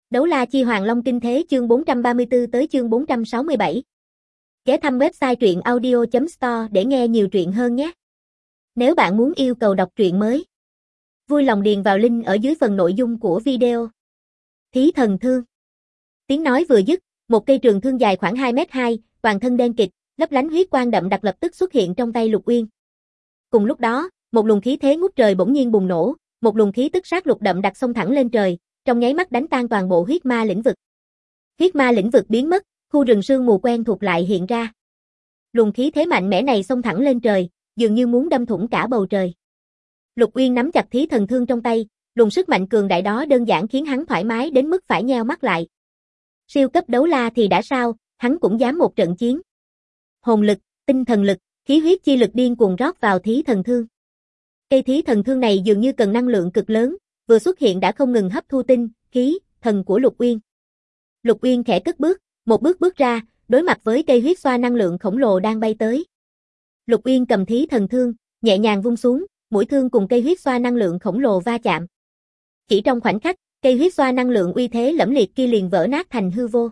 Đấu la chi Hoàng Long kinh thế chương 434 tới chương 467. Ghé thăm website truyện audio.store để nghe nhiều truyện hơn nhé. Nếu bạn muốn yêu cầu đọc truyện mới, vui lòng điền vào link ở dưới phần nội dung của video. Thí thần thương. Tiếng nói vừa dứt, một cây trường thương dài khoảng 2m2, toàn thân đen kịt, lấp lánh huyết quang đậm đặc lập tức xuất hiện trong tay Lục Uyên. Cùng lúc đó, một luồng khí thế ngút trời bỗng nhiên bùng nổ, một luồng khí tức sát lục đậm đặc xông thẳng lên trời, trong nháy mắt đánh tan toàn bộ huyết ma lĩnh vực. Huyết ma lĩnh vực biến mất, khu rừng sương mù quen thuộc lại hiện ra. Luồng khí thế mạnh mẽ này xông thẳng lên trời, dường như muốn đâm thủng cả bầu trời. Lục Uyên nắm chặt thí thần thương trong tay, luồng sức mạnh cường đại đó đơn giản khiến hắn thoải mái đến mức phải nheo mắt lại. Siêu cấp đấu la thì đã sao, hắn cũng dám một trận chiến. Hồn lực, tinh thần lực, khí huyết chi lực điên cuồng rót vào thí thần thương. Cây thí thần thương này dường như cần năng lượng cực lớn, vừa xuất hiện đã không ngừng hấp thu tinh, khí, thần của Lục Uyên. Lục Uyên khẽ cất bước, một bước bước ra, đối mặt với cây huyết xoa năng lượng khổng lồ đang bay tới. Lục Uyên cầm thí thần thương, nhẹ nhàng vung xuống, mũi thương cùng cây huyết xoa năng lượng khổng lồ va chạm. Chỉ trong khoảnh khắc, cây huyết xoa năng lượng uy thế lẫm liệt kia liền vỡ nát thành hư vô.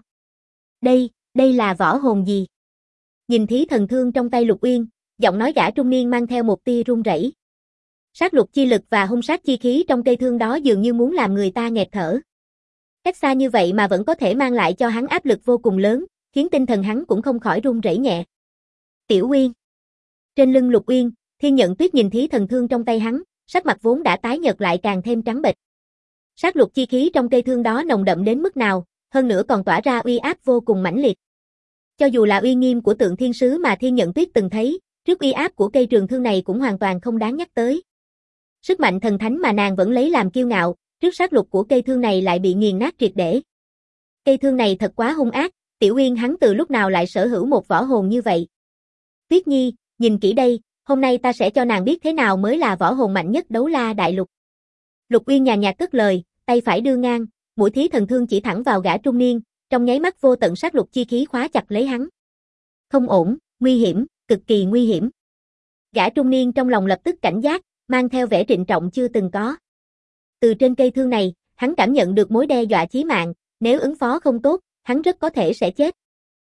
Đây là võ hồn gì? Nhìn thí thần thương trong tay Lục Uyên, giọng nói gã trung niên mang theo một tia run rẩy. Sát lục chi lực và hung sát chi khí trong cây thương đó dường như muốn làm người ta nghẹt thở. Cách xa như vậy mà vẫn có thể mang lại cho hắn áp lực vô cùng lớn, khiến tinh thần hắn cũng không khỏi run rẩy nhẹ. Tiểu Uyên. Trên lưng Lục Uyên, Thiên Nhận Tuyết nhìn thí thần thương trong tay hắn, sắc mặt vốn đã tái nhợt lại càng thêm trắng bệch. Sát lục chi khí trong cây thương đó nồng đậm đến mức nào, hơn nữa còn tỏa ra uy áp vô cùng mãnh liệt. Cho dù là uy nghiêm của tượng thiên sứ mà Thiên Nhận Tuyết từng thấy, trước uy áp của cây trường thương này cũng hoàn toàn không đáng nhắc tới. Sức mạnh thần thánh mà nàng vẫn lấy làm kiêu ngạo, trước sát lục của cây thương này lại bị nghiền nát triệt để. Cây thương này thật quá hung ác, Tiểu Uyên hắn từ lúc nào lại sở hữu một võ hồn như vậy? Tuyết Nhi, nhìn kỹ đây, hôm nay ta sẽ cho nàng biết thế nào mới là võ hồn mạnh nhất đấu la đại lục. Lục Uyên nhàn nhạt cất lời, tay phải đưa ngang, mũi thí thần thương chỉ thẳng vào gã trung niên, trong nháy mắt vô tận sát lục chi khí khóa chặt lấy hắn. Không ổn, nguy hiểm, cực kỳ nguy hiểm. Gã trung niên trong lòng lập tức cảnh giác, mang theo vẻ trịnh trọng chưa từng có. Từ trên cây thương này, hắn cảm nhận được mối đe dọa chí mạng, nếu ứng phó không tốt, hắn rất có thể sẽ chết.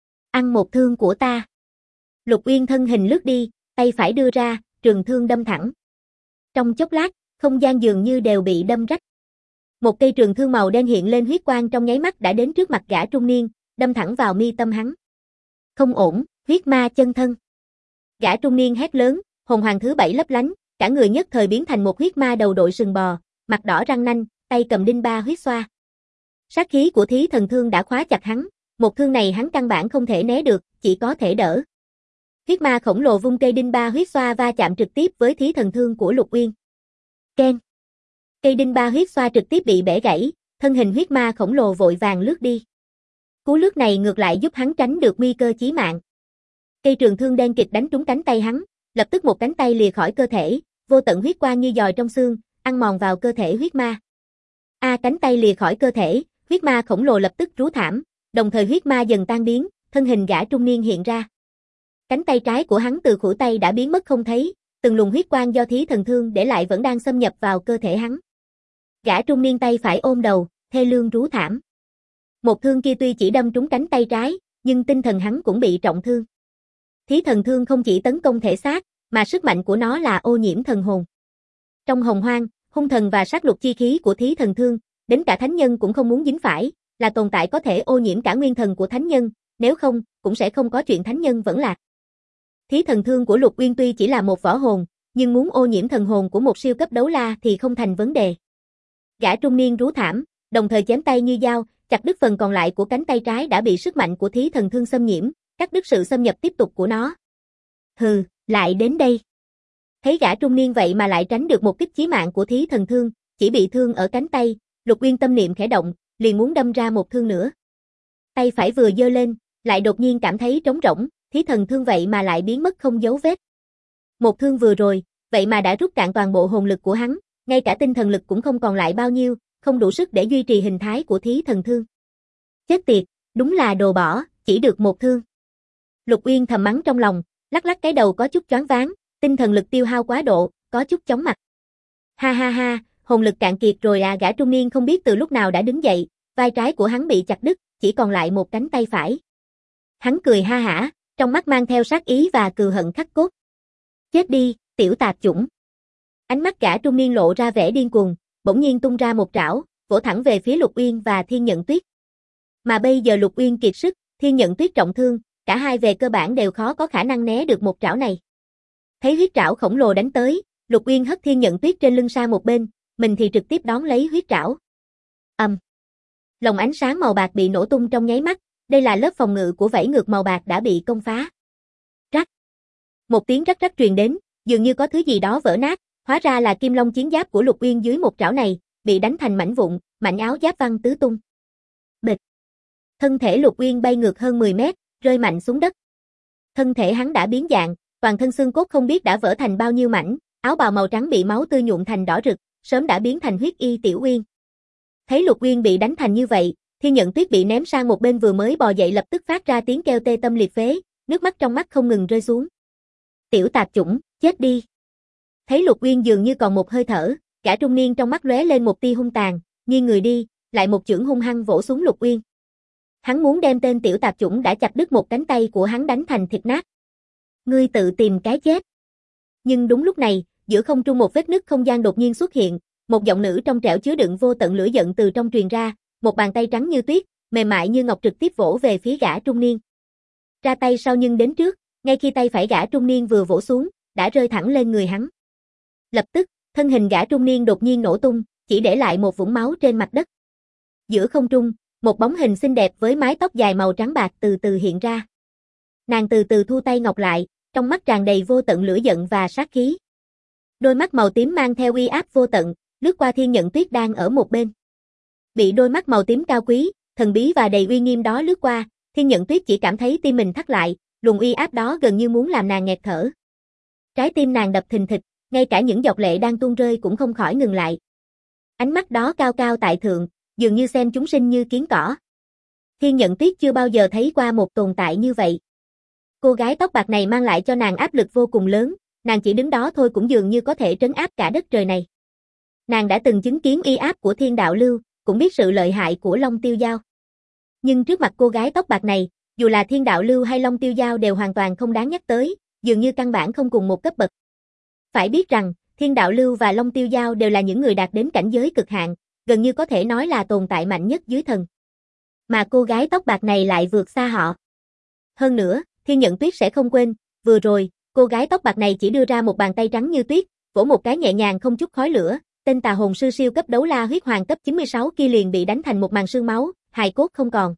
Ăn một thương của ta. Lục Uyên thân hình lướt đi, tay phải đưa ra, trường thương đâm thẳng. Trong chốc lát, không gian dường như đều bị đâm rách. Một cây trường thương màu đen hiện lên huyết quang trong nháy mắt đã đến trước mặt gã trung niên, đâm thẳng vào mi tâm hắn. Không ổn, huyết ma chân thân. Gã trung niên hét lớn, hồn hoàng thứ 7 lấp lánh, cả người nhất thời biến thành một huyết ma đầu đội sừng bò, mặt đỏ răng nanh, tay cầm đinh ba huyết xoa. Sát khí của thí thần thương đã khóa chặt hắn, một thương này hắn căn bản không thể né được, chỉ có thể đỡ. Huyết ma khổng lồ vung cây đinh ba huyết xoa va chạm trực tiếp với thí thần thương của Lục Uyên. Keng. Cây đinh ba huyết xoa trực tiếp bị bẻ gãy, thân hình huyết ma khổng lồ vội vàng lướt đi. Cú lướt này ngược lại giúp hắn tránh được nguy cơ chí mạng. Cây trường thương đen kịt đánh trúng cánh tay hắn, lập tức một cánh tay lìa khỏi cơ thể, vô tận huyết quang như giòi trong xương, ăn mòn vào cơ thể huyết ma. Cánh tay lìa khỏi cơ thể, huyết ma khổng lồ lập tức rú thảm, đồng thời huyết ma dần tan biến, thân hình gã trung niên hiện ra. Cánh tay trái của hắn từ khuỷu tay đã biến mất không thấy, từng luồng huyết quang do thí thần thương để lại vẫn đang xâm nhập vào cơ thể hắn. Gã trung niên tay phải ôm đầu, thê lương rú thảm. Một thương kia tuy chỉ đâm trúng cánh tay trái, nhưng tinh thần hắn cũng bị trọng thương. Thí thần thương không chỉ tấn công thể xác, mà sức mạnh của nó là ô nhiễm thần hồn. Trong hồng hoang, hung thần và sát lục chi khí của thí thần thương, đến cả thánh nhân cũng không muốn dính phải, là tồn tại có thể ô nhiễm cả nguyên thần của thánh nhân, nếu không, cũng sẽ không có chuyện thánh nhân vẫn lạc. Thí thần thương của Lục Uyên tuy chỉ là một võ hồn, nhưng muốn ô nhiễm thần hồn của một siêu cấp đấu la thì không thành vấn đề. Gã trung niên rú thảm, đồng thời chém tay như dao, chặt đứt phần còn lại của cánh tay trái đã bị sức mạnh của thí thần thương xâm nhiễm, cắt đứt sự xâm nhập tiếp tục của nó. Hừ, lại đến đây. Thấy gã trung niên vậy mà lại tránh được một kích chí mạng của thí thần thương, chỉ bị thương ở cánh tay, Lục Uyên tâm niệm khẽ động, liền muốn đâm ra một thương nữa. Tay phải vừa giơ lên, lại đột nhiên cảm thấy trống rỗng, thí thần thương vậy mà lại biến mất không dấu vết. Một thương vừa rồi, vậy mà đã rút cạn toàn bộ hồn lực của hắn, ngay cả tinh thần lực cũng không còn lại bao nhiêu, không đủ sức để duy trì hình thái của thí thần thương. Chết tiệt, đúng là đồ bỏ, chỉ được một thương. Lục Uyên thầm mắng trong lòng, lắc lắc cái đầu có chút choáng váng, tinh thần lực tiêu hao quá độ, có chút chóng mặt. Ha ha ha, hồn lực cạn kiệt rồi à, gã trung niên không biết từ lúc nào đã đứng dậy, vai trái của hắn bị chặt đứt, chỉ còn lại một cánh tay phải. Hắn cười ha hả, trong mắt mang theo sát ý và cừu hận khắc cốt. Chết đi, tiểu tạp chủng. Ánh mắt gã trung niên lộ ra vẻ điên cuồng, bỗng nhiên tung ra một trảo, vỗ thẳng về phía Lục Uyên và Thiên Nhận Tuyết. Mà bây giờ Lục Uyên kiệt sức, Thiên Nhận Tuyết trọng thương, cả hai về cơ bản đều khó có khả năng né được một trảo này. Thấy huyết trảo khổng lồ đánh tới, Lục Uyên hất Thiên Nhận Tuyết trên lưng sang một bên, mình thì trực tiếp đón lấy huyết trảo. Lồng ánh sáng màu bạc bị nổ tung trong nháy mắt, đây là lớp phòng ngự của vảy ngược màu bạc đã bị công phá. Rắc. Một tiếng rắc rắc truyền đến, dường như có thứ gì đó vỡ nát, hóa ra là kim long chiến giáp của Lục Uyên dưới một trảo này, bị đánh thành mảnh vụn, mảnh áo giáp văng tứ tung. Bịch. Thân thể Lục Uyên bay ngược hơn 10 mét, rơi mạnh xuống đất. Thân thể hắn đã biến dạng, toàn thân xương cốt không biết đã vỡ thành bao nhiêu mảnh, áo bào màu trắng bị máu tươi nhuộm thành đỏ rực, sớm đã biến thành huyết y Tiểu Uyên. Thấy Lục Uyên bị đánh thành như vậy, Thiên Nhận Tuyết bị ném sang một bên vừa mới bò dậy lập tức phát ra tiếng kêu tê tâm liệt phế, nước mắt trong mắt không ngừng rơi xuống. Tiểu tạp chủng, chết đi. Thấy Lục Uyên dường như còn một hơi thở, gã trung niên trong mắt lóe lên một tia hung tàn, nghiêng người đi, lại một chưởng hung hăng vỗ xuống Lục Uyên. Hắn muốn đem tên tiểu tạp chủng đã chặt đứt một cánh tay của hắn đánh thành thịt nát. Ngươi tự tìm cái chết. Nhưng đúng lúc này, giữa không trung một vết nứt không gian đột nhiên xuất hiện, một giọng nữ trong trẻo chứa đựng vô tận lửa giận từ trong truyền ra, một bàn tay trắng như tuyết, mềm mại như ngọc trực tiếp vỗ về phía gã trung niên. Ra tay sau nhưng đến trước, ngay khi tay phải gã trung niên vừa vỗ xuống, đã rơi thẳng lên người hắn. Lập tức, thân hình gã trung niên đột nhiên nổ tung, chỉ để lại một vũng máu trên mặt đất. Giữa không trung, một bóng hình xinh đẹp với mái tóc dài màu trắng bạc từ từ hiện ra. Nàng từ từ thu tay ngọc lại, trong mắt tràn đầy vô tận lửa giận và sát khí. Đôi mắt màu tím mang theo uy áp vô tận, lướt qua Thiên Nhận Tuyết đang ở một bên. Bị đôi mắt màu tím cao quý, thần bí và đầy uy nghiêm đó lướt qua, Thiên Nhận Tuyết chỉ cảm thấy tim mình thắt lại, luồng uy áp đó gần như muốn làm nàng nghẹt thở. Trái tim nàng đập thình thịch, ngay cả những giọt lệ đang tuôn rơi cũng không khỏi ngừng lại. Ánh mắt đó cao cao tại thượng, dường như xem chúng sinh như kiến cỏ. Thiên Nhận Tuyết chưa bao giờ thấy qua một tồn tại như vậy. Cô gái tóc bạc này mang lại cho nàng áp lực vô cùng lớn, nàng chỉ đứng đó thôi cũng dường như có thể trấn áp cả đất trời này. Nàng đã từng chứng kiến uy áp của Thiên Đạo Lưu, cũng biết sự lợi hại của Long Tiêu Dao. Nhưng trước mặt cô gái tóc bạc này, dù là Thiên Đạo Lưu hay Long Tiêu Dao đều hoàn toàn không đáng nhắc tới, dường như căn bản không cùng một cấp bậc. Phải biết rằng, Thiên Đạo Lưu và Long Tiêu Dao đều là những người đạt đến cảnh giới cực hạn, gần như có thể nói là tồn tại mạnh nhất dưới thần. Mà cô gái tóc bạc này lại vượt xa họ. Hơn nữa, Thiên Nhận Tuyết sẽ không quên, vừa rồi, cô gái tóc bạc này chỉ đưa ra một bàn tay trắng như tuyết, vỗ một cái nhẹ nhàng không chút khói lửa, tên tà hồn sư siêu cấp đấu la huyết hoàng cấp 96 kia liền bị đánh thành một màn sương máu, hài cốt không còn.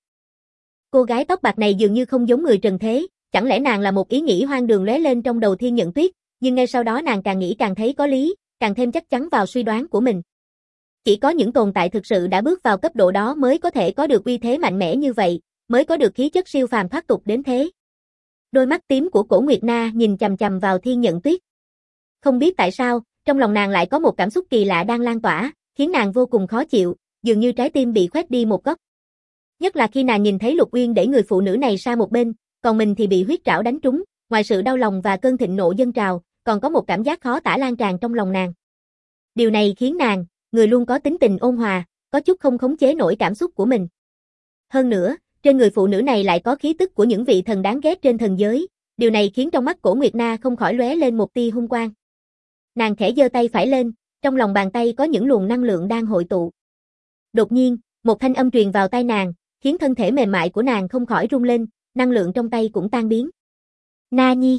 Cô gái tóc bạc này dường như không giống người trần thế, chẳng lẽ nàng là một ý nghĩ hoang đường lóe lên trong đầu Thiên Nhận Tuyết, nhưng ngay sau đó nàng càng nghĩ càng thấy có lý, càng thêm chắc chắn vào suy đoán của mình. Chỉ có những tồn tại thực sự đã bước vào cấp độ đó mới có thể có được uy thế mạnh mẽ như vậy, mới có được khí chất siêu phàm thoát tục đến thế. Đôi mắt tím của Cổ Nguyệt Na nhìn chằm chằm vào Thiên Nhận Tuyết. Không biết tại sao, trong lòng nàng lại có một cảm xúc kỳ lạ đang lan tỏa, khiến nàng vô cùng khó chịu, dường như trái tim bị khoét đi một góc. Nhất là khi nàng nhìn thấy Lục Uyên để người phụ nữ này sang một bên, còn mình thì bị huyết trảo đánh trúng, ngoài sự đau lòng và cơn thịnh nộ dâng trào, còn có một cảm giác khó tả lan tràn trong lòng nàng. Điều này khiến nàng, người luôn có tính tình ôn hòa, có chút không khống chế nổi cảm xúc của mình. Hơn nữa, trên người phụ nữ này lại có khí tức của những vị thần đáng ghét trên thần giới, điều này khiến trong mắt Cổ Nguyệt Na không khỏi lóe lên một tia hung quang. Nàng khẽ giơ tay phải lên, trong lòng bàn tay có những luồng năng lượng đang hội tụ. Đột nhiên, một thanh âm truyền vào tai nàng, khiến thân thể mềm mại của nàng không khỏi rung lên, năng lượng trong tay cũng tan biến. Na Nhi.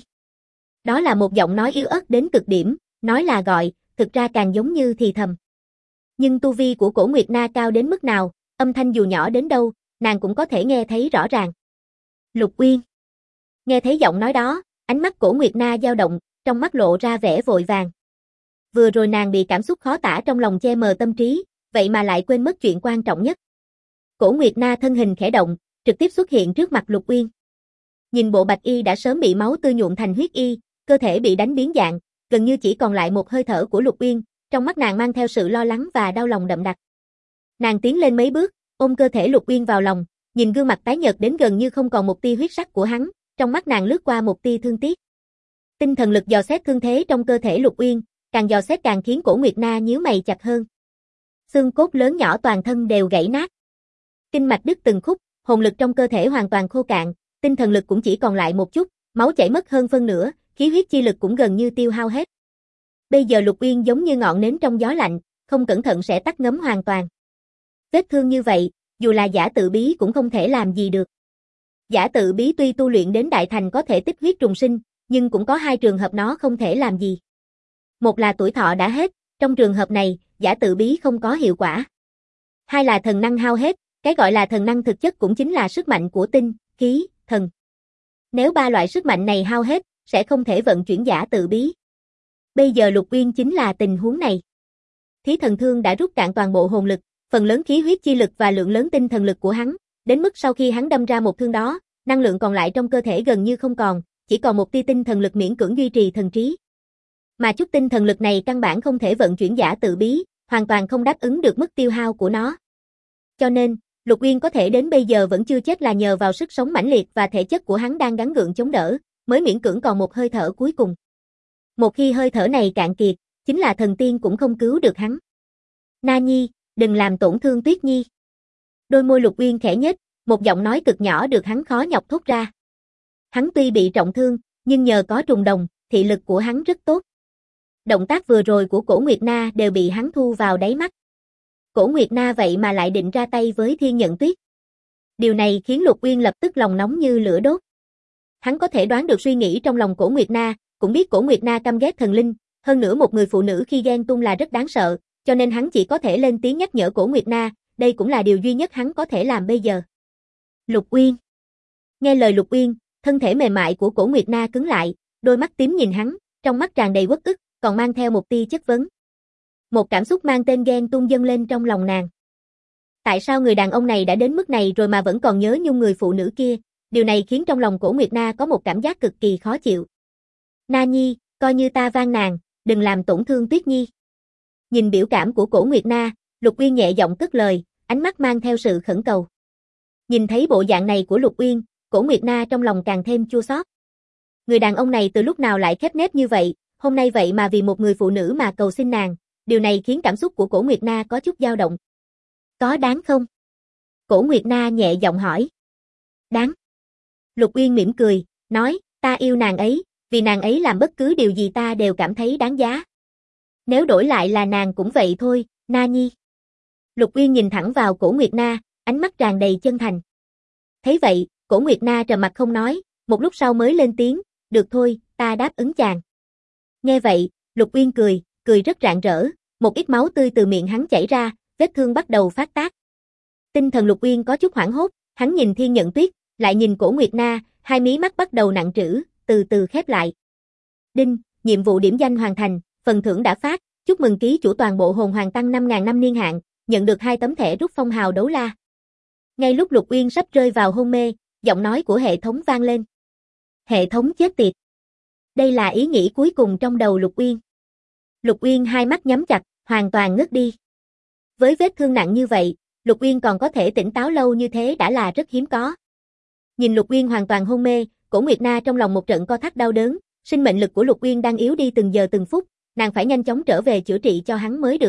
Đó là một giọng nói yếu ớt đến cực điểm, nói là gọi, thực ra càng giống như thì thầm. Nhưng tu vi của Cổ Nguyệt Na cao đến mức nào, âm thanh dù nhỏ đến đâu, nàng cũng có thể nghe thấy rõ ràng. Lục Uyên. Nghe thấy giọng nói đó, ánh mắt Cổ Nguyệt Na dao động, trong mắt lộ ra vẻ vội vàng. Vừa rồi nàng bị cảm xúc khó tả trong lòng che mờ tâm trí, vậy mà lại quên mất chuyện quan trọng nhất. Cổ Nguyệt Na thân hình khẽ động, trực tiếp xuất hiện trước mặt Lục Uyên. Nhìn bộ bạch y đã sớm bị máu tươi nhuộm thành huyết y, cơ thể bị đánh biến dạng, gần như chỉ còn lại một hơi thở của Lục Uyên, trong mắt nàng mang theo sự lo lắng và đau lòng đậm đặc. Nàng tiến lên mấy bước, ôm cơ thể Lục Uyên vào lòng, nhìn gương mặt tái nhợt đến gần như không còn một tia huyết sắc của hắn, trong mắt nàng lướt qua một tia thương tiếc. Tinh thần lực dò xét thương thế trong cơ thể Lục Uyên, càng dò xét càng khiến Cổ Nguyệt Na nhíu mày chặt hơn. Xương cốt lớn nhỏ toàn thân đều gãy nát. Kinh mạch đứt từng khúc, hồn lực trong cơ thể hoàn toàn khô cạn, tinh thần lực cũng chỉ còn lại một chút, máu chảy mất hơn phân nửa, khí huyết chi lực cũng gần như tiêu hao hết. Bây giờ Lục Uyên giống như ngọn nến trong gió lạnh, không cẩn thận sẽ tắt ngấm hoàn toàn. Vết thương như vậy, dù là Giả Tự Bí cũng không thể làm gì được. Giả Tự Bí tuy tu luyện đến đại thành có thể tích huyết trùng sinh, nhưng cũng có hai trường hợp nó không thể làm gì. Một là tuổi thọ đã hết, trong trường hợp này, Giả Tự Bí không có hiệu quả. Hai là thần năng hao hết, cái gọi là thần năng thực chất cũng chính là sức mạnh của tinh, khí, thần. Nếu ba loại sức mạnh này hao hết, sẽ không thể vận chuyển Giả Tự Bí. Bây giờ Lục Uyên chính là tình huống này. Thí thần thương đã rút cạn toàn bộ hồn lực, phần lớn khí huyết chi lực và lượng lớn tinh thần lực của hắn, đến mức sau khi hắn đâm ra một thương đó, năng lượng còn lại trong cơ thể gần như không còn, chỉ còn một tia tinh thần lực miễn cưỡng duy trì thần trí. Mà chút tinh thần lực này căn bản không thể vận chuyển Giả Tự Bí, hoàn toàn không đáp ứng được mức tiêu hao của nó. Cho nên, Lục Uyên có thể đến bây giờ vẫn chưa chết là nhờ vào sức sống mãnh liệt và thể chất của hắn đang gắng gượng chống đỡ, mới miễn cưỡng còn một hơi thở cuối cùng. Một khi hơi thở này cạn kiệt, chính là thần tiên cũng không cứu được hắn. Na Nhi, đừng làm tổn thương Tuyết Nhi. Đôi môi Lục Uyên khẽ nhếch, một giọng nói cực nhỏ được hắn khó nhọc thốt ra. Hắn tuy bị trọng thương, nhưng nhờ có trùng đồng, thị lực của hắn rất tốt. Động tác vừa rồi của Cổ Nguyệt Na đều bị hắn thu vào đáy mắt. Cổ Nguyệt Na vậy mà lại định ra tay với Thiên Nhận Tuyết. Điều này khiến Lục Uyên lập tức lòng nóng như lửa đốt. Hắn có thể đoán được suy nghĩ trong lòng Cổ Nguyệt Na, cũng biết Cổ Nguyệt Na căm ghét thần linh, hơn nữa một người phụ nữ khi ghen tuông là rất đáng sợ, cho nên hắn chỉ có thể lên tiếng nhắc nhở Cổ Nguyệt Na, đây cũng là điều duy nhất hắn có thể làm bây giờ. Lục Uyên. Nghe lời Lục Uyên, thân thể mềm mại của Cổ Nguyệt Na cứng lại, đôi mắt tím nhìn hắn, trong mắt tràn đầy uất ức, còn mang theo một tia chất vấn. Một cảm xúc mang tên ghen tuông dâng lên trong lòng nàng. Tại sao người đàn ông này đã đến mức này rồi mà vẫn còn nhớ nhung người phụ nữ kia, điều này khiến trong lòng Cổ Nguyệt Na có một cảm giác cực kỳ khó chịu. Na Nhi, coi như ta van nàng, đừng làm tổn thương Tuyết Nhi. Nhìn biểu cảm của Cổ Nguyệt Na, Lục Uyên nhẹ giọng cất lời, ánh mắt mang theo sự khẩn cầu. Nhìn thấy bộ dạng này của Lục Uyên, Cổ Nguyệt Na trong lòng càng thêm chua xót. Người đàn ông này từ lúc nào lại khép nép như vậy, hôm nay vậy mà vì một người phụ nữ mà cầu xin nàng, điều này khiến cảm xúc của Cổ Nguyệt Na có chút dao động. Có đáng không? Cổ Nguyệt Na nhẹ giọng hỏi. Đáng. Lục Uyên mỉm cười, nói, ta yêu nàng ấy, vì nàng ấy làm bất cứ điều gì ta đều cảm thấy đáng giá. Nếu đổi lại là nàng cũng vậy thôi, Na Nhi. Lục Uyên nhìn thẳng vào Cổ Nguyệt Na, ánh mắt tràn đầy chân thành. Thấy vậy, Cổ Nguyệt Na trầm mặt không nói, một lúc sau mới lên tiếng, được thôi, ta đáp ứng chàng. Nghe vậy, Lục Uyên cười rất rạng rỡ, một ít máu tươi từ miệng hắn chảy ra, vết thương bắt đầu phát tác. Tinh thần Lục Uyên có chút hoảng hốt, hắn nhìn Thiên Nhận Tuyết, lại nhìn Cổ Nguyệt Na, hai mí mắt bắt đầu nặng trĩu, từ từ khép lại. Đinh, nhiệm vụ điểm danh hoàn thành, phần thưởng đã phát, chúc mừng ký chủ toàn bộ hồn hoàng tăng 5.000 năm niên hạn, nhận được 2 tấm thẻ rút phong hào đấu la. Ngay lúc Lục Uyên sắp rơi vào hôn mê, giọng nói của hệ thống vang lên. Hệ thống chết tiệt. Đây là ý nghĩ cuối cùng trong đầu Lục Uyên. Lục Uyên hai mắt nhắm chặt, hoàn toàn ngất đi. Với vết thương nặng như vậy, Lục Uyên còn có thể tỉnh táo lâu như thế đã là rất hiếm có. Nhìn Lục Uyên hoàn toàn hôn mê, Cổ Nguyệt Na trong lòng một trận co thắt đau đớn, sinh mệnh lực của Lục Uyên đang yếu đi từng giờ từng phút, nàng phải nhanh chóng trở về chữa trị cho hắn mới được.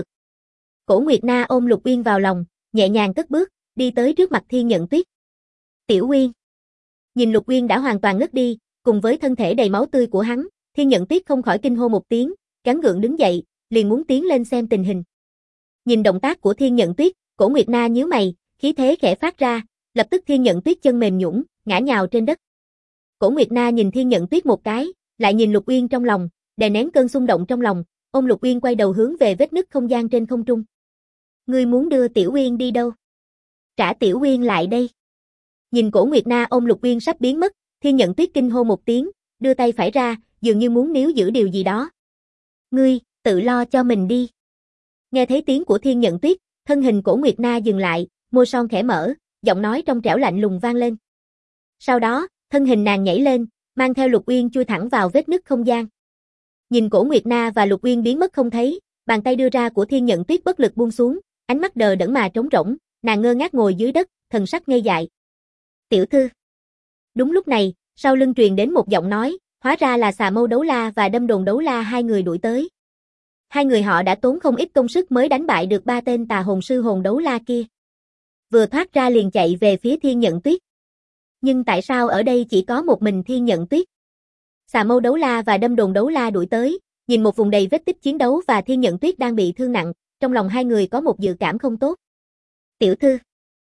Cổ Nguyệt Na ôm Lục Uyên vào lòng, nhẹ nhàng cất bước, đi tới trước mặt Thiên Nhận Tuyết. Tiểu Uyên. Nhìn Lục Uyên đã hoàn toàn ngất đi, cùng với thân thể đầy máu tươi của hắn, Thiên Nhận Tuyết không khỏi kinh hô một tiếng, gắng gượng đứng dậy, liền muốn tiến lên xem tình hình. Nhìn động tác của Thiên Nhận Tuyết, Cổ Nguyệt Na nhíu mày, khí thế khẽ phát ra, lập tức Thiên Nhận Tuyết chân mềm nhũn, ngã nhào trên đất. Cổ Nguyệt Na nhìn Thiên Nhận Tuyết một cái, lại nhìn Lục Uyên trong lòng, đè nén cơn xung động trong lòng, ôm Lục Uyên quay đầu hướng về vết nứt không gian trên không trung. Ngươi muốn đưa Tiểu Uyên đi đâu? Trả Tiểu Uyên lại đây. Nhìn Cổ Nguyệt Na ôm Lục Uyên sắp biến mất, Thiên Nhận Tuyết kinh hô một tiếng, đưa tay phải ra, dường như muốn níu giữ điều gì đó. Ngươi, tự lo cho mình đi. Nghe thấy tiếng của Thiên Nhận Tuyết, thân hình Cổ Nguyệt Na dừng lại, môi son khẽ mở, giọng nói trong trẻo lạnh lùng vang lên. Sau đó, thân hình nàng nhảy lên, mang theo Lục Uyên chui thẳng vào vết nứt không gian. Nhìn Cổ Nguyệt Na và Lục Uyên biến mất không thấy, bàn tay đưa ra của Thiên Nhận Tuyết bất lực buông xuống, ánh mắt đờ đẫn mà trống rỗng, nàng ngơ ngác ngồi dưới đất, thần sắc ngây dại. Tiểu thư. Đúng lúc này, sau lưng truyền đến một giọng nói, hóa ra là Xà Mâu Đấu La và Đâm Đồn Đấu La hai người đuổi tới. Hai người họ đã tốn không ít công sức mới đánh bại được 3 tên tà hồn sư hồn đấu la kia. vừa thoát ra liền chạy về phía Thiên Nhận Tuyết. Nhưng tại sao ở đây chỉ có một mình Thiên Nhận Tuyết? Xà Mâu Đấu La và Đâm Đồn Đấu La đuổi tới, nhìn một vùng đầy vết tích chiến đấu và Thiên Nhận Tuyết đang bị thương nặng, trong lòng hai người có một dự cảm không tốt. Tiểu thư.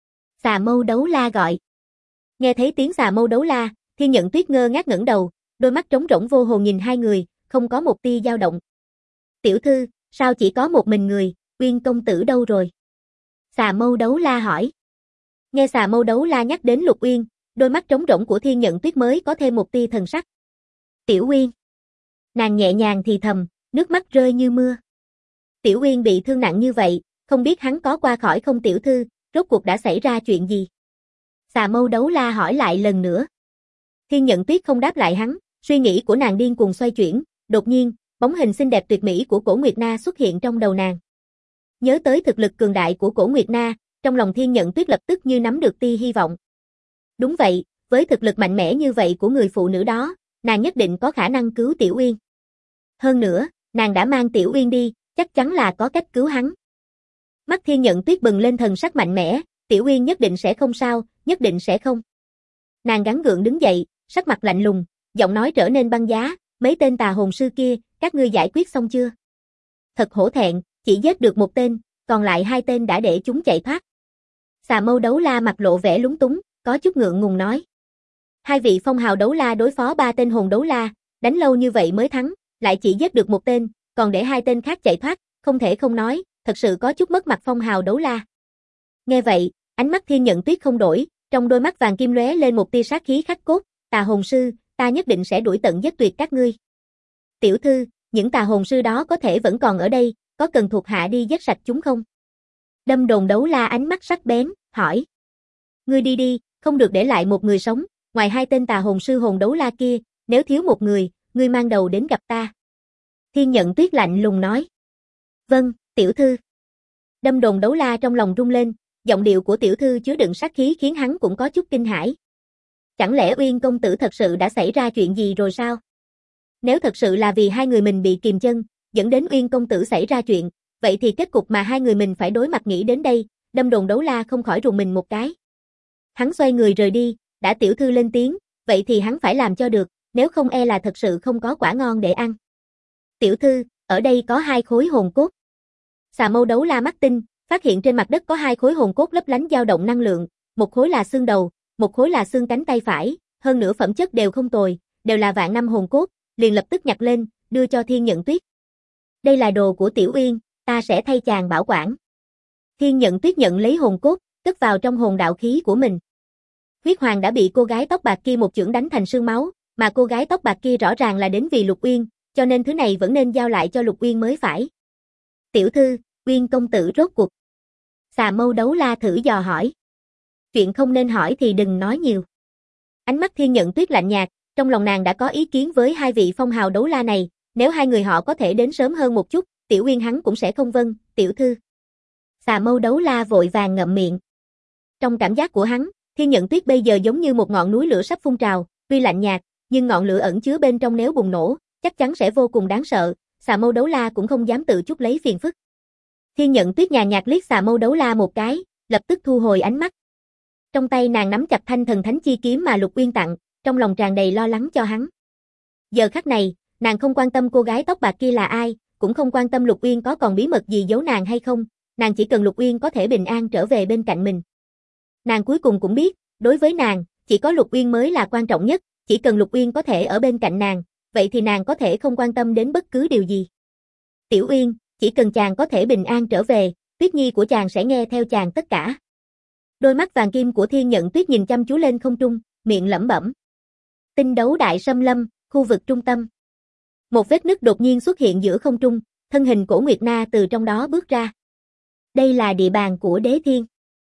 Xà Mâu Đấu La gọi. Nghe thấy tiếng Xà Mâu Đấu La, Thiên Nhận Tuyết ngơ ngác ngẩng đầu, đôi mắt trống rỗng vô hồn nhìn hai người, không có một tia dao động. Tiểu thư, sao chỉ có một mình người, Uyên công tử đâu rồi? Xà Mâu Đấu La hỏi. Nghe Xà Mâu Đấu La nhắc đến Lục Uyên, đôi mắt trống rỗng của Thiên Nhận Tuyết mới có thêm một tia thần sắc. Tiểu Uyên. Nàng nhẹ nhàng thì thầm, nước mắt rơi như mưa. Tiểu Uyên bị thương nặng như vậy, không biết hắn có qua khỏi không tiểu thư, rốt cuộc đã xảy ra chuyện gì? Xà Mâu Đấu La hỏi lại lần nữa. Thiên Nhận Tuyết không đáp lại hắn, suy nghĩ của nàng điên cuồng xoay chuyển, đột nhiên, bóng hình xinh đẹp tuyệt mỹ của Cổ Nguyệt Na xuất hiện trong đầu nàng. Nhớ tới thực lực cường đại của Cổ Nguyệt Na, trong lòng Thiên Nhận Tuyết lập tức như nắm được tia hy vọng. Đúng vậy, với thực lực mạnh mẽ như vậy của người phụ nữ đó, nàng nhất định có khả năng cứu Tiểu Uyên. Hơn nữa, nàng đã mang Tiểu Uyên đi, chắc chắn là có cách cứu hắn. Mắt Thiên Nhận Tuyết bừng lên thần sắc mạnh mẽ, Tiểu Uyên nhất định sẽ không sao, nhất định sẽ không. Nàng gắng gượng đứng dậy, sắc mặt lạnh lùng, giọng nói trở nên băng giá, mấy tên tà hồn sư kia, các ngươi giải quyết xong chưa? Thật hổ thẹn, chỉ giết được một tên, còn lại hai tên đã để chúng chạy thoát. Xà Mâu Đấu La mặt lộ vẻ lúng túng, có chút ngượng ngùng nói. Hai vị phong hào đấu la đối phó ba tên hồn đấu la, đánh lâu như vậy mới thắng, lại chỉ giết được một tên, còn để hai tên khác chạy thoát, không thể không nói, thật sự có chút mất mặt phong hào đấu la. Nghe vậy, ánh mắt Thiên Nhận Tuyết không đổi, trong đôi mắt vàng kim lóe lên một tia sát khí khắc cốt, tà hồn sư, ta nhất định sẽ đuổi tận giết tuyệt các ngươi. Tiểu thư, những tà hồn sư đó có thể vẫn còn ở đây, có cần thuộc hạ đi giết sạch chúng không? Đâm Đồn Đấu La ánh mắt sắc bén, hỏi. Ngươi đi đi, không được để lại một người sống, ngoài hai tên tà hồn sư hồn đấu la kia, nếu thiếu một người, ngươi mang đầu đến gặp ta. Thiên Nhận Tuyết lạnh lùng nói. Vâng, tiểu thư. Đâm Đồn Đấu La trong lòng rung lên, giọng điệu của tiểu thư chứa đựng sát khí khiến hắn cũng có chút kinh hãi. Chẳng lẽ Uyên công tử thật sự đã xảy ra chuyện gì rồi sao? Nếu thật sự là vì hai người mình bị kìm chân, dẫn đến Uyên công tử xảy ra chuyện, vậy thì kết cục mà hai người mình phải đối mặt nghĩ đến đây, Đâm Đồn Đấu La không khỏi rùng mình một cái. Hắn xoay người rời đi, đã tiểu thư lên tiếng, vậy thì hắn phải làm cho được, nếu không e là thật sự không có quả ngon để ăn. Tiểu thư, ở đây có hai khối hồn cốt. Xà Mâu Đấu La mắt tinh, phát hiện trên mặt đất có hai khối hồn cốt lấp lánh dao động năng lượng, một khối là xương đầu, một khối là xương cánh tay phải, hơn nữa phẩm chất đều không tồi, đều là vạn năm hồn cốt, liền lập tức nhặt lên, đưa cho Thiên Nhận Tuyết. Đây là đồ của Tiểu Uyên, ta sẽ thay chàng bảo quản. Thiên Nhận Tuyết nhận lấy hồn cốt, cất vào trong hồn đạo khí của mình. Huyết Hoàng đã bị cô gái tóc bạc kia một chưởng đánh thành xương máu, mà cô gái tóc bạc kia rõ ràng là đến vì Lục Uyên, cho nên thứ này vẫn nên giao lại cho Lục Uyên mới phải. Tiểu thư, Uyên công tử rốt cuộc. Xà Mâu Đấu La thử dò hỏi. Chuyện không nên hỏi thì đừng nói nhiều. Ánh mắt Thiên Nhận Tuyết lạnh nhạt, trong lòng nàng đã có ý kiến với hai vị phong hào đấu la này, nếu hai người họ có thể đến sớm hơn một chút, Tiểu Uyên hắn cũng sẽ không vâng, tiểu thư. Xà Mâu Đấu La vội vàng ngậm miệng. Trong cảm giác của hắn, Thiên Nhận Tuyết bây giờ giống như một ngọn núi lửa sắp phun trào, tuy lạnh nhạt, nhưng ngọn lửa ẩn chứa bên trong nếu bùng nổ, chắc chắn sẽ vô cùng đáng sợ, Xà Mâu Đấu La cũng không dám tự chuốc lấy phiền phức. Thiên Nhận Tuyết nhàn nhạt liếc Xà Mâu Đấu La một cái, lập tức thu hồi ánh mắt. Trong tay nàng nắm chặt thanh thần thánh chi kiếm mà Lục Uyên tặng, trong lòng tràn đầy lo lắng cho hắn. Giờ khắc này, nàng không quan tâm cô gái tóc bạc kia là ai, cũng không quan tâm Lục Uyên có còn bí mật gì giấu nàng hay không, nàng chỉ cần Lục Uyên có thể bình an trở về bên cạnh mình. Nàng cuối cùng cũng biết, đối với nàng, chỉ có Lục Uyên mới là quan trọng nhất, chỉ cần Lục Uyên có thể ở bên cạnh nàng, vậy thì nàng có thể không quan tâm đến bất cứ điều gì. Tiểu Uyên, chỉ cần chàng có thể bình an trở về, Tuyết Nhi của chàng sẽ nghe theo chàng tất cả. Đôi mắt vàng kim của Thiên Nhận Tuyết nhìn chăm chú lên không trung, miệng lẩm bẩm. Tinh đấu đại xâm lâm, khu vực trung tâm. Một vết nứt đột nhiên xuất hiện giữa không trung, thân hình Cổ Nguyệt Na từ trong đó bước ra. Đây là địa bàn của Đế Thiên.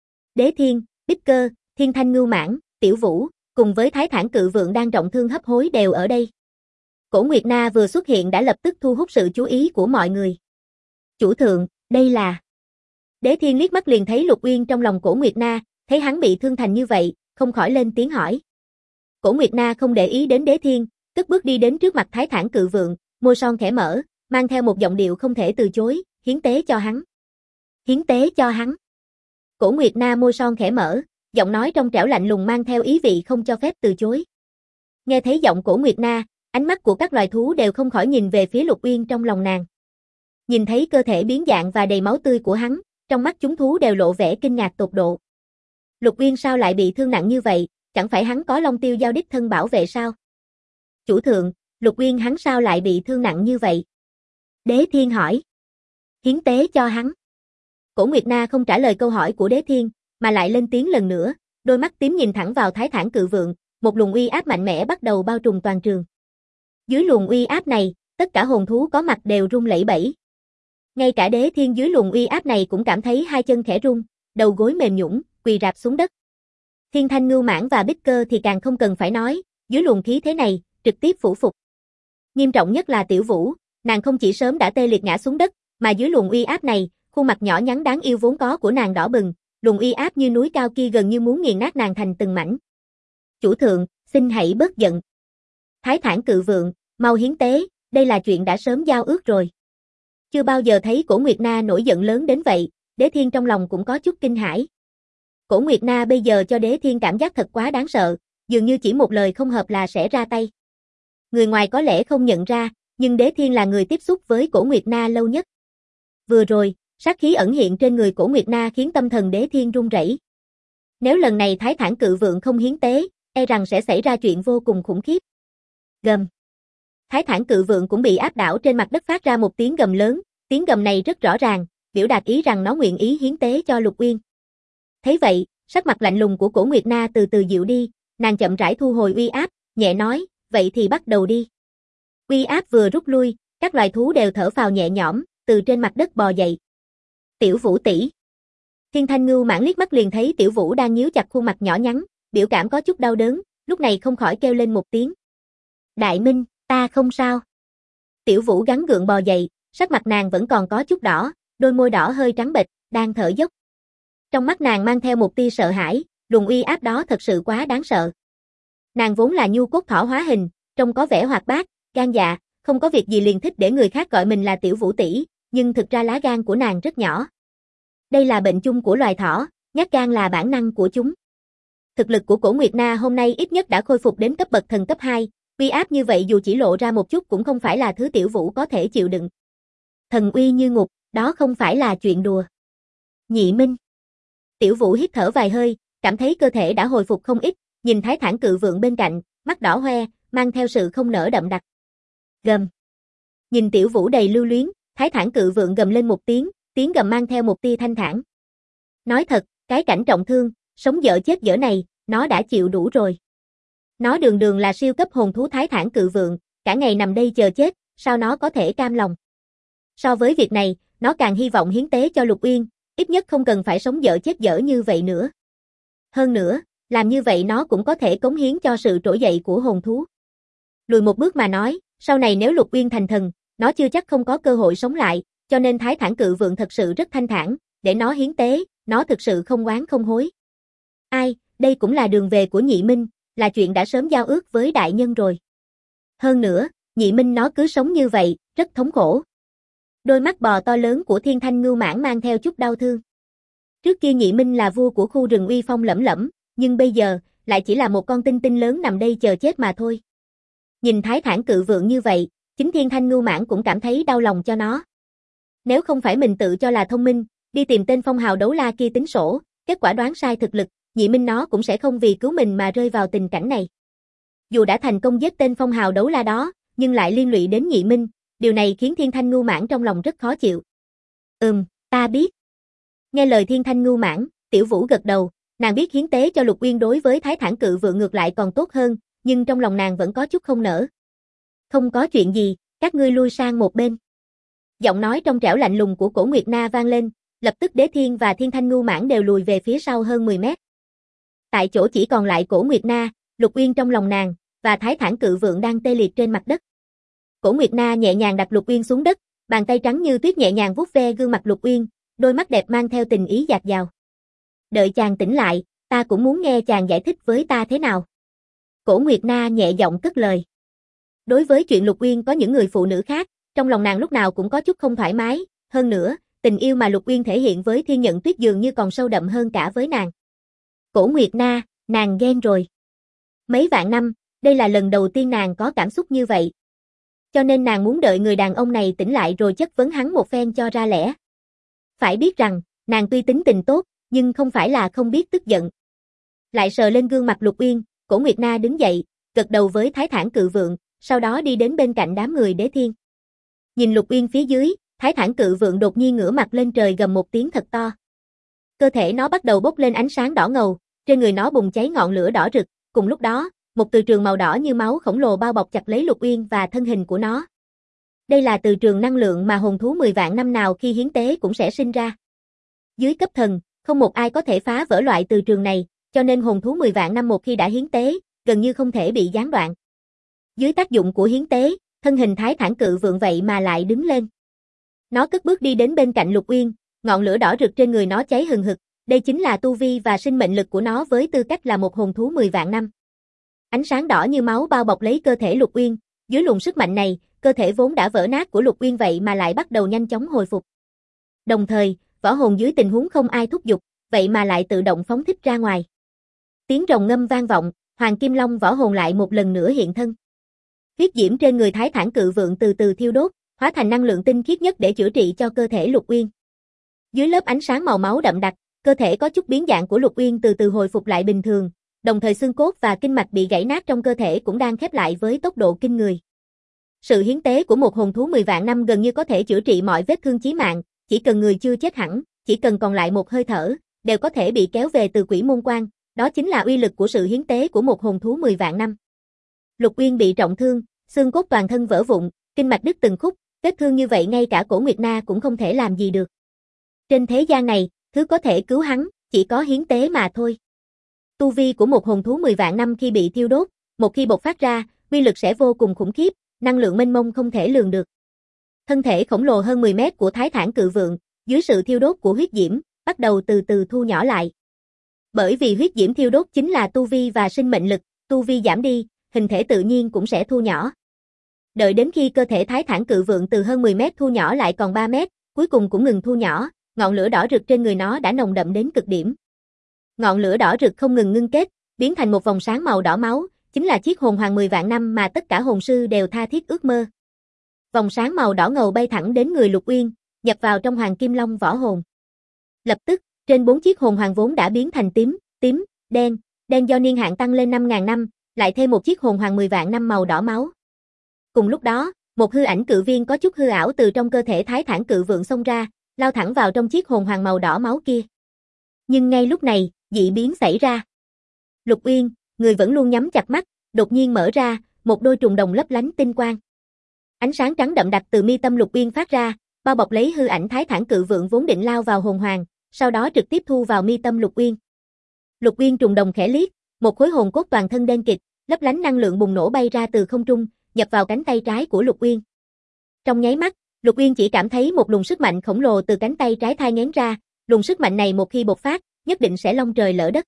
Đế Thiên, Bích Cơ, Thiên Thanh Ngưu Mãn, Tiểu Vũ, cùng với Thái Thản Cự Vượng đang trọng thương hấp hối đều ở đây. Cổ Nguyệt Na vừa xuất hiện đã lập tức thu hút sự chú ý của mọi người. Chủ thượng, đây là... Đế Thiên liếc mắt liền thấy Lục Uyên trong lòng Cổ Nguyệt Na, thấy hắn bị thương thành như vậy, không khỏi lên tiếng hỏi. Cổ Nguyệt Na không để ý đến Đế Thiên, cất bước đi đến trước mặt Thái Thản Cự Vượng, môi son khẽ mở, mang theo một giọng điệu không thể từ chối, hiến tế cho hắn. Hiến tế cho hắn. Cổ Nguyệt Na môi son khẽ mở, giọng nói trong trẻo lạnh lùng mang theo ý vị không cho phép từ chối. Nghe thấy giọng Cổ Nguyệt Na, ánh mắt của các loài thú đều không khỏi nhìn về phía Lục Uyên trong lòng nàng. Nhìn thấy cơ thể biến dạng và đầy máu tươi của hắn, trong mắt chúng thú đều lộ vẻ kinh ngạc tột độ. Lục Uyên sao lại bị thương nặng như vậy, chẳng phải hắn có Long Tiêu Giao đích thân bảo vệ sao? Chủ thượng, Lục Uyên hắn sao lại bị thương nặng như vậy? Đế Thiên hỏi. Hiến tế cho hắn. Cổ Nguyệt Na không trả lời câu hỏi của Đế Thiên, mà lại lên tiếng lần nữa, đôi mắt tím nhìn thẳng vào Thái Thản Cự Vượng, một luồng uy áp mạnh mẽ bắt đầu bao trùm toàn trường. Dưới luồng uy áp này, tất cả hồn thú có mặt đều run lẩy bẩy. Ngay cả Đế Thiên dưới luồng uy áp này cũng cảm thấy hai chân khẽ run, đầu gối mềm nhũn, quỳ rạp xuống đất. Thiên Thanh Ngưu Mãng và Bích Cơ thì càng không cần phải nói, dưới luồng khí thế này, trực tiếp phủ phục. Nghiêm trọng nhất là Tiểu Vũ, nàng không chỉ sớm đã tê liệt ngã xuống đất, mà dưới luồng uy áp này, khuôn mặt nhỏ nhắn đáng yêu vốn có của nàng đỏ bừng, luồng uy áp như núi cao kia gần như muốn nghiền nát nàng thành từng mảnh. Chủ thượng, xin hãy bớt giận. Thái Thản Cự Vượng, mau hiến tế, đây là chuyện đã sớm giao ước rồi. Chưa bao giờ thấy Cổ Nguyệt Na nổi giận lớn đến vậy, Đế Thiên trong lòng cũng có chút kinh hãi. Cổ Nguyệt Na bây giờ cho Đế Thiên cảm giác thật quá đáng sợ, dường như chỉ một lời không hợp là sẽ ra tay. Người ngoài có lẽ không nhận ra, nhưng Đế Thiên là người tiếp xúc với Cổ Nguyệt Na lâu nhất. Vừa rồi, sát khí ẩn hiện trên người Cổ Nguyệt Na khiến tâm thần Đế Thiên run rẩy. Nếu lần này Thái Thản Cự Vượng không hiến tế, e rằng sẽ xảy ra chuyện vô cùng khủng khiếp. Gầm. Thái Thản Cự Vượng cũng bị áp đảo trên mặt đất phát ra một tiếng gầm lớn, tiếng gầm này rất rõ ràng, biểu đạt ý rằng nó nguyện ý hiến tế cho Lục Uyên. Thấy vậy, sắc mặt lạnh lùng của Cổ Nguyệt Na từ từ dịu đi, nàng chậm rãi thu hồi uy áp, nhẹ nói, vậy thì bắt đầu đi. Uy áp vừa rút lui, các loài thú đều thở phào nhẹ nhõm, từ trên mặt đất bò dậy. Tiểu Vũ tỷ. Thiên Thanh Ngưu Mãng liếc mắt liền thấy Tiểu Vũ đang nhíu chặt khuôn mặt nhỏ nhắn, biểu cảm có chút đau đớn, lúc này không khỏi kêu lên một tiếng. Đại Minh, ta không sao. Tiểu Vũ gắng gượng bò dậy, sắc mặt nàng vẫn còn có chút đỏ, đôi môi đỏ hơi trắng bệch, đang thở dốc. Trong mắt nàng mang theo một tia sợ hãi, luồng uy áp đó thật sự quá đáng sợ. Nàng vốn là nhu cốt thỏ hóa hình, trông có vẻ hoạt bát, gan dạ, không có việc gì liền thích để người khác gọi mình là Tiểu Vũ tỷ, nhưng thực ra lá gan của nàng rất nhỏ. Đây là bệnh chung của loài thỏ, nhát gan là bản năng của chúng. Thực lực của Cổ Nguyệt Na hôm nay ít nhất đã khôi phục đến cấp bậc thần cấp 2, uy áp như vậy dù chỉ lộ ra một chút cũng không phải là thứ Tiểu Vũ có thể chịu đựng. Thần uy như ngục, đó không phải là chuyện đùa. Nhị Minh. Tiểu Vũ hít thở vài hơi, cảm thấy cơ thể đã hồi phục không ít, nhìn Thái Thản Cự Vượng bên cạnh, mắt đỏ hoe, mang theo sự không nỡ đậm đặc. Gầm. Nhìn Tiểu Vũ đầy lưu luyến, Thái Thản Cự Vượng gầm lên một tiếng, tiếng gầm mang theo một tia thanh thản. Nói thật, cái cảnh trọng thương, sống dở chết dở này, nó đã chịu đủ rồi. Nó đường đường là siêu cấp hồn thú Thái Thản Cự Vượng, cả ngày nằm đây chờ chết, sao nó có thể cam lòng. So với việc này, nó càng hy vọng hiến tế cho Lục Uyên, ít nhất không cần phải sống dở chết dở như vậy nữa. Hơn nữa, làm như vậy nó cũng có thể cống hiến cho sự trỗi dậy của hồn thú. Lùi một bước mà nói, sau này nếu Lục Uyên thành thần, nó chưa chắc không có cơ hội sống lại, cho nên Thái Thản Cự Vượng thật sự rất thanh thản, để nó hiến tế, nó thực sự không oán không hối. Ai, đây cũng là đường về của Nhị Minh, là chuyện đã sớm giao ước với đại nhân rồi. Hơn nữa, Nhị Minh nó cứ sống như vậy, rất thống khổ. Đôi mắt bò to lớn của Thiên Thanh Ngưu Mãng mang theo chút đau thương. Trước kia Nhị Minh là vua của khu rừng uy phong lẫm lẫm, nhưng bây giờ, lại chỉ là một con tinh tinh lớn nằm đây chờ chết mà thôi. Nhìn Thái Thản Cự Vượng như vậy, chính Thiên Thanh Ngưu Mãng cũng cảm thấy đau lòng cho nó. Nếu không phải mình tự cho là thông minh, đi tìm tên phong hào đấu la kia tính sổ, kết quả đoán sai thực lực, Nhị Minh nó cũng sẽ không vì cứu mình mà rơi vào tình cảnh này. Dù đã thành công giết tên phong hào đấu la đó, nhưng lại liên lụy đến Nhị Minh, điều này khiến Thiên Thanh Ngưu Mãng trong lòng rất khó chịu. Ta biết. Nghe lời Thiên Thanh Ngưu Mãng, Tiểu Vũ gật đầu, nàng biết hiến tế cho Lục Uyên đối với Thái Thản Cự Vượng ngược lại còn tốt hơn, nhưng trong lòng nàng vẫn có chút không nỡ. Không có chuyện gì, các ngươi lui sang một bên. Giọng nói trong trẻo lạnh lùng của Cổ Nguyệt Na vang lên, lập tức Đế Thiên và Thiên Thanh Ngưu Mãng đều lùi về phía sau hơn 10 mét. Tại chỗ chỉ còn lại Cổ Nguyệt Na, Lục Uyên trong lòng nàng, và Thái Thản Cự Vượng đang tê liệt trên mặt đất. Cổ Nguyệt Na nhẹ nhàng đặt Lục Uyên xuống đất, bàn tay trắng như tuyết nhẹ nhàng vuốt ve gương mặt Lục Uyên, đôi mắt đẹp mang theo tình ý dạt dào. Đợi chàng tỉnh lại, ta cũng muốn nghe chàng giải thích với ta thế nào. Cổ Nguyệt Na nhẹ giọng cất lời. Đối với chuyện Lục Uyên có những người phụ nữ khác, trong lòng nàng lúc nào cũng có chút không thoải mái, hơn nữa, Tình yêu mà Lục Uyên thể hiện với Thiên Nhận Tuyết dường như còn sâu đậm hơn cả với nàng. Cổ Nguyệt Na, nàng ghen rồi. Mấy vạn năm, đây là lần đầu tiên nàng có cảm xúc như vậy. Cho nên nàng muốn đợi người đàn ông này tỉnh lại rồi chất vấn hắn một phen cho ra lẽ. Phải biết rằng, nàng tuy tính tình tốt, nhưng không phải là không biết tức giận. Lại sờ lên gương mặt Lục Uyên, Cổ Nguyệt Na đứng dậy, gật đầu với Thái Thản Cự Vượng, sau đó đi đến bên cạnh đám người Đế Thiên. Nhìn Lục Uyên phía dưới, Thái Thản Cự Vượng đột nhiên ngửa mặt lên trời gầm một tiếng thật to. Cơ thể nó bắt đầu bốc lên ánh sáng đỏ ngầu, trên người nó bùng cháy ngọn lửa đỏ rực, cùng lúc đó, một từ trường màu đỏ như máu khổng lồ bao bọc chặt lấy Lục Uyên và thân hình của nó. Đây là từ trường năng lượng mà hồn thú 10 vạn năm nào khi hiến tế cũng sẽ sinh ra. Dưới cấp thần, không một ai có thể phá vỡ loại từ trường này, cho nên hồn thú 10 vạn năm một khi đã hiến tế, gần như không thể bị gián đoạn. Dưới tác dụng của hiến tế, thân hình Thái Thản Cự Vượng vậy mà lại đứng lên. Nó cất bước đi đến bên cạnh Lục Uyên, ngọn lửa đỏ rực trên người nó cháy hừng hực, đây chính là tu vi và sinh mệnh lực của nó với tư cách là một hồn thú 10 vạn năm. Ánh sáng đỏ như máu bao bọc lấy cơ thể Lục Uyên, dưới luồng sức mạnh này, cơ thể vốn đã vỡ nát của Lục Uyên vậy mà lại bắt đầu nhanh chóng hồi phục. Đồng thời, võ hồn dưới tình huống không ai thúc giục, vậy mà lại tự động phóng thích ra ngoài. Tiếng rồng ngâm vang vọng, Hoàng Kim Long võ hồn lại một lần nữa hiện thân. Huyết diễm trên người Thái Thản Cự Vượng từ từ thiêu đốt, hóa thành năng lượng tinh khiết nhất để chữa trị cho cơ thể Lục Uyên. Dưới lớp ánh sáng màu máu đậm đặc, cơ thể có chút biến dạng của Lục Uyên từ từ hồi phục lại bình thường, đồng thời xương cốt và kinh mạch bị gãy nát trong cơ thể cũng đang khép lại với tốc độ kinh người. Sự hiến tế của một hồn thú 10 vạn năm gần như có thể chữa trị mọi vết thương chí mạng, chỉ cần người chưa chết hẳn, chỉ cần còn lại một hơi thở, đều có thể bị kéo về từ Quỷ Môn Quan, đó chính là uy lực của sự hiến tế của một hồn thú 10 vạn năm. Lục Uyên bị trọng thương, xương cốt toàn thân vỡ vụn, kinh mạch đứt từng khúc, vết thương như vậy ngay cả Cổ Nguyệt Na cũng không thể làm gì được. Trên thế gian này, thứ có thể cứu hắn, chỉ có hiến tế mà thôi. Tu vi của một hồn thú 10 vạn năm khi bị thiêu đốt, một khi bộc phát ra, uy lực sẽ vô cùng khủng khiếp, năng lượng mênh mông không thể lường được. Thân thể khổng lồ hơn 10 mét của Thái Thản Cự Vượng, dưới sự thiêu đốt của huyết diễm, bắt đầu từ từ thu nhỏ lại. Bởi vì huyết diễm thiêu đốt chính là tu vi và sinh mệnh lực, tu vi giảm đi, hình thể tự nhiên cũng sẽ thu nhỏ. Đợi đến khi cơ thể Thái Thản Cự Vượng từ hơn 10 mét thu nhỏ lại còn 3 mét, cuối cùng cũng ngừng thu nhỏ, ngọn lửa đỏ rực trên người nó đã nồng đậm đến cực điểm. Ngọn lửa đỏ rực không ngừng ngưng kết, biến thành một vòng sáng màu đỏ máu, chính là chiếc hồn hoàng 10 vạn năm mà tất cả hồn sư đều tha thiết ước mơ. Vòng sáng màu đỏ ngầu bay thẳng đến người Lục Uyên, nhập vào trong Hoàng Kim Long võ hồn. Lập tức, trên 4 chiếc hồn hoàng vốn đã biến thành tím, đen do niên hạn tăng lên 5.000 năm, lại thêm một chiếc hồn hoàng 10 vạn năm màu đỏ máu. Cùng lúc đó, một hư ảnh cự viên có chút hư ảo từ trong cơ thể Thái Thản Cự Vượng xông ra, lao thẳng vào trong chiếc hồn hoàng màu đỏ máu kia. Nhưng ngay lúc này, dị biến xảy ra. Lục Uyên, người vẫn luôn nhắm chặt mắt, đột nhiên mở ra, một đôi trùng đồng lấp lánh tinh quang. Ánh sáng trắng đậm đặc từ mi tâm Lục Uyên phát ra, bao bọc lấy hư ảnh Thái Thản Cự Vượng vốn định lao vào hồn hoàng, sau đó trực tiếp thu vào mi tâm Lục Uyên. Lục Uyên trùng đồng khẽ liếc, một khối hồn cốt toàn thân đen kịt, lấp lánh năng lượng bùng nổ bay ra từ không trung, nhập vào cánh tay trái của Lục Uyên. Trong nháy mắt, Lục Uyên chỉ cảm thấy một luồng sức mạnh khổng lồ từ cánh tay trái thai nghén ra, luồng sức mạnh này một khi bộc phát, nhất định sẽ long trời lở đất.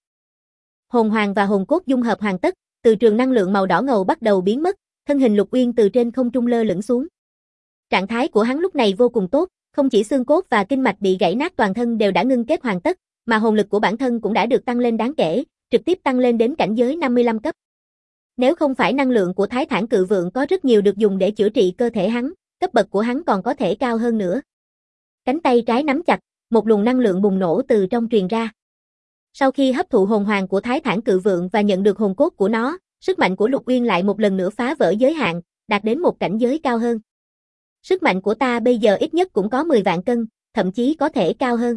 Hồn hoàng và hồn cốt dung hợp hoàn tất, từ trường năng lượng màu đỏ ngầu bắt đầu biến mất, thân hình Lục Uyên từ trên không trung lơ lửng xuống. Trạng thái của hắn lúc này vô cùng tốt, không chỉ xương cốt và kinh mạch bị gãy nát toàn thân đều đã ngưng kết hoàn tất, mà hồn lực của bản thân cũng đã được tăng lên đáng kể, trực tiếp tăng lên đến cảnh giới 55 cấp. Nếu không phải năng lượng của Thái Thản Cự Vượng có rất nhiều được dùng để chữa trị cơ thể hắn, cấp bậc của hắn còn có thể cao hơn nữa. Cánh tay trái nắm chặt, một luồng năng lượng bùng nổ từ trong truyền ra. Sau khi hấp thụ hồn hoàng của Thái Thản Cự Vượng và nhận được hồn cốt của nó, sức mạnh của Lục Uyên lại một lần nữa phá vỡ giới hạn, đạt đến một cảnh giới cao hơn. Sức mạnh của ta bây giờ ít nhất cũng có 10 vạn cân, thậm chí có thể cao hơn.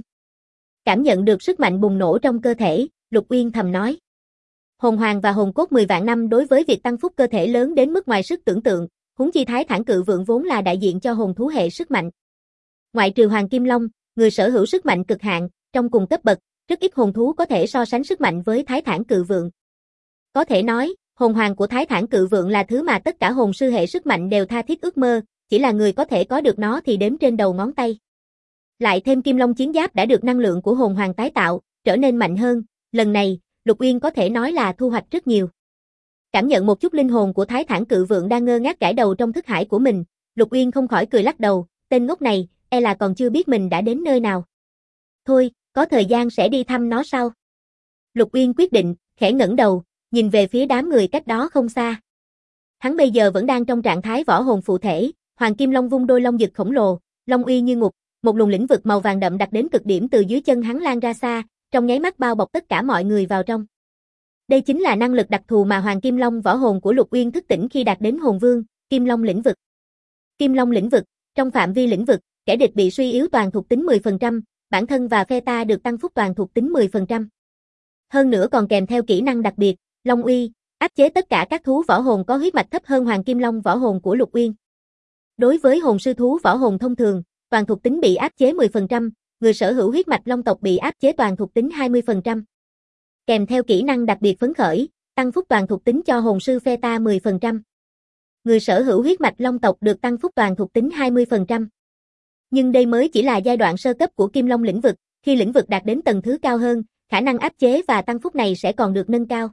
Cảm nhận được sức mạnh bùng nổ trong cơ thể, Lục Uyên thầm nói. Hồn hoàng và hồn cốt 10 vạn năm đối với việc tăng phúc cơ thể lớn đến mức ngoài sức tưởng tượng, huống chi Thái Thản Cự Vượng vốn là đại diện cho hồn thú hệ sức mạnh. Ngoại trừ Hoàng Kim Long, người sở hữu sức mạnh cực hạn, trong cùng cấp bậc, rất ít hồn thú có thể so sánh sức mạnh với Thái Thản Cự Vượng. Có thể nói, hồn hoàng của Thái Thản Cự Vượng là thứ mà tất cả hồn sư hệ sức mạnh đều tha thiết ước mơ, chỉ là người có thể có được nó thì đếm trên đầu ngón tay. Lại thêm Kim Long chiến giáp đã được năng lượng của hồn hoàng tái tạo, trở nên mạnh hơn, lần này, Lục Uyên có thể nói là thu hoạch rất nhiều. Cảm nhận một chút linh hồn của Thái Thản Cự Vượng đang ngơ ngác gãi đầu trong thức hải của mình, Lục Uyên không khỏi cười lắc đầu, tên ngốc này, e là còn chưa biết mình đã đến nơi nào. Thôi, có thời gian sẽ đi thăm nó sau. Lục Uyên quyết định, khẽ ngẩng đầu, nhìn về phía đám người cách đó không xa. Hắn bây giờ vẫn đang trong trạng thái võ hồn phụ thể, Hoàng Kim Long vung đôi long dực khổng lồ, long uy như ngục, một luồng lĩnh vực màu vàng đậm đạt đến cực điểm từ dưới chân hắn lan ra xa, trong nháy mắt bao bọc tất cả mọi người vào trong. Đây chính là năng lực đặc thù mà Hoàng Kim Long võ hồn của Lục Uyên thức tỉnh khi đạt đến hồn vương, Kim Long lĩnh vực. Kim Long lĩnh vực, trong phạm vi lĩnh vực, kẻ địch bị suy yếu toàn thuộc tính 10%, bản thân và phe ta được tăng phúc toàn thuộc tính 10%. Hơn nữa còn kèm theo kỹ năng đặc biệt, Long uy, áp chế tất cả các thú võ hồn có huyết mạch thấp hơn Hoàng Kim Long võ hồn của Lục Uyên. Đối với hồn sư thú võ hồn thông thường, toàn thuộc tính bị áp chế 10%, người sở hữu huyết mạch long tộc bị áp chế toàn thuộc tính 20%. Kèm theo kỹ năng đặc biệt phấn khởi, tăng phúc toàn thuộc tính cho hồn sư phe ta 10%. Người sở hữu huyết mạch long tộc được tăng phúc toàn thuộc tính 20%. Nhưng đây mới chỉ là giai đoạn sơ cấp của Kim Long lĩnh vực, khi lĩnh vực đạt đến tầng thứ cao hơn, khả năng áp chế và tăng phúc này sẽ còn được nâng cao.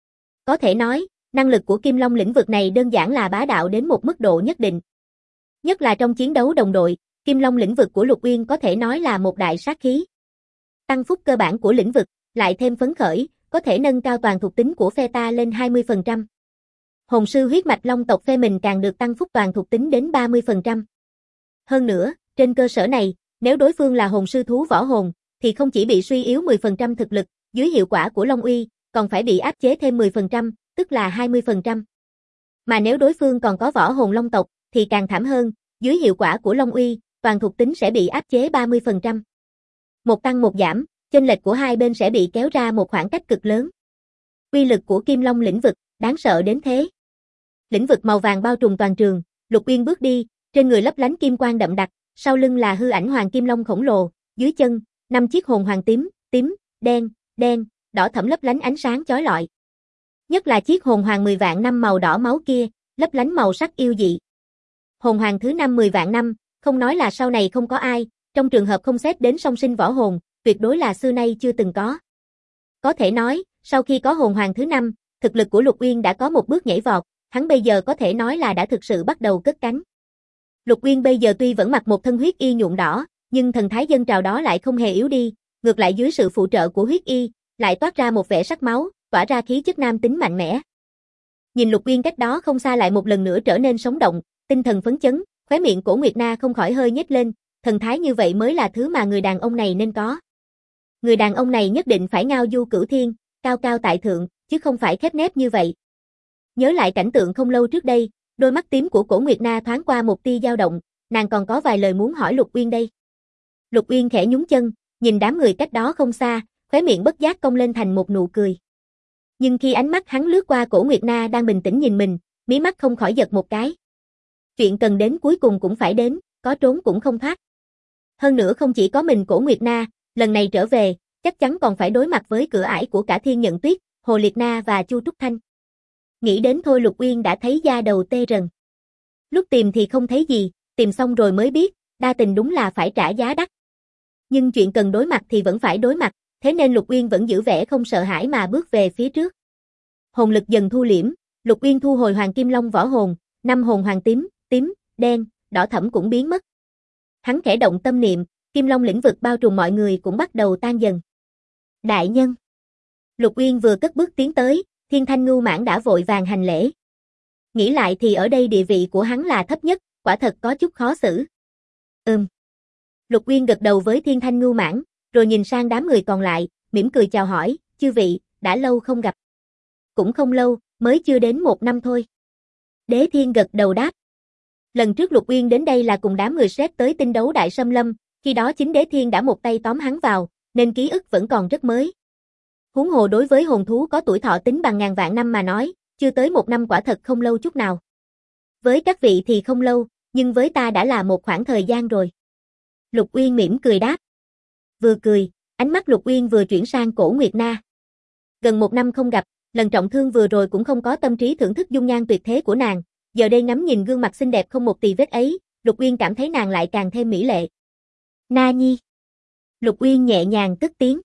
Có thể nói, năng lực của Kim Long lĩnh vực này đơn giản là bá đạo đến một mức độ nhất định. Nhất là trong chiến đấu đồng đội, Kim Long lĩnh vực của Lục Uyên có thể nói là một đại sát khí. Tăng phúc cơ bản của lĩnh vực, lại thêm phấn khởi, có thể nâng cao toàn thuộc tính của phe ta lên 20%. Hồn sư huyết mạch long tộc phe mình càng được tăng phúc toàn thuộc tính đến 30%. Hơn nữa, trên cơ sở này, nếu đối phương là hồn sư thú võ hồn, thì không chỉ bị suy yếu 10% thực lực, dưới hiệu quả của Long uy, còn phải bị áp chế thêm 10%, tức là 20%. Mà nếu đối phương còn có võ hồn long tộc, thì càng thảm hơn, dưới hiệu quả của Long uy, toàn thuộc tính sẽ bị áp chế 30%. Một tăng một giảm, chênh lệch của hai bên sẽ bị kéo ra một khoảng cách cực lớn. Uy lực của Kim Long lĩnh vực, đáng sợ đến thế. Lĩnh vực màu vàng bao trùm toàn trường, Lục Uyên bước đi, trên người lấp lánh kim quang đậm đặc, sau lưng là hư ảnh Hoàng Kim Long khổng lồ, dưới chân, 5 chiếc hồn hoàng tím, tím, đen, đỏ thẫm lấp lánh ánh sáng chói lọi. Nhất là chiếc hồn hoàng 10 vạn năm màu đỏ máu kia, lấp lánh màu sắc yêu dị. Hồn hoàng thứ 5 10 vạn năm, không nói là sau này không có ai, trong trường hợp không xét đến song sinh võ hồn, tuyệt đối là xưa nay chưa từng có. Có thể nói, sau khi có hồn hoàng thứ 5, thực lực của Lục Uyên đã có một bước nhảy vọt, hắn bây giờ có thể nói là đã thực sự bắt đầu cất cánh. Lục Uyên bây giờ tuy vẫn mặc một thân huyết y nhuộm đỏ, nhưng thần thái dân trào đó lại không hề yếu đi, ngược lại dưới sự phụ trợ của huyết y, lại toát ra một vẻ sắc máu, tỏa ra khí chất nam tính mạnh mẽ. Nhìn Lục Uyên cách đó không xa lại một lần nữa trở nên sống động, tinh thần phấn chấn, khóe miệng Cổ Nguyệt Na không khỏi hơi nhếch lên, thần thái như vậy mới là thứ mà người đàn ông này nên có. Người đàn ông này nhất định phải ngao du cửu thiên, cao cao tại thượng, chứ không phải khép nép như vậy. Nhớ lại cảnh tượng không lâu trước đây, đôi mắt tím của Cổ Nguyệt Na thoáng qua một tia dao động, nàng còn có vài lời muốn hỏi Lục Uyên đây. Lục Uyên khẽ nhún chân, nhìn đám người cách đó không xa, khóe miệng bất giác cong lên thành một nụ cười. Nhưng khi ánh mắt hắn lướt qua Cổ Nguyệt Na đang bình tĩnh nhìn mình, mí mắt không khỏi giật một cái. Chuyện cần đến cuối cùng cũng phải đến, có trốn cũng không thoát. Hơn nữa không chỉ có mình Cổ Nguyệt Na, lần này trở về, chắc chắn còn phải đối mặt với cửa ải của cả Thiên Nhận Tuyết, Hồ Liệt Na và Chu Trúc Thanh. Nghĩ đến thôi Lục Uyên đã thấy da đầu tê rần. Lúc tìm thì không thấy gì, tìm xong rồi mới biết, đa tình đúng là phải trả giá đắt. Nhưng chuyện cần đối mặt thì vẫn phải đối mặt, thế nên Lục Uyên vẫn giữ vẻ không sợ hãi mà bước về phía trước. Hồn lực dần thu liễm, Lục Uyên thu hồi Hoàng Kim Long võ hồn, 5 hồn hoàng tím, đen, đỏ thẫm cũng biến mất. Hắn khẽ động tâm niệm, Kim Long lĩnh vực bao trùm mọi người cũng bắt đầu tan dần. Đại nhân. Lục Uyên vừa cất bước tiến tới, Thiên Thanh Ngưu Mãng đã vội vàng hành lễ. Nghĩ lại thì ở đây địa vị của hắn là thấp nhất, quả thật có chút khó xử. Lục Uyên gật đầu với Thiên Thanh Ngưu Mãng, rồi nhìn sang đám người còn lại, mỉm cười chào hỏi, chư vị, đã lâu không gặp. Cũng không lâu, mới chưa đến 1 năm thôi. Đế Thiên gật đầu đáp. Lần trước Lục Uyên đến đây là cùng đám người xét tới tinh đấu Đại Sâm Lâm, khi đó chính Đế Thiên đã một tay tóm hắn vào, nên ký ức vẫn còn rất mới. Huống hồ đối với hồn thú có tuổi thọ tính bằng ngàn vạn năm mà nói, chưa tới 1 năm quả thật không lâu chút nào. Với các vị thì không lâu, nhưng với ta đã là một khoảng thời gian rồi. Lục Uyên mỉm cười đáp. Vừa cười, ánh mắt Lục Uyên vừa chuyển sang Cổ Nguyệt Na. Gần 1 năm không gặp, lần trọng thương vừa rồi cũng không có tâm trí thưởng thức dung nhan tuyệt thế của nàng, giờ đây ngắm nhìn gương mặt xinh đẹp không một tì vết ấy, Lục Uyên cảm thấy nàng lại càng thêm mỹ lệ. Na Nhi. Lục Uyên nhẹ nhàng cất tiếng.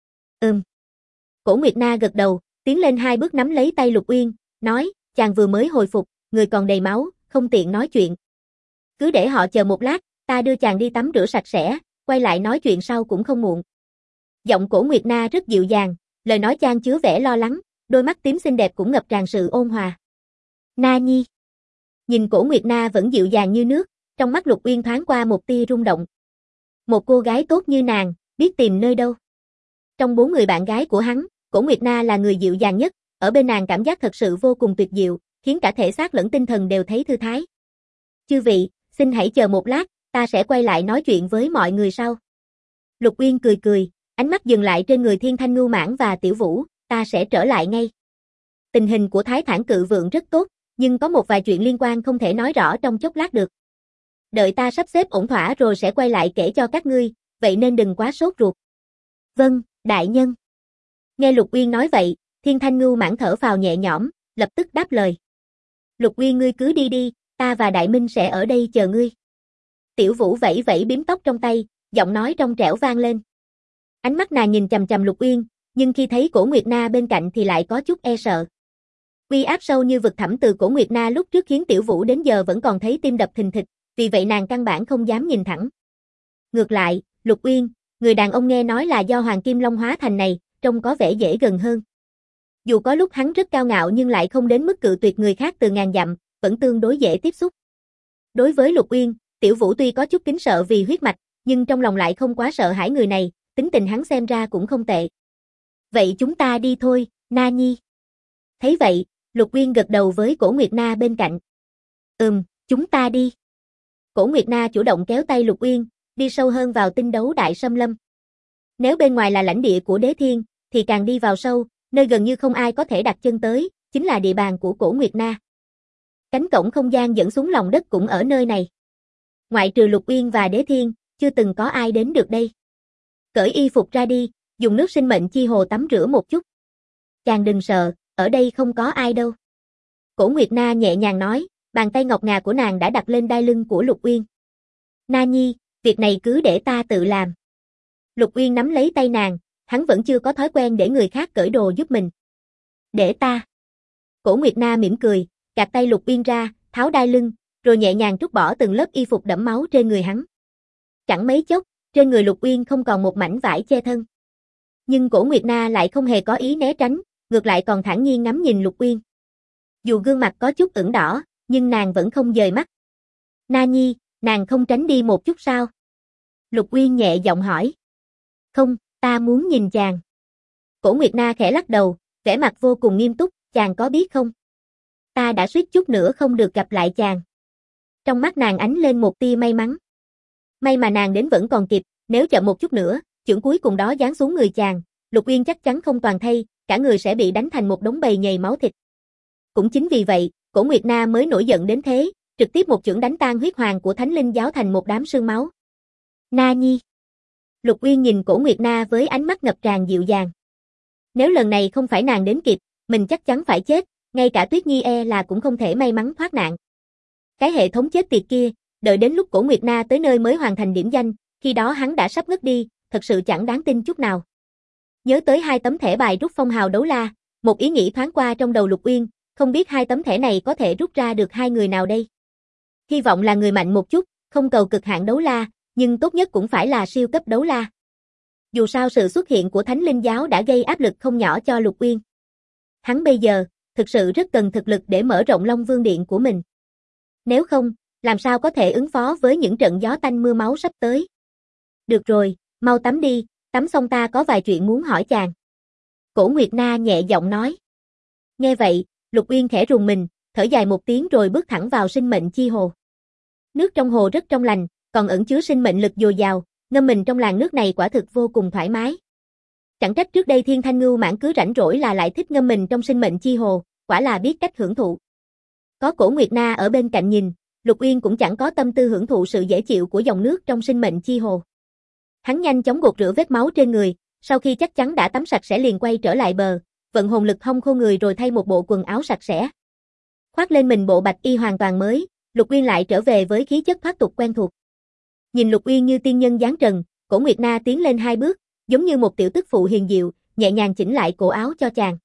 Cổ Nguyệt Na gật đầu, tiến lên 2 bước nắm lấy tay Lục Uyên, nói, chàng vừa mới hồi phục, người còn đầy máu, không tiện nói chuyện. Cứ để họ chờ một lát, Ta đưa chàng đi tắm rửa sạch sẽ, quay lại nói chuyện sau cũng không muộn. Giọng Cổ Nguyệt Na rất dịu dàng, lời nói chan chứa vẻ lo lắng, đôi mắt tím xinh đẹp cũng ngập tràn sự ôn hòa. Na Nhi. Nhìn Cổ Nguyệt Na vẫn dịu dàng như nước, trong mắt Lục Uyên thoáng qua một tia rung động. Một cô gái tốt như nàng, biết tìm nơi đâu. Trong 4 người bạn gái của hắn, Cổ Nguyệt Na là người dịu dàng nhất, ở bên nàng cảm giác thật sự vô cùng tuyệt diệu, khiến cả thể xác lẫn tinh thần đều thấy thư thái. Chư vị, xin hãy chờ một lát, ta sẽ quay lại nói chuyện với mọi người sau. Lục Uyên cười cười, ánh mắt dừng lại trên người Thiên Thanh Ngưu Mãn và Tiểu Vũ, ta sẽ trở lại ngay. Tình hình của Thái Thản Cự Vượng rất tốt, nhưng có một vài chuyện liên quan không thể nói rõ trong chốc lát được. Đợi ta sắp xếp ổn thỏa rồi sẽ quay lại kể cho các ngươi, vậy nên đừng quá sốt ruột. Vâng, đại nhân. Nghe Lục Uyên nói vậy, Thiên Thanh Ngưu Mãn thở phào nhẹ nhõm, lập tức đáp lời. Lục Uyên ngươi cứ đi đi, ta và Đại Minh sẽ ở đây chờ ngươi. Tiểu Vũ vẫy vẫy bím tóc trong tay, giọng nói trong trẻo vang lên. Ánh mắt nàng nhìn chằm chằm Lục Uyên, nhưng khi thấy Cổ Nguyệt Na bên cạnh thì lại có chút e sợ. Uy áp sâu như vực thẳm từ Cổ Nguyệt Na lúc trước khiến Tiểu Vũ đến giờ vẫn còn thấy tim đập thình thịch, vì vậy nàng căn bản không dám nhìn thẳng. Ngược lại, Lục Uyên, người đàn ông nghe nói là do Hoàng Kim Long hóa thành này, trông có vẻ dễ gần hơn. Dù có lúc hắn rất cao ngạo nhưng lại không đến mức cự tuyệt người khác từ ngàn dặm, vẫn tương đối dễ tiếp xúc. Đối với Lục Uyên, Tiểu Vũ tuy có chút kính sợ vì huyết mạch, nhưng trong lòng lại không quá sợ hãi người này, tính tình hắn xem ra cũng không tệ. Vậy chúng ta đi thôi, Na Nhi. Thấy vậy, Lục Uyên gật đầu với Cổ Nguyệt Na bên cạnh. Chúng ta đi. Cổ Nguyệt Na chủ động kéo tay Lục Uyên, đi sâu hơn vào tinh đấu đại xâm lâm. Nếu bên ngoài là lãnh địa của Đế Thiên, thì càng đi vào sâu, nơi gần như không ai có thể đặt chân tới, chính là địa bàn của Cổ Nguyệt Na. Cánh cổng không gian dẫn xuống lòng đất cũng ở nơi này. Ngoại trừ Lục Uyên và Đế Thiên, chưa từng có ai đến được đây. Cởi y phục ra đi, dùng nước sinh mệnh chi hồ tắm rửa một chút. Chàng đừng sợ, ở đây không có ai đâu. Cổ Nguyệt Na nhẹ nhàng nói, bàn tay ngọc ngà của nàng đã đặt lên đai lưng của Lục Uyên. Na Nhi, việc này cứ để ta tự làm. Lục Uyên nắm lấy tay nàng, hắn vẫn chưa có thói quen để người khác cởi đồ giúp mình. Để ta. Cổ Nguyệt Na mỉm cười, gạt tay Lục Uyên ra, tháo đai lưng, rồi nhẹ nhàng trút bỏ từng lớp y phục đẫm máu trên người hắn. Chẳng mấy chốc, trên người Lục Uyên không còn một mảnh vải che thân. Nhưng Cổ Nguyệt Na lại không hề có ý né tránh, ngược lại còn thản nhiên ngắm nhìn Lục Uyên. Dù gương mặt có chút ửng đỏ, nhưng nàng vẫn không dời mắt. Na Nhi, nàng không tránh đi một chút sao? Lục Uyên nhẹ giọng hỏi. Không, ta muốn nhìn chàng. Cổ Nguyệt Na khẽ lắc đầu, vẻ mặt vô cùng nghiêm túc, chàng có biết không? Ta đã suýt chút nữa không được gặp lại chàng. Trong mắt nàng ánh lên một tia may mắn. May mà nàng đến vẫn còn kịp, nếu chậm một chút nữa, chưởng cuối cùng đó giáng xuống người chàng, Lục Uyên chắc chắn không toàn thây, cả người sẽ bị đánh thành một đống bầy nhầy máu thịt. Cũng chính vì vậy, Cổ Nguyệt Na mới nổi giận đến thế, trực tiếp một chưởng đánh tan huyết hoàng của Thánh Linh giáo thành một đám sương máu. Na Nhi. Lục Uyên nhìn Cổ Nguyệt Na với ánh mắt ngập tràn dịu dàng. Nếu lần này không phải nàng đến kịp, mình chắc chắn phải chết, ngay cả Tuyết Nhi e là cũng không thể may mắn thoát nạn. Cái hệ thống chết tiệt kia, đợi đến lúc Cổ Nguyệt Na tới nơi mới hoàn thành điểm danh, khi đó hắn đã sắp ngất đi, thật sự chẳng đáng tin chút nào. Nhớ tới 2 tấm thẻ bài rút phong hào đấu la, một ý nghĩ thoáng qua trong đầu Lục Uyên, không biết 2 tấm thẻ này có thể rút ra được 2 người nào đây. Hy vọng là người mạnh một chút, không cầu cực hạn đấu la, nhưng tốt nhất cũng phải là siêu cấp đấu la. Dù sao sự xuất hiện của Thánh Linh giáo đã gây áp lực không nhỏ cho Lục Uyên. Hắn bây giờ, thực sự rất cần thực lực để mở rộng Long Vương Điện của mình. Nếu không, làm sao có thể ứng phó với những trận gió tanh mưa máu sắp tới. Được rồi, mau tắm đi, tắm xong ta có vài chuyện muốn hỏi chàng. Cổ Nguyệt Na nhẹ giọng nói. Nghe vậy, Lục Uyên khẽ rùng mình, thở dài một tiếng rồi bước thẳng vào sinh mệnh chi hồ. Nước trong hồ rất trong lành, còn ẩn chứa sinh mệnh lực dồi dào, ngâm mình trong làn nước này quả thực vô cùng thoải mái. Chẳng trách trước đây Thiên Thanh Ngưu Mãn cứ rảnh rỗi là lại thích ngâm mình trong sinh mệnh chi hồ, quả là biết cách hưởng thụ. Có Cổ Nguyệt Na ở bên cạnh nhìn, Lục Uyên cũng chẳng có tâm tư hưởng thụ sự dễ chịu của dòng nước trong sinh mệnh chi hồ. Hắn nhanh chóng gột rửa vết máu trên người, sau khi chắc chắn đã tắm sạch sẽ liền quay trở lại bờ, vận hồn lực hong khô người rồi thay một bộ quần áo sạch sẽ. Khoác lên mình bộ bạch y hoàn toàn mới, Lục Uyên lại trở về với khí chất thoát tục quen thuộc. Nhìn Lục Uyên như tiên nhân dáng trần, Cổ Nguyệt Na tiến lên 2 bước, giống như một tiểu tức phụ hiền diệu, nhẹ nhàng chỉnh lại cổ áo cho chàng.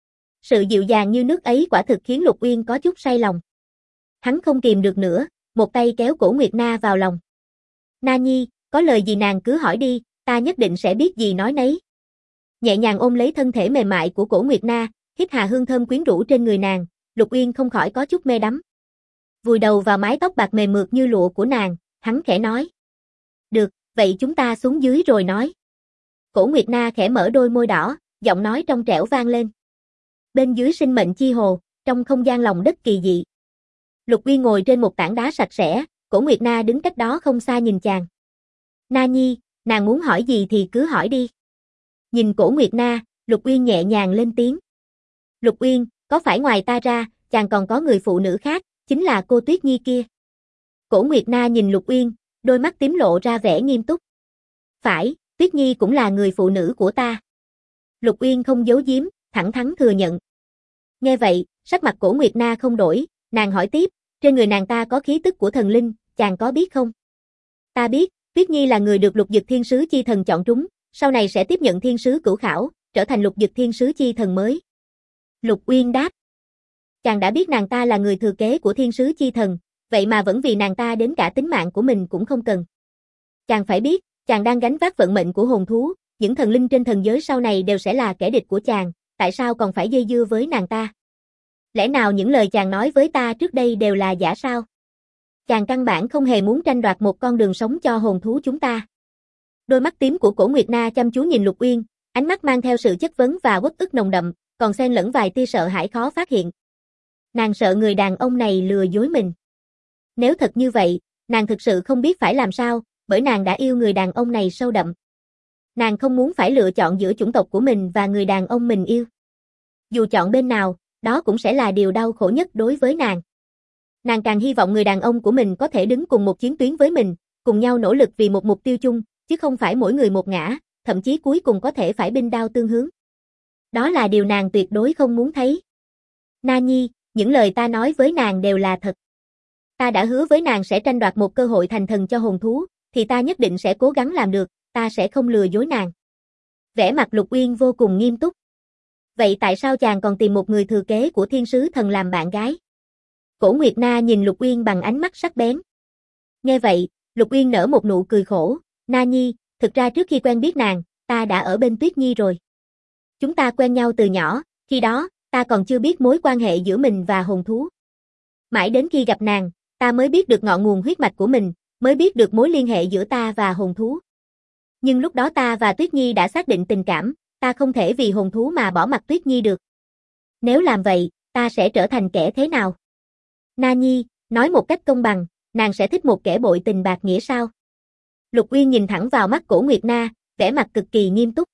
Sự dịu dàng như nước ấy quả thực khiến Lục Uyên có chút say lòng. Hắn không kìm được nữa, một tay kéo Cổ Nguyệt Na vào lòng. Na Nhi, có lời gì nàng cứ hỏi đi, ta nhất định sẽ biết gì nói nấy. Nhẹ nhàng ôm lấy thân thể mềm mại của Cổ Nguyệt Na, hít hà hương thơm quyến rũ trên người nàng, Lục Uyên không khỏi có chút mê đắm. Vùi đầu vào mái tóc bạc mềm mượt như lụa của nàng, hắn khẽ nói. Được, vậy chúng ta xuống dưới rồi nói. Cổ Nguyệt Na khẽ mở đôi môi đỏ, giọng nói trong trẻo vang lên. Bên dưới sinh mệnh chi hồ, trong không gian lòng đất kỳ dị. Lục Uyên ngồi trên một tảng đá sạch sẽ, Cổ Nguyệt Na đứng cách đó không xa nhìn chàng. Na Nhi, nàng muốn hỏi gì thì cứ hỏi đi. Nhìn Cổ Nguyệt Na, Lục Uyên nhẹ nhàng lên tiếng. Lục Uyên, có phải ngoài ta ra, chàng còn có người phụ nữ khác, chính là cô Tuyết Nhi kia. Cổ Nguyệt Na nhìn Lục Uyên, đôi mắt tím lộ ra vẻ nghiêm túc. Phải, Tuyết Nhi cũng là người phụ nữ của ta. Lục Uyên không giấu giếm, thẳng thắn thừa nhận. Nghe vậy, sắc mặt Cổ Nguyệt Na không đổi, nàng hỏi tiếp, trên người nàng ta có khí tức của thần linh, chàng có biết không? Ta biết, Tuyết Nhi là người được Lục Dực Thiên Sứ Chi Thần chọn trúng, sau này sẽ tiếp nhận Thiên Sứ Cửu Khảo, trở thành Lục Dực Thiên Sứ Chi Thần mới. Lục Uyên đáp. Chàng đã biết nàng ta là người thừa kế của Thiên Sứ Chi Thần, vậy mà vẫn vì nàng ta đến cả tính mạng của mình cũng không cần. Chàng phải biết, chàng đang gánh vác vận mệnh của hồn thú, những thần linh trên thần giới sau này đều sẽ là kẻ địch của chàng, tại sao còn phải dây dưa với nàng ta? Lẽ nào những lời chàng nói với ta trước đây đều là giả sao? Chàng căn bản không hề muốn tranh đoạt một con đường sống cho hồn thú chúng ta. Đôi mắt tím của Cổ Nguyệt Na chăm chú nhìn Lục Uyên, ánh mắt mang theo sự chất vấn và uất ức nồng đậm, còn xen lẫn vài tia sợ hãi khó phát hiện. Nàng sợ người đàn ông này lừa dối mình. Nếu thật như vậy, nàng thực sự không biết phải làm sao, bởi nàng đã yêu người đàn ông này sâu đậm. Nàng không muốn phải lựa chọn giữa chủng tộc của mình và người đàn ông mình yêu. Dù chọn bên nào, đó cũng sẽ là điều đau khổ nhất đối với nàng. Nàng càng hy vọng người đàn ông của mình có thể đứng cùng một chiến tuyến với mình, cùng nhau nỗ lực vì một mục tiêu chung, chứ không phải mỗi người một ngã, thậm chí cuối cùng có thể phải binh đao tương hướng. Đó là điều nàng tuyệt đối không muốn thấy. Na Nhi, những lời ta nói với nàng đều là thật. Ta đã hứa với nàng sẽ tranh đoạt một cơ hội thành thần cho hồn thú, thì ta nhất định sẽ cố gắng làm được, ta sẽ không lừa dối nàng. Vẻ mặt Lục Uyên vô cùng nghiêm túc. Vậy tại sao chàng còn tìm một người thừa kế của Thiên Sứ Thần làm bạn gái? Cổ Nguyệt Na nhìn Lục Uyên bằng ánh mắt sắc bén. Nghe vậy, Lục Uyên nở một nụ cười khổ. Na Nhi, thực ra trước khi quen biết nàng, ta đã ở bên Tuyết Nhi rồi. Chúng ta quen nhau từ nhỏ, khi đó, ta còn chưa biết mối quan hệ giữa mình và hồn thú. Mãi đến khi gặp nàng, ta mới biết được ngọn nguồn huyết mạch của mình, mới biết được mối liên hệ giữa ta và hồn thú. Nhưng lúc đó ta và Tuyết Nhi đã xác định tình cảm, ta không thể vì hồn thú mà bỏ mặc Tuyết Nhi được. Nếu làm vậy, ta sẽ trở thành kẻ thế nào? Na Nhi, nói một cách công bằng, nàng sẽ thích một kẻ bội tình bạc nghĩa sao? Lục Uyên nhìn thẳng vào mắt Cổ Nguyệt Na, vẻ mặt cực kỳ nghiêm túc.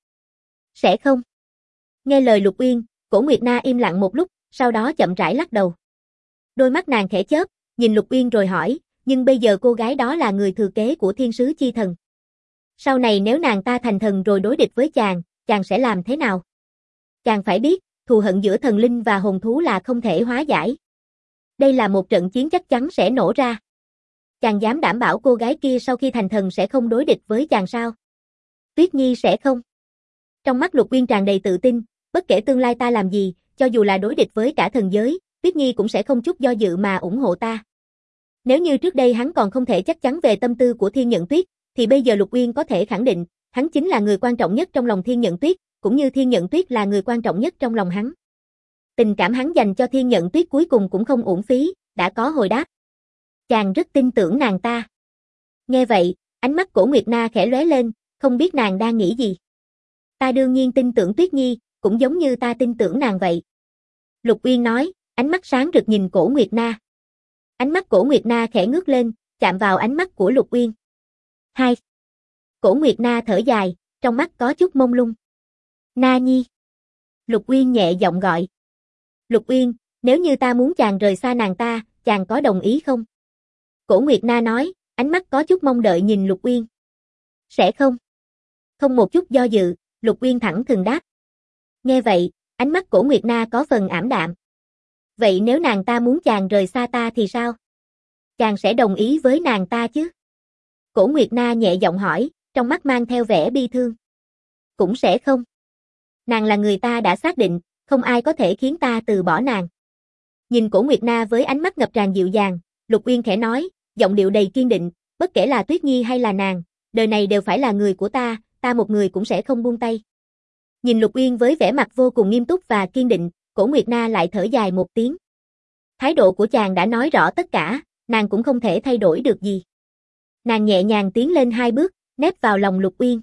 Sẽ không. Nghe lời Lục Uyên, Cổ Nguyệt Na im lặng một lúc, sau đó chậm rãi lắc đầu. Đôi mắt nàng khẽ chớp, nhìn Lục Uyên rồi hỏi, nhưng bây giờ cô gái đó là người thừa kế của Thiên Sứ Chi Thần. Sau này nếu nàng ta thành thần rồi đối địch với chàng, chàng sẽ làm thế nào? Chàng phải biết, thù hận giữa thần linh và hồn thú là không thể hóa giải. Đây là một trận chiến chắc chắn sẽ nổ ra. Chàng dám đảm bảo cô gái kia sau khi thành thần sẽ không đối địch với chàng sao? Tuyết Nhi sẽ không. Trong mắt Lục Uyên tràn đầy tự tin, bất kể tương lai ta làm gì, cho dù là đối địch với cả thần giới, Tuyết Nhi cũng sẽ không chút do dự mà ủng hộ ta. Nếu như trước đây hắn còn không thể chắc chắn về tâm tư của Thiên Nhận Tuyết, thì bây giờ Lục Uyên có thể khẳng định, hắn chính là người quan trọng nhất trong lòng Thiên Nhận Tuyết, cũng như Thiên Nhận Tuyết là người quan trọng nhất trong lòng hắn. Tình cảm hắn dành cho Thiên Nhận Tuyết cuối cùng cũng không uổng phí, đã có hồi đáp. Chàng rất tin tưởng nàng ta. Nghe vậy, ánh mắt Cổ Nguyệt Na khẽ lóe lên, không biết nàng đang nghĩ gì. Ta đương nhiên tin tưởng Tuyết Nhi, cũng giống như ta tin tưởng nàng vậy. Lục Uyên nói, ánh mắt sáng rực nhìn Cổ Nguyệt Na. Ánh mắt Cổ Nguyệt Na khẽ ngước lên, chạm vào ánh mắt của Lục Uyên. Hai. Cổ Nguyệt Na thở dài, trong mắt có chút mông lung. Na Nhi. Lục Uyên nhẹ giọng gọi. Lục Uyên, nếu như ta muốn chàng rời xa nàng ta, chàng có đồng ý không? Cổ Nguyệt Na nói, ánh mắt có chút mong đợi nhìn Lục Uyên. Sẽ không. Không một chút do dự, Lục Uyên thẳng thừng đáp. Nghe vậy, ánh mắt Cổ Nguyệt Na có phần ảm đạm. Vậy nếu nàng ta muốn chàng rời xa ta thì sao? Chàng sẽ đồng ý với nàng ta chứ? Cổ Nguyệt Na nhẹ giọng hỏi, trong mắt mang theo vẻ bi thương. Cũng sẽ không. Nàng là người ta đã xác định, không ai có thể khiến ta từ bỏ nàng. Nhìn Cổ Nguyệt Na với ánh mắt ngập tràn dịu dàng, Lục Uyên khẽ nói, giọng điệu đầy kiên định, bất kể là Tuyết Nhi hay là nàng, đời này đều phải là người của ta một người cũng sẽ không buông tay. Nhìn Lục Uyên với vẻ mặt vô cùng nghiêm túc và kiên định, Cổ Nguyệt Na lại thở dài một tiếng. Thái độ của chàng đã nói rõ tất cả, nàng cũng không thể thay đổi được gì. Nàng nhẹ nhàng tiến lên 2 bước, nép vào lòng Lục Uyên.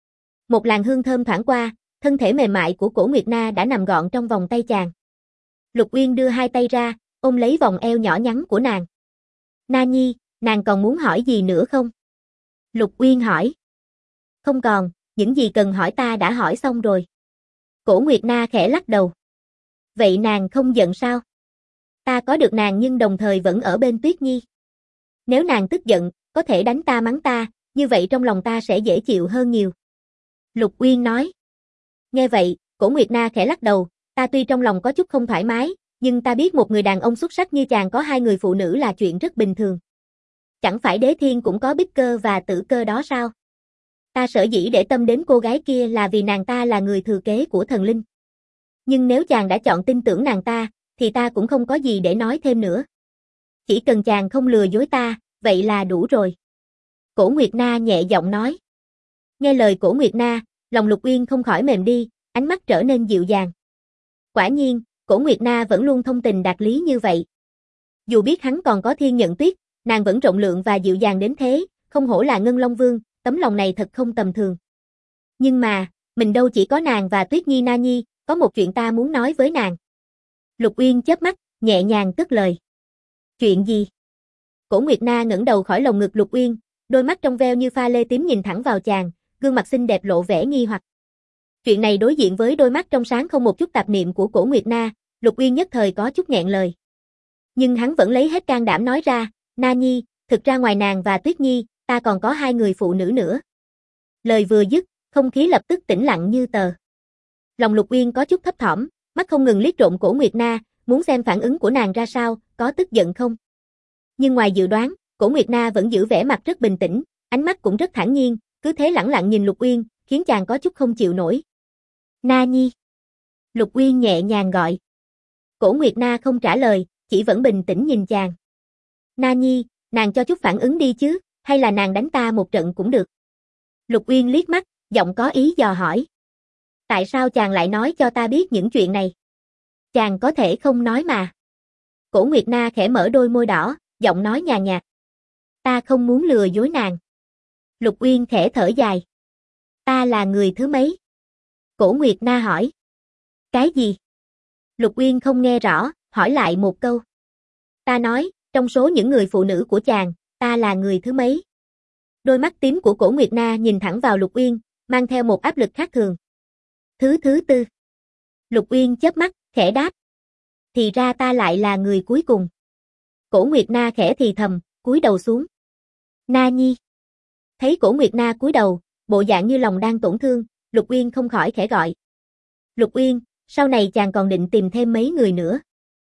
Một làn hương thơm thoảng qua, thân thể mềm mại của Cổ Nguyệt Na đã nằm gọn trong vòng tay chàng. Lục Uyên đưa 2 tay ra, ôm lấy vòng eo nhỏ nhắn của nàng. Na Nhi, nàng còn muốn hỏi gì nữa không? Lục Uyên hỏi. Không còn, những gì cần hỏi ta đã hỏi xong rồi. Cổ Nguyệt Na khẽ lắc đầu. Vậy nàng không giận sao? Ta có được nàng nhưng đồng thời vẫn ở bên Tuyết Nhi. Nếu nàng tức giận, có thể đánh ta mắng ta, như vậy trong lòng ta sẽ dễ chịu hơn nhiều. Lục Uyên nói. Nghe vậy, Cổ Nguyệt Na khẽ lắc đầu, ta tuy trong lòng có chút không thoải mái, nhưng ta biết một người đàn ông xuất sắc như chàng có 2 người phụ nữ là chuyện rất bình thường. Chẳng phải Đế Thiên cũng có Bích Cơ và Tử Cơ đó sao? Ta sở dĩ để tâm đến cô gái kia là vì nàng ta là người thừa kế của thần linh. Nhưng nếu chàng đã chọn tin tưởng nàng ta, thì ta cũng không có gì để nói thêm nữa. Chỉ cần chàng không lừa dối ta, vậy là đủ rồi. Cổ Nguyệt Na nhẹ giọng nói. Nghe lời Cổ Nguyệt Na, lòng Lục Uyên không khỏi mềm đi, ánh mắt trở nên dịu dàng. Quả nhiên, Cổ Nguyệt Na vẫn luôn thông tình đạt lý như vậy. Dù biết hắn còn có Thiên Nhận Tuyết, nàng vẫn rộng lượng và dịu dàng đến thế, không hổ là Ngân Long Vương, tấm lòng này thật không tầm thường. Nhưng mà, mình đâu chỉ có nàng và Tuyết Nhi. Na Nhi, có một chuyện ta muốn nói với nàng. Lục Uyên chớp mắt, nhẹ nhàng cất lời. Chuyện gì? Cổ Nguyệt Na ngẩng đầu khỏi lồng ngực Lục Uyên, đôi mắt trong veo như pha lê tím nhìn thẳng vào chàng, gương mặt xinh đẹp lộ vẻ nghi hoặc. Chuyện này đối diện với đôi mắt trong sáng không một chút tạp niệm của Cổ Nguyệt Na, Lục Uyên nhất thời có chút nghẹn lời. Nhưng hắn vẫn lấy hết can đảm nói ra, Na Nhi, thực ra ngoài nàng và Tuyết Nhi, ta còn có 2 người phụ nữ nữa. Lời vừa dứt, không khí lập tức tĩnh lặng như tờ. Lòng Lục Uyên có chút thấp thỏm, mắt không ngừng liếc trộm Cổ Nguyệt Na, muốn xem phản ứng của nàng ra sao, có tức giận không. Nhưng ngoài dự đoán, Cổ Nguyệt Na vẫn giữ vẻ mặt rất bình tĩnh, ánh mắt cũng rất thản nhiên, cứ thế lẳng lặng nhìn Lục Uyên, khiến chàng có chút không chịu nổi. Na Nhi. Lục Uyên nhẹ nhàng gọi. Cổ Nguyệt Na không trả lời, chỉ vẫn bình tĩnh nhìn chàng. Na Nhi, nàng cho chút phản ứng đi chứ, hay là nàng đánh ta một trận cũng được. Lục Uyên liếc mắt, giọng có ý dò hỏi. Tại sao chàng lại nói cho ta biết những chuyện này? Chàng có thể không nói mà. Cổ Nguyệt Na khẽ mở đôi môi đỏ, giọng nói nhàn nhạt. Ta không muốn lừa dối nàng. Lục Uyên khẽ thở dài. Ta là người thứ mấy? Cổ Nguyệt Na hỏi. Cái gì? Lục Uyên không nghe rõ, hỏi lại một câu. Ta nói, trong số những người phụ nữ của chàng, ta là người thứ mấy? Đôi mắt tím của Cổ Nguyệt Na nhìn thẳng vào Lục Uyên, mang theo một áp lực khác thường. Thứ 4. Lục Uyên chớp mắt, khẽ đáp. Thì ra ta lại là người cuối cùng. Cổ Nguyệt Na khẽ thì thầm, cúi đầu xuống. Na Nhi. Thấy Cổ Nguyệt Na cúi đầu, bộ dạng như lòng đang tổn thương, Lục Uyên không khỏi khẽ gọi. Lục Uyên, sau này chàng còn định tìm thêm mấy người nữa?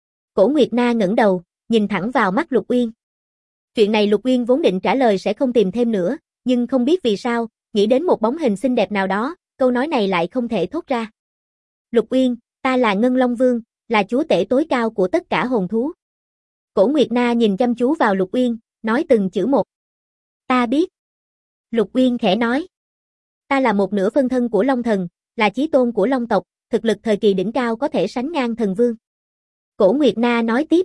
Cổ Nguyệt Na ngẩng đầu, nhìn thẳng vào mắt Lục Uyên. Chuyện này Lục Uyên vốn định trả lời sẽ không tìm thêm nữa, nhưng không biết vì sao, nghĩ đến một bóng hình xinh đẹp nào đó, câu nói này lại không thể thốt ra. Lục Uyên, ta là Ngân Long Vương, là chúa tể tối cao của tất cả hồn thú. Cổ Nguyệt Na nhìn chăm chú vào Lục Uyên, nói từng chữ một. Ta biết. Lục Uyên khẽ nói. Ta là một nửa phân thân của Long Thần, là chí tôn của Long tộc, thực lực thời kỳ đỉnh cao có thể sánh ngang thần vương. Cổ Nguyệt Na nói tiếp.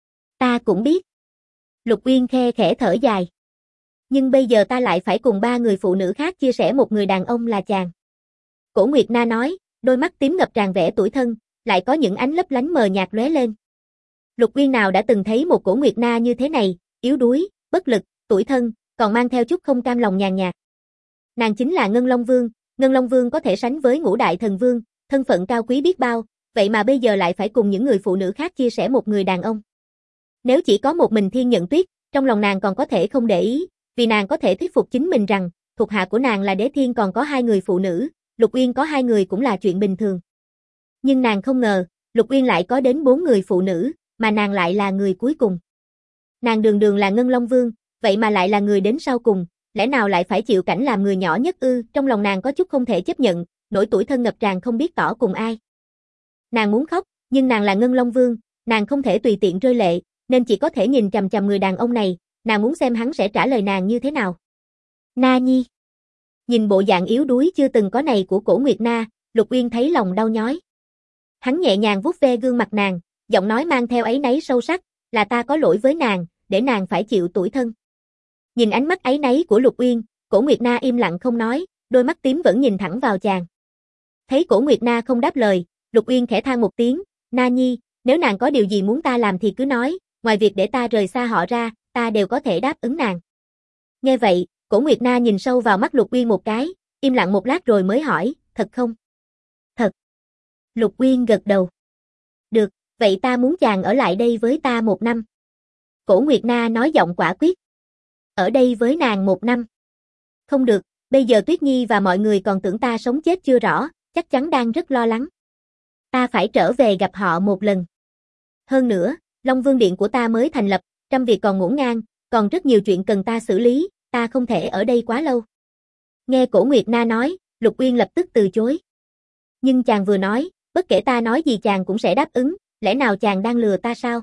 Ta cũng biết. Lục Uyên khe khẽ thở dài. Nhưng bây giờ ta lại phải cùng 3 người phụ nữ khác chia sẻ một người đàn ông là chàng. Cổ Nguyệt Na nói, đôi mắt tím ngập tràn vẻ tủi thân, lại có những ánh lấp lánh mờ nhạt lóe lên. Lục Uyên nào đã từng thấy một Cổ Nguyệt Na như thế này, yếu đuối, bất lực, tủi thân, còn mang theo chút không cam lòng nhàn nhạt. Nàng chính là Ngân Long Vương, Ngân Long Vương có thể sánh với Ngũ Đại Thần Vương, thân phận cao quý biết bao, vậy mà bây giờ lại phải cùng những người phụ nữ khác chia sẻ một người đàn ông. Nếu chỉ có một mình Thiên Nhận Tuyết, trong lòng nàng còn có thể không để ý, vì nàng có thể thuyết phục chính mình rằng, thuộc hạ của nàng là Đế Thiên còn có 2 người phụ nữ, Lục Uyên có 2 người cũng là chuyện bình thường. Nhưng nàng không ngờ, Lục Uyên lại có đến 4 người phụ nữ, mà nàng lại là người cuối cùng. Nàng đường đường là Ngân Long Vương, vậy mà lại là người đến sau cùng, lẽ nào lại phải chịu cảnh làm người nhỏ nhất ư? Trong lòng nàng có chút không thể chấp nhận, nỗi tủi thân ngập tràn không biết tỏ cùng ai. Nàng muốn khóc, nhưng nàng là Ngân Long Vương, nàng không thể tùy tiện rơi lệ, nên chỉ có thể nhìn chằm chằm người đàn ông này, nàng muốn xem hắn sẽ trả lời nàng như thế nào. Na Nhi. Nhìn bộ dạng yếu đuối chưa từng có này của Cổ Nguyệt Na, Lục Uyên thấy lòng đau nhói. Hắn nhẹ nhàng vuốt ve gương mặt nàng, giọng nói mang theo áy náy sâu sắc, là ta có lỗi với nàng, để nàng phải chịu tủi thân. Nhìn ánh mắt áy náy của Lục Uyên, Cổ Nguyệt Na im lặng không nói, đôi mắt tím vẫn nhìn thẳng vào chàng. Thấy Cổ Nguyệt Na không đáp lời, Lục Uyên khẽ than một tiếng, Na Nhi, nếu nàng có điều gì muốn ta làm thì cứ nói, ngoài việc để ta rời xa họ ra, ta đều có thể đáp ứng nàng. Nghe vậy, Cổ Nguyệt Na nhìn sâu vào mắt Lục Uyên một cái, im lặng một lát rồi mới hỏi, thật không? Thật. Lục Uyên gật đầu. Được, vậy ta muốn chàng ở lại đây với ta 1 năm. Cổ Nguyệt Na nói giọng quả quyết. Ở đây với nàng 1 năm. Không được, bây giờ Tuyết Nhi và mọi người còn tưởng ta sống chết chưa rõ, chắc chắn đang rất lo lắng. Ta phải trở về gặp họ một lần. Hơn nữa, Long Vương Điện của ta mới thành lập, trăm việc còn ngổn ngang, còn rất nhiều chuyện cần ta xử lý, ta không thể ở đây quá lâu. Nghe Cổ Nguyệt Na nói, Lục Uyên lập tức từ chối. Nhưng chàng vừa nói, bất kể ta nói gì chàng cũng sẽ đáp ứng, lẽ nào chàng đang lừa ta sao?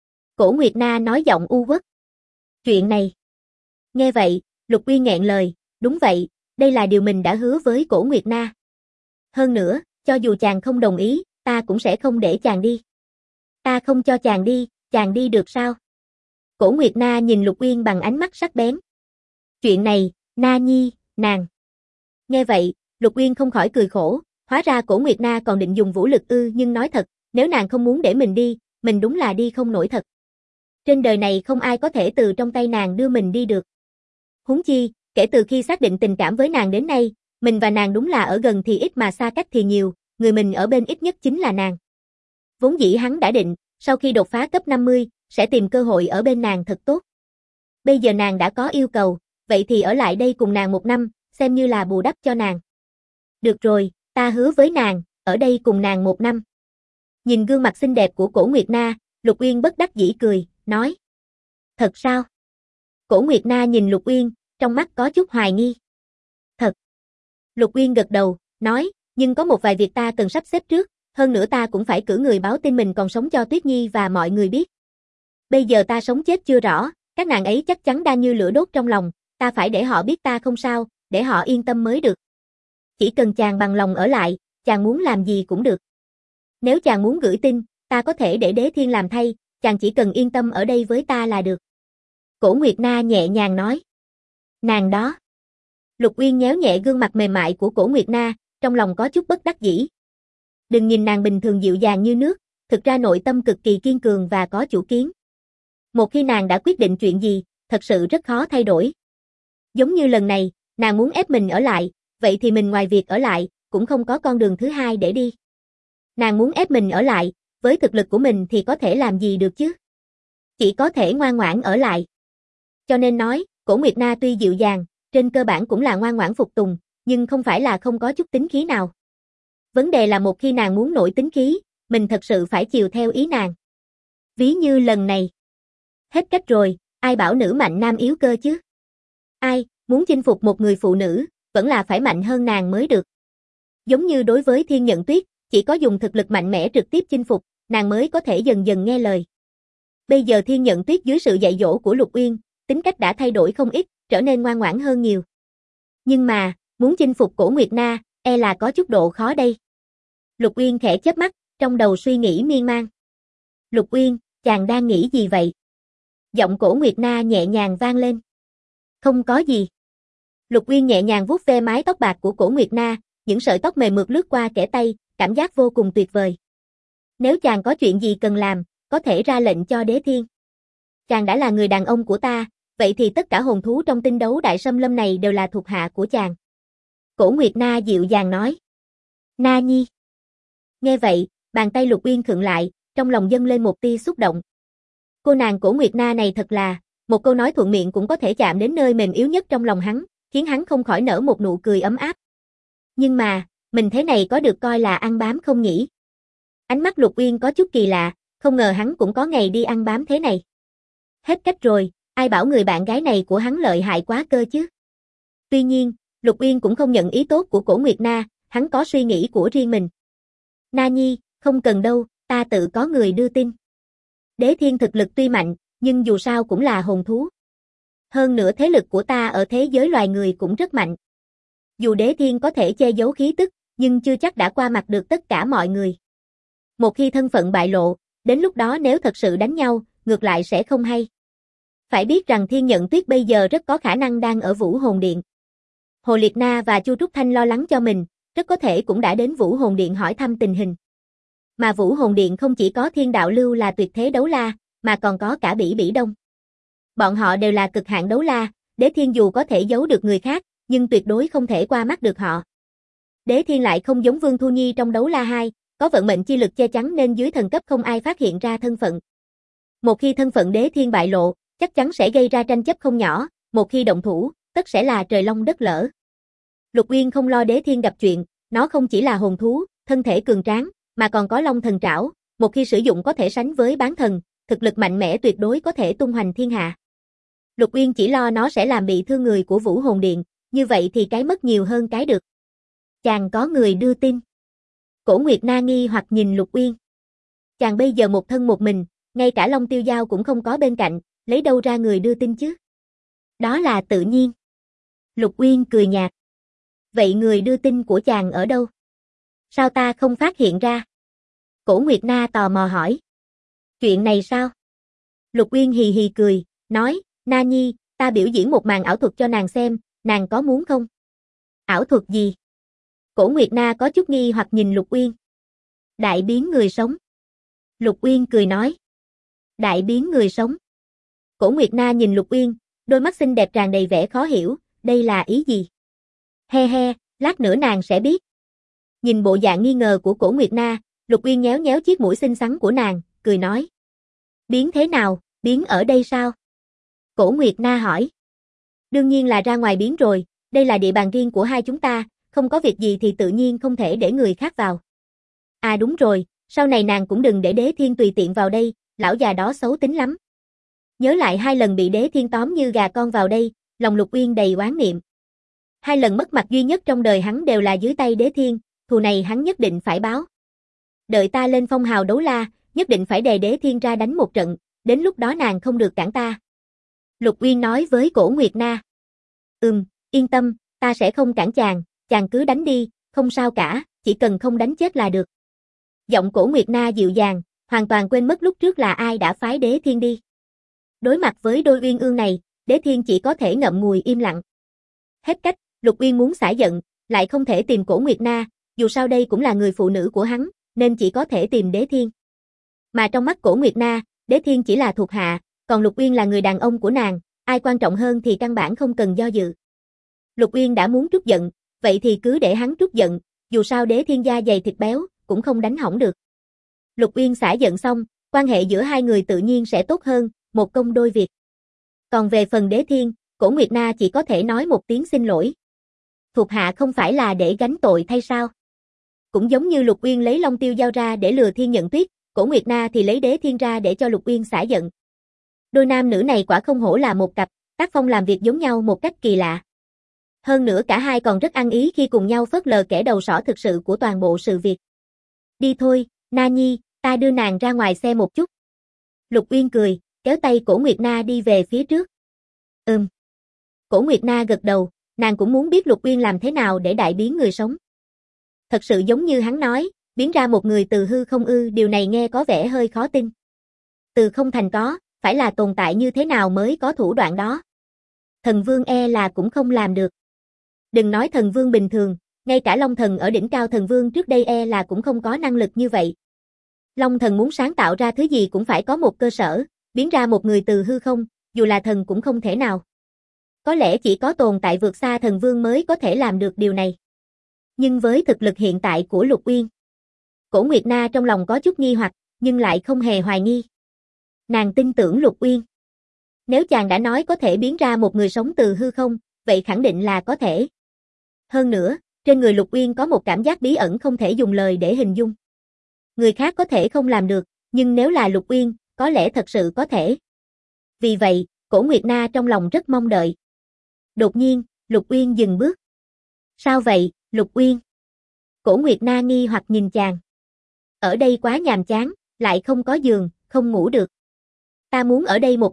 Cổ Nguyệt Na nói giọng u uất. Chuyện này. Nghe vậy, Lục Uyên nghẹn lời, đúng vậy, đây là điều mình đã hứa với Cổ Nguyệt Na. Hơn nữa, cho dù chàng không đồng ý, ta cũng sẽ không để chàng đi. Ta không cho chàng đi được sao? Cổ Nguyệt Na nhìn Lục Uyên bằng ánh mắt sắc bén. Chuyện này, Na Nhi, nàng. Nghe vậy, Lục Uyên không khỏi cười khổ, hóa ra Cổ Nguyệt Na còn định dùng vũ lực ư, nhưng nói thật, nếu nàng không muốn để mình đi, mình đúng là đi không nổi thật. Trên đời này không ai có thể từ trong tay nàng đưa mình đi được. Huống chi, kể từ khi xác định tình cảm với nàng đến nay, mình và nàng đúng là ở gần thì ít mà xa cách thì nhiều, người mình ở bên ít nhất chính là nàng. Vốn dĩ hắn đã định, sau khi đột phá cấp 50, sẽ tìm cơ hội ở bên nàng thật tốt. Bây giờ nàng đã có yêu cầu, vậy thì ở lại đây cùng nàng 1 năm, xem như là bù đắp cho nàng. Được rồi, ta hứa với nàng, ở đây cùng nàng 1 năm. Nhìn gương mặt xinh đẹp của Cổ Nguyệt Na, Lục Uyên bất đắc dĩ cười, nói. Thật sao? Cổ Nguyệt Na nhìn Lục Uyên, trong mắt có chút hoài nghi. Thật. Lục Uyên gật đầu, nói, nhưng có một vài việc ta cần sắp xếp trước, hơn nữa ta cũng phải cử người báo tin mình còn sống cho Tuyết Nhi và mọi người biết. Bây giờ ta sống chết chưa rõ, các nàng ấy chắc chắn đang như lửa đốt trong lòng, ta phải để họ biết ta không sao, để họ yên tâm mới được. Chỉ cần chàng bằng lòng ở lại, chàng muốn làm gì cũng được. Nếu chàng muốn gửi tin, ta có thể để Đế Thiên làm thay, chàng chỉ cần yên tâm ở đây với ta là được. Cổ Nguyệt Na nhẹ nhàng nói. Nàng đó. Lục Uyên nhéo nhẹ gương mặt mềm mại của Cổ Nguyệt Na, trong lòng có chút bất đắc dĩ. Đừng nhìn nàng bình thường dịu dàng như nước, thực ra nội tâm cực kỳ kiên cường và có chủ kiến. Một khi nàng đã quyết định chuyện gì, thật sự rất khó thay đổi. Giống như lần này, nàng muốn ép mình ở lại, vậy thì mình ngoài việc ở lại, cũng không có con đường thứ hai để đi. Nàng muốn ép mình ở lại, với thực lực của mình thì có thể làm gì được chứ? Chỉ có thể ngoan ngoãn ở lại. Cho nên nói, Cổ Nguyệt Na tuy dịu dàng, trên cơ bản cũng là ngoan ngoãn phục tùng, nhưng không phải là không có chút tính khí nào. Vấn đề là một khi nàng muốn nổi tính khí, mình thật sự phải chiều theo ý nàng. Ví như lần này. Hết cách rồi, ai bảo nữ mạnh nam yếu cơ chứ? Ai, muốn chinh phục một người phụ nữ, vẫn là phải mạnh hơn nàng mới được. Giống như đối với Thiên Nhận Tuyết, chỉ có dùng thực lực mạnh mẽ trực tiếp chinh phục, nàng mới có thể dần dần nghe lời. Bây giờ Thiên Nhận Tuyết dưới sự dạy dỗ của Lục Uyên, tính cách đã thay đổi không ít, trở nên ngoan ngoãn hơn nhiều. Nhưng mà, muốn chinh phục Cổ Nguyệt Na, e là có chút độ khó đây. Lục Uyên khẽ chớp mắt, trong đầu suy nghĩ miên man. Lục Uyên, chàng đang nghĩ gì vậy? Giọng Cổ Nguyệt Na nhẹ nhàng vang lên. Không có gì. Lục Uyên nhẹ nhàng vuốt ve mái tóc bạc của Cổ Nguyệt Na, những sợi tóc mềm mượt lướt qua kẽ tay, cảm giác vô cùng tuyệt vời. Nếu chàng có chuyện gì cần làm, có thể ra lệnh cho Đế Thiên. Chàng đã là người đàn ông của ta, vậy thì tất cả hồn thú trong tinh đấu đại xâm lâm này đều là thuộc hạ của chàng. Cổ Nguyệt Na dịu dàng nói. Na Nhi. Nghe vậy, bàn tay Lục Uyên khựng lại, trong lòng dâng lên một tia xúc động. Cô nàng Cổ Nguyệt Na này thật là, một câu nói thuận miệng cũng có thể chạm đến nơi mềm yếu nhất trong lòng hắn, khiến hắn không khỏi nở một nụ cười ấm áp. Nhưng mà, mình thế này có được coi là ăn bám không nhỉ? Ánh mắt Lục Uyên có chút kỳ lạ, không ngờ hắn cũng có ngày đi ăn bám thế này. Hết cách rồi, ai bảo người bạn gái này của hắn lợi hại quá cơ chứ? Tuy nhiên, Lục Uyên cũng không nhận ý tốt của Cổ Nguyệt Na, hắn có suy nghĩ của riêng mình. Na Nhi, không cần đâu, ta tự có người đưa tin. Đế Thiên thực lực tuy mạnh, nhưng dù sao cũng là hồn thú. Hơn nữa thế lực của ta ở thế giới loài người cũng rất mạnh. Dù đế thiên có thể che giấu khí tức, nhưng chưa chắc đã qua mặt được tất cả mọi người. Một khi thân phận bại lộ, đến lúc đó nếu thật sự đánh nhau, ngược lại sẽ không hay. Phải biết rằng Thiên Nhận Tuyết bây giờ rất có khả năng đang ở Vũ Hồn Điện. Hồ Liệt Na và Chu Trúc Thanh lo lắng cho mình, rất có thể cũng đã đến Vũ Hồn Điện hỏi thăm tình hình. Mà Vũ Hồn Điện không chỉ có Thiên Đạo Lưu là tuyệt thế đấu la, mà còn có cả Bỉ Bỉ Đông. Bọn họ đều là cực hạn đấu la, Đế Thiên dù có thể giấu được người khác, nhưng tuyệt đối không thể qua mắt được họ. Đế Thiên lại không giống Vương Thu Nhi trong đấu la 2, có vận mệnh chi lực che chắn nên dưới thần cấp không ai phát hiện ra thân phận. Một khi thân phận Đế Thiên bại lộ, chắc chắn sẽ gây ra tranh chấp không nhỏ, một khi động thủ, tất sẽ là trời long đất lở. Lục Uyên không lo Đế Thiên gặp chuyện, nó không chỉ là hồn thú, thân thể cường tráng, mà còn có long thần trảo, một khi sử dụng có thể sánh với bán thần, thực lực mạnh mẽ tuyệt đối có thể tung hoành thiên hạ. Lục Uyên chỉ lo nó sẽ làm bị thương người của Vũ Hồn Điện, như vậy thì cái mất nhiều hơn cái được. Chàng có người đưa tin. Cổ Nguyệt Na nghi hoặc nhìn Lục Uyên. Chàng bây giờ một thân một mình, ngay cả Long Tiêu Giao cũng không có bên cạnh, lấy đâu ra người đưa tin chứ? Đó là tự nhiên. Lục Uyên cười nhạt. Vậy người đưa tin của chàng ở đâu? Sao ta không phát hiện ra? Cổ Nguyệt Na tò mò hỏi. Chuyện này sao? Lục Uyên hì hì cười, nói, Na Nhi, ta biểu diễn một màn ảo thuật cho nàng xem, nàng có muốn không? Ảo thuật gì? Cổ Nguyệt Na có chút nghi hoặc nhìn Lục Uyên. Đại biến người sống. Lục Uyên cười nói. Đại biến người sống. Cổ Nguyệt Na nhìn Lục Uyên, đôi mắt xinh đẹp tràn đầy vẻ khó hiểu, đây là ý gì? He he, lát nữa nàng sẽ biết. Nhìn bộ dạng nghi ngờ của Cổ Nguyệt Na, Lục Uyên nhéo nhéo chiếc mũi xinh xắn của nàng, cười nói. Biến thế nào, biến ở đây sao? Cổ Nguyệt Na hỏi. Đương nhiên là ra ngoài biến rồi, đây là địa bàn riêng của hai chúng ta, không có việc gì thì tự nhiên không thể để người khác vào. À đúng rồi, sau này nàng cũng đừng để Đế Thiên tùy tiện vào đây, lão già đó xấu tính lắm. Nhớ lại 2 lần bị Đế Thiên tóm như gà con vào đây, lòng Lục Uyên đầy oán niệm. 2 lần mất mặt duy nhất trong đời hắn đều là dưới tay Đế Thiên, thù này hắn nhất định phải báo. Đợi ta lên phong hào đấu la, nhất định phải đè Đế Thiên ra đánh một trận, đến lúc đó nàng không được cản ta. Lục Uyên nói với Cổ Nguyệt Na. Yên tâm, ta sẽ không cản chàng, chàng cứ đánh đi, không sao cả, chỉ cần không đánh chết là được. Giọng Cổ Nguyệt Na dịu dàng, hoàn toàn quên mất lúc trước là ai đã phái Đế Thiên đi. Đối mặt với đôi uyên ương này, Đế Thiên chỉ có thể ngậm ngùi im lặng. Hết cách, Lục Uyên muốn xả giận, lại không thể tìm Cổ Nguyệt Na, dù sao đây cũng là người phụ nữ của hắn, nên chỉ có thể tìm Đế Thiên. Mà trong mắt Cổ Nguyệt Na, Đế Thiên chỉ là thuộc hạ, còn Lục Uyên là người đàn ông của nàng, ai quan trọng hơn thì căn bản không cần do dự. Lục Uyên đã muốn trút giận, vậy thì cứ để hắn trút giận, dù sao Đế Thiên da dày thịt béo, cũng không đánh hỏng được. Lục Uyên xả giận xong, quan hệ giữa hai người tự nhiên sẽ tốt hơn, một công đôi việc. Còn về phần Đế Thiên, Cổ Nguyệt Na chỉ có thể nói một tiếng xin lỗi. Thuộc hạ không phải là để gánh tội thay sao? Cũng giống như Lục Uyên lấy Long Tiêu Giao ra để lừa Thiên Nhận Tuyết, Cổ Nguyệt Na thì lấy Đế Thiên ra để cho Lục Uyên xả giận. Đôi nam nữ này quả không hổ là một cặp, tác phong làm việc giống nhau một cách kỳ lạ. Hơn nữa cả hai còn rất ăn ý khi cùng nhau phớt lờ kẻ đầu sỏ thực sự của toàn bộ sự việc. Đi thôi, Na Nhi, ta đưa nàng ra ngoài xe một chút. Lục Uyên cười, kéo tay Cổ Nguyệt Na đi về phía trước. Cổ Nguyệt Na gật đầu, nàng cũng muốn biết Lục Uyên làm thế nào để đại biến người sống. Thật sự giống như hắn nói, biến ra một người từ hư không điều này nghe có vẻ hơi khó tin. Từ không thành có, phải là tồn tại như thế nào mới có thủ đoạn đó. Thần vương e là cũng không làm được. Đừng nói thần vương bình thường, ngay cả Long thần ở đỉnh cao thần vương trước đây e là cũng không có năng lực như vậy. Long thần muốn sáng tạo ra thứ gì cũng phải có một cơ sở, biến ra một người từ hư không, dù là thần cũng không thể nào. Có lẽ chỉ có tồn tại vượt xa thần vương mới có thể làm được điều này. Nhưng với thực lực hiện tại của Lục Uyên, Cổ Nguyệt Na trong lòng có chút nghi hoặc, nhưng lại không hề hoài nghi. Nàng tin tưởng Lục Uyên. Nếu chàng đã nói có thể biến ra một người sống từ hư không, vậy khẳng định là có thể. Hơn nữa, trên người Lục Uyên có một cảm giác bí ẩn không thể dùng lời để hình dung. Người khác có thể không làm được, nhưng nếu là Lục Uyên, có lẽ thật sự có thể. Vì vậy, Cổ Nguyệt Na trong lòng rất mong đợi. Đột nhiên, Lục Uyên dừng bước. Sao vậy, Lục Uyên? Cổ Nguyệt Na nghi hoặc nhìn chàng. Ở đây quá nhàm chán, lại không có giường, không ngủ được. Ta muốn ở đây 1 năm,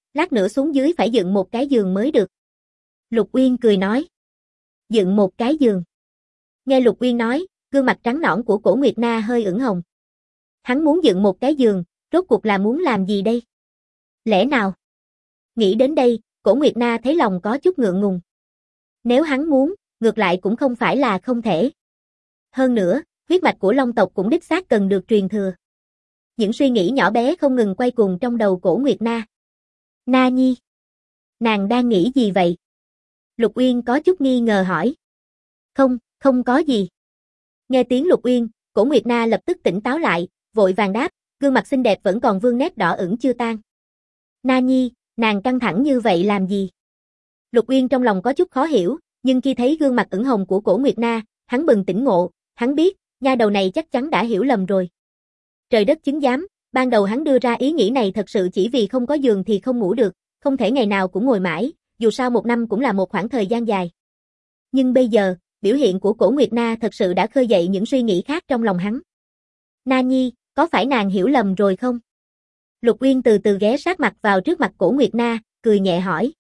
Lát nữa xuống dưới phải dựng một cái giường mới được. Lục Uyên cười nói. Dựng một cái giường. Nghe Lục Uyên nói, gương mặt trắng nõn của Cổ Nguyệt Na hơi ửng hồng. Hắn muốn dựng một cái giường, rốt cuộc là muốn làm gì đây? Lẽ nào? Nghĩ đến đây, Cổ Nguyệt Na thấy lòng có chút ngượng ngùng. Nếu hắn muốn, ngược lại cũng không phải là không thể. Hơn nữa, huyết mạch của Long tộc cũng đích xác cần được truyền thừa. Những suy nghĩ nhỏ bé không ngừng quay cuồng trong đầu Cổ Nguyệt Na. Na Nhi. Nàng đang nghĩ gì vậy? Lục Uyên có chút nghi ngờ hỏi. Không có gì. Nghe tiếng Lục Uyên, Cổ Nguyệt Na lập tức tỉnh táo lại, vội vàng đáp, gương mặt xinh đẹp vẫn còn vương nét đỏ ửng chưa tan. Na Nhi, nàng căng thẳng như vậy làm gì? Lục Uyên trong lòng có chút khó hiểu, nhưng khi thấy gương mặt ửng hồng của Cổ Nguyệt Na, hắn bừng tỉnh ngộ, hắn biết, nha đầu này chắc chắn đã hiểu lầm rồi. Trời đất chứng giám, ban đầu hắn đưa ra ý nghĩ này thật sự chỉ vì không có giường thì không ngủ được, không thể ngày nào cũng ngồi mãi, dù sao một năm cũng là một khoảng thời gian dài. Nhưng bây giờ, biểu hiện của Cổ Nguyệt Na thật sự đã khơi dậy những suy nghĩ khác trong lòng hắn. Na Nhi, có phải nàng hiểu lầm rồi không? Lục Uyên từ từ ghé sát mặt vào trước mặt Cổ Nguyệt Na, cười nhẹ hỏi.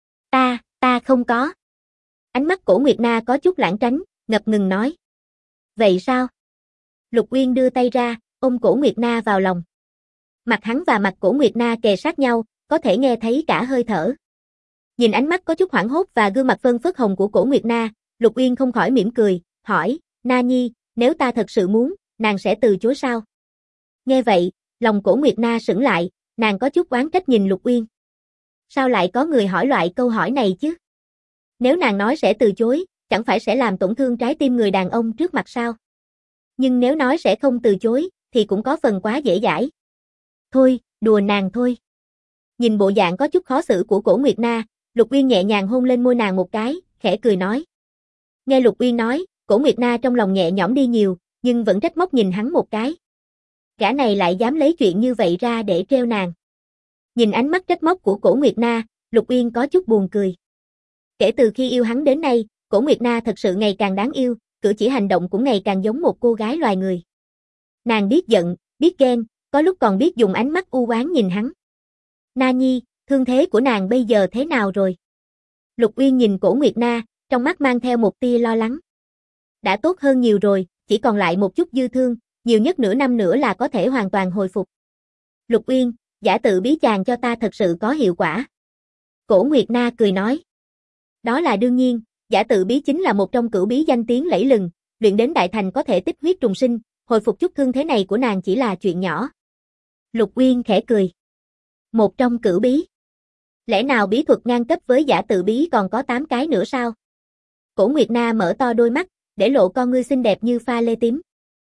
Ta không có. Ánh mắt Cổ Nguyệt Na có chút lảng tránh, ngập ngừng nói. Vậy sao? Lục Uyên đưa tay ra, ôm Cổ Nguyệt Na vào lòng. Mặt hắn và mặt Cổ Nguyệt Na kề sát nhau, có thể nghe thấy cả hơi thở. Nhìn ánh mắt có chút hoảng hốt và gương mặt phơn phớt hồng của Cổ Nguyệt Na, Lục Uyên không khỏi mỉm cười, hỏi, Na Nhi, nếu ta thật sự muốn, nàng sẽ từ chối sao? Nghe vậy, lòng Cổ Nguyệt Na sững lại, nàng có chút oán trách nhìn Lục Uyên. Sao lại có người hỏi loại câu hỏi này chứ? Nếu nàng nói sẽ từ chối, chẳng phải sẽ làm tổn thương trái tim người đàn ông trước mặt sao? Nhưng nếu nói sẽ không từ chối, thì cũng có phần quá dễ dãi. Thôi, đùa nàng thôi. Nhìn bộ dạng có chút khó xử của Cổ Nguyệt Na, Lục Uyên nhẹ nhàng hôn lên môi nàng một cái, khẽ cười nói. Nghe Lục Uyên nói, Cổ Nguyệt Na trong lòng nhẹ nhõm đi nhiều, nhưng vẫn trách móc nhìn hắn một cái. Gã này lại dám lấy chuyện như vậy ra để trêu nàng. Nhìn ánh mắt trách móc của Cổ Nguyệt Na, Lục Uyên có chút buồn cười. Kể từ khi yêu hắn đến nay, Cổ Nguyệt Na thật sự ngày càng đáng yêu, cử chỉ hành động cũng ngày càng giống một cô gái loài người. Nàng biết giận, biết ghen, có lúc còn biết dùng ánh mắt u oán nhìn hắn. Na Nhi, thương thế của nàng bây giờ thế nào rồi? Lục Uyên nhìn Cổ Nguyệt Na, trong mắt mang theo một tia lo lắng. Đã tốt hơn nhiều rồi, chỉ còn lại một chút dư thương, nhiều nhất nửa năm nữa là có thể hoàn toàn hồi phục. Lục Uyên, giả tự bí chàng cho ta thật sự có hiệu quả. Cổ Nguyệt Na cười nói. Đó là đương nhiên, giả tự bí chính là một trong cửu bí danh tiếng lẫy lừng, luyện đến đại thành có thể tích huyết trùng sinh, hồi phục chút thương thế này của nàng chỉ là chuyện nhỏ. Lục Uyên khẽ cười. Một trong cửu bí. Lẽ nào bí thuật ngang cấp với giả tự bí còn có 8 cái nữa sao? Cổ Nguyệt Na mở to đôi mắt, để lộ con ngươi xinh đẹp như pha lê tím.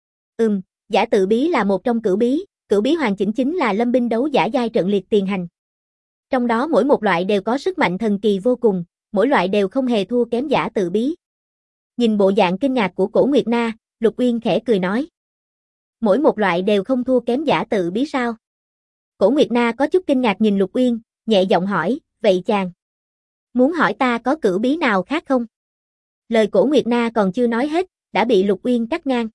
Giả tự bí là một trong cửu bí hoàn chỉnh chính là lâm binh đấu giả giai trận liệt tiền hành. Trong đó mỗi một loại đều có sức mạnh thần kỳ vô cùng, mỗi loại đều không hề thua kém giả tự bí. Nhìn bộ dạng kinh ngạc của Cổ Nguyệt Na, Lục Uyên khẽ cười nói. Mỗi một loại đều không thua kém giả tự bí sao? Cổ Nguyệt Na có chút kinh ngạc nhìn Lục Uyên, nhẹ giọng hỏi, vậy chàng muốn hỏi ta có cửu bí nào khác không? Lời Cổ Nguyệt Na còn chưa nói hết, đã bị Lục Uyên cắt ngang.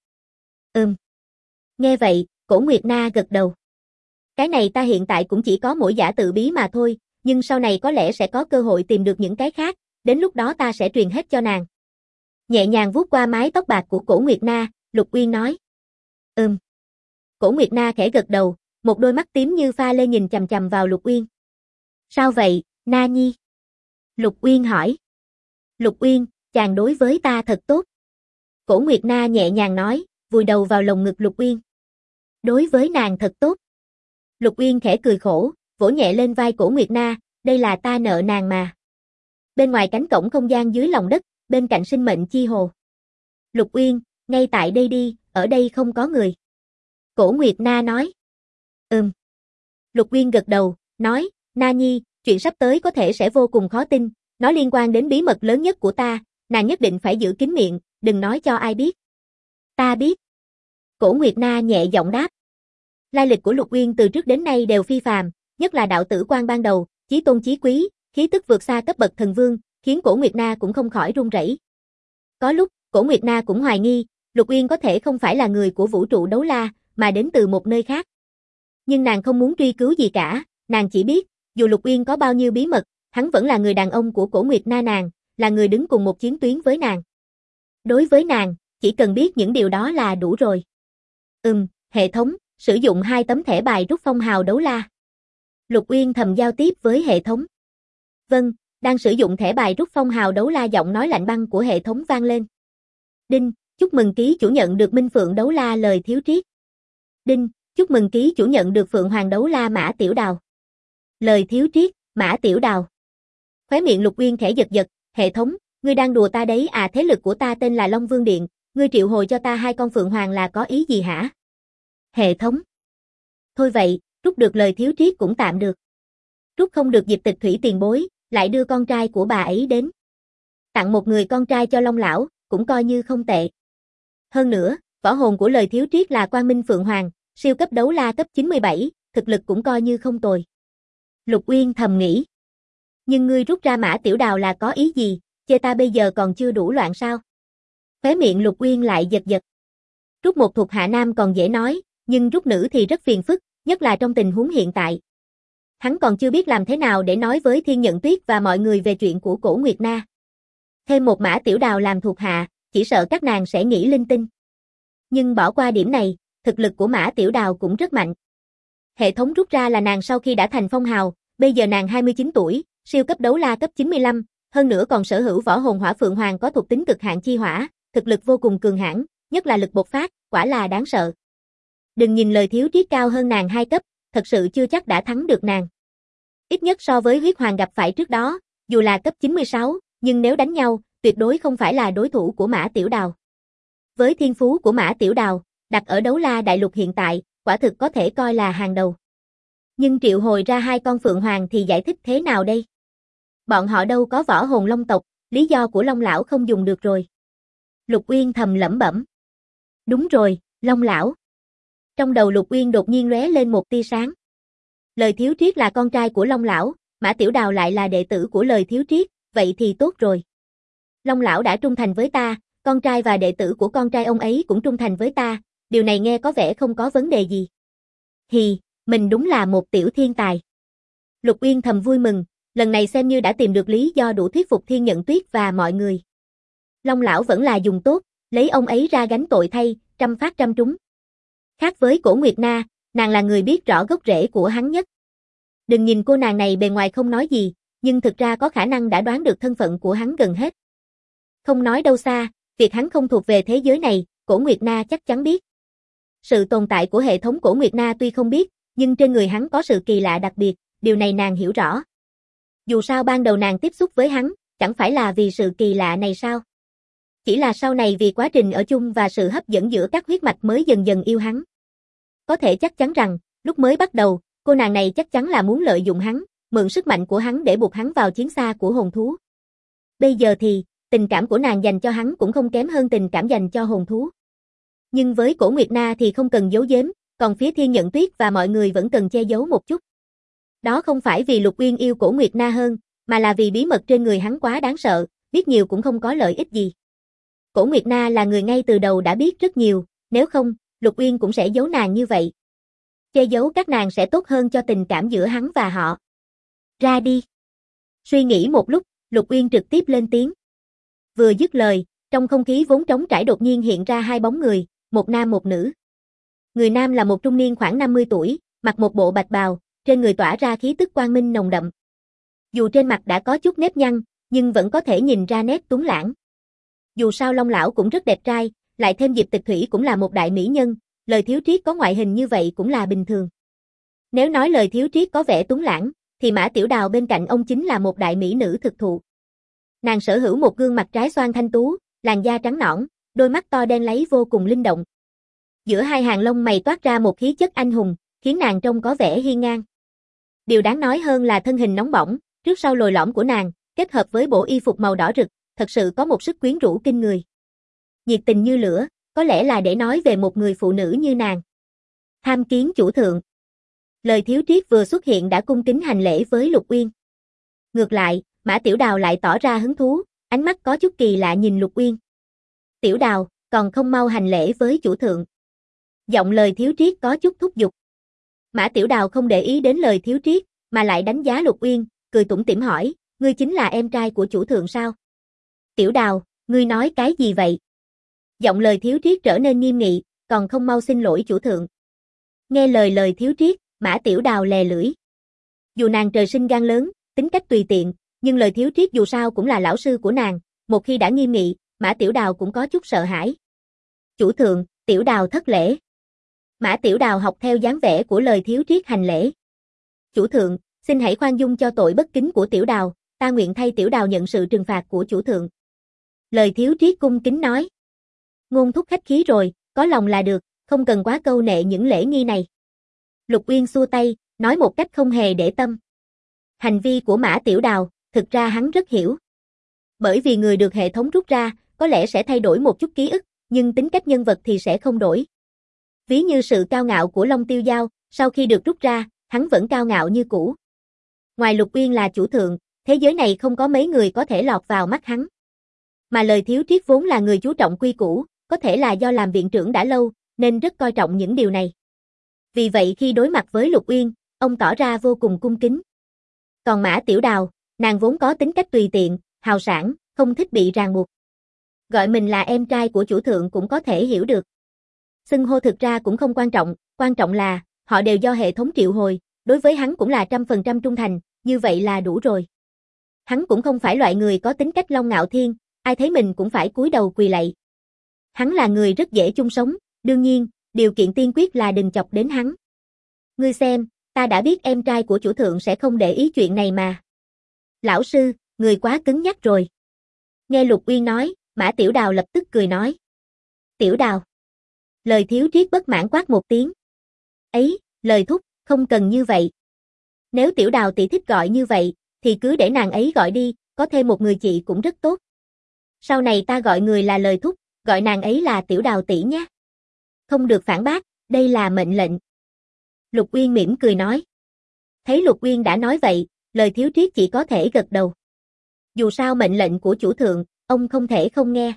Nghe vậy, Cổ Nguyệt Na gật đầu. Cái này ta hiện tại cũng chỉ có mỗi giả tự bí mà thôi, nhưng sau này có lẽ sẽ có cơ hội tìm được những cái khác, đến lúc đó ta sẽ truyền hết cho nàng. Nhẹ nhàng vuốt qua mái tóc bạc của Cổ Nguyệt Na, Lục Uyên nói. Cổ Nguyệt Na khẽ gật đầu, một đôi mắt tím như pha lê nhìn chằm chằm vào Lục Uyên. Sao vậy, Na Nhi? Lục Uyên hỏi. Lục Uyên, chàng đối với ta thật tốt. Cổ Nguyệt Na nhẹ nhàng nói, vùi đầu vào lồng ngực Lục Uyên. Đối với nàng thật tốt. Lục Uyên khẽ cười khổ, vỗ nhẹ lên vai Cổ Nguyệt Na, đây là ta nợ nàng mà. Bên ngoài cánh cổng không gian dưới lòng đất, bên cạnh sinh mệnh chi hồ. Lục Uyên, ngay tại đây đi, ở đây không có người. Cổ Nguyệt Na nói. Lục Uyên gật đầu, nói, Na Nhi, chuyện sắp tới có thể sẽ vô cùng khó tin, nó liên quan đến bí mật lớn nhất của ta, nàng nhất định phải giữ kín miệng, đừng nói cho ai biết. Ta biết. Cổ Nguyệt Na nhẹ giọng đáp. Lai lịch của Lục Uyên từ trước đến nay đều phi phàm, nhất là đạo tử quan ban đầu, chí tôn chí quý, khí tức vượt xa cấp bậc thần vương, khiến Cổ Nguyệt Na cũng không khỏi run rẩy. Có lúc, Cổ Nguyệt Na cũng hoài nghi, Lục Uyên có thể không phải là người của vũ trụ đấu la, mà đến từ một nơi khác. Nhưng nàng không muốn truy cứu gì cả, nàng chỉ biết, Dù Lục Uyên có bao nhiêu bí mật, hắn vẫn là người đàn ông của Cổ Nguyệt Na nàng, là người đứng cùng một chiến tuyến với nàng. Đối với nàng, chỉ cần biết những điều đó là đủ rồi. Hệ thống, sử dụng 2 tấm thẻ bài rút phong hào đấu la. Lục Uyên thầm giao tiếp với hệ thống. Vâng, đang sử dụng thẻ bài rút phong hào đấu la, giọng nói lạnh băng của hệ thống vang lên. Đinh, chúc mừng ký chủ nhận được Minh Phượng đấu la Lời Thiếu Triết. Đinh, chúc mừng ký chủ nhận được Phượng Hoàng đấu la Mã Tiểu Đào. Lời Thiếu Triết, Mã Tiểu Đào. Khóe miệng Lục Uyên khẽ giật giật, hệ thống, ngươi đang đùa ta đấy à? Thế lực của ta tên là Long Vương Điện, ngươi triệu hồi cho ta 2 con Phượng Hoàng là có ý gì hả? Hệ thống. Thôi vậy, rút được Lời Thiếu Triết cũng tạm được. Rút không được Diệp Tịch Thủy tiền bối, lại đưa con trai của bà ấy đến. Tặng một người con trai cho Long lão, cũng coi như không tệ. Hơn nữa, võ hồn của Lời Thiếu Triết là Quang Minh Phượng Hoàng, siêu cấp đấu la cấp 97, thực lực cũng coi như không tồi. Lục Uyên thầm nghĩ. Nhưng ngươi rút ra Mã Tiểu Đào là có ý gì, chê ta bây giờ còn chưa đủ loạn sao? Khóe miệng Lục Uyên lại giật giật. Rút một thuộc hạ nam còn dễ nói, nhưng rút nữ thì rất phiền phức, nhất là trong tình huống hiện tại. Hắn còn chưa biết làm thế nào để nói với Thiên Nhận Tuyết và mọi người về chuyện của Cổ Nguyệt Na. Thêm một Mã Tiểu Đào làm thuộc hạ, chỉ sợ các nàng sẽ nghĩ linh tinh. Nhưng bỏ qua điểm này, thực lực của Mã Tiểu Đào cũng rất mạnh. Hệ thống rút ra là nàng sau khi đã thành phong hào, bây giờ nàng 29 tuổi, siêu cấp đấu la cấp 95, hơn nữa còn sở hữu võ hồn Hỏa Phượng Hoàng có thuộc tính cực hạn chi hỏa, thực lực vô cùng cường hãn, nhất là lực bộc phát, quả là đáng sợ. Đừng nhìn Lời Thiếu Triết cao hơn nàng 2 cấp, thật sự chưa chắc đã thắng được nàng. Ít nhất so với Huyết Hoàng gặp phải trước đó, dù là cấp 96, nhưng nếu đánh nhau, tuyệt đối không phải là đối thủ của Mã Tiểu Đào. Với thiên phú của Mã Tiểu Đào, đặt ở đấu la đại lục hiện tại, quả thực có thể coi là hàng đầu. Nhưng triệu hồi ra 2 con Phượng Hoàng thì giải thích thế nào đây? Bọn họ đâu có võ hồn Long tộc, lý do của Long lão không dùng được rồi. Lục Uyên thầm lẩm bẩm. Đúng rồi, Long lão. Trong đầu Lục Uyên đột nhiên lóe lên một tia sáng. Lời Thiếu Triết là con trai của Long lão, Mã Tiểu Đào lại là đệ tử của Lời Thiếu Triết, vậy thì tốt rồi. Long lão đã trung thành với ta, con trai và đệ tử của con trai ông ấy cũng trung thành với ta, điều này nghe có vẻ không có vấn đề gì. Hì, mình đúng là một tiểu thiên tài. Lục Uyên thầm vui mừng, lần này xem như đã tìm được lý do đủ thuyết phục Thiên Nhận Tuyết và mọi người. Long lão vẫn là dùng tốt, lấy ông ấy ra gánh tội thay, trăm phát trăm trúng. Khác với Cổ Nguyệt Na, nàng là người biết rõ gốc rễ của hắn nhất. Đừng nhìn cô nàng này bề ngoài không nói gì, nhưng thực ra có khả năng đã đoán được thân phận của hắn gần hết. Không nói đâu xa, việc hắn không thuộc về thế giới này, Cổ Nguyệt Na chắc chắn biết. Sự tồn tại của hệ thống Cổ Nguyệt Na tuy không biết, nhưng trên người hắn có sự kỳ lạ đặc biệt, điều này nàng hiểu rõ. Dù sao ban đầu nàng tiếp xúc với hắn, chẳng phải là vì sự kỳ lạ này sao? Chỉ là sau này vì quá trình ở chung và sự hấp dẫn giữa các huyết mạch mới dần dần yêu hắn. Có thể chắc chắn rằng, lúc mới bắt đầu, cô nàng này chắc chắn là muốn lợi dụng hắn, mượn sức mạnh của hắn để buộc hắn vào chiến xa của hồn thú. Bây giờ thì, tình cảm của nàng dành cho hắn cũng không kém hơn tình cảm dành cho hồn thú. Nhưng với Cổ Nguyệt Na thì không cần giấu giếm, còn phía Thiên Nhận Tuyết và mọi người vẫn cần che giấu một chút. Đó không phải vì Lục Uyên yêu Cổ Nguyệt Na hơn, mà là vì bí mật trên người hắn quá đáng sợ, biết nhiều cũng không có lợi ích gì. Cổ Nguyệt Na là người ngay từ đầu đã biết rất nhiều, nếu không, Lục Uyên cũng sẽ giấu nàng như vậy. Che giấu các nàng sẽ tốt hơn cho tình cảm giữa hắn và họ. Ra đi. Suy nghĩ một lúc, Lục Uyên trực tiếp lên tiếng. Vừa dứt lời, trong không khí vốn trống trải đột nhiên hiện ra 2 bóng người, một nam một nữ. Người nam là một trung niên khoảng 50 tuổi, mặc một bộ bạch bào, trên người tỏa ra khí tức quang minh nồng đậm. Dù trên mặt đã có chút nếp nhăn, nhưng vẫn có thể nhìn ra nét tuấn lãng. Dù sao Long lão cũng rất đẹp trai, lại thêm Diệp Tịch Thủy cũng là một đại mỹ nhân, Lời Thiếu Triết có ngoại hình như vậy cũng là bình thường. Nếu nói Lời Thiếu Triết có vẻ tuấn lãng, thì Mã Tiểu Đào bên cạnh ông chính là một đại mỹ nữ thực thụ. Nàng sở hữu một gương mặt trái xoan thanh tú, làn da trắng nõn, đôi mắt to đen láy vô cùng linh động. Giữa 2 hàng lông mày toát ra một khí chất anh hùng, khiến nàng trông có vẻ hiên ngang. Điều đáng nói hơn là thân hình nóng bỏng, trước sau lồi lõm của nàng, kết hợp với bộ y phục màu đỏ rực, thật sự có một sức quyến rũ kinh người. Nhiệt tình như lửa, có lẽ là để nói về một người phụ nữ như nàng. Tham kiến chủ thượng. Lời Thiếu Triết vừa xuất hiện đã cung kính hành lễ với Lục Uyên. Ngược lại, Mã Tiểu Đào lại tỏ ra hứng thú, ánh mắt có chút kỳ lạ nhìn Lục Uyên. Tiểu Đào, còn không mau hành lễ với chủ thượng. Giọng Lời Thiếu Triết có chút thúc giục. Mã Tiểu Đào không để ý đến Lời Thiếu Triết, mà lại đánh giá Lục Uyên, cười tủm tỉm hỏi, ngươi chính là em trai của chủ thượng sao? Tiểu Đào, ngươi nói cái gì vậy? Giọng lời Thiếu Triết trở nên nghiêm nghị, còn không mau xin lỗi chủ thượng. Nghe lời Thiếu Triết, Mã Tiểu Đào lè lưỡi. Dù nàng trời sinh gan lớn, tính cách tùy tiện, nhưng lời Thiếu Triết dù sao cũng là lão sư của nàng, một khi đã nghiêm nghị, Mã Tiểu Đào cũng có chút sợ hãi. Chủ thượng, Tiểu Đào thất lễ. Mã Tiểu Đào học theo dáng vẻ của lời Thiếu Triết hành lễ. Chủ thượng, xin hãy khoan dung cho tội bất kính của Tiểu Đào, ta nguyện thay Tiểu Đào nhận sự trừng phạt của chủ thượng. Lời Thiếu Triết cung kính nói. Ngôn thúc khách khí rồi, có lòng là được, không cần quá câu nệ những lễ nghi này. Lục Uyên xua tay, nói một cách không hề để tâm. Hành vi của Mã Tiểu Đào, thực ra hắn rất hiểu. Bởi vì người được hệ thống rút ra, có lẽ sẽ thay đổi một chút ký ức, nhưng tính cách nhân vật thì sẽ không đổi. Ví như sự cao ngạo của Long Tiêu Giao, sau khi được rút ra, hắn vẫn cao ngạo như cũ. Ngoài Lục Uyên là chủ thượng, thế giới này không có mấy người có thể lọt vào mắt hắn. Mà lời Thiếu Triết vốn là người chú trọng quy củ, có thể là do làm viện trưởng đã lâu, nên rất coi trọng những điều này. Vì vậy khi đối mặt với Lục Uyên, ông tỏ ra vô cùng cung kính. Còn Mã Tiểu Đào, nàng vốn có tính cách tùy tiện, hào sảng, không thích bị ràng buộc. Gọi mình là em trai của chủ thượng cũng có thể hiểu được. Xưng hô thực ra cũng không quan trọng là, họ đều do hệ thống triệu hồi, đối với hắn cũng là 100% trung thành, như vậy là đủ rồi. Hắn cũng không phải loại người có tính cách Long Ngạo Thiên, ai thấy mình cũng phải cúi đầu quỳ lạy. Hắn là người rất dễ chung sống, đương nhiên, điều kiện tiên quyết là đừng chọc đến hắn. Ngươi xem, ta đã biết em trai của chủ thượng sẽ không để ý chuyện này mà. Lão sư, người quá cứng nhắc rồi. Nghe Lục Uyên nói, Mã Tiểu Đào lập tức cười nói. Tiểu Đào. Lời Thiếu Triết bất mãn quát một tiếng. Ấy, lời thúc, không cần như vậy. Nếu Tiểu Đào tỷ thích gọi như vậy, thì cứ để nàng ấy gọi đi, có thêm một người chị cũng rất tốt. Sau này ta gọi người là lời thúc, gọi nàng ấy là Tiểu Đào tỷ nhé. Không được phản bác, đây là mệnh lệnh. Lục Uyên mỉm cười nói. Thấy Lục Uyên đã nói vậy, lời Thiếu Triết chỉ có thể gật đầu. Dù sao mệnh lệnh của chủ thượng, ông không thể không nghe.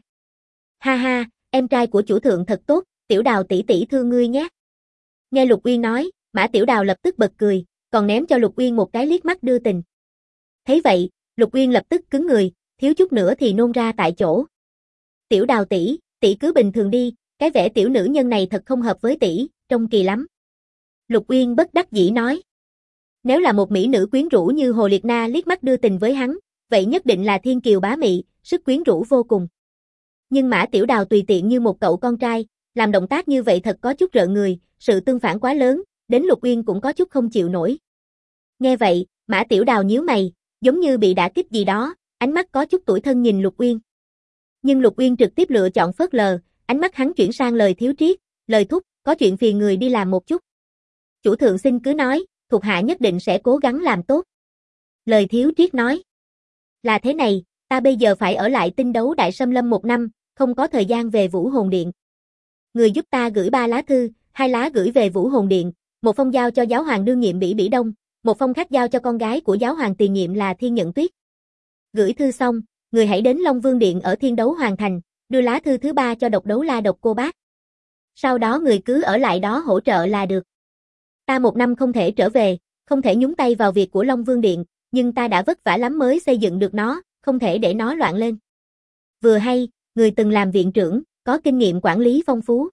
Ha ha, em trai của chủ thượng thật tốt, Tiểu Đào tỷ tỷ thương ngươi nhé. Nghe Lục Uyên nói, Mã Tiểu Đào lập tức bật cười, còn ném cho Lục Uyên một cái liếc mắt đưa tình. Thấy vậy, Lục Uyên lập tức cứng người, thiếu chút nữa thì nôn ra tại chỗ. Tiểu Đào tỷ, tỷ cứ bình thường đi, cái vẻ tiểu nữ nhân này thật không hợp với tỷ, trông kỳ lắm. Lục Uyên bất đắc dĩ nói. Nếu là một mỹ nữ quyến rũ như Hồ Liệt Na liếc mắt đưa tình với hắn, vậy nhất định là thiên kiều bá mị, sức quyến rũ vô cùng. Nhưng Mã Tiểu Đào tùy tiện như một cậu con trai, làm động tác như vậy thật có chút rợn người, sự tương phản quá lớn, đến Lục Uyên cũng có chút không chịu nổi. Nghe vậy, Mã Tiểu Đào nhíu mày, giống như bị đả kích gì đó, ánh mắt có chút tủi thân nhìn Lục Uyên. Nhưng Lục Uyên trực tiếp lựa chọn phớt lờ, ánh mắt hắn chuyển sang lời Thiếu Triết, lời thúc, có chuyện phiền người đi làm một chút. Chủ thượng xin cứ nói, thuộc hạ nhất định sẽ cố gắng làm tốt. Lời Thiếu Triết nói. Là thế này, ta bây giờ phải ở lại Tinh Đấu Đại Xâm Lâm 1 năm, không có thời gian về Vũ Hồn Điện. Người giúp ta gửi 3 lá thư, 2 lá gửi về Vũ Hồn Điện, một phong giao cho giáo hoàng đương nhiệm Bỉ Bỉ Đông, một phong khác giao cho con gái của giáo hoàng tiền nhiệm là Thiên Nhận Tuyết. Gửi thư xong, người hãy đến Long Vương Điện ở Thiên Đấu Hoàng Thành, đưa lá thư thứ 3 cho Độc Đấu La Độc Cô Bác. Sau đó người cứ ở lại đó hỗ trợ là được. Ta 1 năm không thể trở về, không thể nhúng tay vào việc của Long Vương Điện, nhưng ta đã vất vả lắm mới xây dựng được nó, không thể để nó loạn lên. Vừa hay, người từng làm viện trưởng, có kinh nghiệm quản lý phong phú.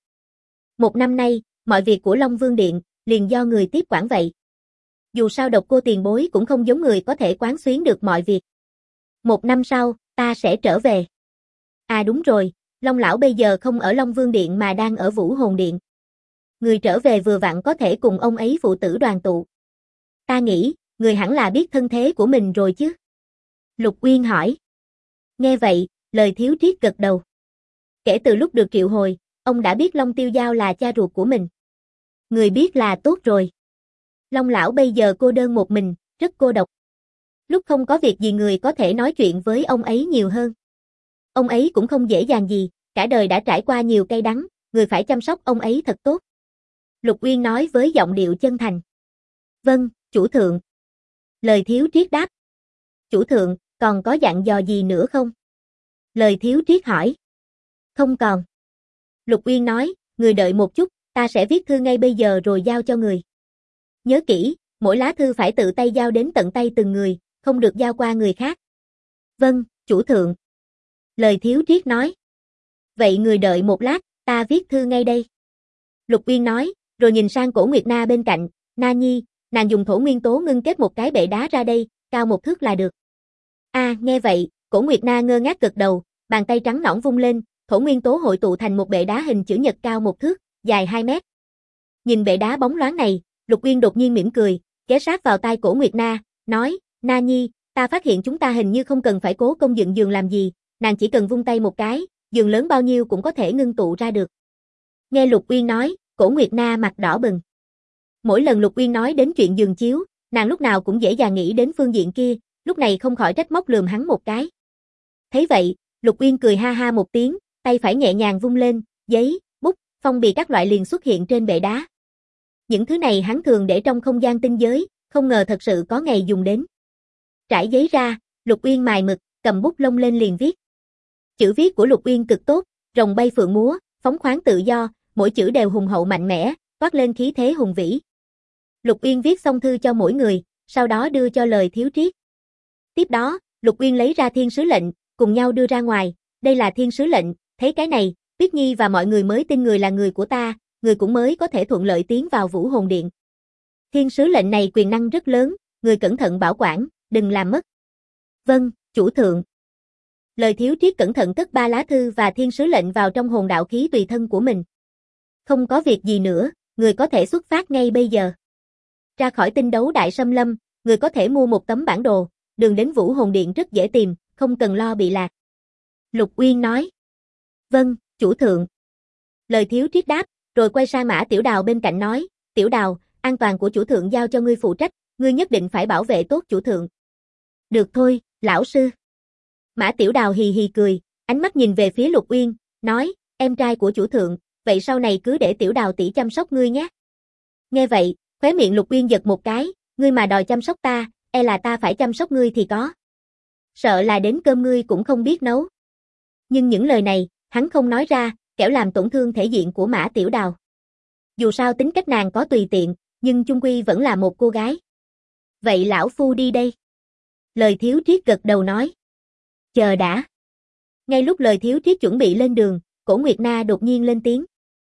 1 năm nay, mọi việc của Long Vương Điện, liền do người tiếp quản vậy. Dù sao Độc Cô tiền bối cũng không giống người có thể quán xuyến được mọi việc. 1 năm sau, ta sẽ trở về. À đúng rồi, Long lão bây giờ không ở Long Vương Điện mà đang ở Vũ Hồn Điện. Người trở về vừa vặn có thể cùng ông ấy phụ tử đoàn tụ. Ta nghĩ, người hẳn là biết thân thế của mình rồi chứ? Lục Uyên hỏi. Nghe vậy, lời Thiếu Triết gật đầu. Kể từ lúc được triệu hồi, ông đã biết Long Tiêu Giao là cha ruột của mình. Người biết là tốt rồi. Long lão bây giờ cô đơn một mình, rất cô độc. Lúc không có việc gì người có thể nói chuyện với ông ấy nhiều hơn. Ông ấy cũng không dễ dàng gì, cả đời đã trải qua nhiều cay đắng, người phải chăm sóc ông ấy thật tốt. Lục Uyên nói với giọng điệu chân thành. Vâng, chủ thượng. Lời Thiếu Triết đáp. Chủ thượng, còn có dặn dò gì nữa không? Lời Thiếu Triết hỏi. Không còn. Lục Uyên nói, người đợi một chút, ta sẽ viết thư ngay bây giờ rồi giao cho người. Nhớ kỹ, Mỗi lá thư phải tự tay giao đến tận tay từng người, không được giao qua người khác. Vâng, chủ thượng. Lời Thiếu Triết nói. Vậy người đợi một lát, ta viết thư ngay đây. Lục Uyên nói, rồi nhìn sang Cổ Nguyệt Na bên cạnh, Na Nhi, nàng dùng thổ nguyên tố ngưng kết một cái bệ đá ra đây, cao 1 thước là được. Nghe vậy, Cổ Nguyệt Na ngơ ngác gật đầu, bàn tay trắng nõn vung lên, thổ nguyên tố hội tụ thành một bệ đá hình chữ nhật cao 1 thước, dài 2 mét. Nhìn bệ đá bóng loáng này, Lục Uyên đột nhiên mỉm cười, ghé sát vào tai Cổ Nguyệt Na, nói, Na Nhi, ta phát hiện chúng ta hình như không cần phải cố công dựng giường làm gì, nàng chỉ cần vung tay một cái, giường lớn bao nhiêu cũng có thể ngưng tụ ra được. Nghe Lục Uyên nói, Cổ Nguyệt Na mặt đỏ bừng. Mỗi lần Lục Uyên nói đến chuyện giường chiếu, nàng lúc nào cũng dễ dàng nghĩ đến phương diện kia, lúc này không khỏi trách móc lườm hắn một cái. Thấy vậy, Lục Uyên cười ha ha một tiếng, tay phải nhẹ nhàng vung lên, giấy, bút, phong bì các loại liền xuất hiện trên bệ đá. Những thứ này hắn thường để trong không gian tinh giới, không ngờ thật sự có ngày dùng đến. Trải giấy ra, Lục Uyên mài mực, cầm bút lông lên liền viết. Chữ viết của Lục Uyên cực tốt, rồng bay phượng múa, phóng khoáng tự do, mỗi chữ đều hùng hậu mạnh mẽ, toát lên khí thế hùng vĩ. Lục Uyên viết xong thư cho mỗi người, sau đó đưa cho Lời Thiếu Triết. Tiếp đó, Lục Uyên lấy ra thiên sứ lệnh, cùng nhau đưa ra ngoài, đây là thiên sứ lệnh, thấy cái này, Tuyết Nhi và mọi người mới tin người là người của ta, người cũng mới có thể thuận lợi tiến vào Vũ Hồn Điện. Thiên sứ lệnh này quyền năng rất lớn, người cẩn thận bảo quản, đừng làm mất. Vâng, chủ thượng. Lời Thiếu Triết cẩn thận cất 3 lá thư và thiên sứ lệnh vào trong hồn đạo khí tùy thân của mình. Không có việc gì nữa, người có thể xuất phát ngay bây giờ. Ra khỏi tinh đấu đại xâm lâm, người có thể mua một tấm bản đồ, đường đến Vũ Hồn Điện rất dễ tìm, không cần lo bị lạc. Lục Uyên nói. Vâng, chủ thượng. Lời Thiếu Triết đáp, rồi quay sang Mã Tiểu Đào bên cạnh nói, Tiểu Đào, an toàn của chủ thượng giao cho ngươi phụ trách, ngươi nhất định phải bảo vệ tốt chủ thượng. Được thôi, lão sư. Mã Tiểu Đào hì hì cười, ánh mắt nhìn về phía Lục Uyên, nói, em trai của chủ thượng, vậy sau này cứ để Tiểu Đào tỷ chăm sóc ngươi nhé. Nghe vậy, khóe miệng Lục Uyên giật một cái, ngươi mà đòi chăm sóc ta, e là ta phải chăm sóc ngươi thì có. Sợ là đến cơm ngươi cũng không biết nấu. Nhưng những lời này, hắn không nói ra, kẻo làm tổn thương thể diện của Mã Tiểu Đào. Dù sao tính cách nàng có tùy tiện, nhưng chung quy vẫn là một cô gái. Vậy lão phu đi đây. Lời Thiếu Triết gật đầu nói. Chờ đã. Ngay lúc Lời Thiếu Triết chuẩn bị lên đường, Cổ Nguyệt Na đột nhiên lên tiếng.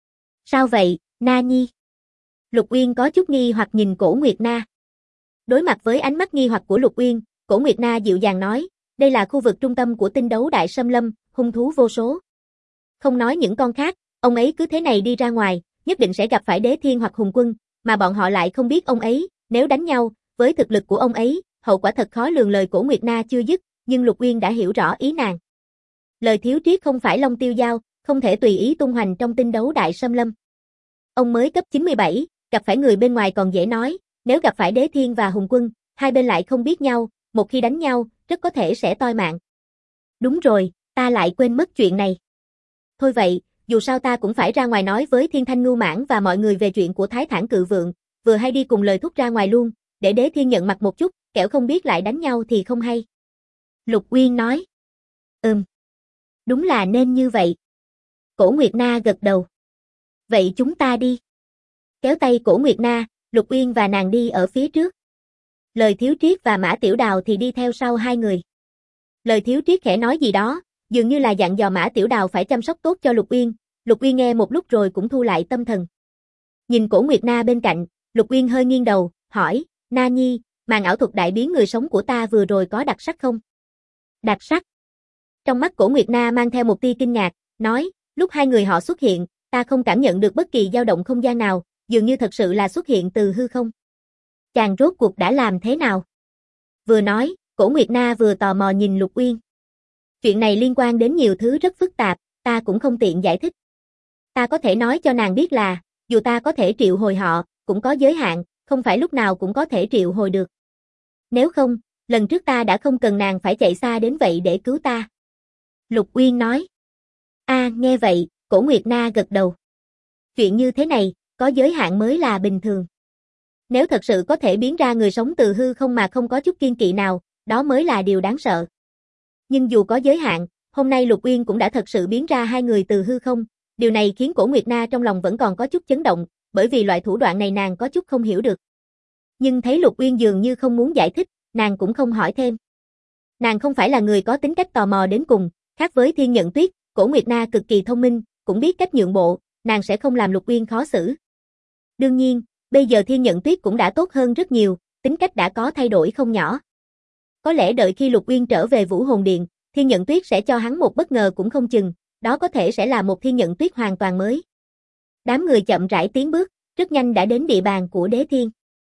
Sao vậy, Na Nhi? Lục Uyên có chút nghi hoặc nhìn Cổ Nguyệt Na. Đối mặt với ánh mắt nghi hoặc của Lục Uyên, Cổ Nguyệt Na dịu dàng nói, đây là khu vực trung tâm của tinh đấu đại xâm lâm, hung thú vô số. Không nói những con khác, ông ấy cứ thế này đi ra ngoài, nhất định sẽ gặp phải Đế Thiên hoặc Hùng Quân, mà bọn họ lại không biết ông ấy, nếu đánh nhau, với thực lực của ông ấy, hậu quả thật khó lường. Lời Cổ Nguyệt Na chưa dứt, nhưng Lục Uyên đã hiểu rõ ý nàng. Lời Thiếu Triết không phải Long Tiêu Dao, không thể tùy ý tung hoành trong tinh đấu đại xâm lâm. Ông mới cấp 97, gặp phải người bên ngoài còn dễ nói, nếu gặp phải Đế Thiên và Hùng Quân, hai bên lại không biết nhau, một khi đánh nhau, rất có thể sẽ toi mạng. Đúng rồi, ta lại quên mất chuyện này. Thôi vậy, dù sao ta cũng phải ra ngoài nói với Thiên Thanh Ngưu Mãn và mọi người về chuyện của Thái Thản Cự Vượng, vừa hay đi cùng Lời Thúc ra ngoài luôn, để Đế Thiên nhận mặt một chút, kẻo không biết lại đánh nhau thì không hay. Lục Uyên nói. Đúng là nên như vậy. Cổ Nguyệt Na gật đầu. Vậy chúng ta đi. Kéo tay Cổ Nguyệt Na, Lục Uyên và nàng đi ở phía trước. Lời Thiếu Triết và Mã Tiểu Đào thì đi theo sau hai người. Lời Thiếu Triết khẽ nói gì đó, dường như là dặn dò Mã Tiểu Đào phải chăm sóc tốt cho Lục Uyên. Lục Uyên nghe một lúc rồi cũng thu lại tâm thần. Nhìn Cổ Nguyệt Na bên cạnh, Lục Uyên hơi nghiêng đầu, hỏi, Na Nhi, màn ảo thuật đại biến người sống của ta vừa rồi có đặc sắc không? Đặc sắc. Trong mắt Cổ Nguyệt Na mang theo một tia kinh ngạc, nói, lúc hai người họ xuất hiện, ta không cảm nhận được bất kỳ dao động không gian nào, dường như thật sự là xuất hiện từ hư không. Chàng rốt cuộc đã làm thế nào? Vừa nói, Cổ Nguyệt Na vừa tò mò nhìn Lục Uyên. Chuyện này liên quan đến nhiều thứ rất phức tạp, ta cũng không tiện giải thích. Ta có thể nói cho nàng biết là, dù ta có thể triệu hồi họ, cũng có giới hạn, không phải lúc nào cũng có thể triệu hồi được. Nếu không, lần trước ta đã không cần nàng phải chạy xa đến vậy để cứu ta. Lục Uyên nói. Nghe vậy, Cổ Nguyệt Na gật đầu. Chuyện như thế này, có giới hạn mới là bình thường. Nếu thật sự có thể biến ra người sống từ hư không mà không có chút kiên kỵ nào, đó mới là điều đáng sợ. Nhưng dù có giới hạn, hôm nay Lục Uyên cũng đã thật sự biến ra hai người từ hư không, điều này khiến Cổ Nguyệt Na trong lòng vẫn còn có chút chấn động, bởi vì loại thủ đoạn này nàng có chút không hiểu được. Nhưng thấy Lục Uyên dường như không muốn giải thích, nàng cũng không hỏi thêm. Nàng không phải là người có tính cách tò mò đến cùng, khác với Thiên Nhận Tuyết, Cổ Nguyệt Na cực kỳ thông minh, cũng biết cách nhượng bộ, nàng sẽ không làm Lục Uyên khó xử. Đương nhiên, bây giờ Thiên Nhận Tuyết cũng đã tốt hơn rất nhiều, tính cách đã có thay đổi không nhỏ. Có lẽ đợi khi Lục Uyên trở về Vũ Hồn Điện, Thiên Nhận Tuyết sẽ cho hắn một bất ngờ cũng không chừng, đó có thể sẽ là một Thiên Nhận Tuyết hoàn toàn mới. Đám người chậm rãi tiến bước, rất nhanh đã đến địa bàn của Đế Thiên.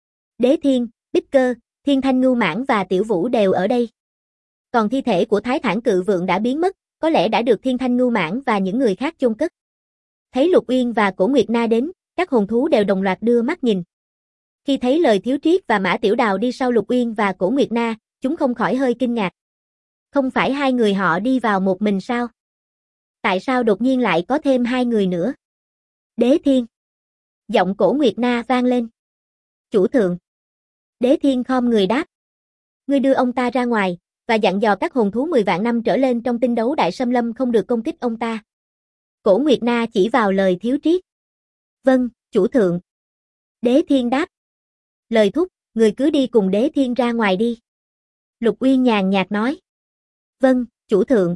Đế Thiên, Bích Cơ, Thiên Thanh Ngưu Mãng và Tiểu Vũ đều ở đây. Còn thi thể của Thái Thản Cự Vượng đã biến mất, có lẽ đã được Thiên Thanh Ngưu Mãng và những người khác chôn cất. Thấy Lục Uyên và Cổ Nguyệt Na đến, các hồn thú đều đồng loạt đưa mắt nhìn. Khi thấy Lời Thiếu Triết và Mã Tiểu Đào đi sau Lục Uyên và Cổ Nguyệt Na, chúng không khỏi hơi kinh ngạc. Không phải hai người họ đi vào một mình sao? Tại sao đột nhiên lại có thêm hai người nữa? Đế Thiên. Giọng Cổ Nguyệt Na vang lên. Chủ thượng. Đế Thiên khom người đáp. Ngươi đưa ông ta ra ngoài, và dặn dò các hồn thú 10 vạn năm trở lên trong tinh đấu đại xâm lâm không được công kích ông ta. Cổ Nguyệt Na chỉ vào Lời Thiếu Triết. Vâng, chủ thượng. Đế Thiên đáp. Lời thúc, người cứ đi cùng Đế Thiên ra ngoài đi. Lục Uyên nhàn nhạt nói. Vâng, chủ thượng.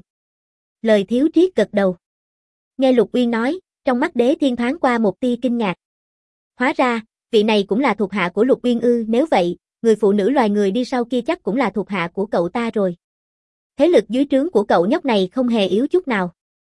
Lời Thiếu Triết gật đầu. Nghe Lục Uyên nói, trong mắt Đế Thiên thoáng qua một tia kinh ngạc. Hóa ra, vị này cũng là thuộc hạ của Lục Uyên ư, nếu vậy, người phụ nữ loài người đi sau kia chắc cũng là thuộc hạ của cậu ta rồi. Thế lực dưới trướng của cậu nhóc này không hề yếu chút nào.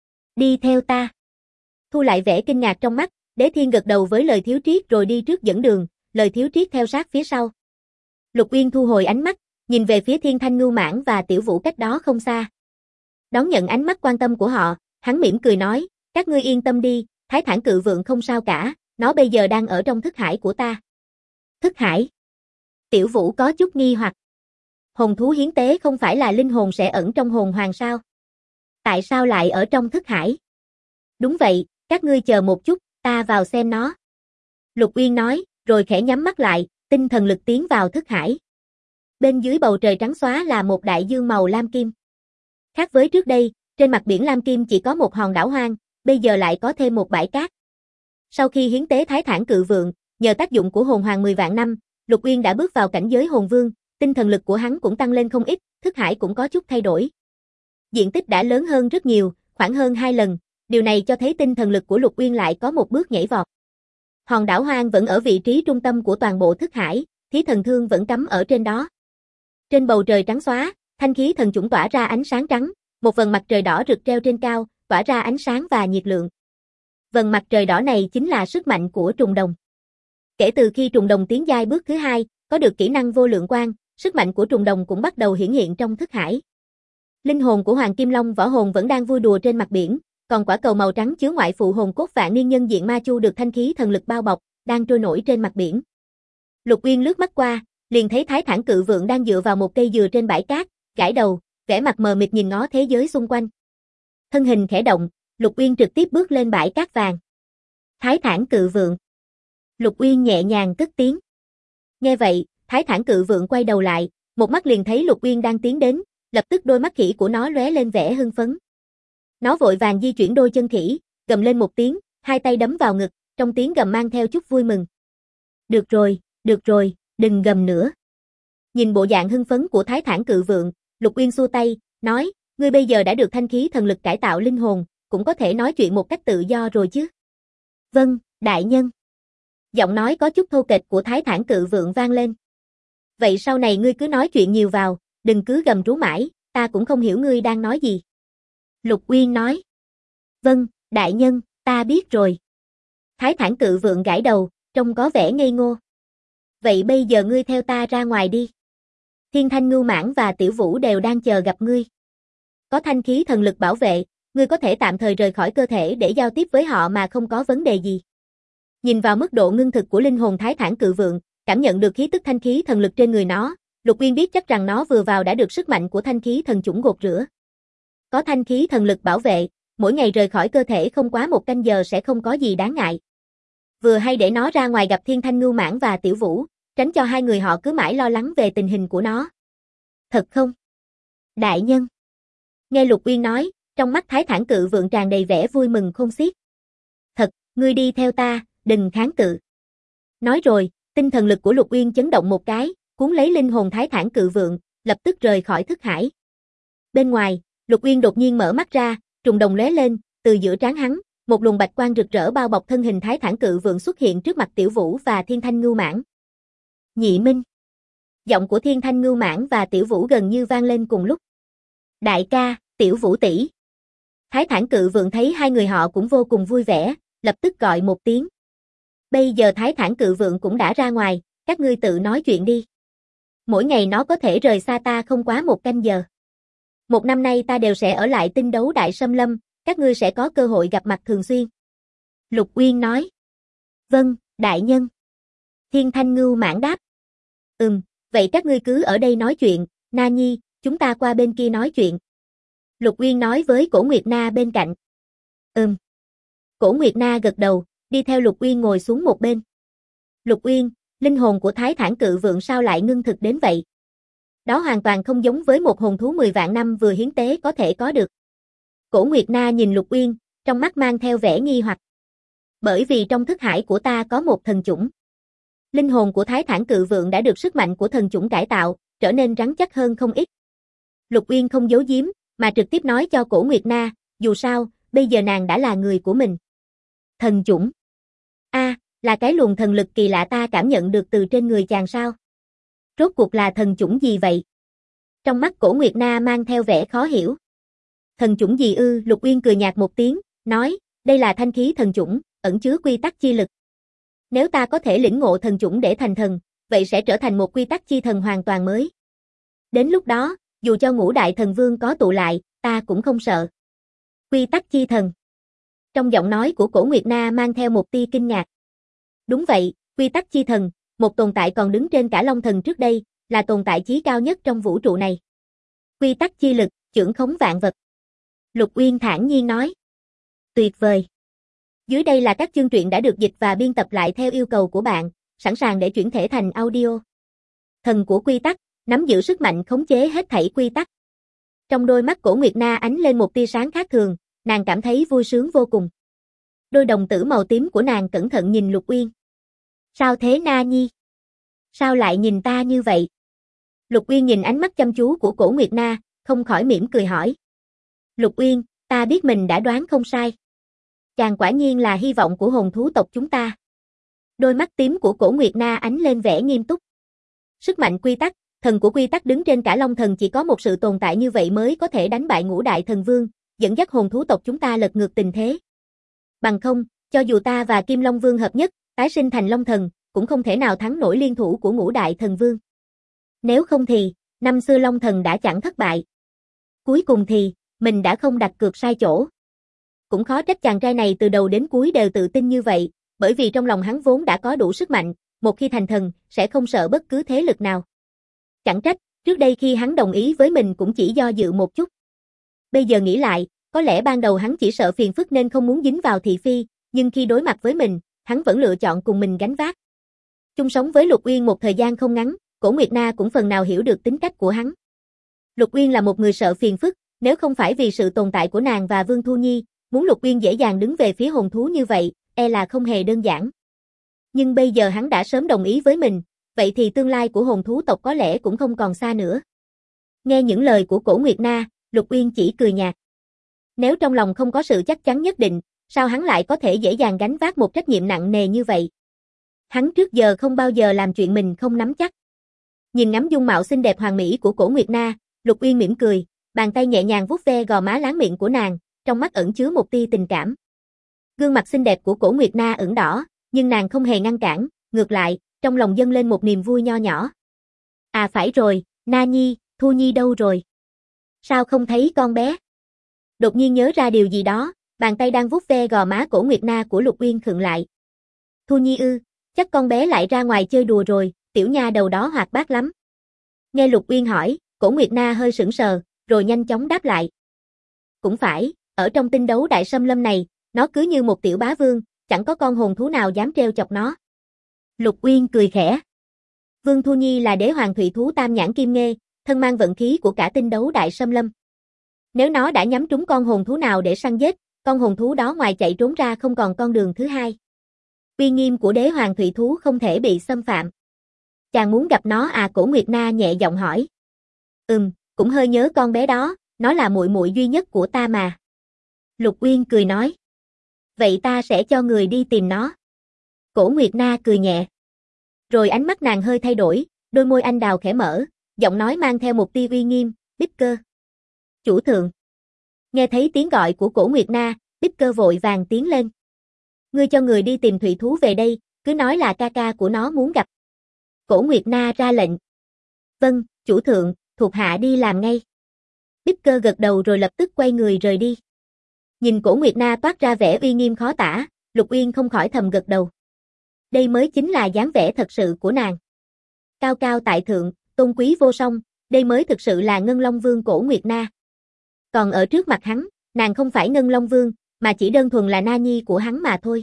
Đi theo ta. Thu lại vẻ kinh ngạc trong mắt, Đế Thiên gật đầu với Lời Thiếu Triết rồi đi trước dẫn đường, Lời Thiếu Triết theo sát phía sau. Lục Uyên thu hồi ánh mắt, nhìn về phía Thiên Thanh Ngưu Mãng và Tiểu Vũ cách đó không xa. Đón nhận ánh mắt quan tâm của họ, hắn mỉm cười nói, các ngươi yên tâm đi, Thái Thản Cự Vượng không sao cả, nó bây giờ đang ở trong thức hải của ta. Thức hải? Tiểu Vũ có chút nghi hoặc. Hồn thú hiến tế không phải là linh hồn sẽ ẩn trong hồn hoàng sao? Tại sao lại ở trong thức hải? Đúng vậy, các ngươi chờ một chút, ta vào xem nó. Lục Uyên nói, rồi khẽ nhắm mắt lại, tinh thần lực tiến vào thức hải. Bên dưới bầu trời trắng xóa là một đại dương màu lam kim. Khác với trước đây, trên mặt biển lam kim chỉ có một hòn đảo hoang, bây giờ lại có thêm một bãi cát. Sau khi hiến tế Thái Thản Cự Vượng, nhờ tác dụng của hồn hoàng 10 vạn năm, Lục Uyên đã bước vào cảnh giới hồn vương, tinh thần lực của hắn cũng tăng lên không ít, thức hải cũng có chút thay đổi. Diện tích đã lớn hơn rất nhiều, khoảng hơn 2 lần, điều này cho thấy tinh thần lực của Lục Uyên lại có một bước nhảy vọt. Hòn đảo hoang vẫn ở vị trí trung tâm của toàn bộ thức hải, Thí Thần Thương vẫn cắm ở trên đó. Trên bầu trời trắng xóa, thanh khí thần chủng tỏa ra ánh sáng trắng, một vầng mặt trời đỏ rực treo trên cao, tỏa ra ánh sáng và nhiệt lượng. Vầng mặt trời đỏ này chính là sức mạnh của trùng đồng. Kể từ khi trùng đồng tiến giai bước thứ 2, có được kỹ năng vô lượng quang, sức mạnh của trùng đồng cũng bắt đầu hiển hiện trong thức hải. Linh hồn của Hoàng Kim Long võ hồn vẫn đang vui đùa trên mặt biển, còn quả cầu màu trắng chứa ngoại phụ hồn cốt vạn niên nhân diện ma chu được thanh khí thần lực bao bọc, đang trôi nổi trên mặt biển. Lục Uyên lướt mắt qua, liền thấy Thái Thản Cự Vượng đang dựa vào một cây dừa trên bãi cát, gãi đầu, vẻ mặt mờ mịt nhìn ngó thế giới xung quanh. Thân hình khẽ động, Lục Uyên trực tiếp bước lên bãi cát vàng. Thái Thản Cự Vượng. Lục Uyên nhẹ nhàng cất tiếng. Nghe vậy, Thái Thản Cự Vượng quay đầu lại, một mắt liền thấy Lục Uyên đang tiến đến, lập tức đôi mắt khỉ của nó lóe lên vẻ hưng phấn. Nó vội vàng di chuyển đôi chân khỉ, gầm lên một tiếng, hai tay đấm vào ngực, trong tiếng gầm mang theo chút vui mừng. Được rồi, đừng gầm nữa. Nhìn bộ dạng hưng phấn của Thái Thản Cự Vượng, Lục Uyên xua tay, nói, ngươi bây giờ đã được thanh khí thần lực cải tạo linh hồn, cũng có thể nói chuyện một cách tự do rồi chứ. Vâng, đại nhân. Giọng nói có chút thô kệch của Thái Thản Cự Vượng vang lên. Vậy sau này ngươi cứ nói chuyện nhiều vào, đừng cứ gầm rú mãi, ta cũng không hiểu ngươi đang nói gì. Lục Uyên nói. Vâng, đại nhân, ta biết rồi. Thái Thản Cự Vượng gãi đầu, trông có vẻ ngây ngô. Vậy bây giờ ngươi theo ta ra ngoài đi. Thiên Thanh Ngưu Mãng và Tiểu Vũ đều đang chờ gặp ngươi. Có thanh khí thần lực bảo vệ, ngươi có thể tạm thời rời khỏi cơ thể để giao tiếp với họ mà không có vấn đề gì. Nhìn vào mức độ ngưng thực của linh hồn Thái Thản Cự Vượng, cảm nhận được khí tức thanh khí thần lực trên người nó, Lục Uyên biết chắc rằng nó vừa vào đã được sức mạnh của thanh khí thần chủng gột rửa. Có thanh khí thần lực bảo vệ, mỗi ngày rời khỏi cơ thể không quá 1 canh giờ sẽ không có gì đáng ngại. Vừa hay để nó ra ngoài gặp Thiên Thanh Ngưu Mãng và Tiểu Vũ, tránh cho hai người họ cứ mãi lo lắng về tình hình của nó. Thật không? Đại nhân. Nghe Lục Uyên nói, trong mắt Thái Thản Cự Vượng tràn đầy vẻ vui mừng khôn xiết. Thật, ngươi đi theo ta, đừng kháng cự. Nói rồi, Tinh thần lực của Lục Uyên chấn động một cái, cuốn lấy linh hồn Thái Thản Cự Vượng, lập tức rời khỏi thức hải. Bên ngoài, Lục Uyên đột nhiên mở mắt ra, trùng đồng lóe lên, từ giữa trán hắn, một luồng bạch quang rực rỡ bao bọc thân hình Thái Thản Cự Vượng xuất hiện trước mặt Tiểu Vũ và Thiên Thanh Ngưu Mãng. Nhị Minh. Giọng của Thiên Thanh Ngưu Mãng và Tiểu Vũ gần như vang lên cùng lúc. Đại ca, Tiểu Vũ tỷ. Thái Thản Cự Vượng thấy hai người họ cũng vô cùng vui vẻ, lập tức gọi một tiếng. Bây giờ Thái Thản Cự Vượng cũng đã ra ngoài, các ngươi tự nói chuyện đi. Mỗi ngày nó có thể rời xa ta không quá 1 canh giờ. 1 năm nay ta đều sẽ ở lại Tinh Đấu Đại Xâm Lâm, các ngươi sẽ có cơ hội gặp mặt thường xuyên. Lục Uyên nói. Vâng, đại nhân. Thiên Thanh Ngưu Mãng đáp. Vậy các ngươi cứ ở đây nói chuyện, Na Nhi, chúng ta qua bên kia nói chuyện. Lục Uyên nói với Cổ Nguyệt Na bên cạnh. Cổ Nguyệt Na gật đầu, đi theo Lục Uyên ngồi xuống một bên. Lục Uyên, linh hồn của Thái Thản Cự Vượng sao lại ngưng thực đến vậy? Đó hoàn toàn không giống với một hồn thú 10 vạn năm vừa hiến tế có thể có được. Cổ Nguyệt Na nhìn Lục Uyên, trong mắt mang theo vẻ nghi hoặc. Bởi vì trong thức hải của ta có một thần chủng. Linh hồn của Thái Thản Cự Vượng đã được sức mạnh của thần chủng cải tạo, trở nên rắn chắc hơn không ít. Lục Uyên không giấu giếm, mà trực tiếp nói cho Cổ Nguyệt Na, dù sao, bây giờ nàng đã là người của mình. Thần chủng. Là cái luồng thần lực kỳ lạ ta cảm nhận được từ trên người chàng sao? Rốt cuộc là thần chủng gì vậy? Trong mắt Cổ Nguyệt Na mang theo vẻ khó hiểu. Thần chủng gì ư? Lục Uyên cười nhạt một tiếng, nói, đây là thanh khí thần chủng, ẩn chứa quy tắc chi lực. Nếu ta có thể lĩnh ngộ thần chủng để thành thần, vậy sẽ trở thành một quy tắc chi thần hoàn toàn mới. Đến lúc đó, dù cho ngũ đại thần vương có tụ lại, ta cũng không sợ. Quy tắc chi thần. Trong giọng nói của Cổ Nguyệt Na mang theo một tia kinh ngạc. Đúng vậy, quy tắc chi thần, một tồn tại còn đứng trên cả Long Thần trước đây, là tồn tại chí cao nhất trong vũ trụ này. Quy tắc chi lực, chưởng khống vạn vật. Lục Uyên thản nhiên nói. Tuyệt vời. Dưới đây là các chương truyện đã được dịch và biên tập lại theo yêu cầu của bạn, sẵn sàng để chuyển thể thành audio. Thần của quy tắc, nắm giữ sức mạnh khống chế hết thảy quy tắc. Trong đôi mắt Cổ Nguyệt Na ánh lên một tia sáng khác thường, nàng cảm thấy vui sướng vô cùng. Đôi đồng tử màu tím của nàng cẩn thận nhìn Lục Uyên. Sao thế Na Nhi? Sao lại nhìn ta như vậy? Lục Uyên nhìn ánh mắt chăm chú của Cổ Nguyệt Na, không khỏi mỉm cười hỏi. Lục Uyên, ta biết mình đã đoán không sai. Chàng quả nhiên là hy vọng của hồn thú tộc chúng ta. Đôi mắt tím của Cổ Nguyệt Na ánh lên vẻ nghiêm túc. Sức mạnh quy tắc, thần của quy tắc đứng trên cả Long Thần, chỉ có một sự tồn tại như vậy mới có thể đánh bại ngũ đại thần vương, dẫn dắt hồn thú tộc chúng ta lật ngược tình thế. Bằng không, cho dù ta và Kim Long Vương hợp nhất, tái sinh thành Long Thần, cũng không thể nào thắng nổi liên thủ của ngũ đại thần vương. Nếu không thì, năm xưa Long Thần đã chẳng thất bại. Cuối cùng thì, mình đã không đặt cược sai chỗ. Cũng khó trách chàng trai này từ đầu đến cuối đều tự tin như vậy, bởi vì trong lòng hắn vốn đã có đủ sức mạnh, một khi thành thần, sẽ không sợ bất cứ thế lực nào. Chẳng trách, trước đây khi hắn đồng ý với mình cũng chỉ do dự một chút. Bây giờ nghĩ lại, có lẽ ban đầu hắn chỉ sợ phiền phức nên không muốn dính vào thị phi, nhưng khi đối mặt với mình, hắn vẫn lựa chọn cùng mình gánh vác. Chung sống với Lục Uyên một thời gian không ngắn, Cổ Nguyệt Na cũng phần nào hiểu được tính cách của hắn. Lục Uyên là một người sợ phiền phức, nếu không phải vì sự tồn tại của nàng và Vương Thu Nhi, muốn Lục Uyên dễ dàng đứng về phía hồn thú như vậy, e là không hề đơn giản. Nhưng bây giờ hắn đã sớm đồng ý với mình, vậy thì tương lai của hồn thú tộc có lẽ cũng không còn xa nữa. Nghe những lời của Cổ Nguyệt Na, Lục Uyên chỉ cười nhạt. Nếu trong lòng không có sự chắc chắn nhất định, sao hắn lại có thể dễ dàng gánh vác một trách nhiệm nặng nề như vậy? Hắn trước giờ không bao giờ làm chuyện mình không nắm chắc. Nhìn ngắm dung mạo xinh đẹp hoàn mỹ của Cổ Nguyệt Na, Lục Uyên mỉm cười, bàn tay nhẹ nhàng vuốt ve gò má láng miệng của nàng, trong mắt ẩn chứa một tia tình cảm. Gương mặt xinh đẹp của Cổ Nguyệt Na ửng đỏ, nhưng nàng không hề ngăn cản, ngược lại, trong lòng dâng lên một niềm vui nho nhỏ. À phải rồi, Na Nhi, Thu Nhi đâu rồi? Sao không thấy con bé? Đột nhiên nhớ ra điều gì đó, bàn tay đang vuốt ve gò má Cổ Nguyệt Na của Lục Uyên khựng lại. Thu Nhi ư, chắc con bé lại ra ngoài chơi đùa rồi, tiểu nha đầu đó hoạt bát lắm. Nghe Lục Uyên hỏi, Cổ Nguyệt Na hơi sững sờ, rồi nhanh chóng đáp lại. Cũng phải, ở trong Tinh Đấu Đại Xâm Lâm này, nó cứ như một tiểu bá vương, chẳng có con hồn thú nào dám trêu chọc nó. Lục Uyên cười khẽ. Vương Thu Nhi là đế hoàng thủy thú tam nhãn kim nghê, thân mang vận khí của cả Tinh Đấu Đại Xâm Lâm. Nếu nó đã nhắm trúng con hồn thú nào để săn giết, con hồn thú đó ngoài chạy trốn ra không còn con đường thứ hai. Uy nghiêm của đế hoàng thủy thú không thể bị xâm phạm. Chàng muốn gặp nó à? Cổ Nguyệt Na nhẹ giọng hỏi. Cũng hơi nhớ con bé đó, nó là muội muội duy nhất của ta mà. Lục Uyên cười nói. Vậy ta sẽ cho người đi tìm nó. Cổ Nguyệt Na cười nhẹ. Rồi ánh mắt nàng hơi thay đổi, đôi môi anh đào khẽ mở, giọng nói mang theo một tia uy nghiêm, Bicker. Chủ thượng. Nghe thấy tiếng gọi của Cổ Nguyệt Na, Bicker vội vàng tiến lên. Ngươi cho người đi tìm thủy thú về đây, cứ nói là ca ca của nó muốn gặp. Cổ Nguyệt Na ra lệnh. Vâng, chủ thượng, thuộc hạ đi làm ngay. Bicker gật đầu rồi lập tức quay người rời đi. Nhìn Cổ Nguyệt Na toát ra vẻ uy nghiêm khó tả, Lục Uyên không khỏi thầm gật đầu. Đây mới chính là dáng vẻ thật sự của nàng. Cao cao tại thượng, tôn quý vô song, đây mới thực sự là Ngân Long Vương Cổ Nguyệt Na. Còn ở trước mặt hắn, nàng không phải Ngân Long Vương, mà chỉ đơn thuần là na nhi của hắn mà thôi.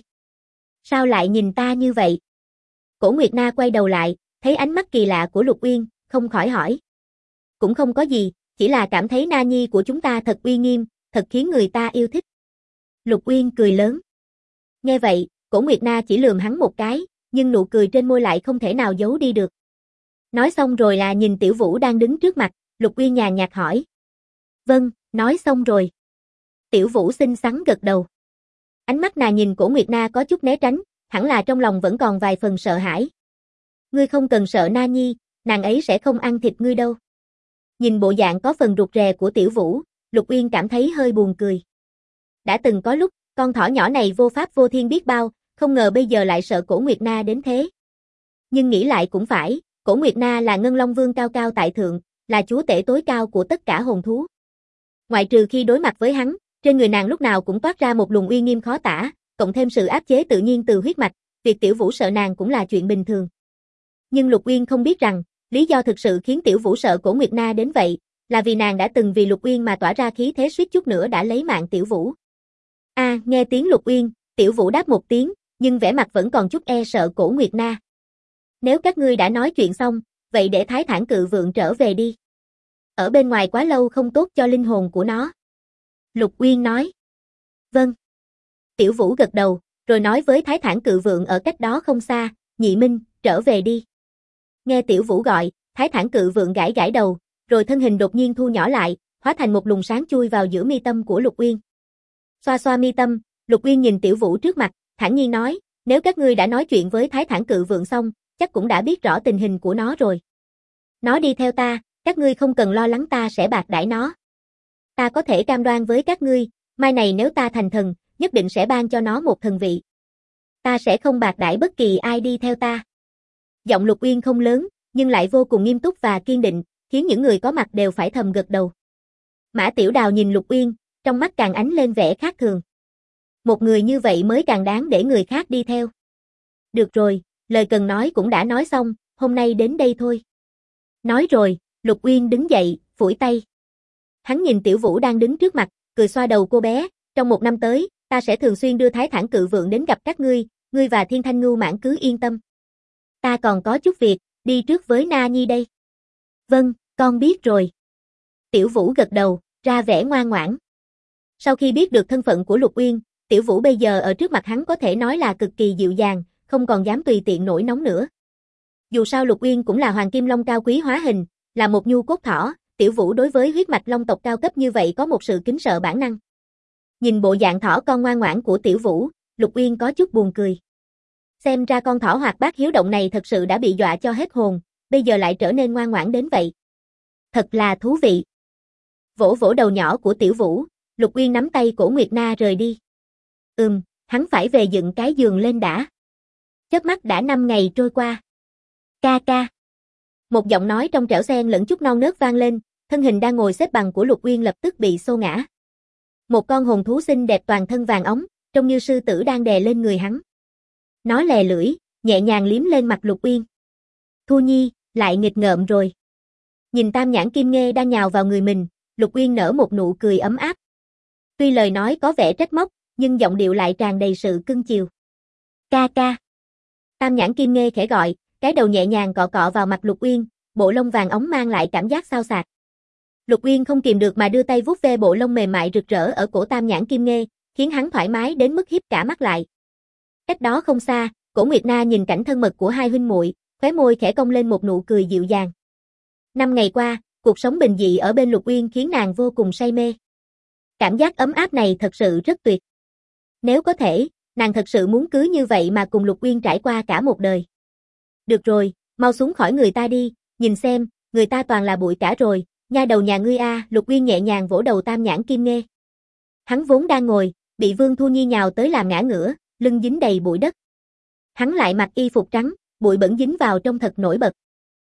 Sao lại nhìn ta như vậy? Cổ Nguyệt Na quay đầu lại, thấy ánh mắt kỳ lạ của Lục Uyên, không khỏi hỏi. Cũng không có gì, chỉ là cảm thấy na nhi của chúng ta thật uy nghiêm, thật khiến người ta yêu thích. Lục Uyên cười lớn. Nghe vậy, Cổ Nguyệt Na chỉ lườm hắn một cái, nhưng nụ cười trên môi lại không thể nào giấu đi được. Nói xong rồi là nhìn Tiểu Vũ đang đứng trước mặt, Lục Uyên nhàn nhạt hỏi. Vâng, nói xong rồi. Tiểu Vũ xinh xắn gật đầu. Ánh mắt nàng nhìn Cổ Nguyệt Na có chút né tránh, hẳn là trong lòng vẫn còn vài phần sợ hãi. Ngươi không cần sợ Na Nhi, nàng ấy sẽ không ăn thịt ngươi đâu. Nhìn bộ dạng có phần rụt rè của Tiểu Vũ, Lục Uyên cảm thấy hơi buồn cười. Đã từng có lúc, con thỏ nhỏ này vô pháp vô thiên biết bao, không ngờ bây giờ lại sợ Cổ Nguyệt Na đến thế. Nhưng nghĩ lại cũng phải, Cổ Nguyệt Na là Ngân Long Vương cao cao tại thượng, là chúa tể tối cao của tất cả hồn thú. Ngoại trừ khi đối mặt với hắn, trên người nàng lúc nào cũng toát ra một luồng uy nghiêm khó tả, cộng thêm sự áp chế tự nhiên từ huyết mạch, việc Tiểu Vũ sợ nàng cũng là chuyện bình thường. Nhưng Lục Uyên không biết rằng, lý do thực sự khiến Tiểu Vũ sợ Cổ Nguyệt Na đến vậy, là vì nàng đã từng vì Lục Uyên mà tỏa ra khí thế suýt chút nữa đã lấy mạng Tiểu Vũ. Nghe tiếng Lục Uyên, Tiểu Vũ đáp một tiếng, nhưng vẻ mặt vẫn còn chút e sợ Cổ Nguyệt Na. Nếu các ngươi đã nói chuyện xong, vậy để Thái Thản Cự Vượng trở về đi. Ở bên ngoài quá lâu không tốt cho linh hồn của nó. Lục Uyên nói. Vâng. Tiểu Vũ gật đầu, rồi nói với Thái Thản Cự Vượng ở cách đó không xa, Nhị Minh, trở về đi. Nghe Tiểu Vũ gọi, Thái Thản Cự Vượng gãi gãi đầu, rồi thân hình đột nhiên thu nhỏ lại, hóa thành một luồng sáng chui vào giữa mi tâm của Lục Uyên. Xoa xoa mi tâm, Lục Uyên nhìn Tiểu Vũ trước mặt, thản nhiên nói, nếu các ngươi đã nói chuyện với Thái Thản Cự Vượng xong, chắc cũng đã biết rõ tình hình của nó rồi. Nó đi theo ta, các ngươi không cần lo lắng ta sẽ bạc đãi nó. Ta có thể cam đoan với các ngươi, mai này nếu ta thành thần, nhất định sẽ ban cho nó một thần vị. Ta sẽ không bạc đãi bất kỳ ai đi theo ta. Giọng Lục Uyên không lớn, nhưng lại vô cùng nghiêm túc và kiên định, khiến những người có mặt đều phải thầm gật đầu. Mã Tiểu Đào nhìn Lục Uyên, trong mắt càng ánh lên vẻ khác thường. Một người như vậy mới càng đáng để người khác đi theo. Được rồi, lời cần nói cũng đã nói xong, hôm nay đến đây thôi. Nói rồi, Lục Uyên đứng dậy, phủi tay. Hắn nhìn Tiểu Vũ đang đứng trước mặt, cười xoa đầu cô bé, trong một năm tới, ta sẽ thường xuyên đưa Thái Thản Cự Vượng đến gặp các ngươi và Thiên Thanh Ngưu Mãn cứ yên tâm. Ta còn có chút việc, đi trước với Na Nhi đây. Vâng, con biết rồi. Tiểu Vũ gật đầu, ra vẻ ngoan ngoãn. Sau khi biết được thân phận của Lục Uyên, Tiểu Vũ bây giờ ở trước mặt hắn có thể nói là cực kỳ dịu dàng, không còn dám tùy tiện nổi nóng nữa. Dù sao Lục Uyên cũng là Hoàng Kim Long cao quý hóa hình, là một nhu cốt thỏ, Tiểu Vũ đối với huyết mạch long tộc cao cấp như vậy có một sự kính sợ bản năng. Nhìn bộ dạng thỏ con ngoan ngoãn của Tiểu Vũ, Lục Uyên có chút buồn cười. Xem ra con thỏ hoạt bát hiếu động này thật sự đã bị dọa cho hết hồn, bây giờ lại trở nên ngoan ngoãn đến vậy. Thật là thú vị. Vỗ vỗ đầu nhỏ của Tiểu Vũ, Lục Uyên nắm tay Cổ Nguyệt Na rời đi. Hắn phải về dựng cái giường lên đã. Chớp mắt đã 5 ngày trôi qua. Ca ca. Một giọng nói trong trẻo xen lẫn chút non nớt vang lên, thân hình đang ngồi xếp bằng của Lục Uyên lập tức bị xô ngã. Một con hồn thú xinh đẹp toàn thân vàng óng, trông như sư tử đang đè lên người hắn. Nó lè lưỡi, nhẹ nhàng liếm lên mặt Lục Uyên. Thu Nhi, lại nghịch ngợm rồi. Nhìn tam nhãn kim nghê đang nhào vào người mình, Lục Uyên nở một nụ cười ấm áp. Tuy lời nói có vẻ trách móc, nhưng giọng điệu lại tràn đầy sự cưng chiều. Ca ca. Tam nhãn kim nghê khẽ gọi, cái đầu nhẹ nhàng cọ cọ vào mặt Lục Uyên, bộ lông vàng óng mang lại cảm giác xao xạc. Lục Uyên không kìm được mà đưa tay vuốt ve bộ lông mềm mại rực rỡ ở cổ tam nhãn kim nghê, khiến hắn thoải mái đến mức híp cả mắt lại. Cách đó không xa, Cổ Nguyệt Na nhìn cảnh thân mật của hai huynh muội, khóe môi khẽ cong lên một nụ cười dịu dàng. 5 ngày qua, cuộc sống bình dị ở bên Lục Uyên khiến nàng vô cùng say mê. Cảm giác ấm áp này thật sự rất tuyệt. Nếu có thể, nàng thật sự muốn cứ như vậy mà cùng Lục Uyên trải qua cả một đời. Được rồi, mau xuống khỏi người ta đi, nhìn xem, người ta toàn là bụi cả rồi, nha đầu nhà ngươi a, Lục Uyên nhẹ nhàng vỗ đầu Tam Nhãn Kim Nghê. Hắn vốn đang ngồi, bị Vương Thu Nhi nhào tới làm ngã ngửa, lưng dính đầy bụi đất. Hắn lại mặc y phục trắng, bụi bẩn dính vào trông thật nổi bật.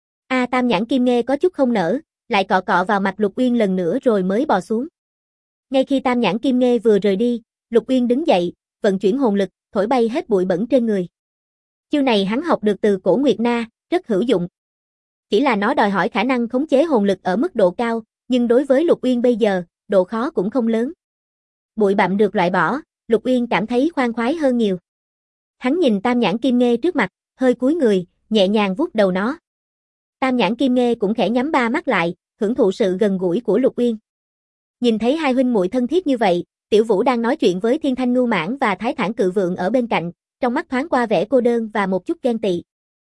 Tam Nhãn Kim Nghê có chút không nỡ, lại cọ cọ vào mặt Lục Uyên lần nữa rồi mới bò xuống. Ngay khi Tam Nhãn Kim Nghê vừa rời đi, Lục Uyên đứng dậy, vận chuyển hồn lực, thổi bay hết bụi bẩn trên người. Chiêu này hắn học được từ Cổ Nguyệt Na, rất hữu dụng. Chỉ là nó đòi hỏi khả năng khống chế hồn lực ở mức độ cao, nhưng đối với Lục Uyên bây giờ, độ khó cũng không lớn. Bụi bặm được loại bỏ, Lục Uyên cảm thấy khoan khoái hơn nhiều. Hắn nhìn Tam Nhãn Kim Nghê trước mặt, hơi cúi người, nhẹ nhàng vuốt đầu nó. Tam Nhãn Kim Nghê cũng khẽ nhắm ba mắt lại, hưởng thụ sự gần gũi của Lục Uyên. Nhìn thấy hai huynh muội thân thiết như vậy, Tiểu Vũ đang nói chuyện với Thiên Thanh Ngưu Mãng và Thái Thản Cự Vượng ở bên cạnh, trong mắt thoáng qua vẻ cô đơn và một chút ghen tị.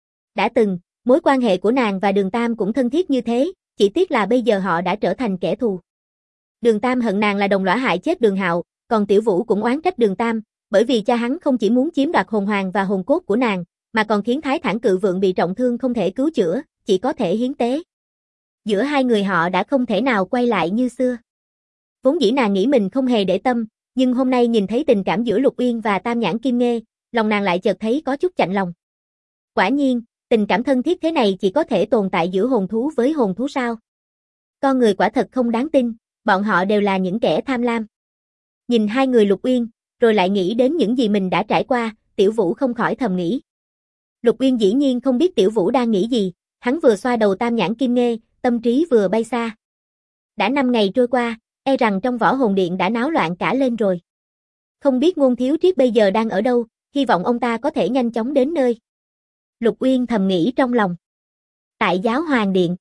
Đã từng, mối quan hệ của nàng và Đường Tam cũng thân thiết như thế, chỉ tiếc là bây giờ họ đã trở thành kẻ thù. Đường Tam hận nàng là đồng lõa hại chết Đường Hạo, còn Tiểu Vũ cũng oán trách Đường Tam, bởi vì cha hắn không chỉ muốn chiếm đoạt hồn hoàng và hồn cốt của nàng, mà còn khiến Thái Thản Cự Vượng bị trọng thương không thể cứu chữa, chỉ có thể hiến tế. Giữa hai người họ đã không thể nào quay lại như xưa. Vốn dĩ nàng nghĩ mình không hề để tâm, nhưng hôm nay nhìn thấy tình cảm giữa Lục Uyên và Tam Nhãn Kim Nghê, lòng nàng lại chợt thấy có chút chạnh lòng. Quả nhiên, tình cảm thân thiết thế này chỉ có thể tồn tại giữa hồn thú với hồn thú sao? Con người quả thật không đáng tin, bọn họ đều là những kẻ tham lam. Nhìn hai người Lục Uyên, rồi lại nghĩ đến những gì mình đã trải qua, Tiểu Vũ không khỏi thầm nghĩ. Lục Uyên dĩ nhiên không biết Tiểu Vũ đang nghĩ gì, hắn vừa xoa đầu Tam Nhãn Kim Nghê, tâm trí vừa bay xa. Đã 5 ngày trôi qua, e rằng trong Võ Hồn Điện đã náo loạn cả lên rồi. Không biết Ngôn Thiếu Triết bây giờ đang ở đâu, hy vọng ông ta có thể nhanh chóng đến nơi. Lục Uyên thầm nghĩ trong lòng. Tại Giáo Hoàng Điện,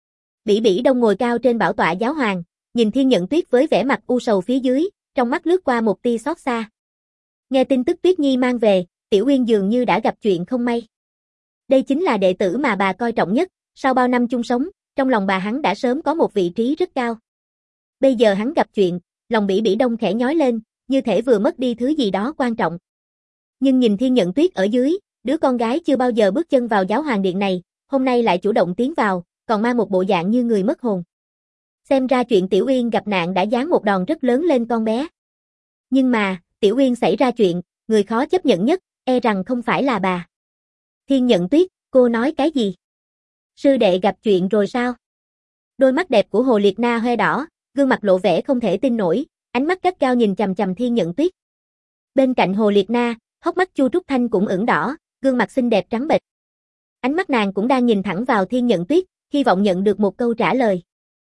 Bỉ Bỉ Đông ngồi cao trên bảo tọa giáo hoàng, nhìn Thiên Nhận Tuyết với vẻ mặt u sầu phía dưới, trong mắt lướt qua một tia xót xa. Nghe tin tức Tuyết Nhi mang về, Tiểu Uyên dường như đã gặp chuyện không may. Đây chính là đệ tử mà bà coi trọng nhất, sau bao năm chung sống, trong lòng bà hắn đã sớm có một vị trí rất cao. Bây giờ hắn gặp chuyện, lòng Bỉ Bỉ Đông khẽ nhói lên, như thể vừa mất đi thứ gì đó quan trọng. Nhưng nhìn Thiên Nhận Tuyết ở dưới, đứa con gái chưa bao giờ bước chân vào Giáo Hoàng Điện này, hôm nay lại chủ động tiến vào, còn mang một bộ dạng như người mất hồn. Xem ra chuyện Tiểu Uyên gặp nạn đã giáng một đòn rất lớn lên con bé. Nhưng mà, Tiểu Uyên xảy ra chuyện, người khó chấp nhận nhất, e rằng không phải là bà. Thiên Nhận Tuyết, cô nói cái gì? Sư đệ gặp chuyện rồi sao? Đôi mắt đẹp của Hồ Liệt Na hoe đỏ, gương mặt lộ vẻ không thể tin nổi, ánh mắt gắt gao nhìn chằm chằm Thiên Nhận Tuyết. Bên cạnh Hồ Liệt Na, hốc mắt Chu Trúc Thanh cũng ửng đỏ, gương mặt xinh đẹp trắng bệch. Ánh mắt nàng cũng đang nhìn thẳng vào Thiên Nhận Tuyết, hy vọng nhận được một câu trả lời.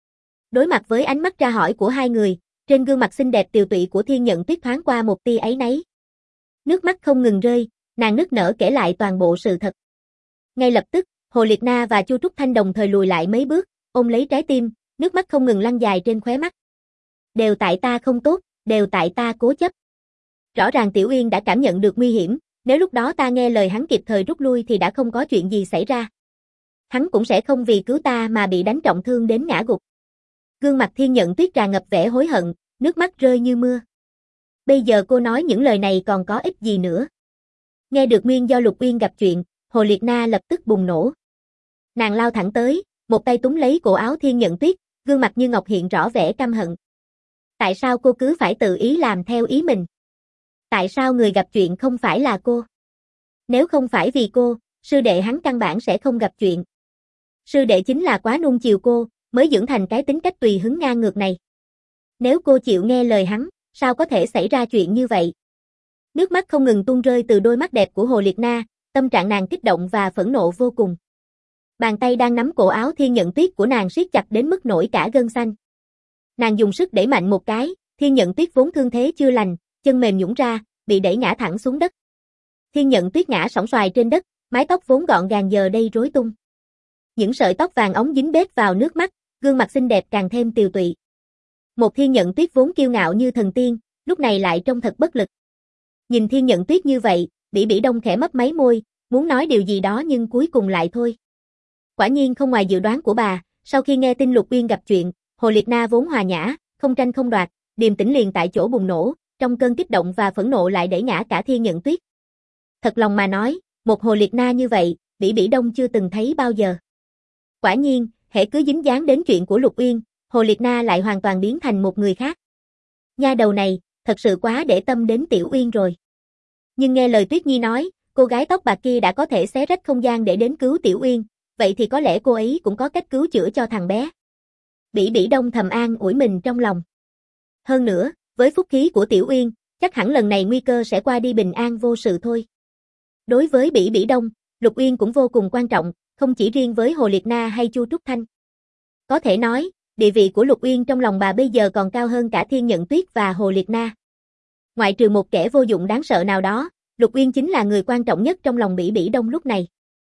Đối mặt với ánh mắt tra hỏi của hai người, trên gương mặt xinh đẹp tiều tụy của Thiên Nhận Tuyết thoáng qua một tia áy náy. Nước mắt không ngừng rơi, nàng nức nở kể lại toàn bộ sự thật. Ngay lập tức, Hồ Liệt Na và Chu Trúc Thanh đồng thời lùi lại mấy bước, ôm lấy trái tim, nước mắt không ngừng lăn dài trên khóe mắt. Đều tại ta không tốt, đều tại ta cố chấp. Rõ ràng Tiểu Uyên đã cảm nhận được nguy hiểm, nếu lúc đó ta nghe lời hắn kịp thời rút lui thì đã không có chuyện gì xảy ra. Hắn cũng sẽ không vì cứu ta mà bị đánh trọng thương đến ngã gục. Gương mặt Thiên Nhận Tuyết tràn ngập vẻ hối hận, nước mắt rơi như mưa. Bây giờ cô nói những lời này còn có ích gì nữa? Nghe được nguyên do Lục Uyên gặp chuyện, Hồ Liệt Na lập tức bùng nổ. Nàng lao thẳng tới, một tay túm lấy cổ áo Thiên Nhận Tuyết, gương mặt như ngọc hiện rõ vẻ căm hận. Tại sao cô cứ phải tự ý làm theo ý mình? Tại sao người gặp chuyện không phải là cô? Nếu không phải vì cô, sư đệ hắn căn bản sẽ không gặp chuyện. Sư đệ chính là quá nuông chiều cô, mới dưỡng thành cái tính cách tùy hứng ngang ngược này. Nếu cô chịu nghe lời hắn, sao có thể xảy ra chuyện như vậy? Nước mắt không ngừng tuôn rơi từ đôi mắt đẹp của Hồ Liệt Na, tâm trạng nàng kích động và phẫn nộ vô cùng. Bàn tay đang nắm cổ áo Thiên Nhận Tuyết của nàng siết chặt đến mức nổi cả gân xanh. Nàng dùng sức đẩy mạnh một cái, Thiên Nhận Tuyết vốn thương thế chưa lành, chân mềm nhũn ra, bị đẩy ngã thẳng xuống đất. Thiên Nhận Tuyết ngã sóng xoài trên đất, mái tóc vốn gọn gàng giờ đây rối tung. Những sợi tóc vàng óng dính bết vào nước mắt, gương mặt xinh đẹp càng thêm tiều tụy. Một Thiên Nhận Tuyết vốn kiêu ngạo như thần tiên, lúc này lại trông thật bất lực. Nhìn Thiên Nhận Tuyết như vậy, Bỉ Bỉ Đông khẽ mấp máy môi, muốn nói điều gì đó nhưng cuối cùng lại thôi. Quả nhiên không ngoài dự đoán của bà, sau khi nghe tin Lục Uyên gặp chuyện, Hồ Liệt Na vốn hòa nhã, không tranh không đoạt, điềm tĩnh liền tại chỗ bùng nổ, trong cơn kích động và phẫn nộ lại đẩy ngã cả Thiên Nhận Tuyết. Thật lòng mà nói, một Hồ Liệt Na như vậy, Bỉ Bỉ Đông chưa từng thấy bao giờ. Quả nhiên, hễ cứ dính dáng đến chuyện của Lục Uyên, Hồ Liệt Na lại hoàn toàn biến thành một người khác. Nha đầu này, thật sự quá để tâm đến Tiểu Uyên rồi. Nhưng nghe lời Tuyết Nhi nói, cô gái tóc bạc kia đã có thể xé rách không gian để đến cứu Tiểu Uyên, vậy thì có lẽ cô ấy cũng có cách cứu chữa cho thằng bé. Bỉ Bỉ Đông thầm an ủi mình trong lòng. Hơn nữa, với phúc khí của Tiểu Uyên, chắc hẳn lần này nguy cơ sẽ qua đi bình an vô sự thôi. Đối với Bỉ Bỉ Đông, Lục Uyên cũng vô cùng quan trọng, không chỉ riêng với Hồ Liệt Na hay Chu Trúc Thanh. Có thể nói, địa vị của Lục Uyên trong lòng bà bây giờ còn cao hơn cả Thiên Nhận Tuyết và Hồ Liệt Na. Ngoại trừ một kẻ vô dụng đáng sợ nào đó, Lục Uyên chính là người quan trọng nhất trong lòng Bỉ Bỉ Đông lúc này.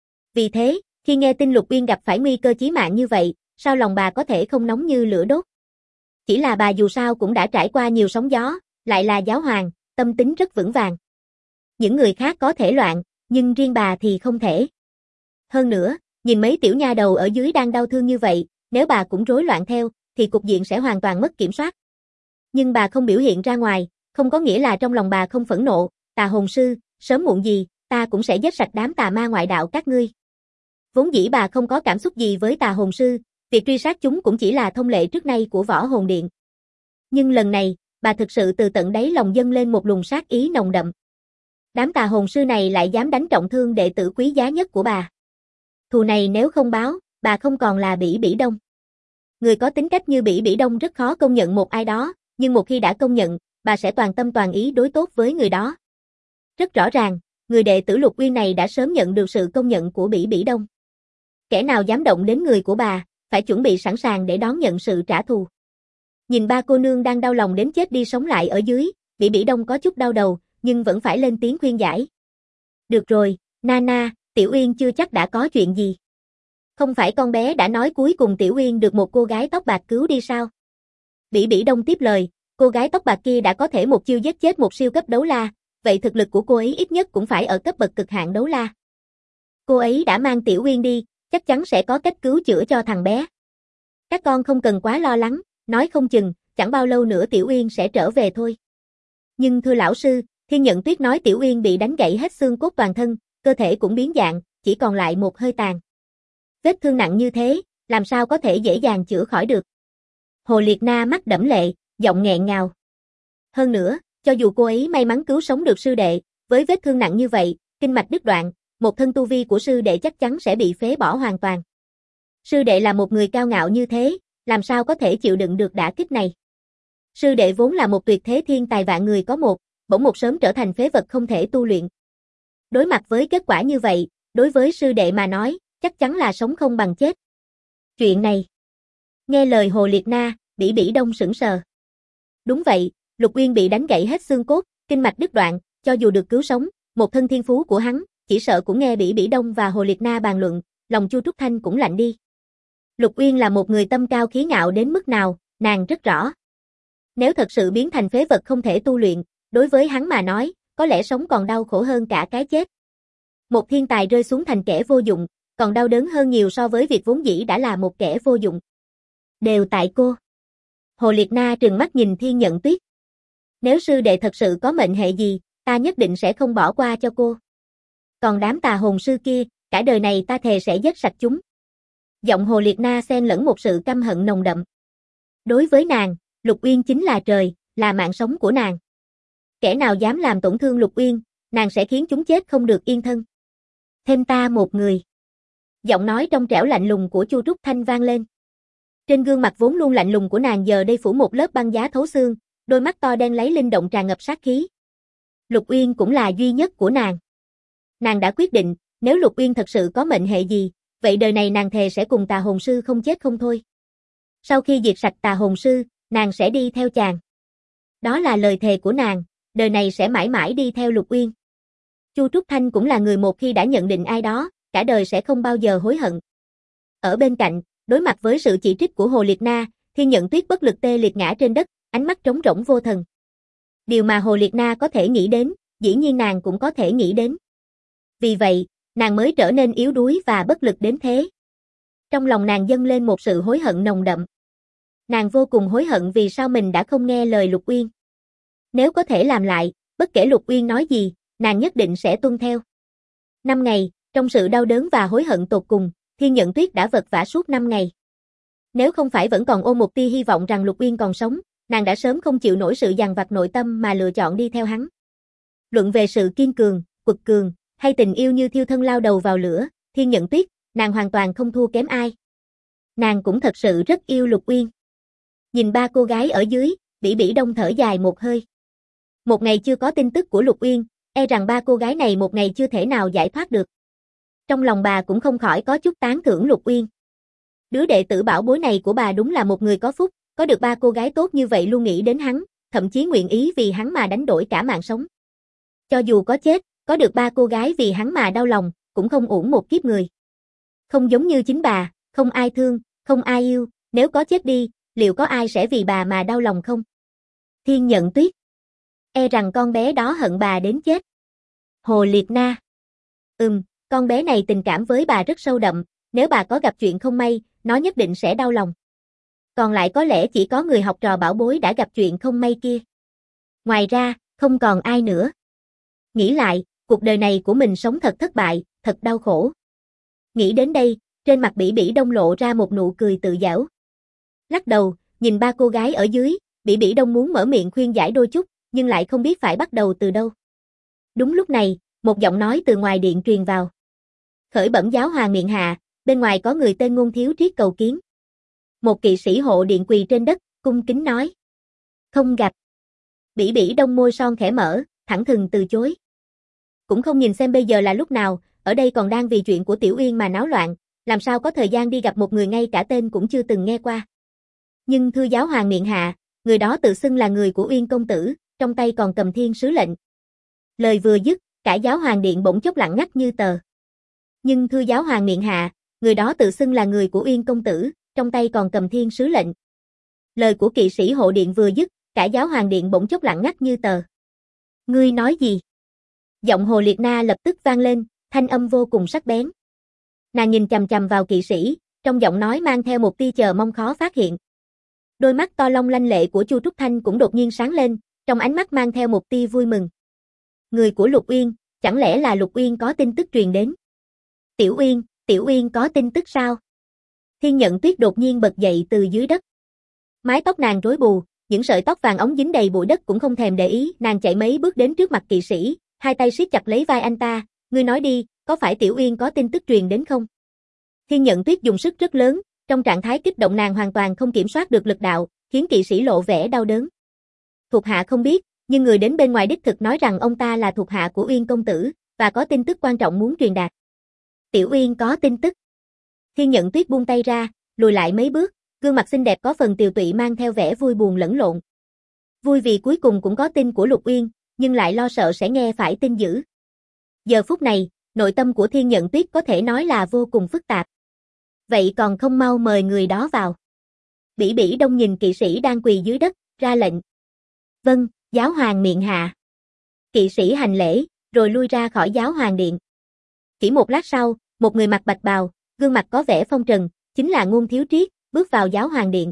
Vì thế, khi nghe tin Lục Uyên gặp phải nguy cơ chí mạng như vậy, sao lòng bà có thể không nóng như lửa đốt? Chỉ là bà dù sao cũng đã trải qua nhiều sóng gió, lại là giáo hoàng, tâm tính rất vững vàng. Những người khác có thể loạn, nhưng riêng bà thì không thể. Hơn nữa, nhìn mấy tiểu nha đầu ở dưới đang đau thương như vậy, nếu bà cũng rối loạn theo, thì cục diện sẽ hoàn toàn mất kiểm soát. Nhưng bà không biểu hiện ra ngoài, không có nghĩa là trong lòng bà không phẫn nộ, Tà Hồn Sư, sớm muộn gì, ta cũng sẽ giết sạch đám tà ma ngoại đạo các ngươi. Vốn dĩ bà không có cảm xúc gì với Tà Hồn Sư, việc truy sát chúng cũng chỉ là thông lệ trước nay của Võ Hồn Điện. Nhưng lần này, bà thực sự từ tận đáy lòng dâng lên một luồng sát ý nồng đậm. Đám Tà Hồn Sư này lại dám đánh trọng thương đệ tử quý giá nhất của bà. Thù này nếu không báo, bà không còn là Bỉ Bỉ Đông. Người có tính cách như Bỉ Bỉ Đông rất khó công nhận một ai đó, nhưng một khi đã công nhận, bà sẽ toàn tâm toàn ý đối tốt với người đó. Rất rõ ràng, người đệ tử Lục Uyên này đã sớm nhận được sự công nhận của Bỉ Bỉ Đông. Kẻ nào dám động đến người của bà, phải chuẩn bị sẵn sàng để đón nhận sự trả thù. Nhìn ba cô nương đang đau lòng đến chết đi sống lại ở dưới, Bỉ Bỉ Đông có chút đau đầu, nhưng vẫn phải lên tiếng khuyên giải. Được rồi, Nana, Tiểu Uyên chưa chắc đã có chuyện gì. Không phải con bé đã nói cuối cùng Tiểu Uyên được một cô gái tóc bạc cứu đi sao? Bỉ Bỉ Đông tiếp lời, cô gái tóc bạc kia đã có thể một chiêu giết chết một siêu cấp đấu la, vậy thực lực của cô ấy ít nhất cũng phải ở cấp bậc cực hạn đấu la. Cô ấy đã mang Tiểu Uyên đi, chắc chắn sẽ có cách cứu chữa cho thằng bé. Các con không cần quá lo lắng, nói không chừng, chẳng bao lâu nữa Tiểu Uyên sẽ trở về thôi. Nhưng thưa lão sư, Thiên Nhận Tuyết nói Tiểu Uyên bị đánh gãy hết xương cốt toàn thân, cơ thể cũng biến dạng, chỉ còn lại một hơi tàn. Vết thương nặng như thế, làm sao có thể dễ dàng chữa khỏi được? Hồ Liệt Na mắt đẫm lệ, giọng nghẹn ngào. Hơn nữa, cho dù cô ấy may mắn cứu sống được sư đệ, với vết thương nặng như vậy, kinh mạch đứt đoạn, một thân tu vi của sư đệ chắc chắn sẽ bị phế bỏ hoàn toàn. Sư đệ là một người cao ngạo như thế, làm sao có thể chịu đựng được đả kích này? Sư đệ vốn là một tuyệt thế thiên tài vạn người có một, bỗng một sớm trở thành phế vật không thể tu luyện. Đối mặt với kết quả như vậy, đối với sư đệ mà nói, chắc chắn là sống không bằng chết. Chuyện này. Nghe lời Hồ Liệt Na, Bỉ Bỉ Đông sững sờ. Đúng vậy, Lục Uyên bị đánh gãy hết xương cốt, kinh mạch đứt đoạn, cho dù được cứu sống, một thân thiên phú của hắn, chỉ sợ cũng nghe Bỉ Bỉ Đông và Hồ Liệt Na bàn luận, lòng Chu Trúc Thanh cũng lạnh đi. Lục Uyên là một người tâm cao khí ngạo đến mức nào, nàng rất rõ. Nếu thật sự biến thành phế vật không thể tu luyện, đối với hắn mà nói, có lẽ sống còn đau khổ hơn cả cái chết. Một thiên tài rơi xuống thành kẻ vô dụng, còn đau đớn hơn nhiều so với việc vốn dĩ đã là một kẻ vô dụng. Đều tại cô. Hồ Liệt Na trừng mắt nhìn Thiên Nhận Tuyết. Nếu sư đệ thật sự có mệnh hệ gì, ta nhất định sẽ không bỏ qua cho cô. Còn đám tà hồn sư kia, cả đời này ta thề sẽ giết sạch chúng. Giọng Hồ Liệt Na xen lẫn một sự căm hận nồng đậm. Đối với nàng, Lục Uyên chính là trời, là mạng sống của nàng. Kẻ nào dám làm tổn thương Lục Uyên, nàng sẽ khiến chúng chết không được yên thân. Thêm ta một người. Giọng nói trong trẻo lạnh lùng của Chu Trúc Thanh vang lên. Trên gương mặt vốn luôn lạnh lùng của nàng giờ đây phủ một lớp băng giá thấu xương, đôi mắt to đen láy linh động tràn ngập sát khí. Lục Uyên cũng là duy nhất của nàng. Nàng đã quyết định, nếu Lục Uyên thật sự có mệnh hệ gì, vậy đời này nàng thề sẽ cùng tà hồn sư không chết không thôi. Sau khi diệt sạch tà hồn sư, nàng sẽ đi theo chàng. Đó là lời thề của nàng, đời này sẽ mãi mãi đi theo Lục Uyên. Chu Trúc Thanh cũng là người một khi đã nhận định ai đó, cả đời sẽ không bao giờ hối hận. Ở bên cạnh, đối mặt với sự chỉ trích của Hồ Liệt Na, Thiên Nhận Tuyết bất lực tê liệt ngã trên đất, ánh mắt trống rỗng vô thần. Điều mà Hồ Liệt Na có thể nghĩ đến, dĩ nhiên nàng cũng có thể nghĩ đến. Vì vậy, nàng mới trở nên yếu đuối và bất lực đến thế. Trong lòng nàng dâng lên một sự hối hận nồng đậm. Nàng vô cùng hối hận vì sao mình đã không nghe lời Lục Uyên. Nếu có thể làm lại, bất kể Lục Uyên nói gì, nàng nhất định sẽ tuân theo. 5 ngày, trong sự đau đớn và hối hận tột cùng, Thiên Nhận Tuyết đã vật vã suốt 5 ngày. Nếu không phải vẫn còn ôm một tia hy vọng rằng Lục Uyên còn sống, nàng đã sớm không chịu nổi sự dằn vặt nội tâm mà lựa chọn đi theo hắn. Luận về sự kiên cường, quật cường, hay tình yêu như thiêu thân lao đầu vào lửa, Thiên Nhận Tuyết, nàng hoàn toàn không thua kém ai. Nàng cũng thật sự rất yêu Lục Uyên. Nhìn 3 cô gái ở dưới, Bỉ Bỉ Đông thở dài một hơi. Một ngày chưa có tin tức của Lục Uyên, e rằng 3 cô gái này một ngày chưa thể nào giải thoát được. Trong lòng bà cũng không khỏi có chút tán thưởng Lục Uyên. Đứa đệ tử bảo bối này của bà đúng là một người có phúc, có được 3 cô gái tốt như vậy luôn nghĩ đến hắn, thậm chí nguyện ý vì hắn mà đánh đổi cả mạng sống. Cho dù có chết, có được 3 cô gái vì hắn mà đau lòng, cũng không uổng một kiếp người. Không giống như chính bà, không ai thương, không ai yêu, nếu có chết đi, liệu có ai sẽ vì bà mà đau lòng không? Thiên Nhận Tuyết. E rằng con bé đó hận bà đến chết. Hồ Liệt Na. Con bé này tình cảm với bà rất sâu đậm, nếu bà có gặp chuyện không may, nó nhất định sẽ đau lòng. Còn lại có lẽ chỉ có người học trò bảo bối đã gặp chuyện không may kia. Ngoài ra, không còn ai nữa. Nghĩ lại, cuộc đời này của mình sống thật thất bại, thật đau khổ. Nghĩ đến đây, trên mặt Bỉ Bỉ Đông lộ ra một nụ cười tự giễu. Lắc đầu, nhìn 3 cô gái ở dưới, Bỉ Bỉ Đông muốn mở miệng khuyên giải đôi chút, nhưng lại không biết phải bắt đầu từ đâu. Đúng lúc này, một giọng nói từ ngoài điện truyền vào. Khởi bẩm giáo hoàng miện hạ, bên ngoài có người tên Ngôn Thiếu Triết cầu kiến. Một kỵ sĩ hộ điện quỳ trên đất, cung kính nói. Không gặp. Bỉ Bỉ Đông môi son khẽ mở, thẳng thừng từ chối. Cũng không nhìn xem bây giờ là lúc nào, ở đây còn đang vì chuyện của Tiểu Uyên mà náo loạn, làm sao có thời gian đi gặp một người ngay cả tên cũng chưa từng nghe qua. Nhưng thưa giáo hoàng miện hạ, người đó tự xưng là người của Uyên công tử, trong tay còn cầm thiên sứ lệnh. Lời vừa dứt, cả giáo hoàng điện bỗng chốc lặng ngắt như tờ. Nhưng thưa giáo hoàng miện hạ, người đó tự xưng là người của Uyên công tử, trong tay còn cầm thiên sứ lệnh. Lời của kỵ sĩ hộ điện vừa dứt, cả giáo hoàng điện bỗng chốc lặng ngắt như tờ. Ngươi nói gì? Giọng Hồ Liệt Na lập tức vang lên, thanh âm vô cùng sắc bén. Nàng nhìn chằm chằm vào kỵ sĩ, trong giọng nói mang theo một tia chờ mong khó phát hiện. Đôi mắt to long lanh lệ của Chu Trúc Thanh cũng đột nhiên sáng lên, trong ánh mắt mang theo một tia vui mừng. Người của Lục Uyên, chẳng lẽ là Lục Uyên có tin tức truyền đến? Tiểu Uyên có tin tức sao? Thiên Nhận Tuyết đột nhiên bật dậy từ dưới đất. Mái tóc nàng rối bù, những sợi tóc vàng óng dính đầy bụi đất cũng không thèm để ý, nàng chạy mấy bước đến trước mặt kỵ sĩ, hai tay siết chặt lấy vai anh ta, ngươi nói đi, có phải Tiểu Uyên có tin tức truyền đến không? Thiên Nhận Tuyết dùng sức rất lớn, trong trạng thái kích động nàng hoàn toàn không kiểm soát được lực đạo, khiến kỵ sĩ lộ vẻ đau đớn. Thuộc hạ không biết, nhưng người đến bên ngoài đích thực nói rằng ông ta là thuộc hạ của Uyên công tử, và có tin tức quan trọng muốn truyền đạt. Tiểu Uyên có tin tức. Thiên Nhận Tuyết buông tay ra, lùi lại mấy bước, gương mặt xinh đẹp có phần tiều tụy mang theo vẻ vui buồn lẫn lộn. Vui vì cuối cùng cũng có tin của Lục Uyên, nhưng lại lo sợ sẽ nghe phải tin dữ. Giờ phút này, nội tâm của Thiên Nhận Tuyết có thể nói là vô cùng phức tạp. Vậy còn không mau mời người đó vào. Bỉ Bỉ Đông nhìn kỵ sĩ đang quỳ dưới đất, ra lệnh. Vâng, giáo hoàng miện hạ. Kỵ sĩ hành lễ, rồi lui ra khỏi giáo hoàng điện. Chỉ một lát sau, một người mặc bạch bào, gương mặt có vẻ phong trần, chính là Ngôn Thiếu Triết, bước vào giáo hoàng điện.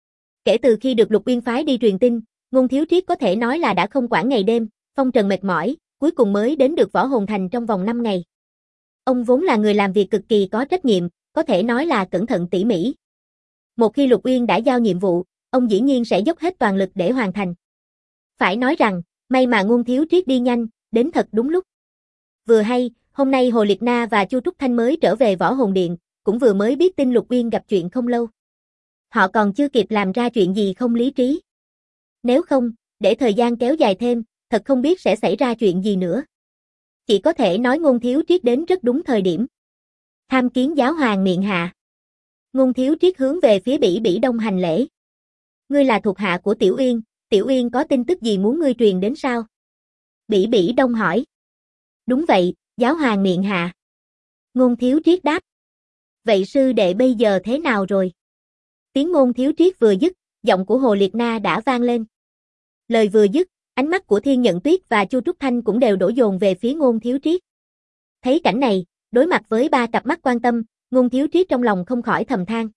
Kể từ khi được Lục Uyên phái đi truyền tin, Ngôn Thiếu Triết có thể nói là đã không quản ngày đêm, phong trần mệt mỏi, cuối cùng mới đến được Võ Hồn Thành trong vòng 5 ngày. Ông vốn là người làm việc cực kỳ có trách nhiệm, có thể nói là cẩn thận tỉ mỉ. Một khi Lục Uyên đã giao nhiệm vụ, ông dĩ nhiên sẽ dốc hết toàn lực để hoàn thành. Phải nói rằng, may mà Ngôn Thiếu Triết đi nhanh, đến thật đúng lúc. Vừa hay, hôm nay Hồ Liệt Na và Chu Trúc Thanh mới trở về Võ Hồn Điện, cũng vừa mới biết tin Lục Uyên gặp chuyện không lâu. Họ còn chưa kịp làm ra chuyện gì không lý trí. Nếu không, để thời gian kéo dài thêm, thật không biết sẽ xảy ra chuyện gì nữa. Chỉ có thể nói Ngôn Thiếu Triết đến rất đúng thời điểm. Tham kiến giáo hoàng miện hạ. Ngôn Thiếu Triết hướng về phía Bỉ Bỉ Đông hành lễ. Ngươi là thuộc hạ của Tiểu Uyên có tin tức gì muốn ngươi truyền đến sao? Bỉ Bỉ Đông hỏi. Đúng vậy, giáo hoàng miện hạ. Ngôn Thiếu Triết đáp. Vậy sư đệ bây giờ thế nào rồi? Tiếng Ngôn Thiếu Triết vừa dứt, giọng của Hồ Liệt Na đã vang lên. Lời vừa dứt, ánh mắt của Thiên Nhận Tuyết và Chu Trúc Thanh cũng đều đổ dồn về phía Ngôn Thiếu Triết. Thấy cảnh này, đối mặt với ba cặp mắt quan tâm, Ngôn Thiếu Triết trong lòng không khỏi thầm than.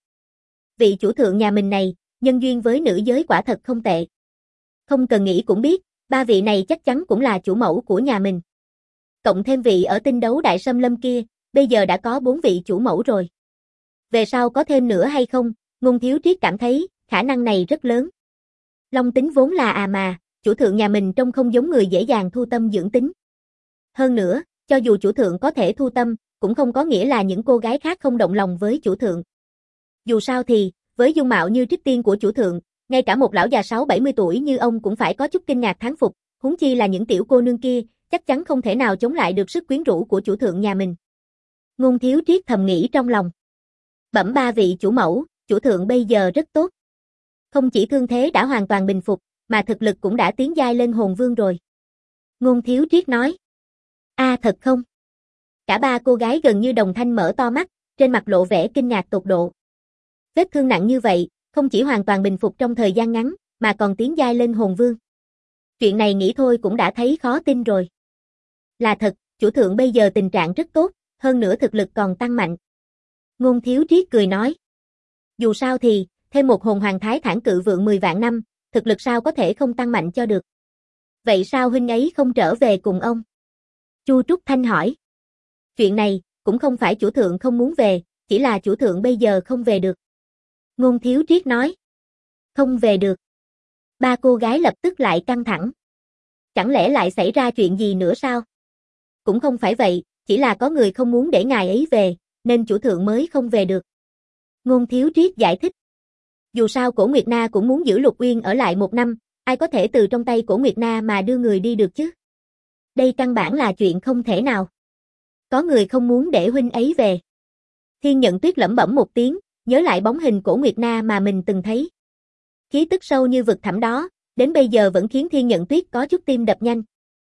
Vị chủ thượng nhà mình này, nhân duyên với nữ giới quả thật không tệ. Không cần nghĩ cũng biết, ba vị này chắc chắn cũng là chủ mẫu của nhà mình. Cộng thêm vị ở tinh đấu đại xâm lâm kia, bây giờ đã có 4 vị chủ mẫu rồi. Về sau có thêm nữa hay không, Ngôn Thiếu Triết cảm thấy, khả năng này rất lớn. Long tính vốn là mà, chủ thượng nhà mình trông không giống người dễ dàng thu tâm dưỡng tính. Hơn nữa, cho dù chủ thượng có thể thu tâm, cũng không có nghĩa là những cô gái khác không động lòng với chủ thượng. Dù sao thì, với dung mạo như trích tiên của chủ thượng, ngay cả một lão già 60-70 tuổi như ông cũng phải có chút kinh ngạc thán phục, huống chi là những tiểu cô nương kia, chắc chắn không thể nào chống lại được sức quyến rũ của chủ thượng nhà mình. Ngôn Thiếu Triết thầm nghĩ trong lòng. Bẩm ba vị chủ mẫu, chủ thượng bây giờ rất tốt. Không chỉ thương thế đã hoàn toàn bình phục, mà thực lực cũng đã tiến giai lên hồn vương rồi. Ngôn Thiếu Triết nói. Thật không? Cả ba cô gái gần như đồng thanh mở to mắt, trên mặt lộ vẻ kinh ngạc tột độ. Vết thương nặng như vậy, không chỉ hoàn toàn bình phục trong thời gian ngắn, mà còn tiến giai lên hồn vương. Chuyện này nghĩ thôi cũng đã thấy khó tin rồi. Là thật, chủ thượng bây giờ tình trạng rất tốt, hơn nữa thực lực còn tăng mạnh. Ngôn Thiếu Triết cười nói. Dù sao thì, thêm một hồn hoàng thái thản cự vượng 10 vạn năm, thực lực sao có thể không tăng mạnh cho được. Vậy sao huynh ấy không trở về cùng ông? Chu Trúc Thanh hỏi. Chuyện này, cũng không phải chủ thượng không muốn về, chỉ là chủ thượng bây giờ không về được. Ngôn Thiếu Triết nói. Không về được. Ba cô gái lập tức lại căng thẳng. Chẳng lẽ lại xảy ra chuyện gì nữa sao? Cũng không phải vậy, chỉ là có người không muốn để ngài ấy về, nên chủ thượng mới không về được. Ngôn Thiếu Triết giải thích. Dù sao Cổ Nguyệt Na cũng muốn giữ Lục Uyên ở lại 1 năm, ai có thể từ trong tay Cổ Nguyệt Na mà đưa người đi được chứ? Đây căn bản là chuyện không thể nào. Có người không muốn để huynh ấy về. Thiên Nhận Tuyết lẩm bẩm một tiếng, nhớ lại bóng hình Cổ Nguyệt Na mà mình từng thấy. Khí tức sâu như vực thẳm đó, đến bây giờ vẫn khiến Thiên Nhận Tuyết có chút tim đập nhanh.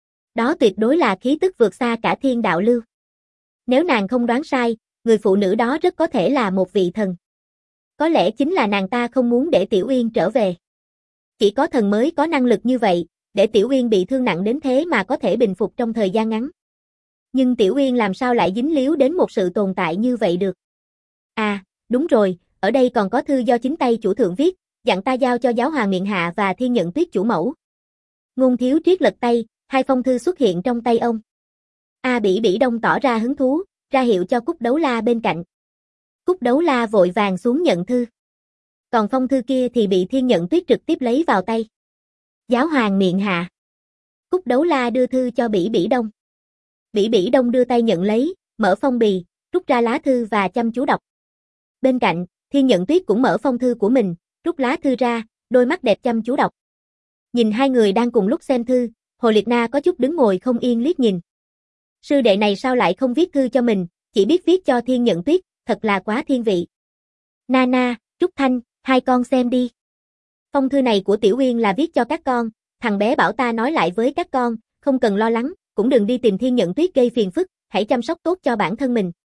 Đó tuyệt đối là khí tức vượt xa cả thiên đạo lưu. Nếu nàng không đoán sai, người phụ nữ đó rất có thể là một vị thần. Có lẽ chính là nàng ta không muốn để Tiểu Uyên trở về. Chỉ có thần mới có năng lực như vậy, để Tiểu Uyên bị thương nặng đến thế mà có thể bình phục trong thời gian ngắn. Nhưng Tiểu Uyên làm sao lại dính líu đến một sự tồn tại như vậy được? Đúng rồi, ở đây còn có thư do chính tay chủ thượng viết, dặn ta giao cho giáo hoàng miện hạ và Thiên Nhận Tuyết chủ mẫu. Ngôn Thiếu Triết lật tay, 2 phong thư xuất hiện trong tay ông. Bỉ Bỉ Đông tỏ ra hứng thú, ra hiệu cho Cúc Đấu La bên cạnh. Cúc Đấu La vội vàng xuống nhận thư. Còn phong thư kia thì bị Thiên Nhận Tuyết trực tiếp lấy vào tay. Giáo hoàng miện hạ. Cúc Đấu La đưa thư cho Bỉ Bỉ Đông. Bỉ Bỉ Đông đưa tay nhận lấy, mở phong bì, rút ra lá thư và chăm chú đọc. Bên cạnh, Thiên Nhận Tuyết cũng mở phong thư của mình, rút lá thư ra, đôi mắt đẹp chăm chú đọc. Nhìn hai người đang cùng lúc xem thư, Hồ Liệt Na có chút đứng ngồi không yên liếc nhìn. Sư đệ này sao lại không viết thư cho mình, chỉ biết viết cho Thiên Nhận Tuyết, thật là quá thiên vị. Nana, Trúc Thanh, hai con xem đi. Phong thư này của Tiểu Uyên là viết cho các con, thằng bé bảo ta nói lại với các con, không cần lo lắng, cũng đừng đi tìm Thiên Nhận Tuyết gây phiền phức, hãy chăm sóc tốt cho bản thân mình.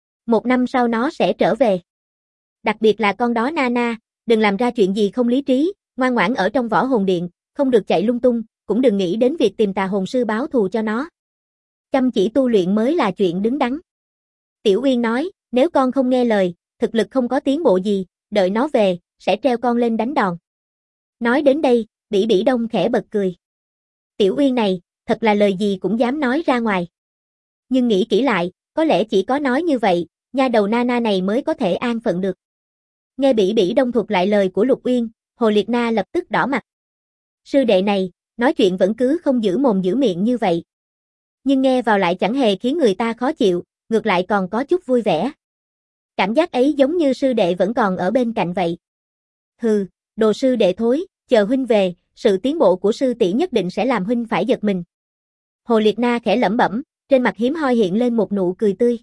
1 năm sau nó sẽ trở về. Đặc biệt là con đó Nana, đừng làm ra chuyện gì không lý trí, ngoan ngoãn ở trong võ hồn điện, không được chạy lung tung, cũng đừng nghĩ đến việc tìm tà hồn sư báo thù cho nó. Chăm chỉ tu luyện mới là chuyện đứng đắn. Tiểu Uyên nói, nếu con không nghe lời, thực lực không có tiến bộ gì, đợi nó về, sẽ treo con lên đánh đòn. Nói đến đây, Bỉ Bỉ Đông khẽ bật cười. Tiểu Uyên này, thật là lời gì cũng dám nói ra ngoài. Nhưng nghĩ kỹ lại, có lẽ chỉ có nói như vậy, nha đầu Nana này mới có thể an phận được. Nghe Bỉ Bỉ Đông thuật lại lời của Lục Uyên, Hồ Liệt Na lập tức đỏ mặt. Sư đệ này, nói chuyện vẫn cứ không giữ mồm giữ miệng như vậy. Nhưng nghe vào lại chẳng hề khiến người ta khó chịu, ngược lại còn có chút vui vẻ. Cảm giác ấy giống như sư đệ vẫn còn ở bên cạnh vậy. Hừ, đồ sư đệ thối, chờ huynh về, sự tiến bộ của sư tỷ nhất định sẽ làm huynh phải giật mình. Hồ Liệt Na khẽ lẩm bẩm, trên mặt hiếm hoi hiện lên một nụ cười tươi.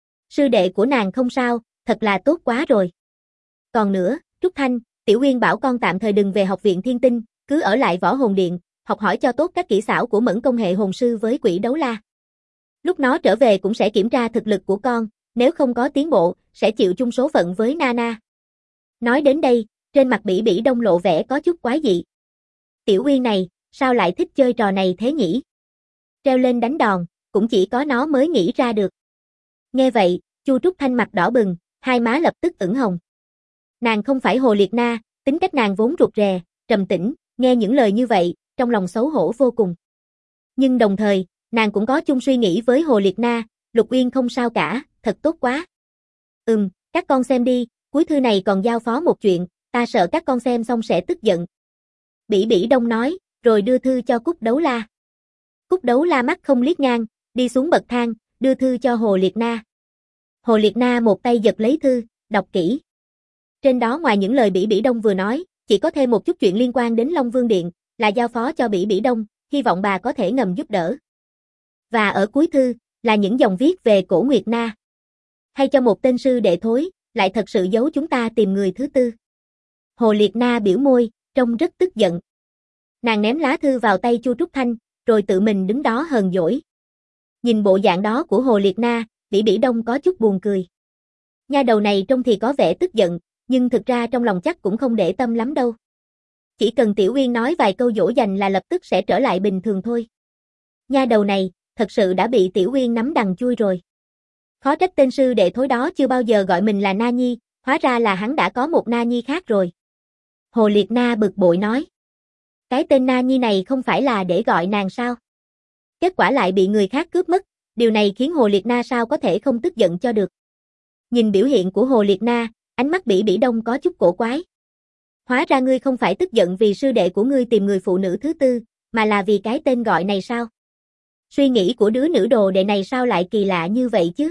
Sư đệ của nàng không sao, thật là tốt quá rồi. Còn nữa, Trúc Thanh, Tiểu Uyên bảo con tạm thời đừng về học viện Thiên Tinh, cứ ở lại võ hồn điện, học hỏi cho tốt các kỹ xảo của Mẫn công hệ hồn sư với Quỷ Đấu La. Lúc nó trở về cũng sẽ kiểm tra thực lực của con, nếu không có tiến bộ, sẽ chịu chung số phận với Nana. Nói đến đây, trên mặt Bỉ Bỉ Đông lộ vẻ có chút quái dị. Tiểu Uyên này, sao lại thích chơi trò này thế nhỉ? Treo lên đánh đòn, cũng chỉ có nó mới nghĩ ra được. Nghe vậy, Chu Trúc Thanh mặt đỏ bừng, hai má lập tức ửng hồng. Nàng không phải Hồ Liệt Na, tính cách nàng vốn rụt rè, trầm tĩnh, nghe những lời như vậy, trong lòng xấu hổ vô cùng. Nhưng đồng thời, nàng cũng có chung suy nghĩ với Hồ Liệt Na, Lục Uyên không sao cả, thật tốt quá. Các con xem đi, cuối thư này còn giao phó một chuyện, ta sợ các con xem xong sẽ tức giận. Bỉ Bỉ Đông nói, rồi đưa thư cho Cúc Đấu La. Cúc Đấu La mắt không liếc ngang, đi xuống bậc thang, đưa thư cho Hồ Liệt Na. Hồ Liệt Na một tay giật lấy thư, đọc kỹ. Trên đó ngoài những lời Bỉ Bỉ Đông vừa nói, chỉ có thêm một chút chuyện liên quan đến Long Vương Điện, là giao phó cho Bỉ Bỉ Đông, hy vọng bà có thể ngầm giúp đỡ. Và ở cuối thư, là những dòng viết về Cổ Nguyệt Na. Hay cho một tên sư đệ thối, lại thật sự giấu chúng ta tìm người thứ tư. Hồ Liệt Na biểu môi, trông rất tức giận. Nàng ném lá thư vào tay Chu Trúc Thanh, rồi tự mình đứng đó hờn dỗi. Nhìn bộ dạng đó của Hồ Liệt Na, Bỉ Bỉ Đông có chút buồn cười. Nha đầu này trông thì có vẻ tức giận, nhưng thực ra trong lòng chắc cũng không để tâm lắm đâu. Chỉ cần Tiểu Uyên nói vài câu dỗ dành là lập tức sẽ trở lại bình thường thôi. Nha đầu này, thật sự đã bị Tiểu Uyên nắm đằng chui rồi. Khó trách tên sư đệ thối đó chưa bao giờ gọi mình là Na Nhi, hóa ra là hắn đã có một Na Nhi khác rồi. Hồ Liệt Na bực bội nói. Cái tên Na Nhi này không phải là để gọi nàng sao? Kết quả lại bị người khác cướp mất, điều này khiến Hồ Liệt Na sao có thể không tức giận cho được. Nhìn biểu hiện của Hồ Liệt Na, ánh mắt Bỉ Bỉ Đông có chút cổ quái. Hóa ra ngươi không phải tức giận vì sư đệ của ngươi tìm người phụ nữ thứ tư, mà là vì cái tên gọi này sao? Suy nghĩ của đứa nữ đồ đệ này sao lại kỳ lạ như vậy chứ?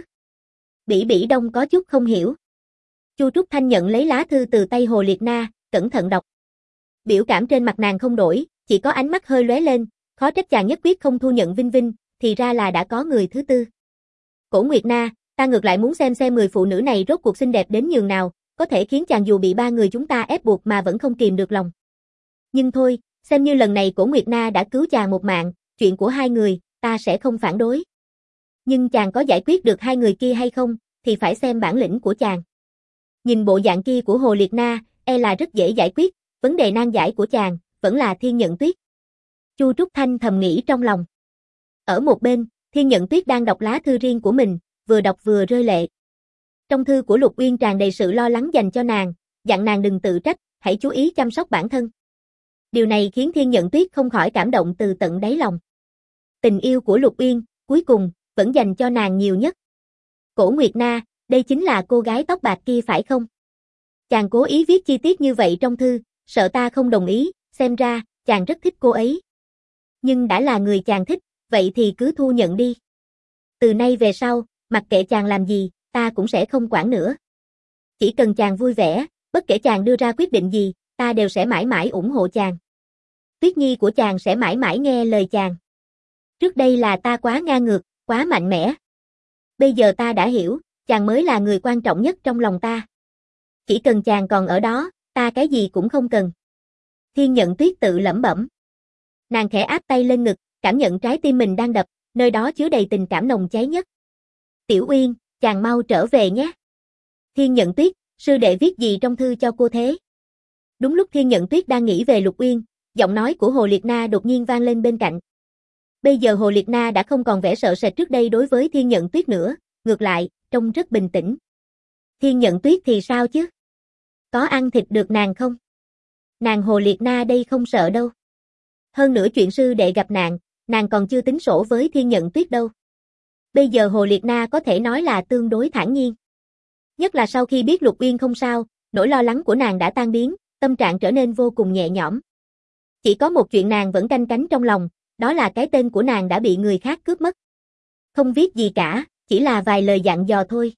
Bỉ Bỉ Đông có chút không hiểu. Chu Trúc Thanh nhận lấy lá thư từ tay Hồ Liệt Na, cẩn thận đọc. Biểu cảm trên mặt nàng không đổi, chỉ có ánh mắt hơi lóe lên, khó trách chàng nhất quyết không thu nhận Vinh Vinh, thì ra là đã có người thứ tư. Cổ Nguyệt Na, ta ngược lại muốn xem người phụ nữ này rốt cuộc xinh đẹp đến nhường nào, có thể khiến chàng dù bị ba người chúng ta ép buộc mà vẫn không kìm được lòng. Nhưng thôi, xem như lần này Cổ Nguyệt Na đã cứu chàng một mạng, chuyện của hai người, ta sẽ không phản đối. Nhưng chàng có giải quyết được hai người kia hay không, thì phải xem bản lĩnh của chàng. Nhìn bộ dạng kia của Hồ Liệt Na, e là rất dễ giải quyết, vấn đề nan giải của chàng, vẫn là Thiên Nhận Tuyết. Chu Trúc Thanh thầm nghĩ trong lòng. Ở một bên, Thiên Nhận Tuyết đang đọc lá thư riêng của mình, vừa đọc vừa rơi lệ. Trong thư của Lục Uyên tràn đầy sự lo lắng dành cho nàng, dặn nàng đừng tự trách, hãy chú ý chăm sóc bản thân. Điều này khiến Thiên Nhận Tuyết không khỏi cảm động từ tận đáy lòng. Tình yêu của Lục Uyên, cuối cùng, vẫn dành cho nàng nhiều nhất. Cổ Nguyệt Na, đây chính là cô gái tóc bạc kia phải không? Chàng cố ý viết chi tiết như vậy trong thư, sợ ta không đồng ý, xem ra, chàng rất thích cô ấy. Nhưng đã là người chàng thích, vậy thì cứ thu nhận đi. Từ nay về sau, mặc kệ chàng làm gì, ta cũng sẽ không quản nữa. Chỉ cần chàng vui vẻ, bất kể chàng đưa ra quyết định gì, ta đều sẽ mãi mãi ủng hộ chàng. Tuyết Nhi của chàng sẽ mãi mãi nghe lời chàng. Trước đây là ta quá ngang ngược, quá mạnh mẽ. Bây giờ ta đã hiểu, chàng mới là người quan trọng nhất trong lòng ta. Chỉ cần chàng còn ở đó, ta cái gì cũng không cần. Thiên Nhận Tuyết tự lẩm bẩm. Nàng khẽ áp tay lên ngực, cảm nhận trái tim mình đang đập, nơi đó chứa đầy tình cảm nồng cháy nhất. Tiểu Uyên, chàng mau trở về nhé. Thiên Nhận Tuyết, sư đệ viết gì trong thư cho cô thế? Đúng lúc Thiên Nhận Tuyết đang nghĩ về Lục Uyên, giọng nói của Hồ Liệt Na đột nhiên vang lên bên cạnh. Bây giờ Hồ Liệt Na đã không còn vẻ sợ sệt trước đây đối với Thiên Nhận Tuyết nữa, ngược lại, trông rất bình tĩnh. Thiên Nhận Tuyết thì sao chứ? Có ăn thịt được nàng không? Nàng Hồ Liệt Na đây không sợ đâu. Hơn nữa chuyện sư đệ gặp nạn, nàng còn chưa tính sổ với Thiên Nhận Tuyết đâu. Bây giờ Hồ Liệt Na có thể nói là tương đối thản nhiên. Nhất là sau khi biết Lục Uyên không sao, nỗi lo lắng của nàng đã tan biến, tâm trạng trở nên vô cùng nhẹ nhõm. Chỉ có một chuyện nàng vẫn canh cánh trong lòng, đó là cái tên của nàng đã bị người khác cướp mất. Không viết gì cả, chỉ là vài lời dặn dò thôi.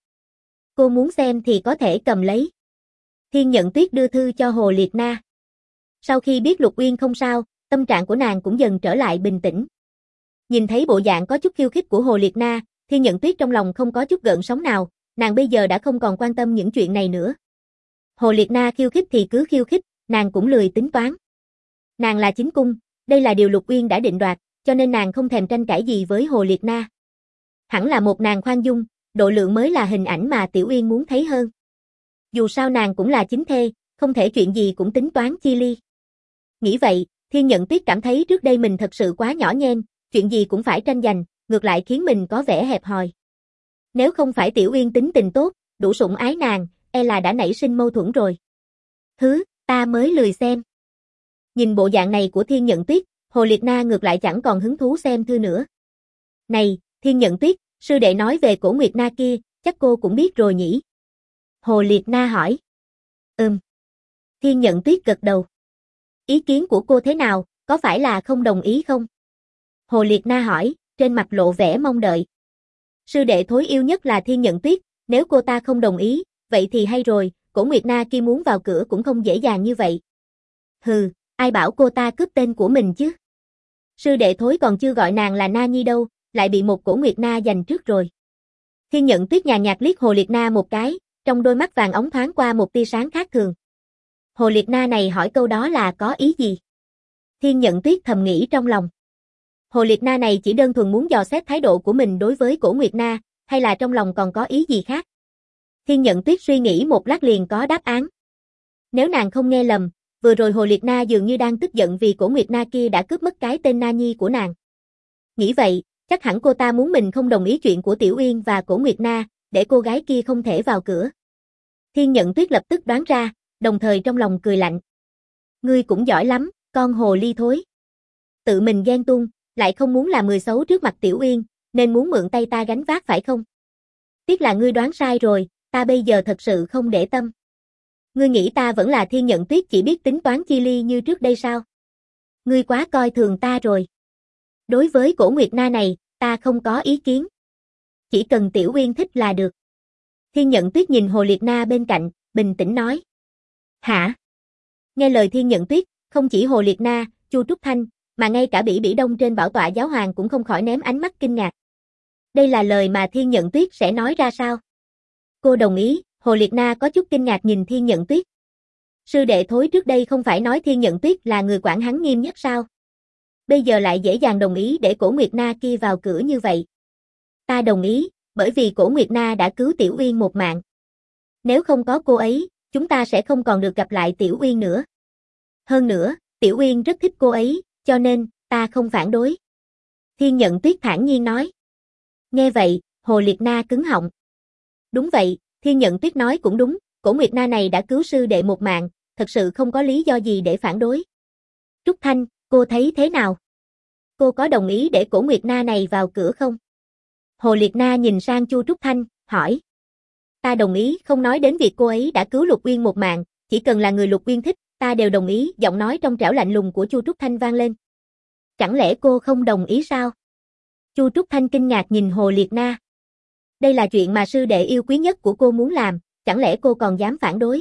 Cô muốn xem thì có thể cầm lấy. Thiên Nhận Tuyết đưa thư cho Hồ Liệt Na. Sau khi biết Lục Uyên không sao, tâm trạng của nàng cũng dần trở lại bình tĩnh. Nhìn thấy bộ dạng có chút khiêu khích của Hồ Liệt Na, Thiên Nhận Tuyết trong lòng không có chút gợn sóng nào, nàng bây giờ đã không còn quan tâm những chuyện này nữa. Hồ Liệt Na khiêu khích thì cứ khiêu khích, nàng cũng lười tính toán. Nàng là chính cung, đây là điều Lục Uyên đã định đoạt, cho nên nàng không thèm tranh cãi gì với Hồ Liệt Na. Hẳn là một nàng khoan dung, độ lượng mới là hình ảnh mà Tiểu Uyên muốn thấy hơn. Dù sao nàng cũng là chính thê, không thể chuyện gì cũng tính toán chi ly. Nghĩ vậy, Thiên Nhận Tuyết cảm thấy trước đây mình thật sự quá nhỏ nhen, chuyện gì cũng phải tranh giành, ngược lại khiến mình có vẻ hẹp hòi. Nếu không phải Tiểu Uyên tính tình tốt, đủ sủng ái nàng, e là đã nảy sinh mâu thuẫn rồi. Ta mới lười xem. Nhìn bộ dạng này của Thiên Nhận Tuyết, Hồ Liệt Na ngược lại chẳng còn hứng thú xem thư nữa. Này, Thiên Nhận Tuyết, sư đệ nói về Cổ Nguyệt Na kia, chắc cô cũng biết rồi nhỉ? Hồ Liệt Na hỏi. Thiên Nhận Tuyết gật đầu. Ý kiến của cô thế nào, có phải là không đồng ý không? Hồ Liệt Na hỏi, trên mặt lộ vẻ mong đợi. Sư đệ thối yêu nhất là Thiên Nhận Tuyết, nếu cô ta không đồng ý, vậy thì hay rồi, Cổ Nguyệt Na kia muốn vào cửa cũng không dễ dàng như vậy. Hừ, ai bảo cô ta cướp tên của mình chứ? Sư đệ thối còn chưa gọi nàng là Na Nhi đâu, lại bị một Cổ Nguyệt Na giành trước rồi. Thiên Nhận Tuyết nhàn nhạt liếc Hồ Liệt Na một cái, trong đôi mắt vàng óng thoáng qua một tia sáng khác thường. Hồ Liệt Na này hỏi câu đó là có ý gì? Thiên Nhận Tuyết thầm nghĩ trong lòng. Hồ Liệt Na này chỉ đơn thuần muốn dò xét thái độ của mình đối với Cổ Nguyệt Na, hay là trong lòng còn có ý gì khác? Thiên Nhận Tuyết suy nghĩ một lát liền có đáp án. Nếu nàng không nghe lầm, vừa rồi Hồ Liệt Na dường như đang tức giận vì Cổ Nguyệt Na kia đã cướp mất cái tên Na Nhi của nàng. Nghĩ vậy, chắc hẳn cô ta muốn mình không đồng ý chuyện của Tiểu Uyên và Cổ Nguyệt Na, để cô gái kia không thể vào cửa. Thiên Nhận Tuyết lập tức đoán ra, đồng thời trong lòng cười lạnh. Ngươi cũng giỏi lắm, con hồ ly thối. Tự mình ghen tuông, lại không muốn làm người xấu trước mặt Tiểu Uyên, nên muốn mượn tay ta gánh vác phải không? Tiếc là ngươi đoán sai rồi, ta bây giờ thật sự không để tâm. Ngươi nghĩ ta vẫn là Thiên Nhận Tuyết chỉ biết tính toán chi ly như trước đây sao? Ngươi quá coi thường ta rồi. Đối với Cổ Nguyệt Na này, ta không có ý kiến. Chỉ cần Tiểu Uyên thích là được. Thiên Nhận Tuyết nhìn Hồ Liệt Na bên cạnh, bình tĩnh nói. Hả? Nghe lời Thiên Nhận Tuyết, không chỉ Hồ Liệt Na, Chu Trúc Thanh, mà ngay cả Bỉ Bỉ Đông trên bảo tọa giáo hoàng cũng không khỏi ném ánh mắt kinh ngạc. Đây là lời mà Thiên Nhận Tuyết sẽ nói ra sao? Cô đồng ý, Hồ Liệt Na có chút kinh ngạc nhìn Thiên Nhận Tuyết. Sư đệ thối trước đây không phải nói Thiên Nhận Tuyết là người quản hắn nghiêm nhất sao? Bây giờ lại dễ dàng đồng ý để Cổ Nguyệt Na kia vào cửa như vậy. Ta đồng ý, bởi vì Cổ Nguyệt Na đã cứu Tiểu Uyên một mạng. Nếu không có cô ấy, chúng ta sẽ không còn được gặp lại Tiểu Uyên nữa. Hơn nữa, Tiểu Uyên rất thích cô ấy, cho nên, ta không phản đối. Thiên Nhận Tuyết thản nhiên nói. Nghe vậy, Hồ Liệt Na cứng họng. Đúng vậy, Thiên Nhận Tuyết nói cũng đúng, Cổ Nguyệt Na này đã cứu sư đệ một mạng, thật sự không có lý do gì để phản đối. Trúc Thanh, cô thấy thế nào? Cô có đồng ý để Cổ Nguyệt Na này vào cửa không? Hồ Liệt Na nhìn sang Chu Trúc Thanh, hỏi. Ta đồng ý, không nói đến việc cô ấy đã cứu Lục Uyên một mạng, chỉ cần là người Lục Uyên thích, ta đều đồng ý, giọng nói trong trẻo lạnh lùng của Chu Trúc Thanh vang lên. Chẳng lẽ cô không đồng ý sao? Chu Trúc Thanh kinh ngạc nhìn Hồ Liệt Na. Đây là chuyện mà sư đệ yêu quý nhất của cô muốn làm, chẳng lẽ cô còn dám phản đối?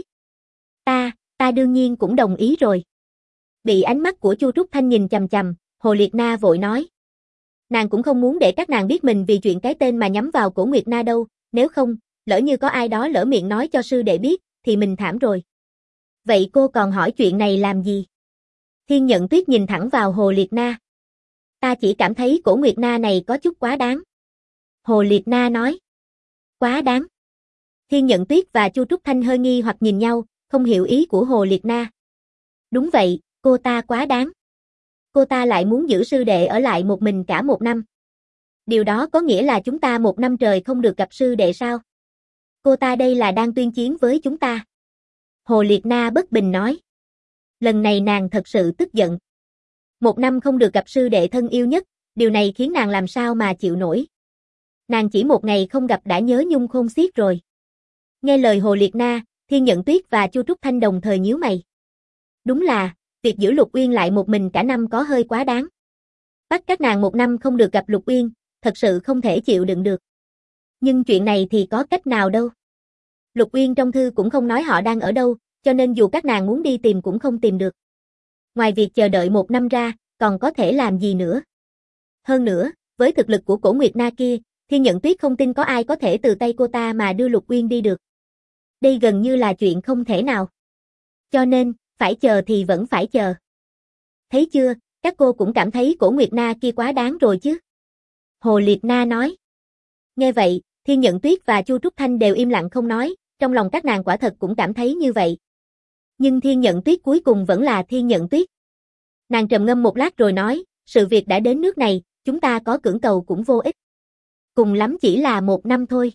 Ta đương nhiên cũng đồng ý rồi. Bị ánh mắt của Chu Trúc Thanh nhìn chằm chằm, Hồ Liệt Na vội nói. Nàng cũng không muốn để các nàng biết mình vì chuyện cái tên mà nhắm vào Cổ Nguyệt Na đâu, nếu không, lỡ như có ai đó lỡ miệng nói cho sư đệ biết, thì mình thảm rồi. Vậy cô còn hỏi chuyện này làm gì? Thiên Nhận Tuyết nhìn thẳng vào Hồ Liệt Na. Ta chỉ cảm thấy Cổ Nguyệt Na này có chút quá đáng. Hồ Liệt Na nói. Quá đáng. Thiên Nhận Tuyết và Chu Trúc Thanh hơi nghi hoặc nhìn nhau, không hiểu ý của Hồ Liệt Na. Đúng vậy, cô ta quá đáng. Cô ta lại muốn giữ sư đệ ở lại một mình cả một năm. Điều đó có nghĩa là chúng ta một năm trời không được gặp sư đệ sao? Cô ta đây là đang tuyên chiến với chúng ta. Hồ Liệt Na bất bình nói. Lần này nàng thật sự tức giận. Một năm không được gặp sư đệ thân yêu nhất, điều này khiến nàng làm sao mà chịu nổi. Nàng chỉ một ngày không gặp đã nhớ nhung khôn xiết rồi. Nghe lời Hồ Liệt Na, Thiên Nhận Tuyết và Chu Trúc Thanh đồng thời nhíu mày. Đúng là, việc giữ Lục Uyên lại một mình cả năm có hơi quá đáng. Bắt các nàng một năm không được gặp Lục Uyên, thật sự không thể chịu đựng được. Nhưng chuyện này thì có cách nào đâu. Lục Uyên trong thư cũng không nói họ đang ở đâu, cho nên dù các nàng muốn đi tìm cũng không tìm được. Ngoài việc chờ đợi một năm ra, còn có thể làm gì nữa. Hơn nữa, với thực lực của Cổ Nguyệt Na kia, Thiên Nhận Tuyết không tin có ai có thể từ tay cô ta mà đưa Lục Uyên đi được. Đây gần như là chuyện không thể nào. Cho nên, phải chờ thì vẫn phải chờ. Thấy chưa, các cô cũng cảm thấy Cổ Nguyệt Na kia quá đáng rồi chứ. Hồ Liệt Na nói. Nghe vậy, Thiên Nhận Tuyết và Chu Trúc Thanh đều im lặng không nói, trong lòng các nàng quả thật cũng cảm thấy như vậy. Nhưng Thiên Nhận Tuyết cuối cùng vẫn là Thiên Nhận Tuyết. Nàng trầm ngâm một lát rồi nói, sự việc đã đến nước này, chúng ta có cưỡng cầu cũng vô ích. Cùng lắm chỉ là 1 năm thôi.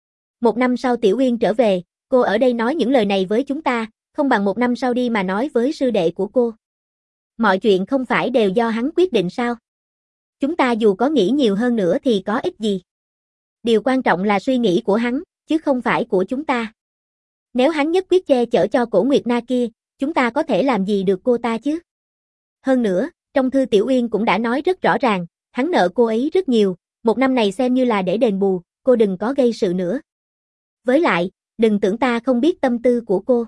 1 năm sau Tiểu Uyên trở về, cô ở đây nói những lời này với chúng ta, không bằng 1 năm sau đi mà nói với sư đệ của cô. Mọi chuyện không phải đều do hắn quyết định sao? Chúng ta dù có nghĩ nhiều hơn nữa thì có ích gì? Điều quan trọng là suy nghĩ của hắn, chứ không phải của chúng ta. Nếu hắn nhất quyết che chở cho Cổ Nguyệt Na kia, chúng ta có thể làm gì được cô ta chứ? Hơn nữa, trong thư Tiểu Uyên cũng đã nói rất rõ ràng, hắn nợ cô ấy rất nhiều, 1 năm này xem như là để đền bù, cô đừng có gây sự nữa. Với lại, đừng tưởng ta không biết tâm tư của cô.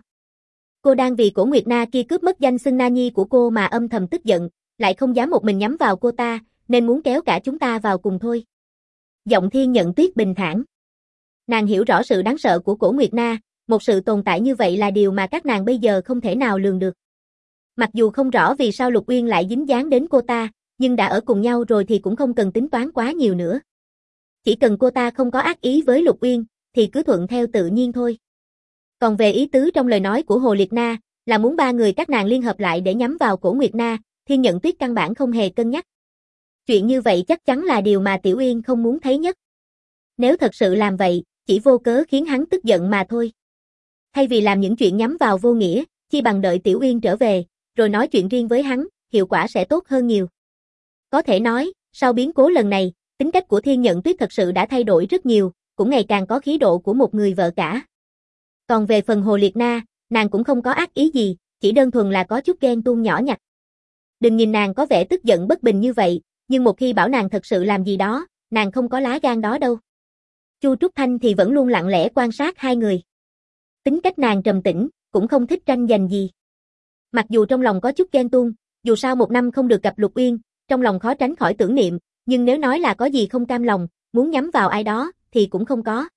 Cô đang vì Cổ Nguyệt Na kia cướp mất danh xưng Na Nhi của cô mà âm thầm tức giận, lại không dám một mình nhắm vào cô ta, nên muốn kéo cả chúng ta vào cùng thôi. Giọng Thiên Nhận Tuyết bình thản. Nàng hiểu rõ sự đáng sợ của Cổ Nguyệt Na, một sự tồn tại như vậy là điều mà các nàng bây giờ không thể nào lường được. Mặc dù không rõ vì sao Lục Uyên lại dính dáng đến cô ta, nhưng đã ở cùng nhau rồi thì cũng không cần tính toán quá nhiều nữa. Chỉ cần cô ta không có ác ý với Lục Uyên, thì cứ thuận theo tự nhiên thôi. Còn về ý tứ trong lời nói của Hồ Liệt Na, là muốn 3 người các nàng liên hợp lại để nhắm vào Cổ Nguyệt Na, Thiên Nhận Tuyết căn bản không hề cân nhắc. Chuyện như vậy chắc chắn là điều mà Tiểu Uyên không muốn thấy nhất. Nếu thật sự làm vậy, chỉ vô cớ khiến hắn tức giận mà thôi. Thay vì làm những chuyện nhắm vào vô nghĩa, chi bằng đợi Tiểu Uyên trở về, rồi nói chuyện riêng với hắn, hiệu quả sẽ tốt hơn nhiều. Có thể nói, sau biến cố lần này, tính cách của Thiên Nhận Tuyết thật sự đã thay đổi rất nhiều, cũng ngày càng có khí độ của một người vợ cả. Còn về phần Hồ Liệt Na, nàng cũng không có ác ý gì, chỉ đơn thuần là có chút ghen tuông nhỏ nhặt. Đừng nhìn nàng có vẻ tức giận bất bình như vậy, nhưng một khi bảo nàng thật sự làm gì đó, nàng không có lá gan đó đâu. Chu Trúc Thanh thì vẫn luôn lặng lẽ quan sát hai người. Tính cách nàng trầm tĩnh, cũng không thích tranh giành gì. Mặc dù trong lòng có chút ghen tuông, dù sao 1 năm không được gặp Lục Uyên, trong lòng khó tránh khỏi tưởng niệm, nhưng nếu nói là có gì không cam lòng, muốn nhắm vào ai đó, thì cũng không có.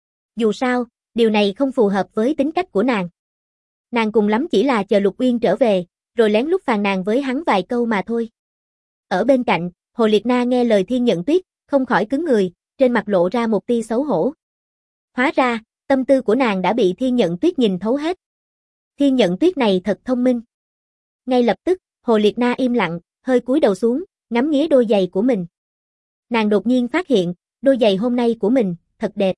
Dù sao, điều này không phù hợp với tính cách của nàng. Nàng cùng lắm chỉ là chờ Lục Uyên trở về, rồi lén lút phàn nàn với hắn vài câu mà thôi. Ở bên cạnh, Hồ Liệt Na nghe lời Thiên Nhận Tuyết, không khỏi cứng người, trên mặt lộ ra một tia xấu hổ. Hóa ra, tâm tư của nàng đã bị Thiên Nhận Tuyết nhìn thấu hết. Thiên Nhận Tuyết này thật thông minh. Ngay lập tức, Hồ Liệt Na im lặng, hơi cúi đầu xuống, ngắm nghía đôi giày của mình. Nàng đột nhiên phát hiện, đôi giày hôm nay của mình, thật đẹp.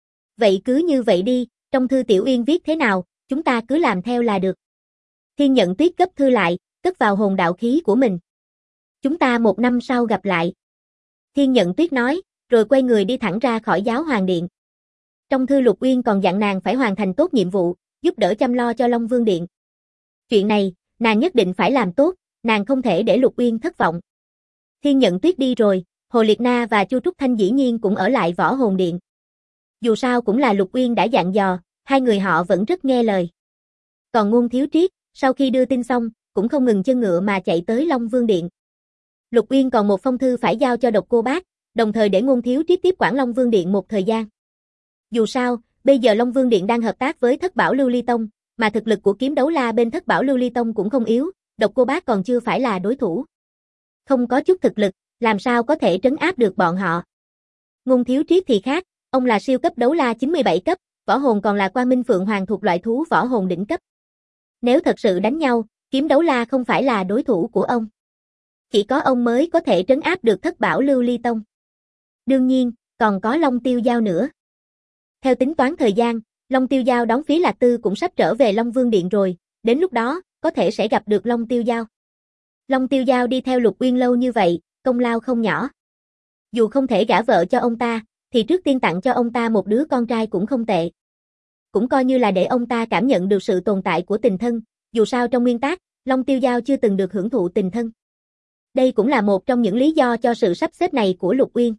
Vậy cứ như vậy đi, trong thư Tiểu Uyên viết thế nào, chúng ta cứ làm theo là được. Thiên Nhận Tuyết gấp thư lại, cất vào hồn đạo khí của mình. Chúng ta 1 năm sau gặp lại. Thiên Nhận Tuyết nói, rồi quay người đi thẳng ra khỏi Giáo Hoàng Điện. Trong thư Lục Uyên còn dặn nàng phải hoàn thành tốt nhiệm vụ, giúp đỡ chăm lo cho Long Vương Điện. Chuyện này, nàng nhất định phải làm tốt, nàng không thể để Lục Uyên thất vọng. Thiên Nhận Tuyết đi rồi, Hồ Liệt Na và Chu Trúc Thanh dĩ nhiên cũng ở lại Võ Hồn Điện. Dù sao cũng là Lục Uyên đã dặn dò, hai người họ vẫn rất nghe lời. Còn Ngôn Thiếu Triết, sau khi đưa tin xong, cũng không ngừng chân ngựa mà chạy tới Long Vương Điện. Lục Uyên còn một phong thư phải giao cho Độc Cô Bác, đồng thời để Ngôn Thiếu Triết tiếp quản Long Vương Điện một thời gian. Dù sao, bây giờ Long Vương Điện đang hợp tác với Thất Bảo Lưu Ly Tông, mà thực lực của Kiếm Đấu La bên Thất Bảo Lưu Ly Tông cũng không yếu, Độc Cô Bác còn chưa phải là đối thủ. Không có chút thực lực, làm sao có thể trấn áp được bọn họ. Ngôn Thiếu Triết thì khác, ông là siêu cấp đấu la 97 cấp, võ hồn còn là Quang Minh Phượng Hoàng thuộc loại thú võ hồn đỉnh cấp. Nếu thật sự đánh nhau, Kiếm Đấu La không phải là đối thủ của ông. Chỉ có ông mới có thể trấn áp được Thất Bảo Lưu Ly Tông. Đương nhiên, còn có Long Tiêu Giao nữa. Theo tính toán thời gian, Long Tiêu Giao đón Phí Lạc Tư cũng sắp trở về Long Vương Điện rồi, đến lúc đó, có thể sẽ gặp được Long Tiêu Giao. Long Tiêu Giao đi theo Lục Uyên lâu như vậy, công lao không nhỏ. Dù không thể gả vợ cho ông ta, thì trước tiên tặng cho ông ta một đứa con trai cũng không tệ. Cũng coi như là để ông ta cảm nhận được sự tồn tại của tình thân, dù sao trong nguyên tắc, Long Tiêu Giao chưa từng được hưởng thụ tình thân. Đây cũng là một trong những lý do cho sự sắp xếp này của Lục Uyên.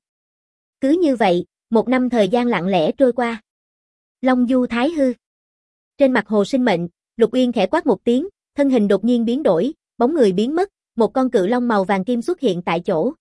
Cứ như vậy, 1 năm thời gian lặng lẽ trôi qua. Long Du Thái Hư. Trên mặt Hồ Sinh Mệnh, Lục Uyên khẽ quát một tiếng, thân hình đột nhiên biến đổi, bóng người biến mất, một con cự long màu vàng kim xuất hiện tại chỗ.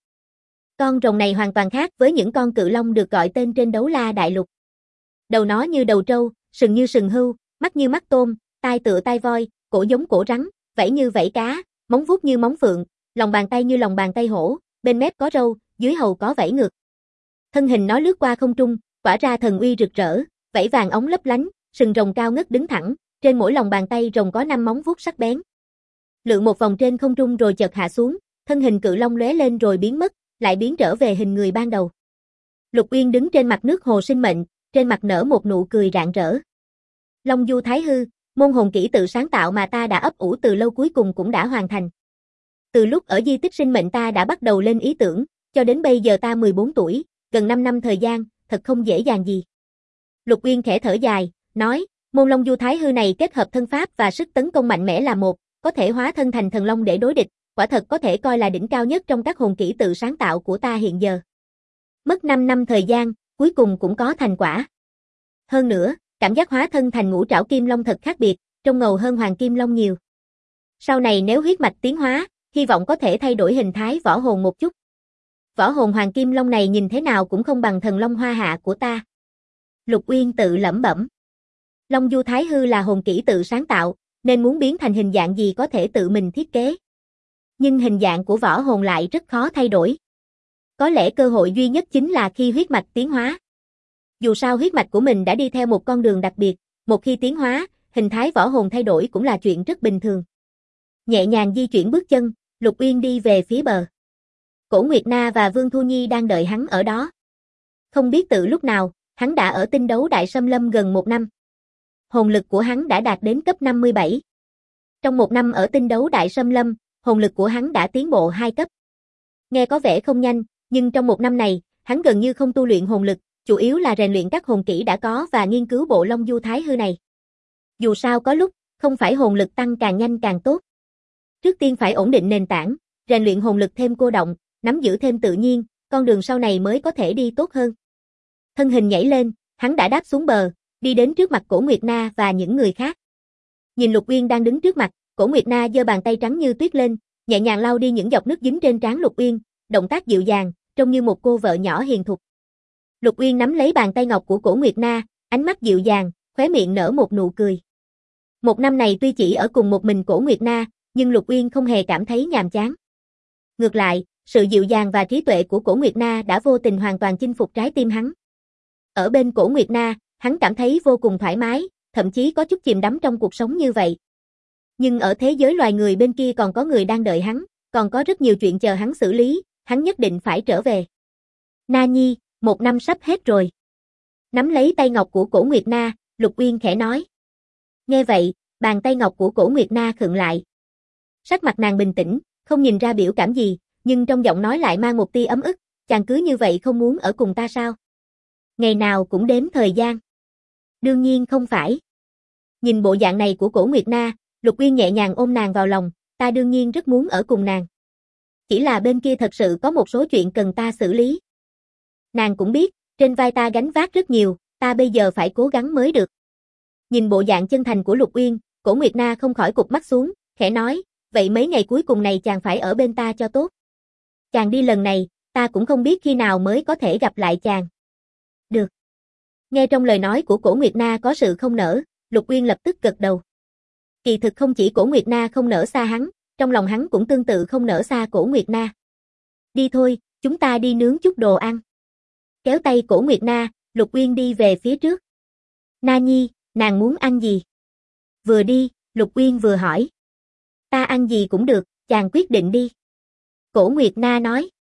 Con rồng này hoàn toàn khác với những con cự long được gọi tên trên Đấu La Đại Lục. Đầu nó như đầu trâu, sừng như sừng hươu, mắt như mắt tôm, tai tựa tai voi, cổ giống cổ rắn, vảy như vảy cá, móng vuốt như móng phượng, lòng bàn tay như lòng bàn tay hổ, bên mép có râu, dưới hầu có vảy ngược. Thân hình nó lướt qua không trung, tỏa ra thần uy rực rỡ, vảy vàng óng lấp lánh, sừng rồng cao ngất đứng thẳng, trên mỗi lòng bàn tay rồng có 5 móng vuốt sắc bén. Lượn một vòng trên không trung rồi chợt hạ xuống, thân hình cự long lóe lên rồi biến mất, lại biến trở về hình người ban đầu. Lục Uyên đứng trên mặt nước hồ sinh mệnh, trên mặt nở một nụ cười rạng rỡ. Long Du Thái Hư, môn hồn kỹ tự sáng tạo mà ta đã ấp ủ từ lâu cuối cùng cũng đã hoàn thành. Từ lúc ở di tích sinh mệnh ta đã bắt đầu lên ý tưởng, cho đến bây giờ ta 14 tuổi, gần 5 năm thời gian, thật không dễ dàng gì. Lục Uyên khẽ thở dài, nói, môn Long Du Thái Hư này kết hợp thân pháp và sức tấn công mạnh mẽ là một, có thể hóa thân thành thần long để đối địch, quả thật có thể coi là đỉnh cao nhất trong các hồn kỹ tự sáng tạo của ta hiện giờ. Mất 5 năm thời gian, cuối cùng cũng có thành quả. Hơn nữa, cảm giác hóa thân thành ngũ trảo kim long thật khác biệt, trông ngầu hơn hoàng kim long nhiều. Sau này nếu huyết mạch tiến hóa, hy vọng có thể thay đổi hình thái võ hồn một chút. Võ hồn hoàng kim long này nhìn thế nào cũng không bằng thần long hoa hạ của ta. Lục Uyên tự lẩm bẩm. Long Du Thái Hư là hồn kỹ tự sáng tạo, nên muốn biến thành hình dạng gì có thể tự mình thiết kế. Nhưng hình dạng của võ hồn lại rất khó thay đổi. Có lẽ cơ hội duy nhất chính là khi huyết mạch tiến hóa. Dù sao huyết mạch của mình đã đi theo một con đường đặc biệt, một khi tiến hóa, hình thái võ hồn thay đổi cũng là chuyện rất bình thường. Nhẹ nhàng di chuyển bước chân, Lục Uyên đi về phía bờ. Cổ Nguyệt Na và Vương Thu Nhi đang đợi hắn ở đó. Không biết từ lúc nào, hắn đã ở tinh đấu đại xâm lâm gần 1 năm. Hồn lực của hắn đã đạt đến cấp 57. Trong 1 năm ở tinh đấu đại xâm lâm, hồn lực của hắn đã tiến bộ 2 cấp. Nghe có vẻ không nhanh, nhưng trong 1 năm này, hắn gần như không tu luyện hồn lực, chủ yếu là rèn luyện các hồn kỹ đã có và nghiên cứu bộ Long Du Thái Hư này. Dù sao có lúc, không phải hồn lực tăng càng nhanh càng tốt. Trước tiên phải ổn định nền tảng, rèn luyện hồn lực thêm cô động, nắm giữ thêm tự nhiên, con đường sau này mới có thể đi tốt hơn. Thân hình nhảy lên, hắn đã đáp xuống bờ, đi đến trước mặt Cổ Nguyệt Na và những người khác. Nhìn Lục Uyên đang đứng trước mặt, Cổ Nguyệt Na giơ bàn tay trắng như tuyết lên, nhẹ nhàng lau đi những giọt nước dính trên trán Lục Uyên, động tác dịu dàng, trông như một cô vợ nhỏ hiền thục. Lục Uyên nắm lấy bàn tay ngọc của Cổ Nguyệt Na, ánh mắt dịu dàng, khóe miệng nở một nụ cười. 1 năm này tuy chỉ ở cùng một mình Cổ Nguyệt Na, nhưng Lục Uyên không hề cảm thấy nhàm chán. Ngược lại, sự dịu dàng và trí tuệ của Cổ Nguyệt Na đã vô tình hoàn toàn chinh phục trái tim hắn. Ở bên Cổ Nguyệt Na, hắn cảm thấy vô cùng thoải mái, thậm chí có chút chìm đắm trong cuộc sống như vậy. Nhưng ở thế giới loài người bên kia còn có người đang đợi hắn, còn có rất nhiều chuyện chờ hắn xử lý, hắn nhất định phải trở về. Na Nhi, 1 năm sắp hết rồi. Nắm lấy tay ngọc của Cổ Nguyệt Na, Lục Uyên khẽ nói. Nghe vậy, bàn tay ngọc của Cổ Nguyệt Na khựng lại. Sắc mặt nàng bình tĩnh, không nhìn ra biểu cảm gì, nhưng trong giọng nói lại mang một tia ấm ức, chàng cứ như vậy không muốn ở cùng ta sao? Ngày nào cũng đếm thời gian. Đương nhiên không phải. Nhìn bộ dạng này của Cổ Nguyệt Na, Lục Uyên nhẹ nhàng ôm nàng vào lòng, ta đương nhiên rất muốn ở cùng nàng. Chỉ là bên kia thật sự có một số chuyện cần ta xử lý. Nàng cũng biết, trên vai ta gánh vác rất nhiều, ta bây giờ phải cố gắng mới được. Nhìn bộ dạng chân thành của Lục Uyên, Cổ Nguyệt Na không khỏi cụp mắt xuống, khẽ nói, vậy mấy ngày cuối cùng này chàng phải ở bên ta cho tốt. Chàng đi lần này, ta cũng không biết khi nào mới có thể gặp lại chàng. Được. Nghe trong lời nói của Cổ Nguyệt Na có sự không nỡ, Lục Uyên lập tức gật đầu. Kỳ thực không chỉ Cổ Nguyệt Na không nỡ xa hắn, trong lòng hắn cũng tương tự không nỡ xa Cổ Nguyệt Na. Đi thôi, chúng ta đi nướng chút đồ ăn. Kéo tay Cổ Nguyệt Na, Lục Uyên đi về phía trước. Na Nhi, nàng muốn ăn gì? Vừa đi, Lục Uyên vừa hỏi. Ta ăn gì cũng được, chàng quyết định đi. Cổ Nguyệt Na nói.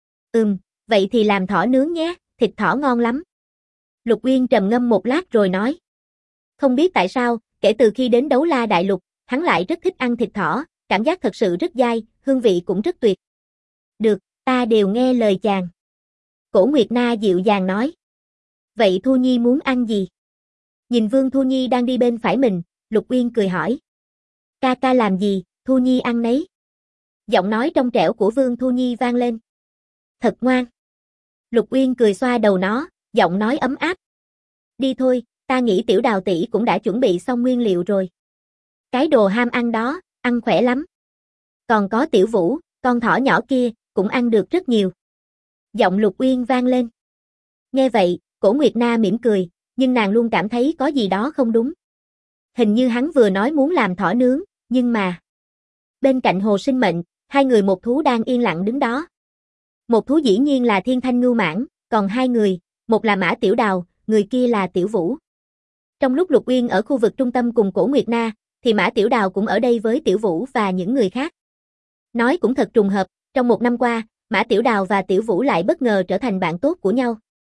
Vậy thì làm thỏ nướng nhé, thịt thỏ ngon lắm. Lục Uyên trầm ngâm một lát rồi nói. Không biết tại sao, kể từ khi đến Đấu La Đại Lục, hắn lại rất thích ăn thịt thỏ, cảm giác thật sự rất dai, hương vị cũng rất tuyệt. Được, ta đều nghe lời chàng. Cổ Nguyệt Na dịu dàng nói. Vậy Thu Nhi muốn ăn gì? Nhìn Vương Thu Nhi đang đi bên phải mình, Lục Uyên cười hỏi. Ca ca làm gì, Thu Nhi ăn nấy. Giọng nói trong trẻo của Vương Thu Nhi vang lên. Thật ngoan. Lục Uyên cười xoa đầu nó, giọng nói ấm áp. Đi thôi, ta nghĩ Tiểu Đào tỷ cũng đã chuẩn bị xong nguyên liệu rồi. Cái đồ ham ăn đó, ăn khỏe lắm. Còn có Tiểu Vũ, con thỏ nhỏ kia, cũng ăn được rất nhiều. Giọng Lục Uyên vang lên. Nghe vậy, Cổ Nguyệt Na mỉm cười, nhưng nàng luôn cảm thấy có gì đó không đúng. Hình như hắn vừa nói muốn làm thỏ nướng, nhưng mà... Bên cạnh hồ sinh mệnh, 2 người một thú đang yên lặng đứng đó. Một thú dĩ nhiên là Thiên Thanh Ngưu Mãng, còn 2 người, một là Mã Tiểu Đào, người kia là Tiểu Vũ. Trong lúc Lục Uyên ở khu vực trung tâm cùng Cổ Nguyệt Na, thì Mã Tiểu Đào cũng ở đây với Tiểu Vũ và những người khác. Nói cũng thật trùng hợp, trong 1 năm qua, Mã Tiểu Đào và Tiểu Vũ lại bất ngờ trở thành bạn tốt của nhau.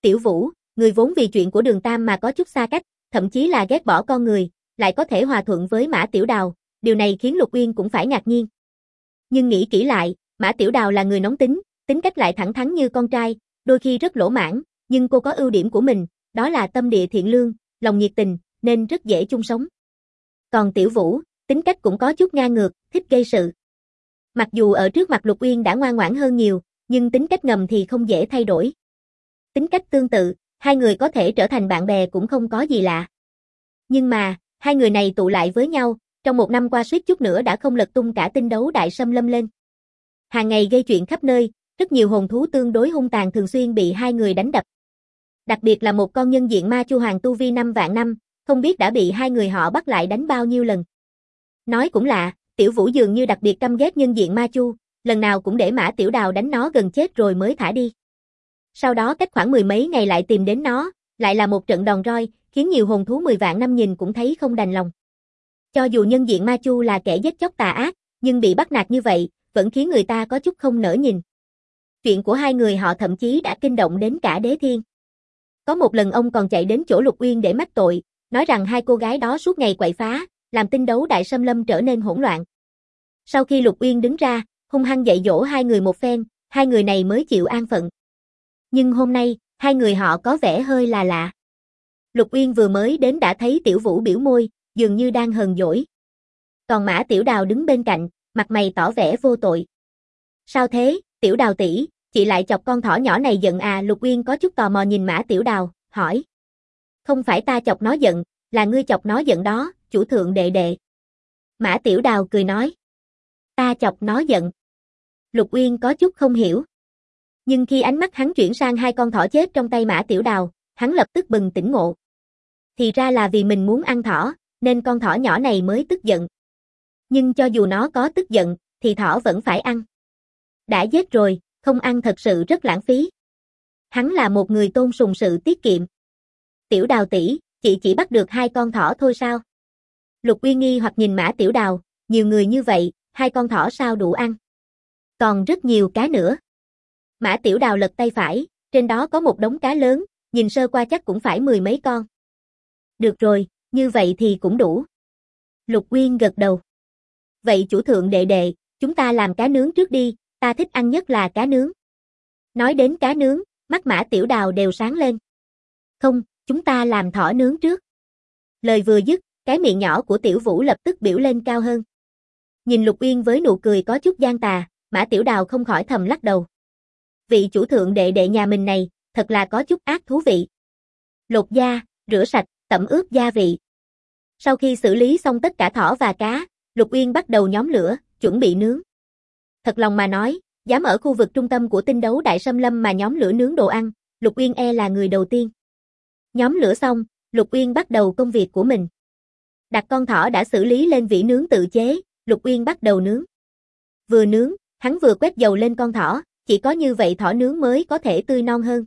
Tiểu Vũ, người vốn vì chuyện của Đường Tam mà có chút xa cách, thậm chí là ghét bỏ con người, lại có thể hòa thuận với Mã Tiểu Đào, điều này khiến Lục Uyên cũng phải ngạc nhiên. Nhưng nghĩ kỹ lại, Mã Tiểu Đào là người nóng tính, tính cách lại thẳng thắn như con trai, đôi khi rất lỗ mãng, nhưng cô có ưu điểm của mình, đó là tâm địa thiện lương, lòng nhiệt tình, nên rất dễ chung sống. Còn Tiểu Vũ, tính cách cũng có chút ngang ngược, thích gây sự. Mặc dù ở trước mặt Lục Uyên đã ngoan ngoãn hơn nhiều, nhưng tính cách ngầm thì không dễ thay đổi. Tính cách tương tự, hai người có thể trở thành bạn bè cũng không có gì lạ. Nhưng mà, hai người này tụ lại với nhau, trong một năm qua suýt chút nữa đã không lật tung cả tinh đấu đại xâm lâm lên. Hàng ngày gây chuyện khắp nơi, rất nhiều hồn thú tương đối hung tàn thường xuyên bị hai người đánh đập. Đặc biệt là một con nhân diện ma chu hoàng tu vi 5 vạn năm, không biết đã bị hai người họ bắt lại đánh bao nhiêu lần. Nói cũng lạ, Tiểu Vũ dường như đặc biệt căm ghét nhân diện ma chu, lần nào cũng để Mã Tiểu Đào đánh nó gần chết rồi mới thả đi. Sau đó cách khoảng 10 mấy ngày lại tìm đến nó, lại là một trận đòn roi, khiến nhiều hồn thú 10 vạn năm nhìn cũng thấy không đành lòng. Cho dù nhân diện ma chu là kẻ giết chóc tà ác, nhưng bị bắt nạt như vậy, vẫn khiến người ta có chút không nỡ nhìn. Chuyện của hai người họ thậm chí đã kinh động đến cả Đế Thiên. Có một lần ông còn chạy đến chỗ Lục Uyên để mách tội, nói rằng hai cô gái đó suốt ngày quậy phá, làm tinh đấu đại xâm lâm trở nên hỗn loạn. Sau khi Lục Uyên đứng ra, hung hăng dạy dỗ hai người một phen, hai người này mới chịu an phận. Nhưng hôm nay, hai người họ có vẻ hơi là lạ. Lục Uyên vừa mới đến đã thấy Tiểu Vũ biểu môi, dường như đang hờn dỗi. Còn Mã Tiểu Đào đứng bên cạnh, mặt mày tỏ vẻ vô tội. Sao thế, Tiểu Đào tỷ, chị lại chọc con thỏ nhỏ này giận à? Lục Uyên có chút tò mò nhìn Mã Tiểu Đào, hỏi. Không phải ta chọc nó giận, là ngươi chọc nó giận đó, chủ thượng đệ đệ. Mã Tiểu Đào cười nói. Ta chọc nó giận. Lục Uyên có chút không hiểu. Nhưng khi ánh mắt hắn chuyển sang hai con thỏ chết trong tay Mã Tiểu Đào, hắn lập tức bừng tỉnh ngộ. Thì ra là vì mình muốn ăn thỏ, nên con thỏ nhỏ này mới tức giận. Nhưng cho dù nó có tức giận, thì thỏ vẫn phải ăn. Đã giết rồi, không ăn thật sự rất lãng phí. Hắn là một người tôn sùng sự tiết kiệm. Tiểu Đào tỷ, chị chỉ bắt được hai con thỏ thôi sao? Lục Uyên nghi hoặc nhìn Mã Tiểu Đào, nhiều người như vậy, hai con thỏ sao đủ ăn? Còn rất nhiều cá nữa. Mã Tiểu Đào lật tay phải, trên đó có một đống cá lớn, nhìn sơ qua chắc cũng phải 10 mấy con. Được rồi, như vậy thì cũng đủ. Lục Uyên gật đầu. Vậy chủ thượng đệ đệ, chúng ta làm cá nướng trước đi, ta thích ăn nhất là cá nướng. Nói đến cá nướng, mắt Mã Tiểu Đào đều sáng lên. Không, chúng ta làm thỏ nướng trước. Lời vừa dứt, cái miệng nhỏ của Tiểu Vũ lập tức biểu lên cao hơn. Nhìn Lục Uyên với nụ cười có chút gian tà, Mã Tiểu Đào không khỏi thầm lắc đầu. Vị chủ thượng đệ đệ nhà mình này, thật là có chút ác thú vị. Lột da, rửa sạch, tẩm ướp gia vị. Sau khi xử lý xong tất cả thỏ và cá, Lục Uyên bắt đầu nhóm lửa, chuẩn bị nướng. Thật lòng mà nói, dám ở khu vực trung tâm của tinh đấu đại xâm lâm mà nhóm lửa nướng đồ ăn, Lục Uyên e là người đầu tiên. Nhóm lửa xong, Lục Uyên bắt đầu công việc của mình. Đặt con thỏ đã xử lý lên vỉ nướng tự chế, Lục Uyên bắt đầu nướng. Vừa nướng, hắn vừa quét dầu lên con thỏ, chỉ có như vậy thỏ nướng mới có thể tươi non hơn.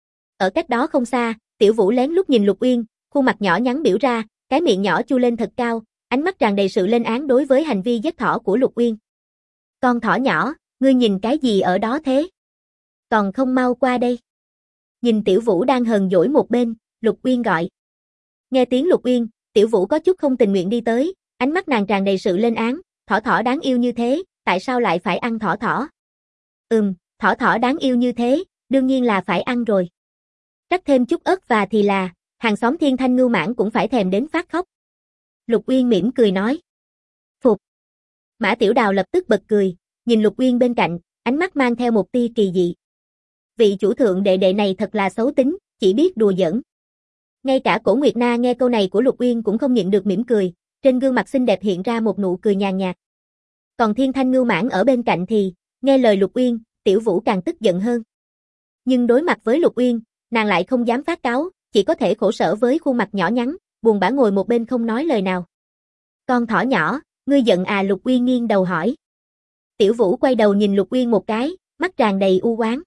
Ở cách đó không xa, Tiểu Vũ lén lút nhìn Lục Uyên, khuôn mặt nhỏ nhắn biểu ra, cái miệng nhỏ chu lên thật cao, ánh mắt tràn đầy sự lên án đối với hành vi giết thỏ của Lục Uyên. Con thỏ nhỏ, ngươi nhìn cái gì ở đó thế? Còn không mau qua đây. Nhìn Tiểu Vũ đang hờn dỗi một bên, Lục Uyên gọi. Nghe tiếng Lục Uyên, Tiểu Vũ có chút không tình nguyện đi tới, ánh mắt nàng tràn đầy sự lên án, thỏ thỏ đáng yêu như thế, tại sao lại phải ăn thỏ thỏ? Thỏ thỏ đáng yêu như thế, đương nhiên là phải ăn rồi. Rắc thêm chút ớt và thì là, hàng xóm Thiên Thanh Ngưu Mãn cũng phải thèm đến phát khóc. Lục Uyên mỉm cười nói. Phục. Mã Tiểu Đào lập tức bật cười, nhìn Lục Uyên bên cạnh, ánh mắt mang theo một tia kỳ dị. Vị chủ thượng đệ đệ này thật là xấu tính, chỉ biết đùa giỡn. Ngay cả Cổ Nguyệt Na nghe câu này của Lục Uyên cũng không nhịn được mỉm cười, trên gương mặt xinh đẹp hiện ra một nụ cười nhàn nhạt. Còn Thiên Thanh Ngưu Mãn ở bên cạnh thì, nghe lời Lục Uyên, Tiểu Vũ càng tức giận hơn. Nhưng đối mặt với Lục Uyên, nàng lại không dám phát cáu, chỉ có thể khổ sở với khuôn mặt nhỏ nhắn, buồn bã ngồi một bên không nói lời nào. Con thỏ nhỏ, ngươi giận à? Lục Uyên nghiêng đầu hỏi. Tiểu Vũ quay đầu nhìn Lục Uyên một cái, mắt tràn đầy u oán.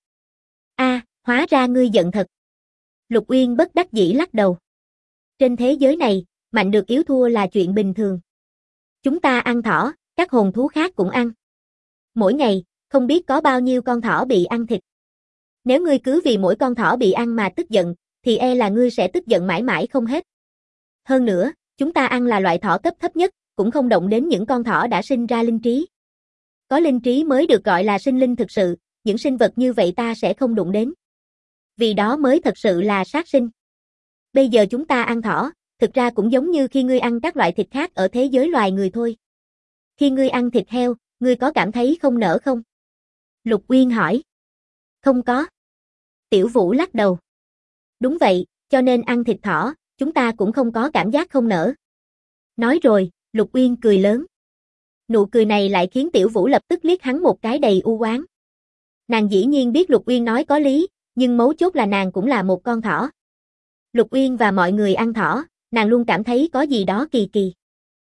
Hóa ra ngươi giận thật. Lục Uyên bất đắc dĩ lắc đầu. Trên thế giới này, mạnh được yếu thua là chuyện bình thường. Chúng ta ăn thỏ, các hồn thú khác cũng ăn. Mỗi ngày, không biết có bao nhiêu con thỏ bị ăn thịt. Nếu ngươi cứ vì mỗi con thỏ bị ăn mà tức giận, thì e là ngươi sẽ tức giận mãi mãi không hết. Hơn nữa, chúng ta ăn là loại thỏ cấp thấp nhất, cũng không động đến những con thỏ đã sinh ra linh trí. Có linh trí mới được gọi là sinh linh thực sự, những sinh vật như vậy ta sẽ không đụng đến. Vì đó mới thật sự là sát sinh. Bây giờ chúng ta ăn thỏ, thực ra cũng giống như khi ngươi ăn các loại thịt khác ở thế giới loài người thôi. Khi ngươi ăn thịt heo, ngươi có cảm thấy không nỡ không? Lục Uyên hỏi. Không có. Tiểu Vũ lắc đầu. Đúng vậy, cho nên ăn thịt thỏ, chúng ta cũng không có cảm giác không nỡ. Nói rồi, Lục Uyên cười lớn. Nụ cười này lại khiến Tiểu Vũ lập tức liếc hắn một cái đầy u oán. Nàng dĩ nhiên biết Lục Uyên nói có lý, nhưng mấu chốt là nàng cũng là một con thỏ. Lục Uyên và mọi người ăn thỏ, nàng luôn cảm thấy có gì đó kỳ kỳ.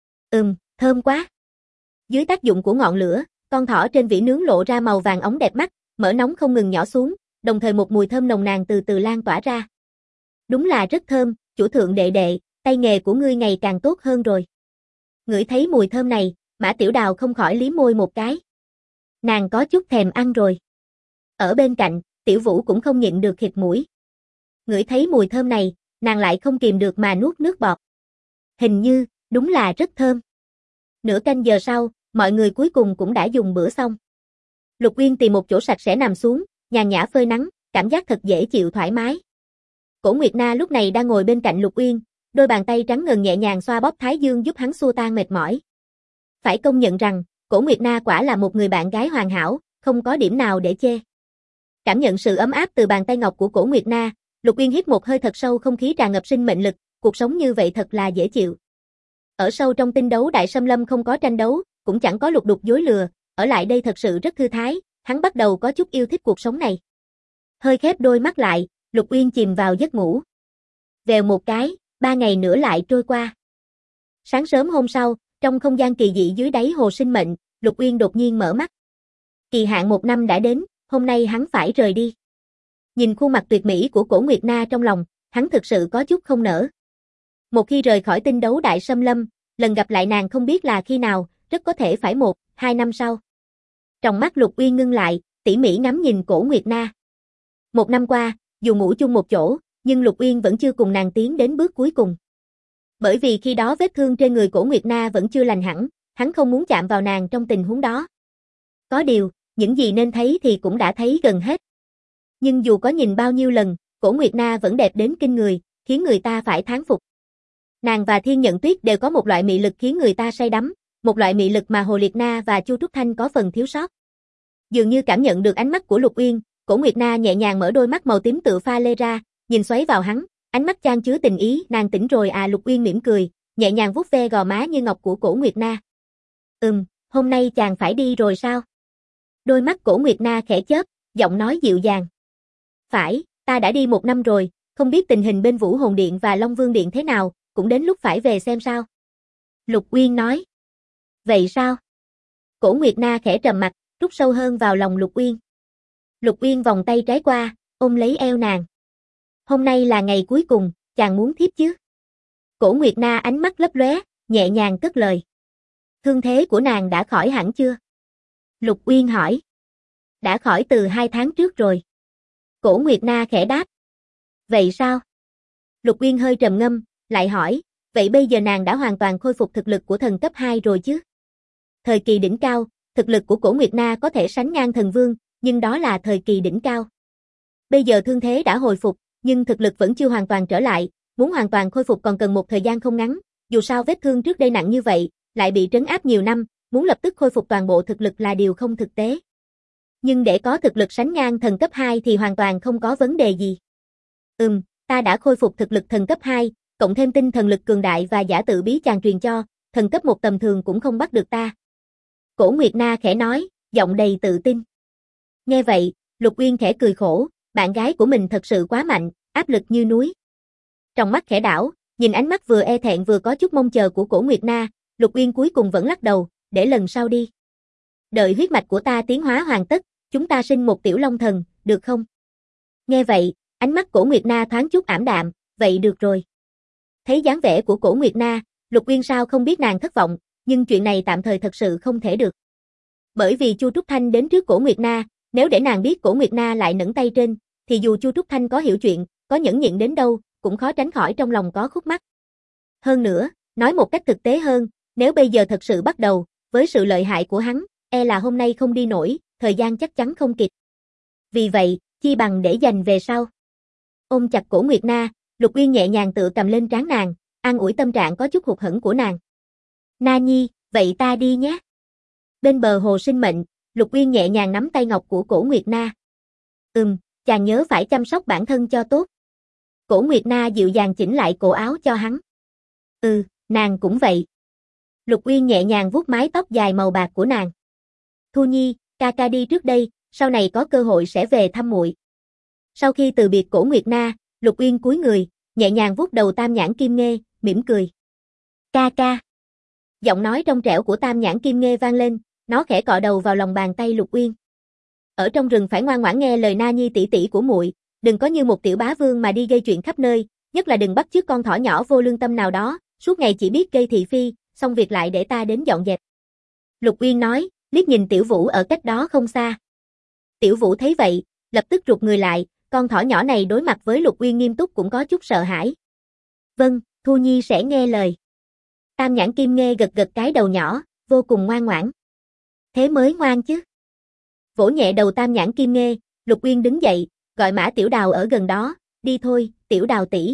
Thơm quá. Dưới tác dụng của ngọn lửa, con thỏ trên vỉ nướng lộ ra màu vàng óng đẹp mắt, mỡ nóng không ngừng nhỏ xuống, đồng thời một mùi thơm nồng nàn từ từ lan tỏa ra. Đúng là rất thơm, chủ thượng đệ đệ, tay nghề của ngươi ngày càng tốt hơn rồi. Ngửi thấy mùi thơm này, Mã Tiểu Đào không khỏi liếm môi một cái. Nàng có chút thèm ăn rồi. Ở bên cạnh, Tiểu Vũ cũng không nhịn được khịt mũi. Ngửi thấy mùi thơm này, nàng lại không kìm được mà nuốt nước bọt. Hình như, đúng là rất thơm. Nửa canh giờ sau, mọi người cuối cùng cũng đã dùng bữa xong. Lục Uyên tìm một chỗ sạch sẽ nằm xuống, nhàn nhã phơi nắng, cảm giác thật dễ chịu thoải mái. Cổ Nguyệt Na lúc này đang ngồi bên cạnh Lục Uyên, đôi bàn tay trắng ngần nhẹ nhàng xoa bóp thái dương giúp hắn xua tan mệt mỏi. Phải công nhận rằng, Cổ Nguyệt Na quả là một người bạn gái hoàn hảo, không có điểm nào để chê. Cảm nhận sự ấm áp từ bàn tay ngọc của Cổ Nguyệt Na, Lục Uyên hít một hơi thật sâu, không khí tràn ngập sinh mệnh lực, cuộc sống như vậy thật là dễ chịu. Ở sâu trong tinh đấu đại xâm lâm không có tranh đấu, cũng chẳng có lục đục dối lừa, ở lại đây thật sự rất thư thái, hắn bắt đầu có chút yêu thích cuộc sống này. Hơi khép đôi mắt lại, Lục Uyên chìm vào giấc ngủ. Vèo một cái, 3 ngày nữa lại trôi qua. Sáng sớm hôm sau, trong không gian kỳ dị dưới đáy hồ sinh mệnh, Lục Uyên đột nhiên mở mắt. Kỳ hạn 1 năm đã đến, hôm nay hắn phải rời đi. Nhìn khuôn mặt tuyệt mỹ của Cổ Nguyệt Na trong lòng, hắn thực sự có chút không nỡ. Một khi rời khỏi tinh đấu đại xâm lâm, lần gặp lại nàng không biết là khi nào, rất có thể phải 1-2 năm sau. Trong mắt Lục Uyên ngưng lại, tỉ mỉ ngắm nhìn Cổ Nguyệt Na. 1 năm qua, dù ngủ chung một chỗ, nhưng Lục Uyên vẫn chưa cùng nàng tiến đến bước cuối cùng. Bởi vì khi đó vết thương trên người Cổ Nguyệt Na vẫn chưa lành hẳn, hắn không muốn chạm vào nàng trong tình huống đó. Có điều, những gì nên thấy thì cũng đã thấy gần hết. Nhưng dù có nhìn bao nhiêu lần, Cổ Nguyệt Na vẫn đẹp đến kinh người, khiến người ta phải thán phục. Nàng và Thiên Nhận Tuyết đều có một loại mị lực khiến người ta say đắm, một loại mị lực mà Hồ Liệt Na và Chu Trúc Thanh có phần thiếu sót. Dường như cảm nhận được ánh mắt của Lục Uyên, Cổ Nguyệt Na nhẹ nhàng mở đôi mắt màu tím tựa pha lê ra, nhìn xoáy vào hắn, ánh mắt chan chứa tình ý. Nàng tỉnh rồi à? Lục Uyên mỉm cười, nhẹ nhàng vuốt ve gò má như ngọc của Cổ Nguyệt Na. Hôm nay chàng phải đi rồi sao? Đôi mắt Cổ Nguyệt Na khẽ chớp, giọng nói dịu dàng. Phải, ta đã đi 1 năm rồi, không biết tình hình bên Vũ Hồn Điện và Long Vương Điện thế nào, cũng đến lúc phải về xem sao. Lục Uyên nói. Vậy sao? Cổ Nguyệt Na khẽ trầm mặt, rút sâu hơn vào lòng Lục Uyên. Lục Uyên vòng tay trái qua, ôm lấy eo nàng. Hôm nay là ngày cuối cùng, chàng muốn thiếp chứ? Cổ Nguyệt Na ánh mắt lấp lóe, nhẹ nhàng cất lời. Thương thế của nàng đã khỏi hẳn chưa? Lục Uyên hỏi. Đã khỏi từ 2 tháng trước rồi. Cổ Nguyệt Na khẽ đáp. Vậy sao? Lục Uyên hơi trầm ngâm, lại hỏi, vậy bây giờ nàng đã hoàn toàn khôi phục thực lực của thần cấp 2 rồi chứ? Thời kỳ đỉnh cao, thực lực của Cổ Nguyệt Na có thể sánh ngang thần vương, nhưng đó là thời kỳ đỉnh cao. Bây giờ thương thế đã hồi phục, nhưng thực lực vẫn chưa hoàn toàn trở lại, muốn hoàn toàn khôi phục còn cần một thời gian không ngắn, dù sao vết thương trước đây nặng như vậy, lại bị trấn áp nhiều năm, muốn lập tức khôi phục toàn bộ thực lực là điều không thực tế. Nhưng để có thực lực sánh ngang thần cấp 2 thì hoàn toàn không có vấn đề gì. Ta đã khôi phục thực lực thần cấp 2, cộng thêm tinh thần lực cường đại và giả tự bí chàng truyền cho, thần cấp 1 tầm thường cũng không bắt được ta. Cổ Nguyệt Na khẽ nói, giọng đầy tự tin. Nghe vậy, Lục Uyên khẽ cười khổ, bạn gái của mình thật sự quá mạnh, áp lực như núi. Trong mắt khẽ đảo, nhìn ánh mắt vừa e thẹn vừa có chút mong chờ của Cổ Nguyệt Na, Lục Uyên cuối cùng vẫn lắc đầu, để lần sau đi. Đợi huyết mạch của ta tiến hóa hoàn tất, chúng ta sinh một tiểu long thần, được không? Nghe vậy, ánh mắt Cổ Nguyệt Na thoáng chút ảm đạm, vậy được rồi. Thấy dáng vẻ của Cổ Nguyệt Na, Lục Uyên sao không biết nàng thất vọng, nhưng chuyện này tạm thời thật sự không thể được. Bởi vì Chu Trúc Thanh đến trước Cổ Nguyệt Na, nếu để nàng biết Cổ Nguyệt Na lại nẫng tay trên, thì dù Chu Trúc Thanh có hiểu chuyện, có nhẫn nhịn đến đâu, cũng khó tránh khỏi trong lòng có khúc mắc. Hơn nữa, nói một cách thực tế hơn, nếu bây giờ thật sự bắt đầu, với sự lợi hại của hắn, e là hôm nay không đi nổi, thời gian chắc chắn không kịp. Vì vậy, chi bằng để dành về sau. Ôm chặt cổ Nguyệt Na, Lục Uyên nhẹ nhàng tựa cầm lên trán nàng, an ủi tâm trạng có chút hụt hẫng của nàng. Na Nhi, vậy ta đi nhé. Bên bờ hồ sinh mệnh, Lục Uyên nhẹ nhàng nắm tay ngọc của cổ Nguyệt Na. Chàng nhớ phải chăm sóc bản thân cho tốt. Cổ Nguyệt Na dịu dàng chỉnh lại cổ áo cho hắn. Nàng cũng vậy. Lục Uyên nhẹ nhàng vuốt mái tóc dài màu bạc của nàng. Thu Nhi, ca ca đi trước đây, sau này có cơ hội sẽ về thăm muội. Sau khi từ biệt cổ Nguyệt Na, Lục Uyên cúi người, nhẹ nhàng vuốt đầu Tam Nhãn Kim Nghê, mỉm cười. Ca ca. Giọng nói trong trẻo của Tam Nhãn Kim Nghê vang lên, nó khẽ cọ đầu vào lòng bàn tay Lục Uyên. Ở trong rừng phải ngoan ngoãn nghe lời Na Nhi tỷ tỷ của muội, đừng có như một tiểu bá vương mà đi gây chuyện khắp nơi, nhất là đừng bắt chước con thỏ nhỏ vô lương tâm nào đó, suốt ngày chỉ biết gây thị phi, xong việc lại để ta đến dọn dẹp. Lục Uyên nói, liếc nhìn Tiểu Vũ ở cách đó không xa. Tiểu Vũ thấy vậy, lập tức rụt người lại, con thỏ nhỏ này đối mặt với Lục Uyên nghiêm túc cũng có chút sợ hãi. Vâng, Thu Nhi sẽ nghe lời. Tam Nhãn Kim Nghê gật gật cái đầu nhỏ, vô cùng ngoan ngoãn. Thế mới ngoan chứ. Vỗ nhẹ đầu Tam Nhãn Kim Nghê, Lục Uyên đứng dậy, gọi Mã Tiểu Đào ở gần đó, đi thôi, Tiểu Đào tỷ.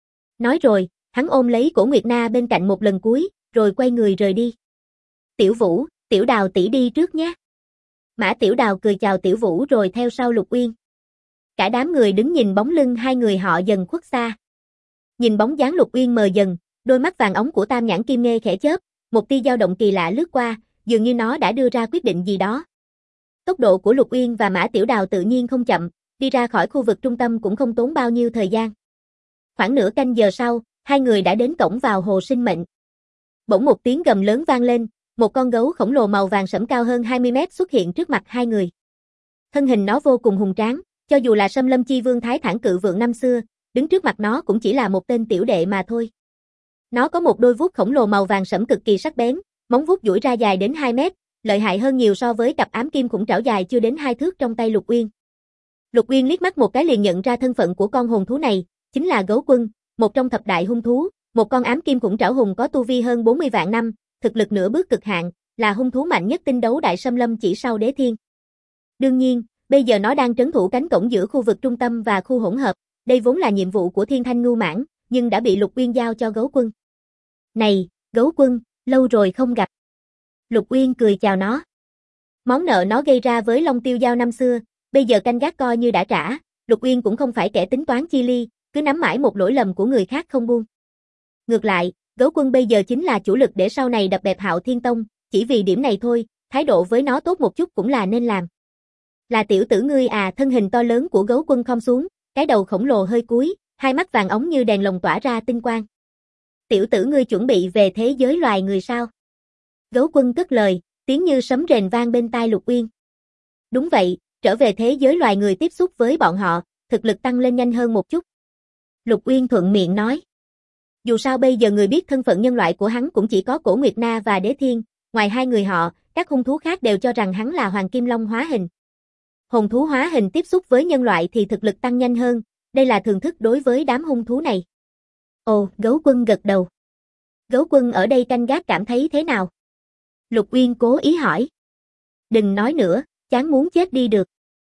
Nói rồi, hắn ôm lấy cổ Nguyệt Na bên cạnh một lần cuối, rồi quay người rời đi. Tiểu Vũ, Tiểu Đào tỷ đi trước nhé. Mã Tiểu Đào cười chào Tiểu Vũ rồi theo sau Lục Uyên. Cả đám người đứng nhìn bóng lưng hai người họ dần khuất xa. Nhìn bóng dáng Lục Uyên mờ dần, đôi mắt vàng óng của Tam Nhãn Kim Nghê khẽ chớp, một tia dao động kỳ lạ lướt qua, dường như nó đã đưa ra quyết định gì đó. Tốc độ của Lục Uyên và Mã Tiểu Đào tự nhiên không chậm, đi ra khỏi khu vực trung tâm cũng không tốn bao nhiêu thời gian. Khoảng nửa canh giờ sau, hai người đã đến cổng vào hồ sinh mệnh. Bỗng một tiếng gầm lớn vang lên, một con gấu khổng lồ màu vàng sẫm cao hơn 20 mét xuất hiện trước mặt hai người. Thân hình nó vô cùng hùng tráng, cho dù là Sâm Lâm Chi Vương Thái Thản Cự Vượng năm xưa, đứng trước mặt nó cũng chỉ là một tên tiểu đệ mà thôi. Nó có một đôi vuốt khổng lồ màu vàng sẫm cực kỳ sắc bén, móng vuốt duỗi ra dài đến 2 mét, lợi hại hơn nhiều so với cặp ám kim khủng trảo dài chưa đến 2 thước trong tay Lục Uyên. Lục Uyên liếc mắt một cái liền nhận ra thân phận của con hồn thú này, chính là Gấu Quân, một trong thập đại hung thú, một con ám kim khủng trảo hùng có tu vi hơn 40 vạn năm, thực lực nửa bước cực hạn, là hung thú mạnh nhất tinh đấu đại Sâm Lâm chỉ sau Đế Thiên. Đương nhiên, bây giờ nó đang trấn thủ cánh cổng giữa khu vực trung tâm và khu hỗn hợp, đây vốn là nhiệm vụ của Thiên Thanh Ngưu Mãng, nhưng đã bị Lục Uyên giao cho Gấu Quân. Này, Gấu Quân, lâu rồi không gặp. Lục Uyên cười chào nó. Món nợ nó gây ra với Long Tiêu Giao năm xưa, bây giờ canh gác coi như đã trả, Lục Uyên cũng không phải kẻ tính toán chi ly, cứ nắm mãi một lỗi lầm của người khác không buông. Ngược lại, Gấu Quân bây giờ chính là chủ lực để sau này đập bẹp Hạo Thiên Tông, chỉ vì điểm này thôi, thái độ với nó tốt một chút cũng là nên làm. Là tiểu tử ngươi à? Thân hình to lớn của Gấu Quân khom xuống, cái đầu khổng lồ hơi cúi, hai mắt vàng óng như đèn lồng tỏa ra tinh quang. Tiểu tử ngươi chuẩn bị về thế giới loài người sao? Gấu Quân cất lời, tiếng như sấm rền vang bên tai Lục Uyên. Đúng vậy, trở về thế giới loài người tiếp xúc với bọn họ, thực lực tăng lên nhanh hơn một chút. Lục Uyên thuận miệng nói. Dù sao bây giờ người biết thân phận nhân loại của hắn cũng chỉ có Cổ Nguyệt Na và Đế Thiên, ngoài hai người họ, các hung thú khác đều cho rằng hắn là Hoàng Kim Long hóa hình. Hồn thú hóa hình tiếp xúc với nhân loại thì thực lực tăng nhanh hơn, đây là thường thức đối với đám hung thú này. Ồ, Gấu Quân gật đầu. Gấu Quân ở đây canh gác cảm thấy thế nào? Lục Uyên cố ý hỏi. Đừng nói nữa, chán muốn chết đi được.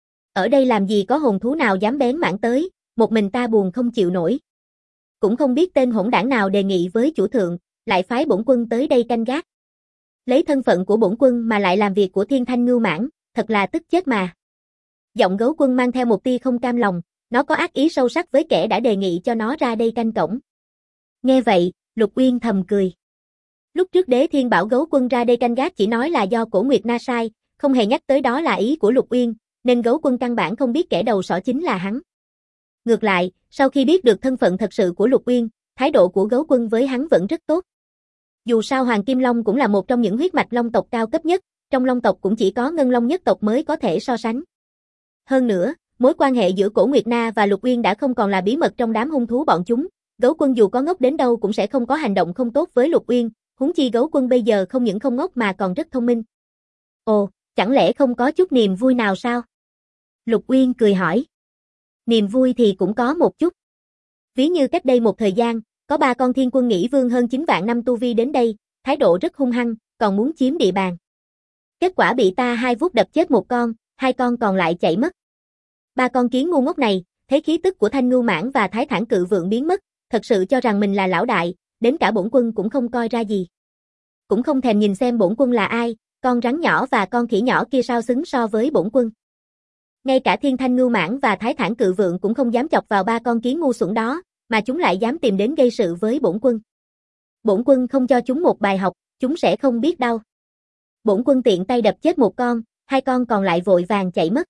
Ở đây làm gì có hồn thú nào dám bén mảng tới, một mình ta buồn không chịu nổi. Cũng không biết tên hỗn đảng nào đề nghị với chủ thượng, lại phái bổn quân tới đây canh gác. Lấy thân phận của bổn quân mà lại làm việc của Thiên Thanh Ngưu Mãng, thật là tức chết mà. Giọng Gấu Quân mang theo một tia không cam lòng, nó có ác ý sâu sắc với kẻ đã đề nghị cho nó ra đây canh cổng. Nghe vậy, Lục Uyên thầm cười. Lúc trước Đế Thiên bảo Gấu Quân ra đây canh gác chỉ nói là do Cổ Nguyệt Na sai, không hề nhắc tới đó là ý của Lục Uyên, nên Gấu Quân căn bản không biết kẻ đầu sỏ chính là hắn. Ngược lại, sau khi biết được thân phận thật sự của Lục Uyên, thái độ của Gấu Quân với hắn vẫn rất tốt. Dù sao Hoàng Kim Long cũng là một trong những huyết mạch long tộc cao cấp nhất, trong long tộc cũng chỉ có Ngân Long nhất tộc mới có thể so sánh. Hơn nữa, mối quan hệ giữa Cổ Nguyệt Na và Lục Uyên đã không còn là bí mật trong đám hung thú bọn chúng, Gấu Quân dù có ngốc đến đâu cũng sẽ không có hành động không tốt với Lục Uyên, huống chi Gấu Quân bây giờ không những không ngốc mà còn rất thông minh. Ồ, chẳng lẽ không có chút niềm vui nào sao? Lục Uyên cười hỏi. Niềm vui thì cũng có một chút. Ví như cách đây một thời gian, có 3 con thiên quân nghĩ vương hơn 9 vạn năm tu vi đến đây, thái độ rất hung hăng, còn muốn chiếm địa bàn. Kết quả bị ta 2 vuốt đập chết một con, 2 con còn lại chạy mất. 3 con kiến ngu ngốc này, thấy khí tức của Thanh Ngưu Mãng và Thái Thản Cự Vượng biến mất, thật sự cho rằng mình là lão đại, đến cả bổn quân cũng không coi ra gì. Cũng không thèm nhìn xem bổn quân là ai, con rắn nhỏ và con khỉ nhỏ kia sao xứng so với bổn quân. Ngay cả Thiên Thanh Ngưu Mãng và Thái Thản Cự Vượng cũng không dám chọc vào 3 con kiến ngu xuẩn đó, mà chúng lại dám tìm đến gây sự với bổn quân. Bổn quân không cho chúng một bài học, chúng sẽ không biết đâu. Bổn quân tiện tay đập chết một con, 2 con còn lại vội vàng chạy mất.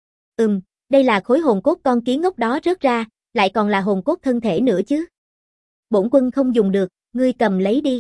Đây là khối hồn cốt con kiến ngốc đó rớt ra, lại còn là hồn cốt thân thể nữa chứ. Bổn quân không dùng được, ngươi cầm lấy đi.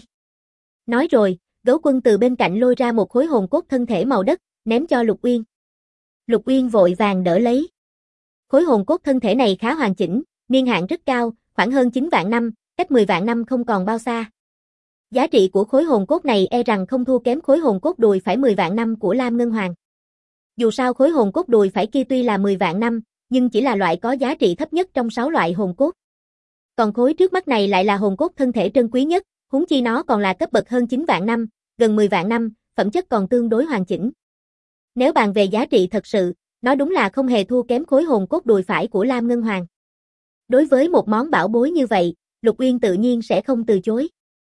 Nói rồi, Gấu Quân từ bên cạnh lôi ra một khối hồn cốt thân thể màu đất, ném cho Lục Uyên. Lục Uyên vội vàng đỡ lấy. Khối hồn cốt thân thể này khá hoàn chỉnh, niên hạn rất cao, khoảng hơn 9 vạn năm, cách 10 vạn năm không còn bao xa. Giá trị của khối hồn cốt này e rằng không thua kém khối hồn cốt đùi phải 10 vạn năm của Lam Ngân Hoàng. Dù sao khối hồn cốt đùi phải kia tuy là 10 vạn năm, nhưng chỉ là loại có giá trị thấp nhất trong 6 loại hồn cốt. Còn khối trước mắt này lại là hồn cốt thân thể trân quý nhất, huống chi nó còn là cấp bậc hơn 9 vạn năm, gần 10 vạn năm, phẩm chất còn tương đối hoàn chỉnh. Nếu bàn về giá trị thật sự, nó đúng là không hề thua kém khối hồn cốt đùi phải của Lam Ngân Hoàng. Đối với một món bảo bối như vậy, Lục Uyên tự nhiên sẽ không từ chối.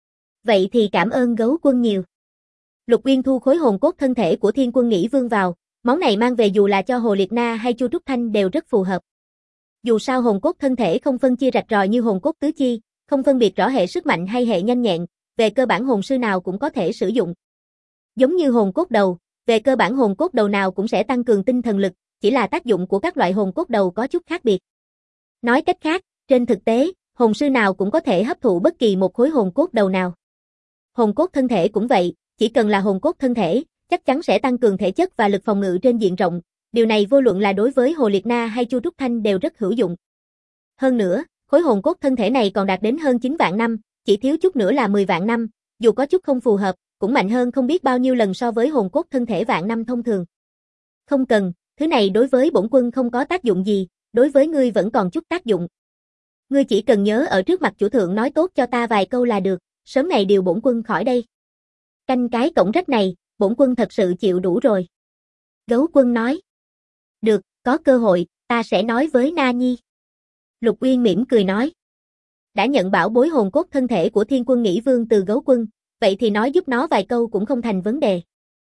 Vậy thì cảm ơn Gấu Quân nhiều. Lục Uyên thu khối hồn cốt thân thể của Thiên Quân Nghĩ Vương vào, món này mang về dù là cho Hồ Liệt Na hay Chu Trúc Thanh đều rất phù hợp. Dù sao hồn cốt thân thể không phân chia rạch ròi như hồn cốt tứ chi, không phân biệt rõ hệ sức mạnh hay hệ nhanh nhẹn, về cơ bản hồn sư nào cũng có thể sử dụng. Giống như hồn cốt đầu, về cơ bản hồn cốt đầu nào cũng sẽ tăng cường tinh thần lực, chỉ là tác dụng của các loại hồn cốt đầu có chút khác biệt. Nói cách khác, trên thực tế, hồn sư nào cũng có thể hấp thụ bất kỳ một khối hồn cốt đầu nào. Hồn cốt thân thể cũng vậy, chỉ cần là hồn cốt thân thể, chắc chắn sẽ tăng cường thể chất và lực phòng ngự trên diện rộng, điều này vô luận là đối với Hồ Liệt Na hay Chu Trúc Thanh đều rất hữu dụng. Hơn nữa, khối hồn cốt thân thể này còn đạt đến hơn 9 vạn năm, chỉ thiếu chút nữa là 10 vạn năm, dù có chút không phù hợp, cũng mạnh hơn không biết bao nhiêu lần so với hồn cốt thân thể vạn năm thông thường. Không cần, thứ này đối với bổn quân không có tác dụng gì, đối với ngươi vẫn còn chút tác dụng. Ngươi chỉ cần nhớ ở trước mặt chủ thượng nói tốt cho ta vài câu là được, sớm ngày điều bổn quân khỏi đây. Canh cái cổng rách này, bổn quân thật sự chịu đủ rồi. Gấu Quân nói. Được, có cơ hội, ta sẽ nói với Na Nhi. Lục Uyên mỉm cười nói. Đã nhận bảo bối hồn cốt thân thể của Thiên Quân Nghĩ Vương từ Gấu Quân, vậy thì nói giúp nó vài câu cũng không thành vấn đề.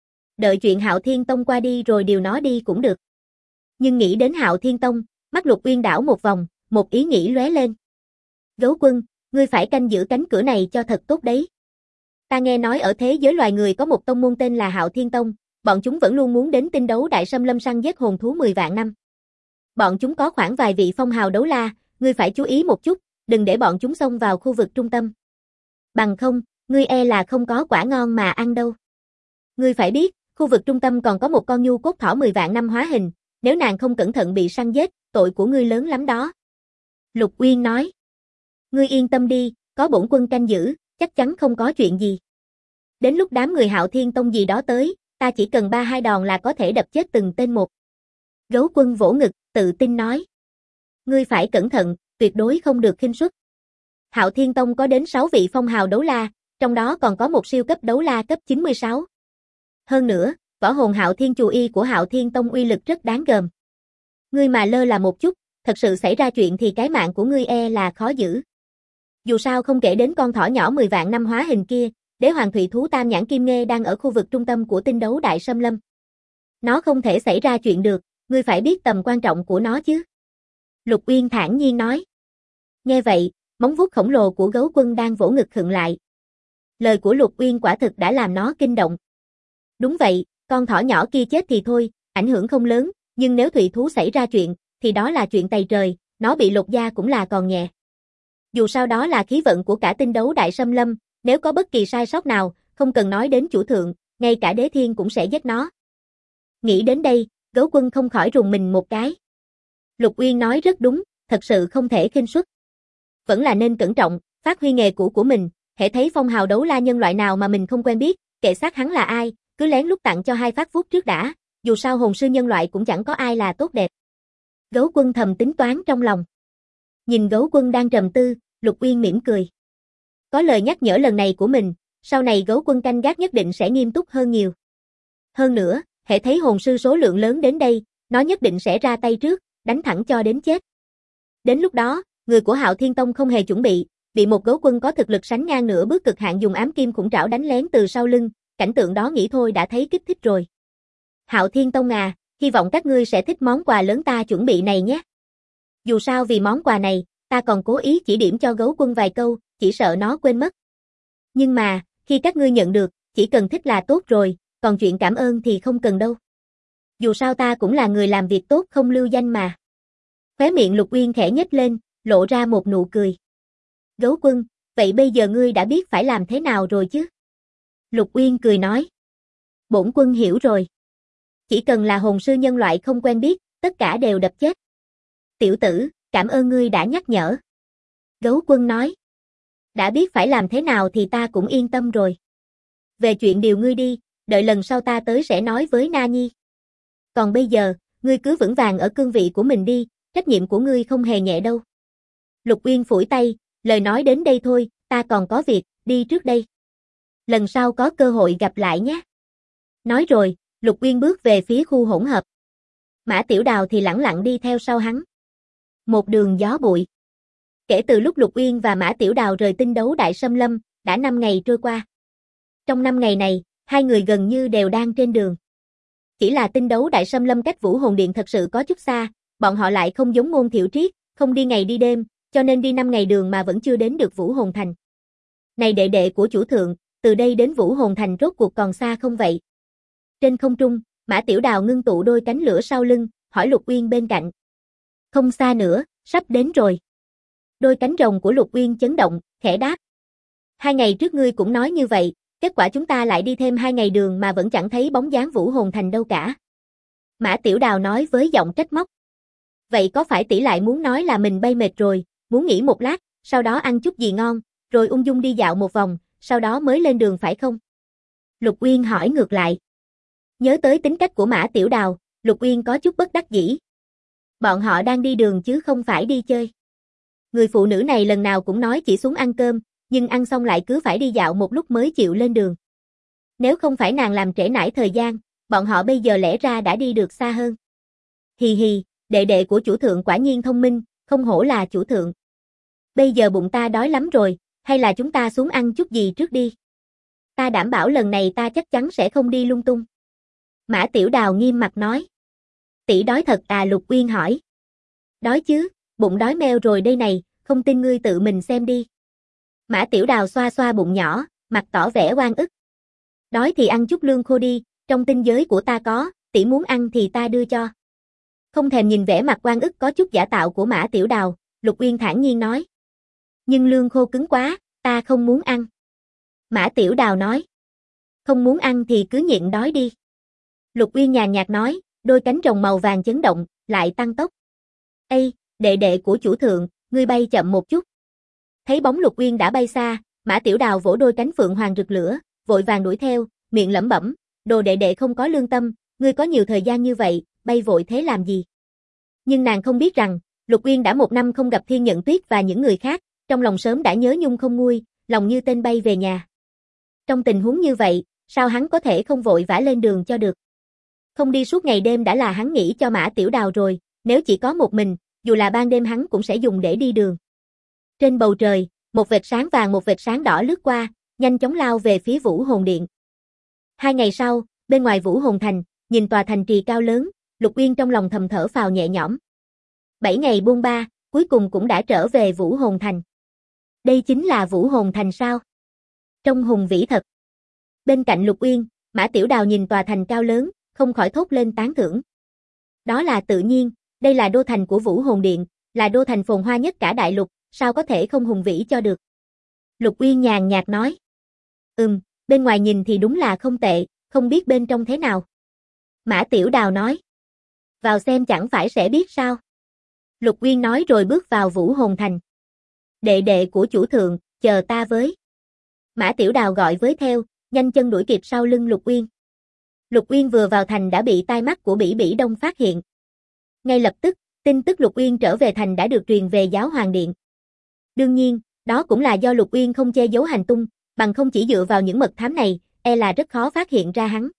Đợi chuyện Hạo Thiên Tông qua đi rồi điều nó đi cũng được. Nhưng nghĩ đến Hạo Thiên Tông, mắt Lục Uyên đảo một vòng, một ý nghĩ lóe lên. Gấu Quân, ngươi phải canh giữ cánh cửa này cho thật tốt đấy. Ta nghe nói ở thế giới loài người có một tông môn tên là Hạo Thiên Tông, bọn chúng vẫn luôn muốn đến Tinh Đấu Đại Xâm Lâm săn giết hồn thú 10 vạn năm. Bọn chúng có khoảng vài vị phong hào đấu la, ngươi phải chú ý một chút, đừng để bọn chúng xông vào khu vực trung tâm. Bằng không, ngươi e là không có quả ngon mà ăn đâu. Ngươi phải biết, khu vực trung tâm còn có một con nhu cốt thỏ 10 vạn năm hóa hình, nếu nàng không cẩn thận bị săn giết, tội của ngươi lớn lắm đó. Lục Uyên nói. Ngươi yên tâm đi, có bổn quân canh giữ, chắc chắn không có chuyện gì. Đến lúc đám người Hạo Thiên Tông gì đó tới, ta chỉ cần 3-2 đòn là có thể đập chết từng tên một. Gấu Quân vỗ ngực, tự tin nói. Ngươi phải cẩn thận, tuyệt đối không được khinh suất. Hạo Thiên Tông có đến 6 vị phong hào đấu la, trong đó còn có một siêu cấp đấu la cấp 96. Hơn nữa, võ hồn Hạo Thiên Chù Y của Hạo Thiên Tông uy lực rất đáng gờm. Ngươi mà lơ là một chút, thật sự xảy ra chuyện thì cái mạng của ngươi e là khó giữ. Dù sao không kể đến con thỏ nhỏ 10 vạn năm hóa hình kia, đế hoàng thủy thú Tam Nhãn Kim Nghê đang ở khu vực trung tâm của Tinh Đấu Đại Xâm Lâm. Nó không thể xảy ra chuyện được, ngươi phải biết tầm quan trọng của nó chứ. Lục Uyên thản nhiên nói. Nghe vậy, móng vuốt khổng lồ của Gấu Quân đang vỗ ngực khựng lại. Lời của Lục Uyên quả thực đã làm nó kinh động. Đúng vậy, con thỏ nhỏ kia chết thì thôi, ảnh hưởng không lớn, nhưng nếu thủy thú xảy ra chuyện, thì đó là chuyện tày trời, nó bị lột da cũng là còn nhẹ. Dù sao đó là khí vận của cả Tinh Đấu Đại Xâm Lâm, nếu có bất kỳ sai sót nào, không cần nói đến chủ thượng, ngay cả đế thiên cũng sẽ giết nó. Nghĩ đến đây, Gấu Quân không khỏi rùng mình một cái. Lục Uyên nói rất đúng, thật sự không thể khinh suất. Vẫn là nên cẩn trọng, phát huy nghề cũ của mình, hễ thấy phong hào đấu la nhân loại nào mà mình không quen biết, kệ xác hắn là ai, cứ lén lút tặng cho 2 phát vuốt trước đã, dù sao hồn sư nhân loại cũng chẳng có ai là tốt đẹp. Gấu Quân thầm tính toán trong lòng. Nhìn Gấu Quân đang trầm tư, Lục Uyên mỉm cười. Có lời nhắc nhở lần này của mình, sau này Gấu Quân canh gác nhất định sẽ nghiêm túc hơn nhiều. Hơn nữa, hễ thấy hồn sư số lượng lớn đến đây, nó nhất định sẽ ra tay trước, đánh thẳng cho đến chết. Đến lúc đó, người của Hạo Thiên Tông không hề chuẩn bị một Gấu Quân có thực lực sánh ngang nửa bước cực hạn dùng ám kim khủng trảo đánh lén từ sau lưng, cảnh tượng đó nghĩ thôi đã thấy kích thích rồi. Hạo Thiên Tông à, hy vọng các ngươi sẽ thích món quà lớn ta chuẩn bị này nhé. Dù sao vì món quà này, ta còn cố ý chỉ điểm cho Gấu Quân vài câu, chỉ sợ nó quên mất. Nhưng mà, khi các ngươi nhận được, chỉ cần thích là tốt rồi, còn chuyện cảm ơn thì không cần đâu. Dù sao ta cũng là người làm việc tốt không lưu danh mà. Khóe miệng Lục Uyên khẽ nhếch lên, lộ ra một nụ cười. Gấu Quân, vậy bây giờ ngươi đã biết phải làm thế nào rồi chứ? Lục Uyên cười nói. Bổn quân hiểu rồi. Chỉ cần là hồn sư nhân loại không quen biết, tất cả đều đập chết. Tiểu tử, cảm ơn ngươi đã nhắc nhở. Gấu Quân nói. Đã biết phải làm thế nào thì ta cũng yên tâm rồi. Về chuyện điều ngươi đi, đợi lần sau ta tới sẽ nói với Na Nhi. Còn bây giờ, ngươi cứ vững vàng ở cương vị của mình đi, trách nhiệm của ngươi không hề nhẹ đâu. Lục Uyên phủi tay, lời nói đến đây thôi, ta còn có việc, đi trước đây. Lần sau có cơ hội gặp lại nhé. Nói rồi, Lục Uyên bước về phía khu hỗn hợp. Mã Tiểu Đào thì lẳng lặng đi theo sau hắn. Một đường gió bụi. Kể từ lúc Lục Uyên và Mã Tiểu Đào rời tinh đấu Đại Xâm Lâm, đã 5 ngày trôi qua. Trong 5 ngày này, hai người gần như đều đang trên đường. Chỉ là tinh đấu Đại Xâm Lâm cách Vũ Hồn Điện thật sự có chút xa, bọn họ lại không giống Ngôn Thiệu Triết, không đi ngày đi đêm, cho nên đi 5 ngày đường mà vẫn chưa đến được Vũ Hồn Thành. Này đệ đệ của chủ thượng, từ đây đến Vũ Hồn Thành rốt cuộc còn xa không vậy? Trên không trung, Mã Tiểu Đào ngưng tụ đôi cánh lửa sau lưng, hỏi Lục Uyên bên cạnh. Không xa nữa, sắp đến rồi. Đôi cánh rồng của Lục Uyên chấn động, khẽ đáp. 2 ngày trước ngươi cũng nói như vậy, kết quả chúng ta lại đi thêm 2 ngày đường mà vẫn chẳng thấy bóng dáng Vũ Hồn Thành đâu cả. Mã Tiểu Đào nói với giọng trách móc. Vậy có phải tỷ lại muốn nói là mình bay mệt rồi, muốn nghỉ một lát, sau đó ăn chút gì ngon, rồi ung dung đi dạo một vòng, sau đó mới lên đường phải không? Lục Uyên hỏi ngược lại. Nhớ tới tính cách của Mã Tiểu Đào, Lục Uyên có chút bất đắc dĩ. Bọn họ đang đi đường chứ không phải đi chơi. Người phụ nữ này lần nào cũng nói chỉ xuống ăn cơm, nhưng ăn xong lại cứ phải đi dạo một lúc mới chịu lên đường. Nếu không phải nàng làm trễ nải thời gian, bọn họ bây giờ lẽ ra đã đi được xa hơn. Hì hì, đệ đệ của chủ thượng quả nhiên thông minh, không hổ là chủ thượng. Bây giờ bụng ta đói lắm rồi, hay là chúng ta xuống ăn chút gì trước đi. Ta đảm bảo lần này ta chắc chắn sẽ không đi lung tung. Mã Tiểu Đào nghiêm mặt nói. Tỷ đói thật à? Lục Uyên hỏi. Đói chứ, bụng đói meo rồi đây này, không tin ngươi tự mình xem đi. Mã Tiểu Đào xoa xoa bụng nhỏ, mặt tỏ vẻ oan ức. Đói thì ăn chút lương khô đi, trong tinh giới của ta có, tỷ muốn ăn thì ta đưa cho. Không thèm nhìn vẻ mặt oan ức có chút giả tạo của Mã Tiểu Đào, Lục Uyên thản nhiên nói. Nhưng lương khô cứng quá, ta không muốn ăn. Mã Tiểu Đào nói. Không muốn ăn thì cứ nhịn đói đi. Lục Uyên nhàn nhạt nói, đôi cánh rồng màu vàng chấn động, lại tăng tốc. Ê, đệ đệ của chủ thượng, ngươi bay chậm một chút. Thấy bóng Lục Uyên đã bay xa, Mã Tiểu Đào vỗ đôi cánh phượng hoàng rực lửa, vội vàng đuổi theo, miệng lẩm bẩm, đồ đệ đệ không có lương tâm, ngươi có nhiều thời gian như vậy, bay vội thế làm gì? Nhưng nàng không biết rằng, Lục Uyên đã 1 năm không gặp Thiên Nhận Tuyết và những người khác, trong lòng sớm đã nhớ nhung không nguôi, lòng như tên bay về nhà. Trong tình huống như vậy, sao hắn có thể không vội vã lên đường cho được? Không đi suốt ngày đêm đã là hắn nghĩ cho Mã Tiểu Đào rồi, nếu chỉ có một mình, dù là ban đêm hắn cũng sẽ dùng để đi đường. Trên bầu trời, một vệt sáng vàng một vệt sáng đỏ lướt qua, nhanh chóng lao về phía Vũ Hồn Điện. 2 ngày sau, bên ngoài Vũ Hồn Thành, nhìn tòa thành trì cao lớn, Lục Uyên trong lòng thầm thở phào nhẹ nhõm. 7 ngày buôn ba, cuối cùng cũng đã trở về Vũ Hồn Thành. Đây chính là Vũ Hồn Thành sao? Trông hùng vĩ thật. Bên cạnh Lục Uyên, Mã Tiểu Đào nhìn tòa thành cao lớn, không khỏi thốt lên tán thưởng. Đó là tự nhiên, đây là đô thành của Vũ Hồn Điện, là đô thành phồn hoa nhất cả đại lục, sao có thể không hùng vĩ cho được. Lục Uyên nhàn nhạt nói. Bên ngoài nhìn thì đúng là không tệ, không biết bên trong thế nào. Mã Tiểu Đào nói. Vào xem chẳng phải sẽ biết sao. Lục Uyên nói rồi bước vào Vũ Hồn Thành. Đệ đệ của chủ thượng, chờ ta với. Mã Tiểu Đào gọi với theo, nhanh chân đuổi kịp sau lưng Lục Uyên. Lục Uyên vừa vào thành đã bị tai mắt của Bỉ Bỉ Đông phát hiện. Ngay lập tức, Tin tức Lục Uyên trở về thành đã được truyền về Giáo Hoàng Điện. Đương nhiên, đó cũng là do Lục Uyên không che giấu hành tung, bằng không chỉ dựa vào những mật thám này, là rất khó phát hiện ra hắn.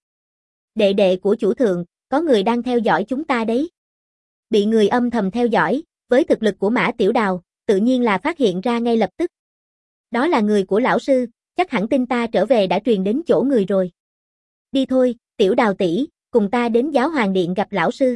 Đệ đệ của chủ thượng, có người đang theo dõi chúng ta đấy. Bị người âm thầm theo dõi, với thực lực của Mã Tiểu Đào, tự nhiên là phát hiện ra ngay lập tức. Đó là người của lão sư, chắc hẳn tin ta trở về đã truyền đến chỗ người rồi. Đi thôi, Tiểu Đào tỷ, cùng ta đến Giáo Hoàng Điện gặp lão sư.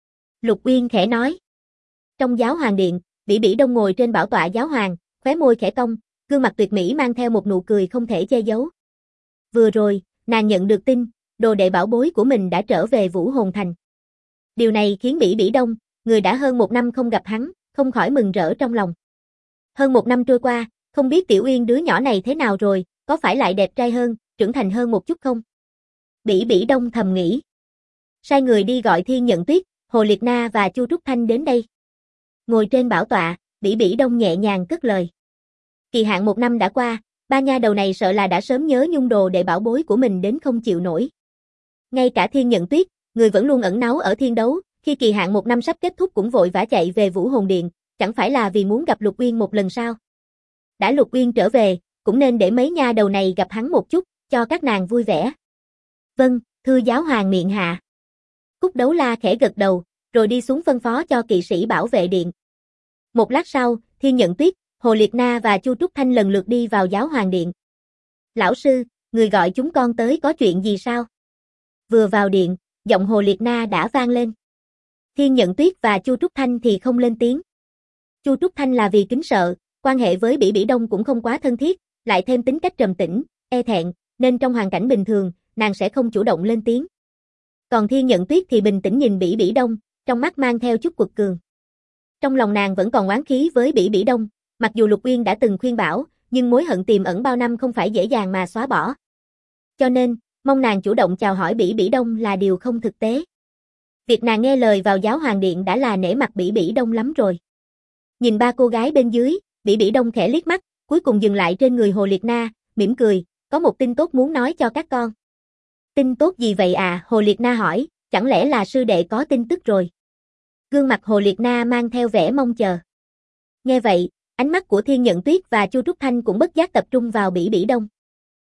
Lục Uyên khẽ nói. Trong Giáo Hoàng Điện, Bỉ Bỉ Đông ngồi trên bảo tọa giáo hoàng, khóe môi khẽ cong, gương mặt tuyệt mỹ mang theo một nụ cười không thể che giấu. Vừa rồi, nàng nhận được tin, đồ đệ bảo bối của mình đã trở về Vũ Hồn Thành. Điều này khiến Bỉ Bỉ Đông, người đã hơn 1 năm không gặp hắn, không khỏi mừng rỡ trong lòng. Hơn 1 năm trôi qua, không biết Tiểu Uyên đứa nhỏ này thế nào rồi, có phải lại đẹp trai hơn, trưởng thành hơn một chút không? Bỉ Bỉ Đông thầm nghĩ. Sai người đi gọi Thiên Nhận Tuyết, Hồ Liệt Na và Chu Trúc Thanh đến đây. Ngồi trên bảo tọa, Bỉ Bỉ Đông nhẹ nhàng cất lời. Kỳ hạn 1 năm đã qua, ba nha đầu này sợ là đã sớm nhớ nhung đồ để bảo bối của mình đến không chịu nổi. Ngay cả Thiên Nhận Tuyết, người vẫn luôn ẩn náu ở thiên đấu, khi kỳ hạn 1 năm sắp kết thúc cũng vội vã chạy về Vũ Hồn Điện, chẳng phải là vì muốn gặp Lục Uyên một lần sao? Đã Lục Uyên trở về, cũng nên để mấy nha đầu này gặp hắn một chút, cho các nàng vui vẻ. Vâng, thưa giáo hoàng miệng hạ. Cúc Đấu La khẽ gật đầu, rồi đi xuống phân phó cho kỵ sĩ bảo vệ điện. Một lát sau, Thiên Nhận Tuyết, Hồ Liệt Na và Chu Trúc Thanh lần lượt đi vào Giáo Hoàng Điện. Lão sư, người gọi chúng con tới có chuyện gì sao? Vừa vào điện, giọng Hồ Liệt Na đã vang lên. Thiên Nhận Tuyết và Chu Trúc Thanh thì không lên tiếng. Chu Trúc Thanh là vì kính sợ, quan hệ với Bỉ Bỉ Đông cũng không quá thân thiết, lại thêm tính cách trầm tĩnh, e thẹn, nên trong hoàn cảnh bình thường, nàng sẽ không chủ động lên tiếng. Còn Thiên Nhận Tuyết thì bình tĩnh nhìn Bỉ Bỉ Đông, trong mắt mang theo chút quật cường. Trong lòng nàng vẫn còn oán khí với Bỉ Bỉ Đông, mặc dù Lục Uyên đã từng khuyên bảo, nhưng mối hận tiềm ẩn bao năm không phải dễ dàng mà xóa bỏ. Cho nên, mong nàng chủ động chào hỏi Bỉ Bỉ Đông là điều không thực tế. Việc nàng nghe lời vào Giáo Hoàng Điện đã là nể mặt Bỉ Bỉ Đông lắm rồi. Nhìn ba cô gái bên dưới, Bỉ Bỉ Đông khẽ liếc mắt, cuối cùng dừng lại trên người Hồ Liệt Na, mỉm cười, có một tin tốt muốn nói cho các con. Tin tốt gì vậy à? Hồ Liệt Na hỏi, chẳng lẽ là sư đệ có tin tức rồi? Gương mặt Hồ Liệt Na mang theo vẻ mong chờ. Nghe vậy, ánh mắt của Thiên Nhận Tuyết và Chu Trúc Thanh cũng bất giác tập trung vào Bỉ Bỉ Đông.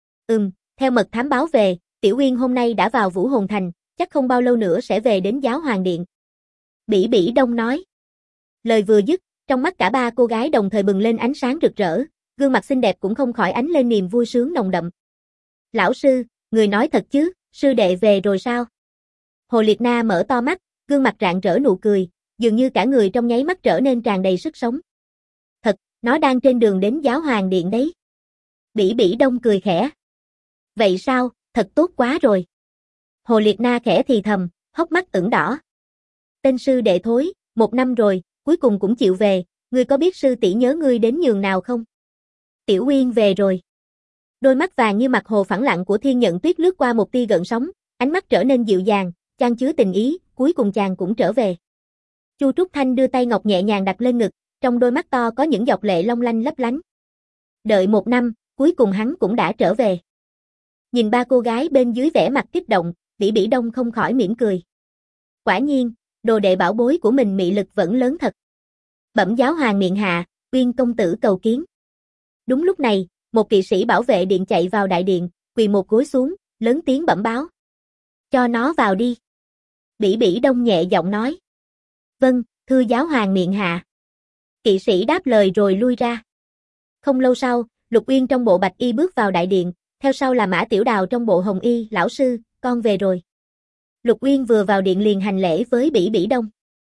Theo mật thám báo về, Tiểu Uyên hôm nay đã vào Vũ Hồn Thành, chắc không bao lâu nữa sẽ về đến Giáo Hoàng Điện. Bỉ Bỉ Đông nói. Lời vừa dứt, trong mắt cả ba cô gái đồng thời bừng lên ánh sáng rực rỡ, gương mặt xinh đẹp cũng không khỏi ánh lên niềm vui sướng nồng đậm. Lão sư, người nói thật chứ, sư đệ về rồi sao? Hồ Liệt Na mở to mắt, gương mặt rạng rỡ nụ cười, dường như cả người trong nháy mắt trở nên tràn đầy sức sống. Thật, nó đang trên đường đến Giáo Hoàng Điện đấy. Bỉ Bỉ Đông cười khẽ. Vậy sao, thật tốt quá rồi. Hồ Liệt Na khẽ thì thầm, hốc mắt ửng đỏ. Tên sư đệ thối, 1 năm rồi, cuối cùng cũng chịu về, ngươi có biết sư tỷ nhớ ngươi đến nhường nào không? Tiểu Uyên về rồi. Đôi mắt vàng như mặt hồ phẳng lặng của Thiên Nhận Tuyết lướt qua một tia gợn sóng, ánh mắt trở nên dịu dàng, chan chứa tình ý, cuối cùng chàng cũng trở về. Chu Trúc Thanh đưa tay ngọc nhẹ nhàng đặt lên ngực, trong đôi mắt to có những giọt lệ long lanh lấp lánh. Đợi 1 năm, cuối cùng hắn cũng đã trở về. Nhìn ba cô gái bên dưới vẻ mặt kích động, Bỉ Bỉ Đông không khỏi mỉm cười. Quả nhiên, đồ đệ bảo bối của mình mị lực vẫn lớn thật. Bẩm giáo hoàng miệng hạ, Uyên công tử cầu kiến. Đúng lúc này, một kỵ sĩ bảo vệ điện chạy vào đại điện, quỳ một gối xuống, lớn tiếng bẩm báo. Cho nó vào đi. Bỉ Bỉ Đông nhẹ giọng nói. Vâng, thưa giáo hoàng miệng hạ. Kỵ sĩ đáp lời rồi lui ra. Không lâu sau, Lục Uyên trong bộ bạch y bước vào đại điện, theo sau là Mã Tiểu Đào trong bộ hồng y. Lão sư, con về rồi. Lục Uyên vừa vào điện liền hành lễ với Bỉ Bỉ Đông.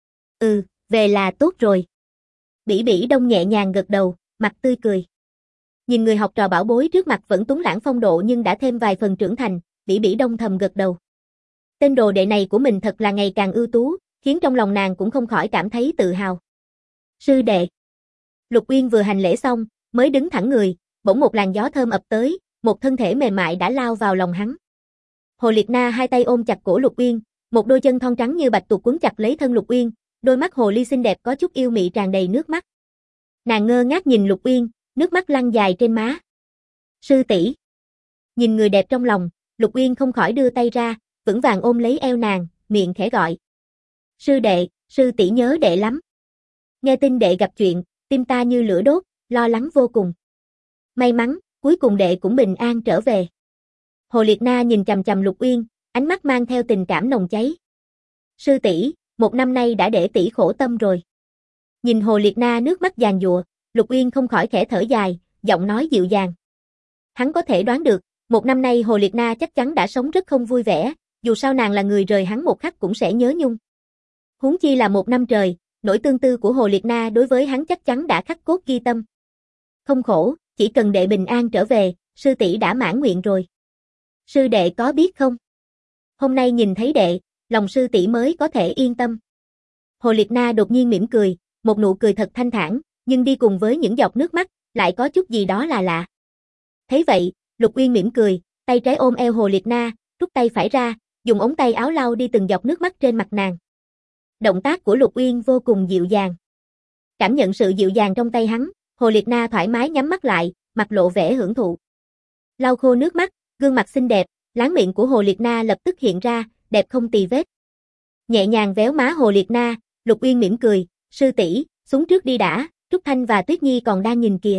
Về là tốt rồi. Bỉ Bỉ Đông nhẹ nhàng gật đầu, mặt tươi cười. Nhìn người học trò bảo bối trước mặt vẫn tuấn lãng phong độ nhưng đã thêm vài phần trưởng thành, Bỉ Bỉ Đông thầm gật đầu. Tên đồ đệ này của mình thật là ngày càng ưu tú, khiến trong lòng nàng cũng không khỏi cảm thấy tự hào. Sư đệ. Lục Uyên vừa hành lễ xong, mới đứng thẳng người, bỗng một làn gió thơm ập tới, một thân thể mềm mại đã lao vào lòng hắn. Hồ Liệt Na hai tay ôm chặt cổ Lục Uyên, một đôi chân thon trắng như bạch tuộc quấn chặt lấy thân Lục Uyên, đôi mắt hồ ly xinh đẹp có chút yêu mị tràn đầy nước mắt. Nàng ngơ ngác nhìn Lục Uyên, nước mắt lăn dài trên má. Sư tỷ. Nhìn người đẹp trong lòng, Lục Uyên không khỏi đưa tay ra, vững vàng ôm lấy eo nàng, miệng khẽ gọi. Sư đệ, sư tỷ nhớ đệ lắm. Nghe tin đệ gặp chuyện, tim ta như lửa đốt, lo lắng vô cùng. May mắn, cuối cùng đệ cũng bình an trở về. Hồ Liệt Na nhìn chằm chằm Lục Uyên, ánh mắt mang theo tình cảm nồng cháy. Sư tỷ, một năm nay đã để tỷ khổ tâm rồi. Nhìn Hồ Liệt Na nước mắt giàn giụa, Lục Uyên không khỏi khẽ thở dài, giọng nói dịu dàng. Hắn có thể đoán được, một năm nay Hồ Liệt Na chắc chắn đã sống rất không vui vẻ, dù sao nàng là người rời hắn một khắc cũng sẽ nhớ nhung. Huống chi là một năm trời, nỗi tương tư của Hồ Liệt Na đối với hắn chắc chắn đã khắc cốt ghi tâm. Không khổ, chỉ cần đệ bình an trở về, sư tỷ đã mãn nguyện rồi. Sư đệ có biết không? Hôm nay nhìn thấy đệ, lòng sư tỷ mới có thể yên tâm. Hồ Liệt Na đột nhiên mỉm cười, một nụ cười thật thanh thản, nhưng đi cùng với những giọt nước mắt, lại có chút gì đó là lạ. Thấy vậy, Lục Uyên mỉm cười, tay trái ôm eo Hồ Liệt Na, rút tay phải ra, dùng ống tay áo lau đi từng giọt nước mắt trên mặt nàng. Động tác của Lục Uyên vô cùng dịu dàng. Cảm nhận sự dịu dàng trong tay hắn, Hồ Liệt Na thoải mái nhắm mắt lại, mặt lộ vẻ hưởng thụ. Lau khô nước mắt, gương mặt xinh đẹp, láng miệng của Hồ Liệt Na lập tức hiện ra, đẹp không tì vết. Nhẹ nhàng véo má Hồ Liệt Na, Lục Uyên mỉm cười, sư tỷ, xuống trước đi đã, Trúc Thanh và Tuyết Nhi còn đang nhìn kìa.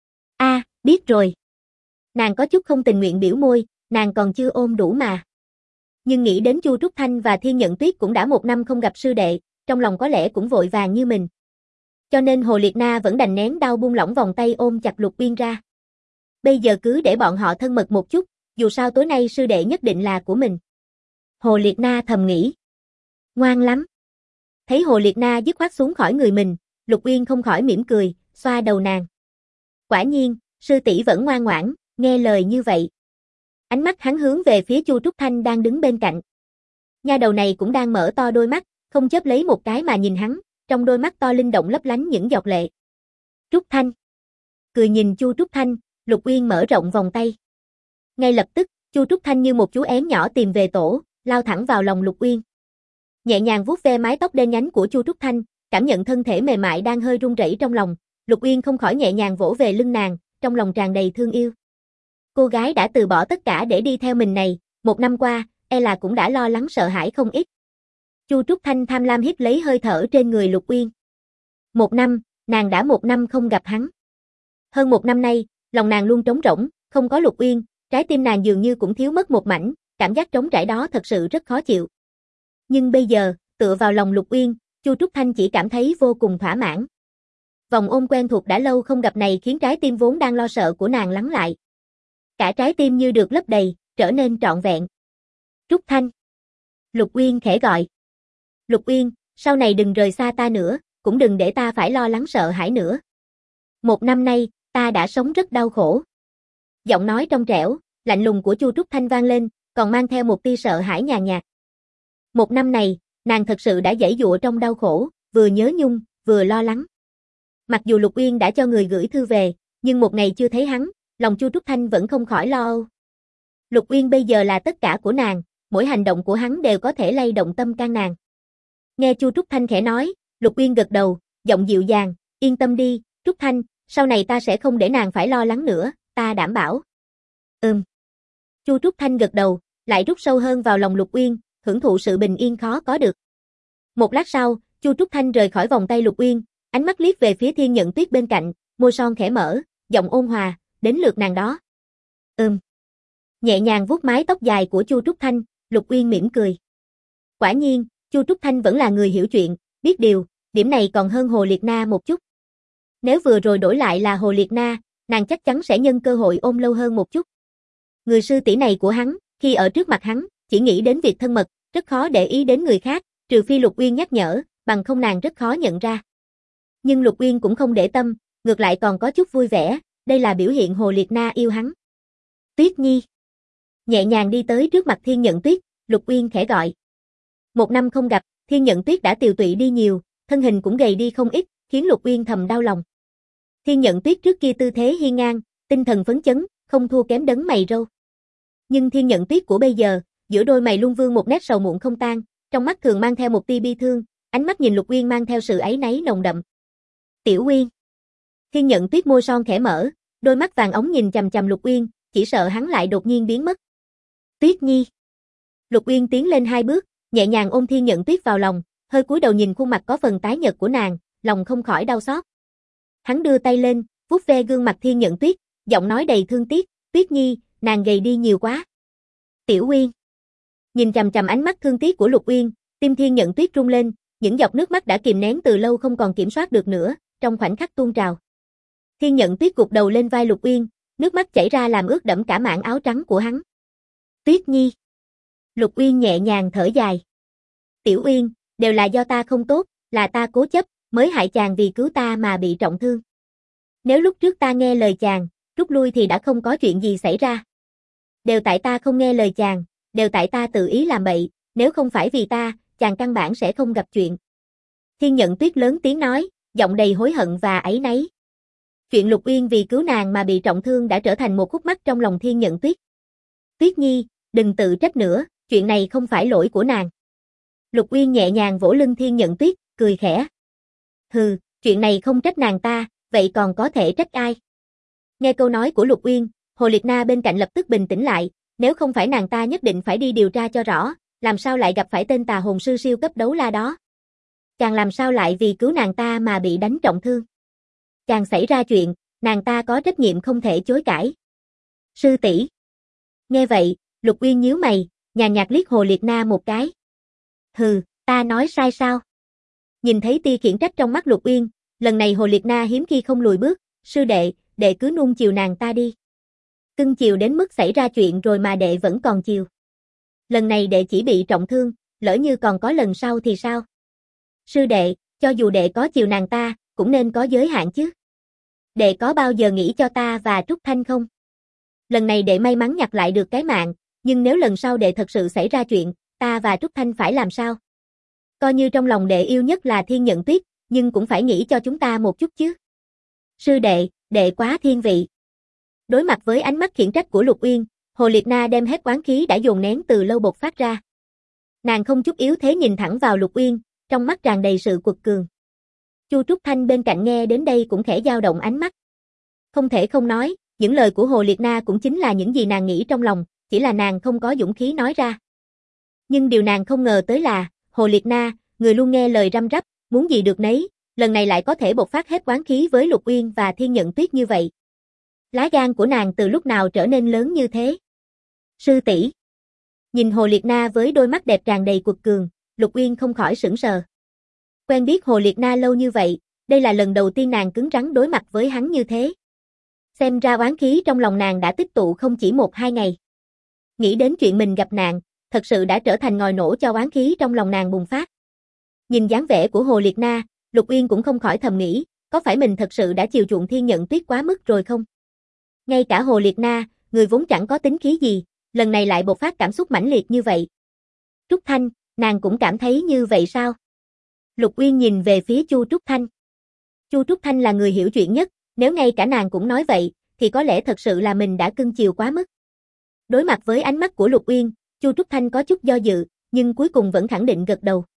Biết rồi. Nàng có chút không tình nguyện biểu môi, nàng còn chưa ôm đủ mà. Nhưng nghĩ đến Chu Trúc Thanh và Thiên Nhận Tuyết cũng đã một năm không gặp sư đệ, trong lòng có lẽ cũng vội vàng như mình. Cho nên Hồ Liệt Na vẫn đành nén đau buông lỏng vòng tay ôm chặt Lục Uyên ra. Bây giờ cứ để bọn họ thân mật một chút, dù sao tối nay sư đệ nhất định là của mình. Hồ Liệt Na thầm nghĩ. Ngoan lắm. Thấy Hồ Liệt Na dứt khoát xuống khỏi người mình, Lục Uyên không khỏi mỉm cười, xoa đầu nàng. Quả nhiên, sư tỷ vẫn ngoan ngoãn, nghe lời như vậy. Ánh mắt hắn hướng về phía Chu Trúc Thanh đang đứng bên cạnh. Nha đầu này cũng đang mở to đôi mắt, không chớp lấy một cái mà nhìn hắn, trong đôi mắt to linh động lấp lánh những giọt lệ. Trúc Thanh. Cười nhìn Chu Trúc Thanh, Lục Uyên mở rộng vòng tay. Ngay lập tức, Chu Trúc Thanh như một chú én nhỏ tìm về tổ, lao thẳng vào lòng Lục Uyên. Nhẹ nhàng vuốt ve mái tóc đen nhánh của Chu Trúc Thanh, cảm nhận thân thể mềm mại đang hơi run rẩy trong lòng, Lục Uyên không khỏi nhẹ nhàng vỗ về lưng nàng, trong lòng tràn đầy thương yêu. Cô gái đã từ bỏ tất cả để đi theo mình này, một năm qua, e là cũng đã lo lắng sợ hãi không ít. Chu Trúc Thanh tham lam hít lấy hơi thở trên người Lục Uyên. Một năm, nàng đã một năm không gặp hắn. Hơn một năm nay, lòng nàng luôn trống rỗng, không có Lục Uyên, trái tim nàng dường như cũng thiếu mất một mảnh, cảm giác trống trải đó thật sự rất khó chịu. Nhưng bây giờ, tựa vào lòng Lục Uyên, Chu Trúc Thanh chỉ cảm thấy vô cùng thỏa mãn. Vòng ôm quen thuộc đã lâu không gặp này khiến trái tim vốn đang lo sợ của nàng lắng lại. Cả trái tim như được lấp đầy, trở nên trọn vẹn. Trúc Thanh. Lục Uyên khẽ gọi. Lục Uyên, sau này đừng rời xa ta nữa, cũng đừng để ta phải lo lắng sợ hãi nữa. Một năm nay, ta đã sống rất đau khổ. Giọng nói trong trẻo, lạnh lùng của Chu Trúc Thanh vang lên, còn mang theo một tia sợ hãi nhàn nhạt. Một năm này, nàng thật sự đã giãy giụa trong đau khổ, vừa nhớ nhung, vừa lo lắng. Mặc dù Lục Uyên đã cho người gửi thư về, nhưng một ngày chưa thấy hắn, lòng Chu Trúc Thanh vẫn không khỏi lo âu. Lục Uyên bây giờ là tất cả của nàng, mỗi hành động của hắn đều có thể lay động tâm can nàng. Nghe Chu Trúc Thanh khẽ nói, Lục Uyên gật đầu, giọng dịu dàng, yên tâm đi, Trúc Thanh, sau này ta sẽ không để nàng phải lo lắng nữa, ta đảm bảo. Chu Trúc Thanh gật đầu, lại rút sâu hơn vào lòng Lục Uyên, hưởng thụ sự bình yên khó có được. Một lát sau, Chu Trúc Thanh rời khỏi vòng tay Lục Uyên, ánh mắt liếc về phía Thiên Nhận Tuyết bên cạnh, môi son khẽ mở, giọng ôn hòa, đến lượt nàng đó. Nhẹ nhàng vuốt mái tóc dài của Chu Trúc Thanh, Lục Uyên mỉm cười. Quả nhiên, Chu Trúc Thanh vẫn là người hiểu chuyện, biết điều, điểm này còn hơn Hồ Liệt Na một chút. Nếu vừa rồi đổi lại là Hồ Liệt Na, nàng chắc chắn sẽ nhân cơ hội ôm lâu hơn một chút. Người sư tỷ này của hắn, khi ở trước mặt hắn, chỉ nghĩ đến việc thân mật, rất khó để ý đến người khác, trừ phi Lục Uyên nhắc nhở, bằng không nàng rất khó nhận ra. Nhưng Lục Uyên cũng không để tâm, ngược lại còn có chút vui vẻ, đây là biểu hiện Hồ Liệt Na yêu hắn. Tuyết Nhi. Nhẹ nhàng đi tới trước mặt Thiên Nhận Tuyết, Lục Uyên khẽ gọi. Một năm không gặp, Thiên Nhận Tuyết đã tiều tụy đi nhiều, thân hình cũng gầy đi không ít, khiến Lục Uyên thầm đau lòng. Thiên Nhận Tuyết trước kia tư thế hiên ngang, tinh thần phấn chấn, không thua kém đấng mày râu. Nhưng Thiên Nhận Tuyết của bây giờ, giữa đôi mày luôn vương một nét sầu muộn không tan, trong mắt thường mang theo một tia bi thương, ánh mắt nhìn Lục Uyên mang theo sự áy náy nồng đậm. Tiểu Uyên. Thiên Nhận Tuyết môi son khẽ mở, đôi mắt vàng óng nhìn chằm chằm Lục Uyên, chỉ sợ hắn lại đột nhiên biến mất. Tuyết Nhi. Lục Uyên tiến lên hai bước, nhẹ nhàng ôm Thiên Nhận Tuyết vào lòng, hơi cúi đầu nhìn khuôn mặt có phần tái nhợt của nàng, lòng không khỏi đau xót. Hắn đưa tay lên, vuốt ve gương mặt Thiên Nhận Tuyết, giọng nói đầy thương tiếc, Tuyết Nhi, nàng gầy đi nhiều quá. Tiểu Uyên. Nhìn chằm chằm ánh mắt thương tiếc của Lục Uyên, tim Thiên Nhận Tuyết rung lên, những giọt nước mắt đã kìm nén từ lâu không còn kiểm soát được nữa, trong khoảnh khắc tuôn trào. Thiên Nhận Tuyết gục đầu lên vai Lục Uyên, nước mắt chảy ra làm ướt đẫm cả mảng áo trắng của hắn. Tuyết Nhi. Lục Uyên nhẹ nhàng thở dài. Tiểu Uyên, đều là do ta không tốt, là ta cố chấp, mới hại chàng vì cứu ta mà bị trọng thương. Nếu lúc trước ta nghe lời chàng, rút lui thì đã không có chuyện gì xảy ra. Đều tại ta không nghe lời chàng, đều tại ta tự ý làm bậy, nếu không phải vì ta, chàng căn bản sẽ không gặp chuyện. Thiên Nhận Tuyết lớn tiếng nói, giọng đầy hối hận và áy náy. Chuyện Lục Uyên vì cứu nàng mà bị trọng thương đã trở thành một khúc mắc trong lòng Thiên Nhận Tuyết. Tuyết Nhi, đừng tự trách nữa, chuyện này không phải lỗi của nàng. Lục Uyên nhẹ nhàng vỗ lưng Thiên Nhận Tuyết, cười khẽ. Hừ, chuyện này không trách nàng ta, vậy còn có thể trách ai? Nghe câu nói của Lục Uyên, Hồ Liệt Na bên cạnh lập tức bình tĩnh lại, nếu không phải nàng ta nhất định phải đi điều tra cho rõ, làm sao lại gặp phải tên tà hồn sư siêu cấp đấu la đó? Chàng làm sao lại vì cứu nàng ta mà bị đánh trọng thương? Chàng xảy ra chuyện, nàng ta có trách nhiệm không thể chối cãi. Sư tỷ. Nghe vậy, Lục Uyên nhíu mày, nhàn nhạt liếc Hồ Liệt Na một cái. Hừ, ta nói sai sao? Nhìn thấy tia khiển trách trong mắt Lục Uyên, lần này Hồ Liệt Na hiếm khi không lùi bước, sư đệ, đệ cứ nuông chiều nàng ta đi. Cưng chiều đến mức xảy ra chuyện rồi mà đệ vẫn còn chiều. Lần này đệ chỉ bị trọng thương, lỡ như còn có lần sau thì sao? Sư đệ, cho dù đệ có chiều nàng ta, cũng nên có giới hạn chứ. Đệ có bao giờ nghĩ cho ta và Trúc Thanh không? Lần này đệ may mắn nhặt lại được cái mạng, nhưng nếu lần sau đệ thật sự xảy ra chuyện, ta và Trúc Thanh phải làm sao? Coi như trong lòng đệ yêu nhất là Thiên Nhận Tuyết, nhưng cũng phải nghĩ cho chúng ta một chút chứ. Sư đệ, đệ quá thiên vị. Đối mặt với ánh mắt khiển trách của Lục Uyên, Hồ Liệt Na đem hết oán khí đã dồn nén từ lâu bộc phát ra. Nàng không chút yếu thế nhìn thẳng vào Lục Uyên, trong mắt tràn đầy sự quật cường. Chu Trúc Thanh bên cạnh nghe đến đây cũng khẽ dao động ánh mắt. Không thể không nói, những lời của Hồ Liệt Na cũng chính là những gì nàng nghĩ trong lòng, chỉ là nàng không có dũng khí nói ra. Nhưng điều nàng không ngờ tới là, Hồ Liệt Na, người luôn nghe lời răm rắp, muốn gì được nấy, lần này lại có thể bộc phát hết oán khí với Lục Uyên và Thiên Nhận Tuyết như vậy. Lá gan của nàng từ lúc nào trở nên lớn như thế? Sư tỷ. Nhìn Hồ Liệt Na với đôi mắt đẹp tràn đầy quật cường, Lục Uyên không khỏi sững sờ. Quen biết Hồ Liệt Na lâu như vậy, đây là lần đầu tiên nàng cứng rắn đối mặt với hắn như thế. Xem ra oán khí trong lòng nàng đã tích tụ không chỉ 1-2 ngày. Nghĩ đến chuyện mình gặp nạn, thật sự đã trở thành ngòi nổ cho oán khí trong lòng nàng bùng phát. Nhìn dáng vẻ của Hồ Liệt Na, Lục Uyên cũng không khỏi thầm nghĩ, có phải mình thật sự đã chiều chuộng Thiên Nhận Tuyết quá mức rồi không? Ngay cả Hồ Liệt Na, người vốn chẳng có tính khí gì, lần này lại bộc phát cảm xúc mãnh liệt như vậy. Trúc Thanh, nàng cũng cảm thấy như vậy sao? Lục Uyên nhìn về phía Chu Trúc Thanh. Chu Trúc Thanh là người hiểu chuyện nhất, nếu ngay cả nàng cũng nói vậy, thì có lẽ thật sự là mình đã cưng chiều quá mức. Đối mặt với ánh mắt của Lục Uyên, Chu Trúc Thanh có chút do dự, nhưng cuối cùng vẫn khẳng định gật đầu.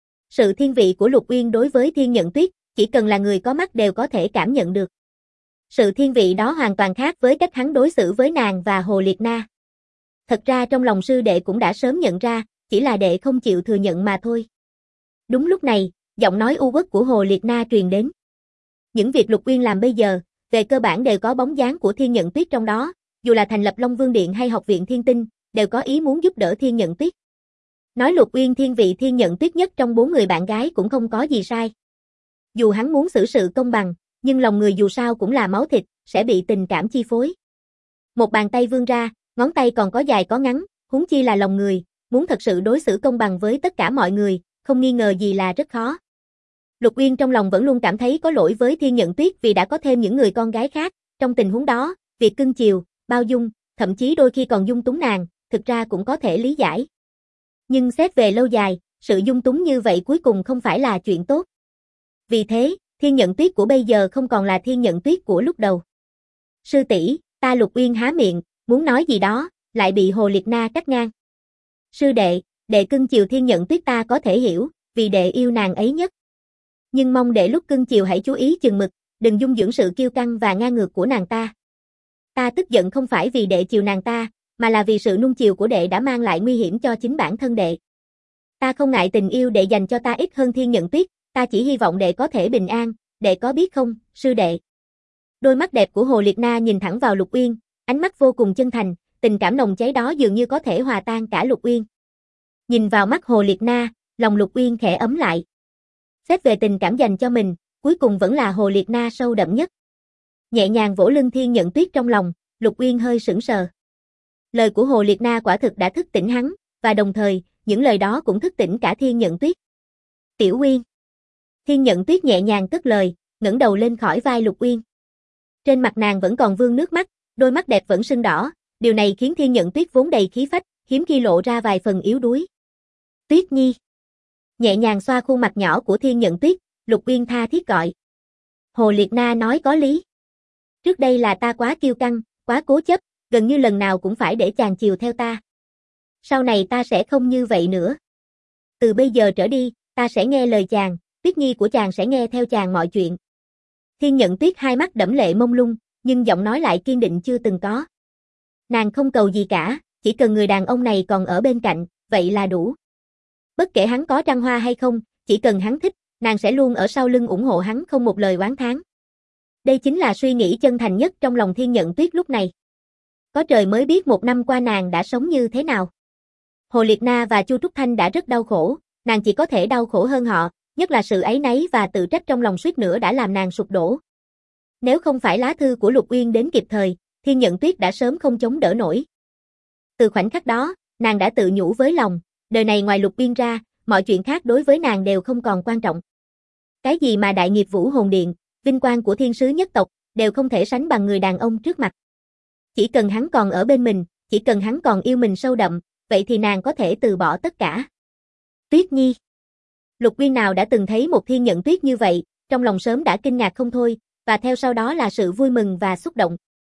Sự thiên vị của Lục Uyên đối với Thiên Nhận Tuyết, chỉ cần là người có mắt đều có thể cảm nhận được. Sự thiên vị đó hoàn toàn khác với cách hắn đối xử với nàng và Hồ Liệt Na. Thật ra trong lòng sư đệ cũng đã sớm nhận ra, chỉ là đệ không chịu thừa nhận mà thôi. Đúng lúc này, giọng nói u uất của Hồ Liệt Na truyền đến. Những việc Lục Uyên làm bây giờ, về cơ bản đều có bóng dáng của Thiên Nhận Tuyết trong đó, dù là thành lập Long Vương Điện hay Học viện Thiên Tinh, đều có ý muốn giúp đỡ Thiên Nhận Tuyết. Nói Lục Uyên thiên vị Thiên Nhận Tuyết nhất trong 4 người bạn gái cũng không có gì sai. Dù hắn muốn xử sự công bằng, nhưng lòng người dù sao cũng là máu thịt, sẽ bị tình cảm chi phối. Một bàn tay vươn ra, ngón tay còn có dài có ngắn, huống chi là lòng người, muốn thật sự đối xử công bằng với tất cả mọi người, không nghi ngờ gì là rất khó. Lục Uyên trong lòng vẫn luôn cảm thấy có lỗi với Thiên Nhận Tuyết vì đã có thêm những người con gái khác, trong tình huống đó, việc cưng chiều, bao dung, thậm chí đôi khi còn dung túng nàng, thực ra cũng có thể lý giải. Nhưng xét về lâu dài, sự dung túng như vậy cuối cùng không phải là chuyện tốt. Vì thế, Thiên Nhận Tuyết của bây giờ không còn là Thiên Nhận Tuyết của lúc đầu. Sư tỷ, ta Lục Uyên há miệng, muốn nói gì đó, lại bị Hồ Liệt Na cắt ngang. Sư đệ, đệ cưng chiều Thiên Nhận Tuyết ta có thể hiểu, vì đệ yêu nàng ấy nhất. Nhưng mong đệ lúc cưng chiều hãy chú ý chừng mực, đừng dung dưỡng sự kiêu căng và ngang ngược của nàng ta. Ta tức giận không phải vì đệ chiều nàng ta, mà là vì sự nuông chiều của đệ đã mang lại nguy hiểm cho chính bản thân đệ. Ta không ngại tình yêu đệ dành cho ta ít hơn Thiên Nhận Tuyết, Ta chỉ hy vọng đệ có thể bình an, đệ có biết không, sư đệ. Đôi mắt đẹp của Hồ Liệt Na nhìn thẳng vào Lục Uyên, ánh mắt vô cùng chân thành, tình cảm nồng cháy đó dường như có thể hòa tan cả Lục Uyên. Nhìn vào mắt Hồ Liệt Na, lòng Lục Uyên khẽ ấm lại. Xét về tình cảm dành cho mình, cuối cùng vẫn là Hồ Liệt Na sâu đậm nhất. Nhẹ nhàng vỗ lưng Thiên Nhận Tuyết trong lòng, Lục Uyên hơi sững sờ. Lời của Hồ Liệt Na quả thực đã thức tỉnh hắn, và đồng thời, những lời đó cũng thức tỉnh cả Thiên Nhận Tuyết. Tiểu Uyên. Thiên Nhận Tuyết nhẹ nhàng cất lời, ngẩng đầu lên khỏi vai Lục Uyên. Trên mặt nàng vẫn còn vương nước mắt, đôi mắt đẹp vẫn sưng đỏ, điều này khiến Thiên Nhận Tuyết vốn đầy khí phách, hiếm khi lộ ra vài phần yếu đuối. Tuyết Nhi. Nhẹ nhàng xoa khuôn mặt nhỏ của Thiên Nhận Tuyết, Lục Uyên tha thiết gọi. Hồ Liệt Na nói có lý. Trước đây là ta quá kiêu căng, quá cố chấp, gần như lần nào cũng phải để chàng chiều theo ta. Sau này ta sẽ không như vậy nữa. Từ bây giờ trở đi, ta sẽ nghe lời chàng, Tuyết Nhi của chàng sẽ nghe theo chàng mọi chuyện. Thiên Nhận Tuyết hai mắt đẫm lệ mông lung, nhưng giọng nói lại kiên định chưa từng có. Nàng không cầu gì cả, chỉ cần người đàn ông này còn ở bên cạnh, vậy là đủ. Bất kể hắn có trăng hoa hay không, chỉ cần hắn thích, nàng sẽ luôn ở sau lưng ủng hộ hắn không một lời oán thán. Đây chính là suy nghĩ chân thành nhất trong lòng Thiên Nhận Tuyết lúc này. Có trời mới biết một năm qua nàng đã sống như thế nào. Hồ Liệt Na và Chu Trúc Thanh đã rất đau khổ, nàng chỉ có thể đau khổ hơn họ, nhất là sự áy náy và tự trách trong lòng suýt nữa đã làm nàng sụp đổ. Nếu không phải lá thư của Lục Uyên đến kịp thời, Thiên Nhận Tuyết đã sớm không chống đỡ nổi. Từ khoảnh khắc đó, nàng đã tự nhủ với lòng, đời này ngoài Lục Uyên ra, mọi chuyện khác đối với nàng đều không còn quan trọng. Cái gì mà đại nghiệp Vũ Hồn Điện, vinh quang của thiên sứ nhất tộc, đều không thể sánh bằng người đàn ông trước mặt. Chỉ cần hắn còn ở bên mình, chỉ cần hắn còn yêu mình sâu đậm, vậy thì nàng có thể từ bỏ tất cả. Tuyết Nhi. Lục Uyên nào đã từng thấy một Thiên Nhận Tuyết như vậy, trong lòng sớm đã kinh ngạc không thôi, và theo sau đó là sự vui mừng và xúc động.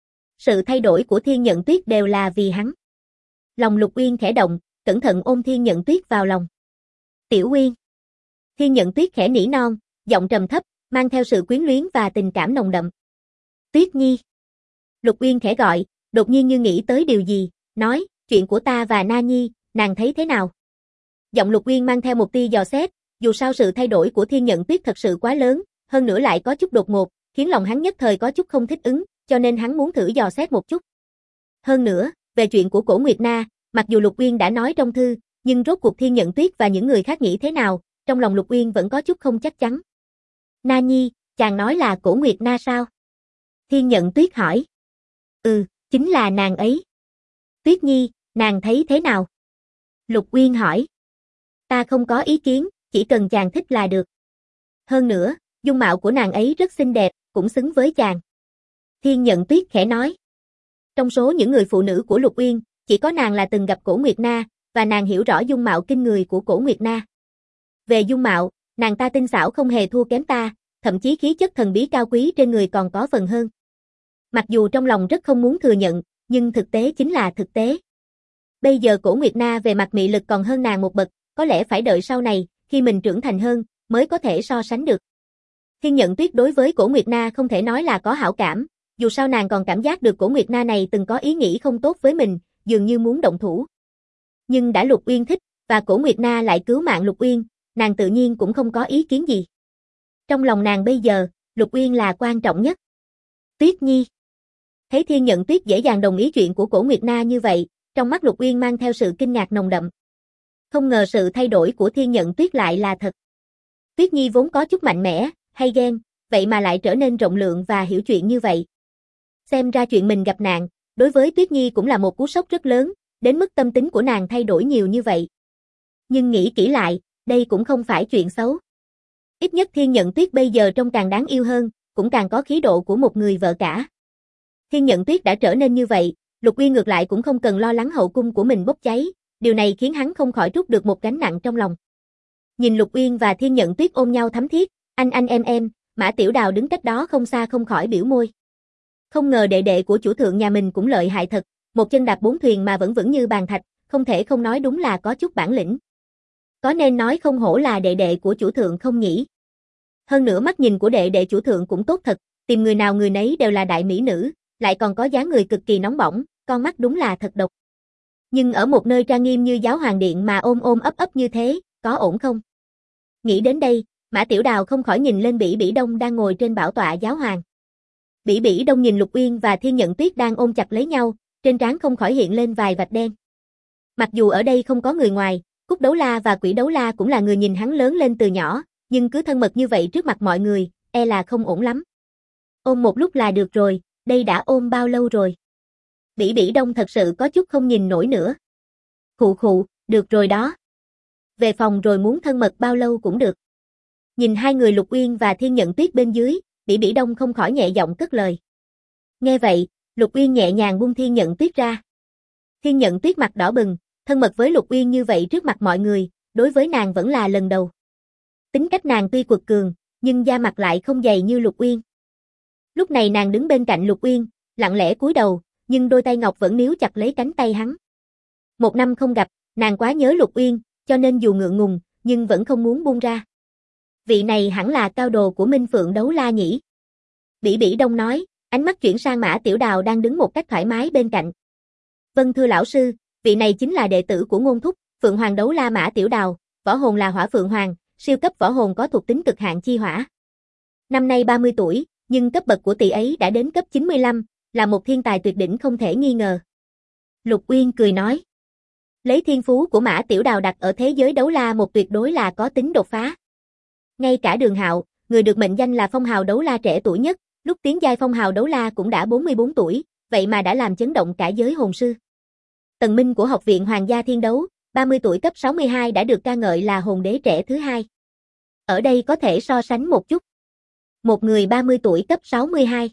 Sự thay đổi của Thiên Nhận Tuyết đều là vì hắn. Lòng Lục Uyên khẽ động, cẩn thận ôm Thiên Nhận Tuyết vào lòng. Tiểu Uyên. Thiên Nhận Tuyết khẽ nỉ non, giọng trầm thấp, mang theo sự quyến luyến và tình cảm nồng đậm. Tuyết Nhi. Lục Uyên khẽ gọi, đột nhiên như nghĩ tới điều gì, nói, chuyện của ta và Na Nhi, nàng thấy thế nào? Giọng Lục Uyên mang theo một tia dò xét, dù sao sự thay đổi của Thiên Nhận Tuyết thật sự quá lớn, hơn nữa lại có chút đột ngột, khiến lòng hắn nhất thời có chút không thích ứng, cho nên hắn muốn thử dò xét một chút. Hơn nữa, về chuyện của Cổ Nguyệt Na, mặc dù Lục Uyên đã nói trong thư, nhưng rốt cuộc Thiên Nhận Tuyết và những người khác nghĩ thế nào, trong lòng Lục Uyên vẫn có chút không chắc chắn. Na Nhi, chàng nói là Cổ Nguyệt Na sao? Thiên Nhận Tuyết hỏi. Chính là nàng ấy. Tuyết Nhi, nàng thấy thế nào? Lục Uyên hỏi. Ta không có ý kiến, chỉ cần chàng thích là được. Hơn nữa, dung mạo của nàng ấy rất xinh đẹp, cũng xứng với chàng. Thiên Nhận Tuyết khẽ nói. Trong số những người phụ nữ của Lục Uyên, chỉ có nàng là từng gặp Cổ Nguyệt Na, và nàng hiểu rõ dung mạo kinh người của Cổ Nguyệt Na. Về dung mạo, nàng ta tinh xảo không hề thua kém ta, thậm chí khí chất thần bí cao quý trên người còn có phần hơn. Mặc dù trong lòng rất không muốn thừa nhận, nhưng thực tế chính là thực tế. Bây giờ Cổ Nguyệt Na về mặt mị lực còn hơn nàng một bậc, có lẽ phải đợi sau này, khi mình trưởng thành hơn, mới có thể so sánh được. Thiên Nhận Tuyết đối với Cổ Nguyệt Na không thể nói là có hảo cảm, dù sao nàng còn cảm giác được Cổ Nguyệt Na này từng có ý nghĩ không tốt với mình, dường như muốn động thủ. Nhưng đã Lục Uyên thích, và Cổ Nguyệt Na lại cứu mạng Lục Uyên, nàng tự nhiên cũng không có ý kiến gì. Trong lòng nàng bây giờ, Lục Uyên là quan trọng nhất. Tuyết Nhi. Thấy Thiên Nhận Tuyết dễ dàng đồng ý chuyện của Cổ Nguyệt Na như vậy, trong mắt Lục Uyên mang theo sự kinh ngạc nồng đậm. Không ngờ sự thay đổi của Thiên Nhận Tuyết lại là thật. Tuyết Nhi vốn có chút mạnh mẽ, hay ghen, vậy mà lại trở nên rộng lượng và hiểu chuyện như vậy. Xem ra chuyện mình gặp nạn, đối với Tuyết Nhi cũng là một cú sốc rất lớn, đến mức tâm tính của nàng thay đổi nhiều như vậy. Nhưng nghĩ kỹ lại, đây cũng không phải chuyện xấu. Ít nhất Thiên Nhận Tuyết bây giờ trông càng đáng yêu hơn, cũng càng có khí độ của một người vợ cả. Thiên Nhận Tuyết đã trở nên như vậy, Lục Uyên ngược lại cũng không cần lo lắng hậu cung của mình bốc cháy, điều này khiến hắn không khỏi trút được một gánh nặng trong lòng. Nhìn Lục Uyên và Thiên Nhận Tuyết ôm nhau thắm thiết, anh em, Mã Tiểu Đào đứng cách đó không xa không khỏi biểu môi. Không ngờ đệ đệ của chủ thượng nhà mình cũng lợi hại thật, một chân đạp bốn thuyền mà vẫn vững như bàn thạch, không thể không nói đúng là có chút bản lĩnh. Có nên nói không hổ là đệ đệ của chủ thượng không nhỉ? Hơn nữa mắt nhìn của đệ đệ chủ thượng cũng tốt thật, tìm người nào người nấy đều là đại mỹ nữ, lại còn có dáng người cực kỳ nóng bỏng, con mắt đúng là thật độc. Nhưng ở một nơi trang nghiêm như Giáo Hoàng Điện mà ôm ấp như thế, có ổn không? Nghĩ đến đây, Mã Tiểu Đào không khỏi nhìn lên Bỉ Bỉ Đông đang ngồi trên bảo tọa giáo hoàng. Bỉ Bỉ Đông nhìn Lục Uyên và Thiên Nhận Tuyết đang ôm chặt lấy nhau, trên trán không khỏi hiện lên vài vạch đen. Mặc dù ở đây không có người ngoài, Cúc Đấu La và Quỷ Đấu La cũng là người nhìn hắn lớn lên từ nhỏ, nhưng cứ thân mật như vậy trước mặt mọi người, e là không ổn lắm. Ôm một lúc là được rồi, đây đã ôm bao lâu rồi? Bỉ Bỉ Đông thật sự có chút không nhìn nổi nữa. Khụ khụ, được rồi đó. Về phòng rồi muốn thân mật bao lâu cũng được. Nhìn hai người Lục Uyên và Thiên Nhận Tuyết bên dưới, Bỉ Bỉ Đông không khỏi nhẹ giọng cất lời. Nghe vậy, Lục Uyên nhẹ nhàng buông Thiên Nhận Tuyết ra. Thiên Nhận Tuyết mặt đỏ bừng, thân mật với Lục Uyên như vậy trước mặt mọi người, đối với nàng vẫn là lần đầu. Tính cách nàng tuy quật cường, nhưng da mặt lại không dày như Lục Uyên. Lúc này nàng đứng bên cạnh Lục Uyên, lặng lẽ cúi đầu, nhưng đôi tay ngọc vẫn níu chặt lấy cánh tay hắn. Một năm không gặp, nàng quá nhớ Lục Uyên, cho nên dù ngượng ngùng, nhưng vẫn không muốn buông ra. Vị này hẳn là cao đồ của Minh Phượng Đấu La nhỉ? Bỉ Bỉ Đông nói, ánh mắt chuyển sang Mã Tiểu Đào đang đứng một cách thoải mái bên cạnh. Vâng thưa lão sư, vị này chính là đệ tử của Ngôn Thúc, Phượng Hoàng Đấu La Mã Tiểu Đào, võ hồn là Hỏa Phượng Hoàng, siêu cấp võ hồn có thuộc tính cực hạn chi hỏa. Năm nay 30 tuổi, nhưng cấp bậc của tỷ ấy đã đến cấp 95, là một thiên tài tuyệt đỉnh không thể nghi ngờ. Lục Uyên cười nói. Lấy thiên phú của Mã Tiểu Đào đặt ở thế giới đấu la một tuyệt đối là có tính đột phá. Ngay cả Đường Hạo, người được mệnh danh là phong hào đấu la trẻ tuổi nhất, lúc tiến giai phong hào đấu la cũng đã 44 tuổi, vậy mà đã làm chấn động cả giới hồn sư. Tần Minh của Học viện Hoàng gia Thiên Đấu, 30 tuổi cấp 62 đã được ca ngợi là hồn đế trẻ thứ hai. Ở đây có thể so sánh một chút. Một người 30 tuổi cấp 62.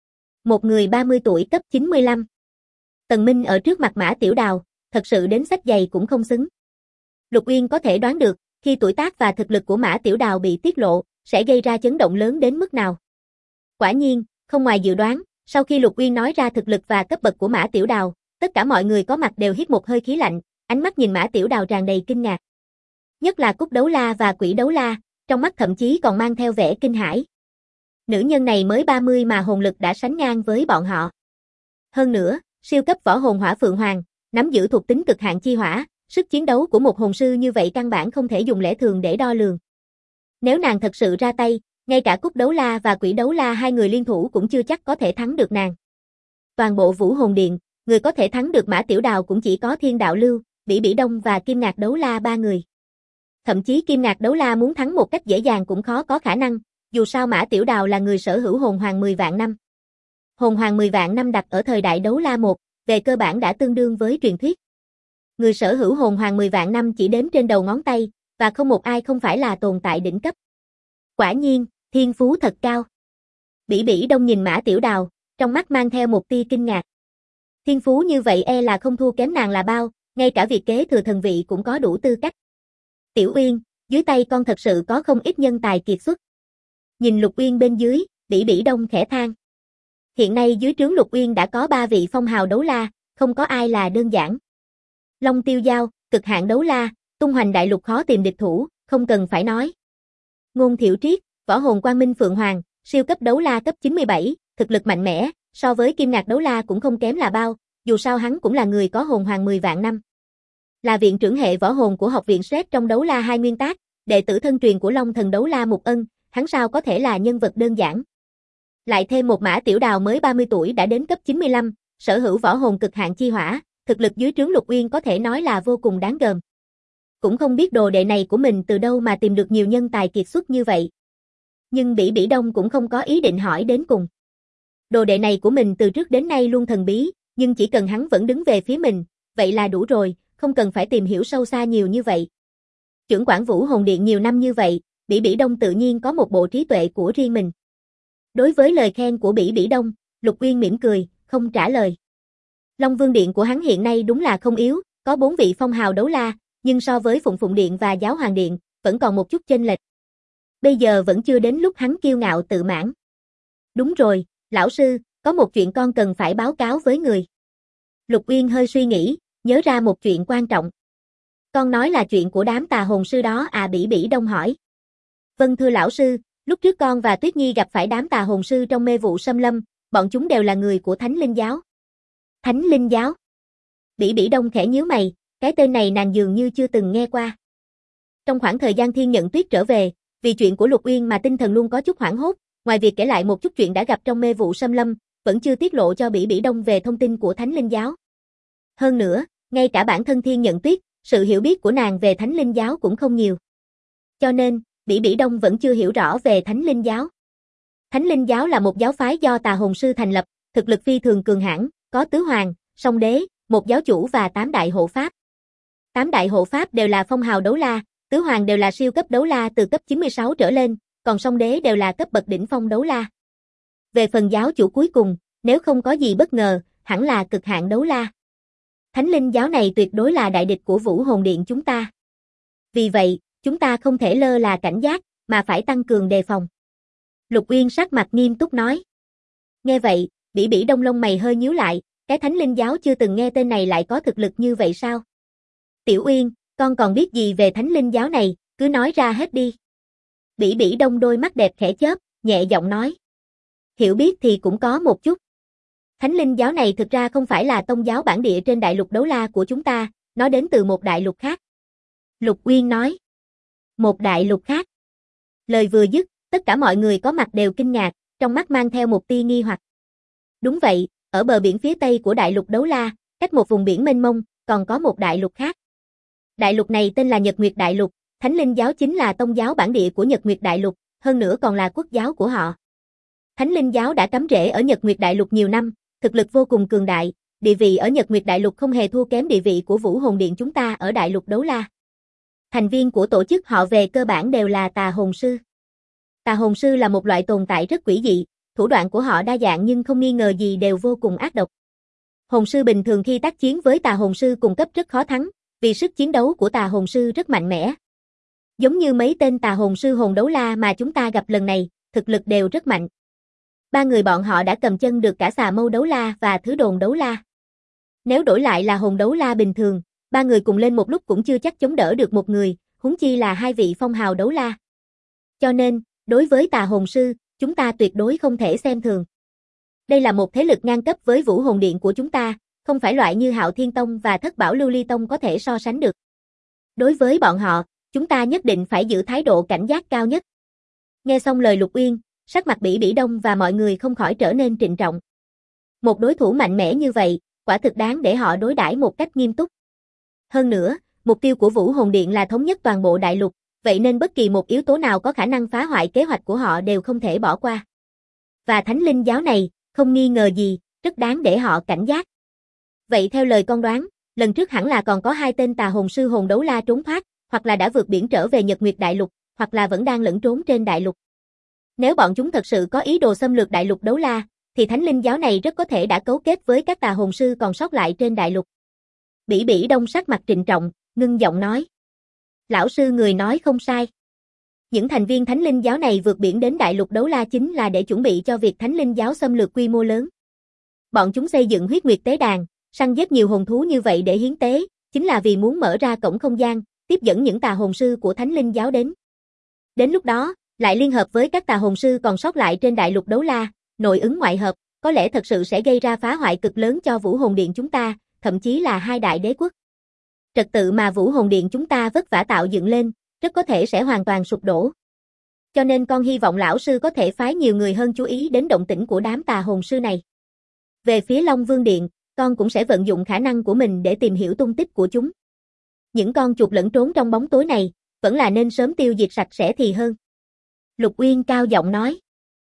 Một người 30 tuổi cấp 95. Tần Minh ở trước mặt Mã Tiểu Đào, thật sự đến xách giày cũng không xứng. Lục Uyên có thể đoán được, khi tuổi tác và thực lực của Mã Tiểu Đào bị tiết lộ, sẽ gây ra chấn động lớn đến mức nào. Quả nhiên, không ngoài dự đoán, sau khi Lục Uyên nói ra thực lực và cấp bậc của Mã Tiểu Đào, tất cả mọi người có mặt đều hít một hơi khí lạnh, ánh mắt nhìn Mã Tiểu Đào tràn đầy kinh ngạc. Nhất là Cúc Đấu La và Quỷ Đấu La, trong mắt thậm chí còn mang theo vẻ kinh hãi. Nữ nhân này mới 30 mà hồn lực đã sánh ngang với bọn họ. Hơn nữa, siêu cấp võ hồn Hỏa Phượng Hoàng, nắm giữ thuộc tính cực hạn chi hỏa, sức chiến đấu của một hồn sư như vậy căn bản không thể dùng lẽ thường để đo lường. Nếu nàng thật sự ra tay, ngay cả Cúc Đấu La và Quỷ Đấu La hai người liên thủ cũng chưa chắc có thể thắng được nàng. Toàn bộ Vũ Hồn Điện, người có thể thắng được Mã Tiểu Đào cũng chỉ có Thiên Đạo Lưu, Bỉ Bỉ Đông và Kim Ngạc Đấu La ba người. Thậm chí Kim Ngạc Đấu La muốn thắng một cách dễ dàng cũng khó có khả năng, dù sao Mã Tiểu Đào là người sở hữu hồn hoàng 10 vạn năm. Hồn hoàng 10 vạn năm đặt ở thời đại Đấu La 1, về cơ bản đã tương đương với truyền thuyết. Người sở hữu hồn hoàng 10 vạn năm chỉ đếm trên đầu ngón tay, và không một ai không phải là tồn tại đỉnh cấp. Quả nhiên, thiên phú thật cao. Bỉ Bỉ Đông nhìn Mã Tiểu Đào, trong mắt mang theo một tia kinh ngạc. Thiên phú như vậy e là không thua kém nàng là bao, ngay cả việc kế thừa thần vị cũng có đủ tư cách. Tiểu Uyên, dưới tay con thật sự có không ít nhân tài kiệt xuất. Nhìn Lục Uyên bên dưới, Bỉ Bỉ Đông khẽ than. Hiện nay dưới trướng Lục Uyên đã có 3 vị phong hào đấu la, không có ai là đơn giản. Long Tiêu Giao, cực hạn đấu la, tung hoành đại lục khó tìm địch thủ, không cần phải nói. Ngôn Thiệu Triết, võ hồn Quang Minh Phượng Hoàng, siêu cấp đấu la cấp 97, thực lực mạnh mẽ, so với Kim Ngạc Đấu La cũng không kém là bao, dù sao hắn cũng là người có hồn hoàng 10 vạn năm. Là viện trưởng hệ võ hồn của học viện Sret trong Đấu La hai nguyên tác, đệ tử thân truyền của Long Thần Đấu La Mục Ân, hắn sao có thể là nhân vật đơn giản. Lại thêm một Mã Tiểu Đào mới 30 tuổi đã đến cấp 95, sở hữu võ hồn cực hạn chi hỏa, thực lực dưới trướng Lục Uyên có thể nói là vô cùng đáng gờm. Cũng không biết đồ đệ này của mình từ đâu mà tìm được nhiều nhân tài kiệt xuất như vậy. Nhưng Bỉ Bỉ Đông cũng không có ý định hỏi đến cùng. Đồ đệ này của mình từ trước đến nay luôn thần bí, nhưng chỉ cần hắn vẫn đứng về phía mình, vậy là đủ rồi, không cần phải tìm hiểu sâu xa nhiều như vậy. Chưởng quản Vũ Hồn Điện nhiều năm như vậy, Bỉ Bỉ Đông tự nhiên có một bộ trí tuệ của riêng mình. Đối với lời khen của Bỉ Bỉ Đông, Lục Uyên mỉm cười, không trả lời. Long Vương Điện của hắn hiện nay đúng là không yếu, có 4 vị phong hào đấu la, nhưng so với Phụng Phụng Điện và Giáo Hoàng Điện, vẫn còn một chút chênh lệch. Bây giờ vẫn chưa đến lúc hắn kiêu ngạo tự mãn. Đúng rồi, lão sư, có một chuyện con cần phải báo cáo với người. Lục Uyên hơi suy nghĩ, nhớ ra một chuyện quan trọng. Con nói là chuyện của đám tà hồn sư đó à? Bỉ Bỉ Đông hỏi. Vâng thưa lão sư, lúc trước con và Tuyết Nhi gặp phải đám tà hồn sư trong mê vụ xâm lâm, bọn chúng đều là người của Thánh Linh Giáo. Thánh Linh Giáo? Bỉ Bỉ Đông khẽ nhíu mày, cái tên này nàng dường như chưa từng nghe qua. Trong khoảng thời gian Thiên Nhận Tuyết trở về, Vì chuyện của Lục Uyên mà tinh thần luôn có chút hoảng hốt, ngoài việc kể lại một chút chuyện đã gặp trong mê vụ xâm lâm, vẫn chưa tiết lộ cho Bỉ Bỉ Đông về thông tin của Thánh Linh Giáo. Hơn nữa, ngay cả bản thân Thiên Nhận Tuyết, sự hiểu biết của nàng về Thánh Linh Giáo cũng không nhiều. Cho nên, Bỉ Bỉ Đông vẫn chưa hiểu rõ về Thánh Linh Giáo. Thánh Linh Giáo là một giáo phái do Tà Hồn Sư thành lập, thực lực phi thường cường hãn, có tứ hoàng, song đế, một giáo chủ và 8 đại hộ pháp. 8 đại hộ pháp đều là phong hào đấu la, tứ hoàng đều là siêu cấp đấu la từ cấp 96 trở lên, còn song đế đều là cấp bậc đỉnh phong đấu la. Về phần giáo chủ cuối cùng, nếu không có gì bất ngờ, hẳn là cực hạn đấu la. Thánh Linh Giáo này tuyệt đối là đại địch của Vũ Hồn Điện chúng ta. Vì vậy, chúng ta không thể lơ là cảnh giác, mà phải tăng cường đề phòng. Lục Uyên sắc mặt nghiêm túc nói. Nghe vậy, Bỉ Bỉ Đông lông mày hơi nhíu lại, cái Thánh Linh Giáo chưa từng nghe tên này lại có thực lực như vậy sao? Tiểu Uyên, con còn biết gì về Thánh Linh Giáo này, cứ nói ra hết đi. Bỉ Bỉ Đông đôi mắt đẹp khẽ chớp, nhẹ giọng nói. Hiểu biết thì cũng có một chút. Thánh Linh Giáo này thực ra không phải là tông giáo bản địa trên đại lục đấu la của chúng ta, nó đến từ một đại lục khác. Lục Uyên nói. Một đại lục khác. Lời vừa dứt, tất cả mọi người có mặt đều kinh ngạc, trong mắt mang theo một tia nghi hoặc. Đúng vậy, ở bờ biển phía tây của đại lục đấu la, cách một vùng biển mênh mông, còn có một đại lục khác. Đại lục này tên là Nhật Nguyệt Đại Lục, Thánh Linh Giáo chính là tông giáo bản địa của Nhật Nguyệt Đại Lục, hơn nữa còn là quốc giáo của họ. Thánh Linh Giáo đã cắm rễ ở Nhật Nguyệt Đại Lục nhiều năm, thực lực vô cùng cường đại, địa vị ở Nhật Nguyệt Đại Lục không hề thua kém địa vị của Vũ Hồn Điện chúng ta ở đại lục đấu la. Thành viên của tổ chức họ về cơ bản đều là Tà Hồn Sư. Tà Hồn Sư là một loại tồn tại rất quỷ dị, thủ đoạn của họ đa dạng nhưng không nghi ngờ gì đều vô cùng ác độc. Hồn sư bình thường khi tác chiến với Tà Hồn Sư cùng cấp rất khó thắng, vì sức chiến đấu của Tà Hồn Sư rất mạnh mẽ. Giống như mấy tên Tà Hồn Sư hồn đấu la mà chúng ta gặp lần này, thực lực đều rất mạnh. Ba người bọn họ đã cầm chân được cả xà mâu đấu la và thứ đồn đấu la. Nếu đổi lại là hồn đấu la bình thường, ba người cùng lên một lúc cũng chưa chắc chống đỡ được một người, huống chi là hai vị phong hào đấu la. Cho nên, đối với Tà Hồn Sư, chúng ta tuyệt đối không thể xem thường. Đây là một thế lực ngang cấp với Vũ Hồn Điện của chúng ta, không phải loại như Hạo Thiên Tông và Thất Bảo Lưu Ly Tông có thể so sánh được. Đối với bọn họ, chúng ta nhất định phải giữ thái độ cảnh giác cao nhất. Nghe xong lời Lục Uyên, sắc mặt Bỉ Bỉ Đông và mọi người không khỏi trở nên trịnh trọng. Một đối thủ mạnh mẽ như vậy, quả thực đáng để họ đối đãi một cách nghiêm túc. Hơn nữa, mục tiêu của Vũ Hồn Điện là thống nhất toàn bộ đại lục, vậy nên bất kỳ một yếu tố nào có khả năng phá hoại kế hoạch của họ đều không thể bỏ qua. Và Thánh Linh Giáo này, không nghi ngờ gì, rất đáng để họ cảnh giác. Vậy theo lời con đoán, lần trước hẳn là còn có hai tên Tà Hồn Sư hồn đấu la trốn thoát, hoặc là đã vượt biển trở về Nhật Nguyệt Đại Lục, hoặc là vẫn đang lẫn trốn trên đại lục. Nếu bọn chúng thật sự có ý đồ xâm lược đại lục đấu la, thì Thánh Linh Giáo này rất có thể đã cấu kết với các Tà Hồn Sư còn sót lại trên đại lục. Bỉ Bỉ Đông sắc mặt trịnh trọng, ngưng giọng nói. Lão sư người nói không sai. Những thành viên Thánh Linh Giáo này vượt biển đến đại lục đấu la chính là để chuẩn bị cho việc Thánh Linh Giáo xâm lược quy mô lớn. Bọn chúng xây dựng huyết nguyệt tế đàn, săn giết nhiều hồn thú như vậy để hiến tế, chính là vì muốn mở ra cổng không gian, tiếp dẫn những Tà Hồn Sư của Thánh Linh Giáo đến. Đến lúc đó, lại liên hợp với các Tà Hồn Sư còn sót lại trên đại lục đấu la, nội ứng ngoại hợp, có lẽ thật sự sẽ gây ra phá hoại cực lớn cho Vũ Hồn Điện chúng ta, thậm chí là hai đại đế quốc. Trật tự mà Vũ Hồn Điện chúng ta vất vả tạo dựng lên, rất có thể sẽ hoàn toàn sụp đổ. Cho nên con hy vọng lão sư có thể phái nhiều người hơn chú ý đến động tĩnh của đám Tà Hồn Sư này. Về phía Long Vương Điện, con cũng sẽ vận dụng khả năng của mình để tìm hiểu tung tích của chúng. Những con chuột lẫn trốn trong bóng tối này, vẫn là nên sớm tiêu diệt sạch sẽ thì hơn. Lục Uyên cao giọng nói.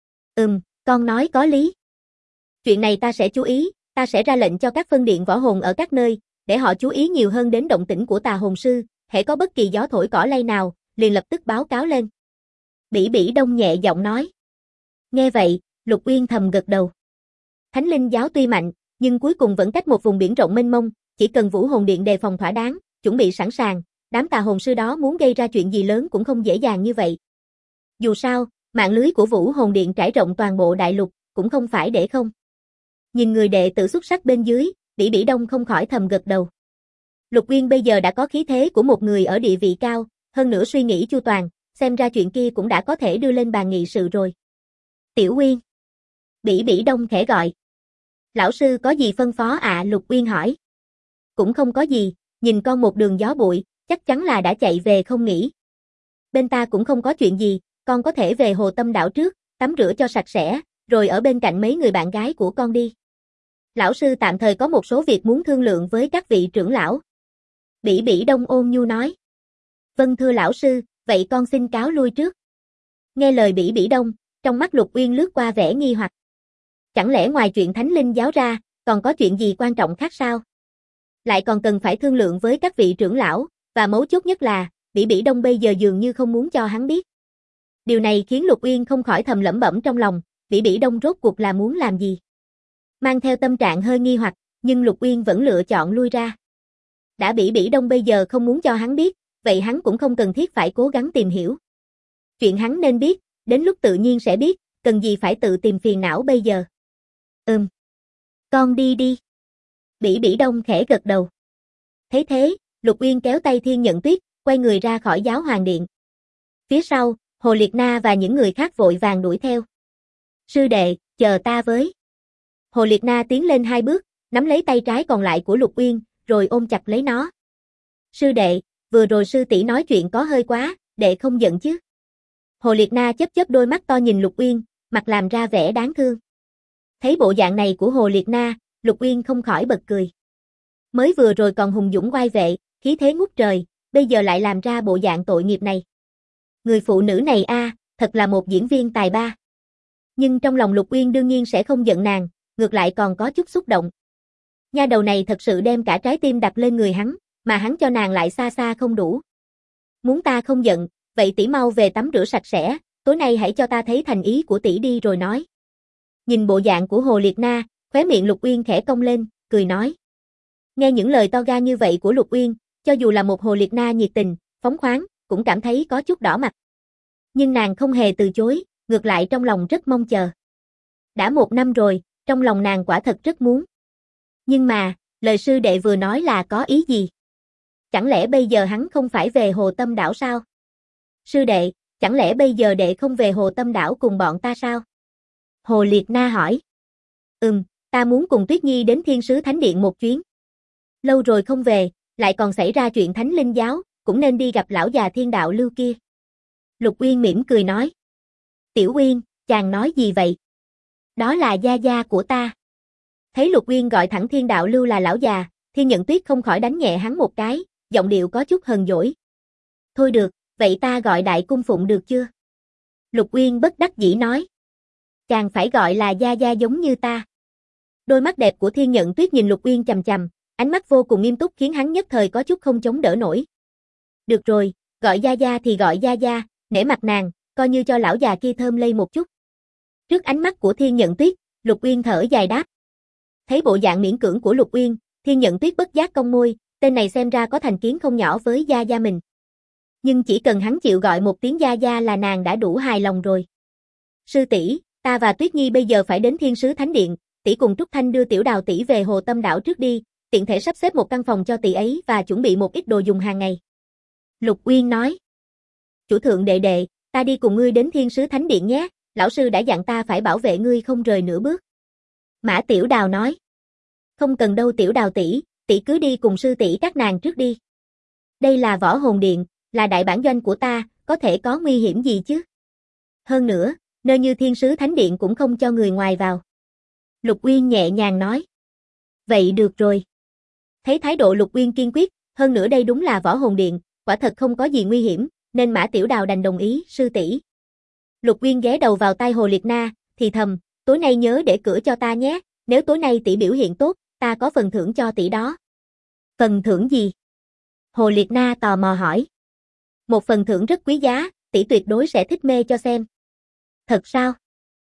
Con nói có lý. Chuyện này ta sẽ chú ý, ta sẽ ra lệnh cho các phân điện võ hồn ở các nơi, để họ chú ý nhiều hơn đến động tĩnh của Tà Hồn Sư, hễ có bất kỳ gió thổi cỏ lay nào, liền lập tức báo cáo lên. Bỉ Bỉ Đông nhẹ giọng nói. Nghe vậy, Lục Uyên thầm gật đầu. Thánh Linh Giáo tuy mạnh, nhưng cuối cùng vẫn cách một vùng biển rộng mênh mông, chỉ cần Vũ Hồn Điện đề phòng thỏa đáng, chuẩn bị sẵn sàng, đám Tà Hồn Sư đó muốn gây ra chuyện gì lớn cũng không dễ dàng như vậy. Dù sao, mạng lưới của Vũ Hồn Điện trải rộng toàn bộ đại lục, cũng không phải để không. Nhìn người đệ tử xuất sắc bên dưới, Bỉ Bỉ Đông không khỏi thầm gật đầu. Lục Uyên bây giờ đã có khí thế của một người ở địa vị cao, hơn nữa suy nghĩ chu toàn, xem ra chuyện kia cũng đã có thể đưa lên bàn nghị sự rồi. Tiểu Uyên. Bỉ Bỉ Đông khẽ gọi. Lão sư có gì phân phó ạ? Lục Uyên hỏi. Cũng không có gì, nhìn con một đường gió bụi, chắc chắn là đã chạy về không nghỉ. Bên ta cũng không có chuyện gì, con có thể về Hồ Tâm đảo trước, tắm rửa cho sạch sẽ, rồi ở bên cạnh mấy người bạn gái của con đi. Lão sư tạm thời có một số việc muốn thương lượng với các vị trưởng lão. Bỉ Bỉ Đông ôn nhu nói. Vâng thưa lão sư, vậy con xin cáo lui trước. Nghe lời Bỉ Bỉ Đông, trong mắt Lục Uyên lướt qua vẻ nghi hoặc. Chẳng lẽ ngoài chuyện Thánh Linh giáo ra, còn có chuyện gì quan trọng khác sao? Lại còn cần phải thương lượng với các vị trưởng lão, và mấu chốt nhất là, Bỉ Bỉ Đông bây giờ dường như không muốn cho hắn biết. Điều này khiến Lục Uyên không khỏi thầm lẩm bẩm trong lòng, Bỉ Bỉ Đông rốt cuộc là muốn làm gì? Mang theo tâm trạng hơi nghi hoặc, nhưng Lục Uyên vẫn lựa chọn lui ra. Đã Bỉ Bỉ Đông bây giờ không muốn cho hắn biết, vậy hắn cũng không cần thiết phải cố gắng tìm hiểu. Chuyện hắn nên biết, đến lúc tự nhiên sẽ biết, cần gì phải tự tìm phiền não bây giờ. Con đi đi. Bỉ Bỉ Đông khẽ gật đầu. Thấy thế, Lục Uyên kéo tay Thiên Nhận Tuyết, quay người ra khỏi Giáo Hoàng Điện. Phía sau, Hồ Liệt Na và những người khác vội vàng đuổi theo. Sư đệ, chờ ta với. Hồ Liệt Na tiến lên 2 bước, nắm lấy tay trái còn lại của Lục Uyên, rồi ôm chặt lấy nó. Sư đệ, vừa rồi sư tỷ nói chuyện có hơi quá, đệ không giận chứ? Hồ Liệt Na chớp chớp đôi mắt to nhìn Lục Uyên, mặt làm ra vẻ đáng thương. Thấy bộ dạng này của Hồ Liệt Na, Lục Uyên không khỏi bật cười. Mới vừa rồi còn hùng dũng oai vệ, khí thế ngút trời, bây giờ lại làm ra bộ dạng tội nghiệp này. Người phụ nữ này thật là một diễn viên tài ba. Nhưng trong lòng Lục Uyên đương nhiên sẽ không giận nàng, ngược lại còn có chút xúc động. Nha đầu này thật sự đem cả trái tim đặt lên người hắn, mà hắn cho nàng lại xa xa không đủ. Muốn ta không giận, vậy tỷ mau về tắm rửa sạch sẽ, tối nay hãy cho ta thấy thành ý của tỷ đi rồi nói. Nhìn bộ dạng của Hồ Liệt Na, khóe miệng Lục Uyên khẽ cong lên, cười nói. Nghe những lời to gan như vậy của Lục Uyên, cho dù là một Hồ Liệt Na nhiệt tình, phóng khoáng, cũng cảm thấy có chút đỏ mặt. Nhưng nàng không hề từ chối, ngược lại trong lòng rất mong chờ. Đã 1 năm rồi, trong lòng nàng quả thật rất muốn. Nhưng mà, lời sư đệ vừa nói là có ý gì? Chẳng lẽ bây giờ hắn không phải về Hồ Tâm đảo sao? Sư đệ, chẳng lẽ bây giờ đệ không về Hồ Tâm đảo cùng bọn ta sao? Hồ Liệt Na hỏi. Ta muốn cùng Tuyết Nhi đến Thiên Sứ Thánh Điện một chuyến. Lâu rồi không về, lại còn xảy ra chuyện Thánh Linh giáo, cũng nên đi gặp lão già Thiên Đạo Lưu kia. Lục Uyên mỉm cười nói. Tiểu Uyên, chàng nói gì vậy? Đó là gia gia của ta. Thấy Lục Uyên gọi thẳng Thiên Đạo Lưu là lão già, Thiên Nhận Tuyết không khỏi đánh nhẹ hắn một cái, giọng điệu có chút hờn dỗi. Thôi được, vậy ta gọi Đại Cung Phụng được chưa? Lục Uyên bất đắc dĩ nói. Chàng phải gọi là gia gia giống như ta. Đôi mắt đẹp của Thiên Nhận Tuyết nhìn Lục Uyên chằm chằm, ánh mắt vô cùng nghiêm túc khiến hắn nhất thời có chút không chống đỡ nổi. Được rồi, gọi gia gia thì gọi gia gia, nể mặt nàng, coi như cho lão già kia thơm lây một chút. Trước ánh mắt của Thiên Nhận Tuyết, Lục Uyên thở dài đáp. Thấy bộ dạng miễn cưỡng của Lục Uyên, Thiên Nhận Tuyết bất giác cong môi, tên này xem ra có thành kiến không nhỏ với gia gia mình. Nhưng chỉ cần hắn chịu gọi một tiếng gia gia là nàng đã đủ hài lòng rồi. Sư tỷ, ta và Tuyết Nhi bây giờ phải đến Thiên Sứ Thánh Điện, tỷ cùng Trúc Thanh đưa Tiểu Đào tỷ về Hồ Tâm đảo trước đi, tiện thể sắp xếp một căn phòng cho tỷ ấy và chuẩn bị một ít đồ dùng hàng ngày. Lục Uyên nói. Chủ thượng đệ đệ, ta đi cùng ngươi đến Thiên Sứ Thánh Điện nhé, lão sư đã dặn ta phải bảo vệ ngươi không rời nửa bước. Mã Tiểu Đào nói. Không cần đâu Tiểu Đào tỷ, tỷ cứ đi cùng sư tỷ các nàng trước đi. Đây là Võ Hồn Điện, là đại bản doanh của ta, có thể có nguy hiểm gì chứ? Hơn nữa, nơi như Thiên Sứ Thánh Điện cũng không cho người ngoài vào. Lục Uyên nhẹ nhàng nói. Vậy được rồi. Thấy thái độ Lục Uyên kiên quyết, hơn nữa đây đúng là Võ Hồn Điện, quả thật không có gì nguy hiểm, nên Mã Tiểu Đào đành đồng ý, sư tỷ. Lục Uyên ghé đầu vào tai Hồ Liệt Na, thì thầm, tối nay nhớ để cửa cho ta nhé, nếu tối nay tỷ biểu hiện tốt, ta có phần thưởng cho tỷ đó. Phần thưởng gì? Hồ Liệt Na tò mò hỏi. Một phần thưởng rất quý giá, tỷ tuyệt đối sẽ thích mê cho xem. Thật sao?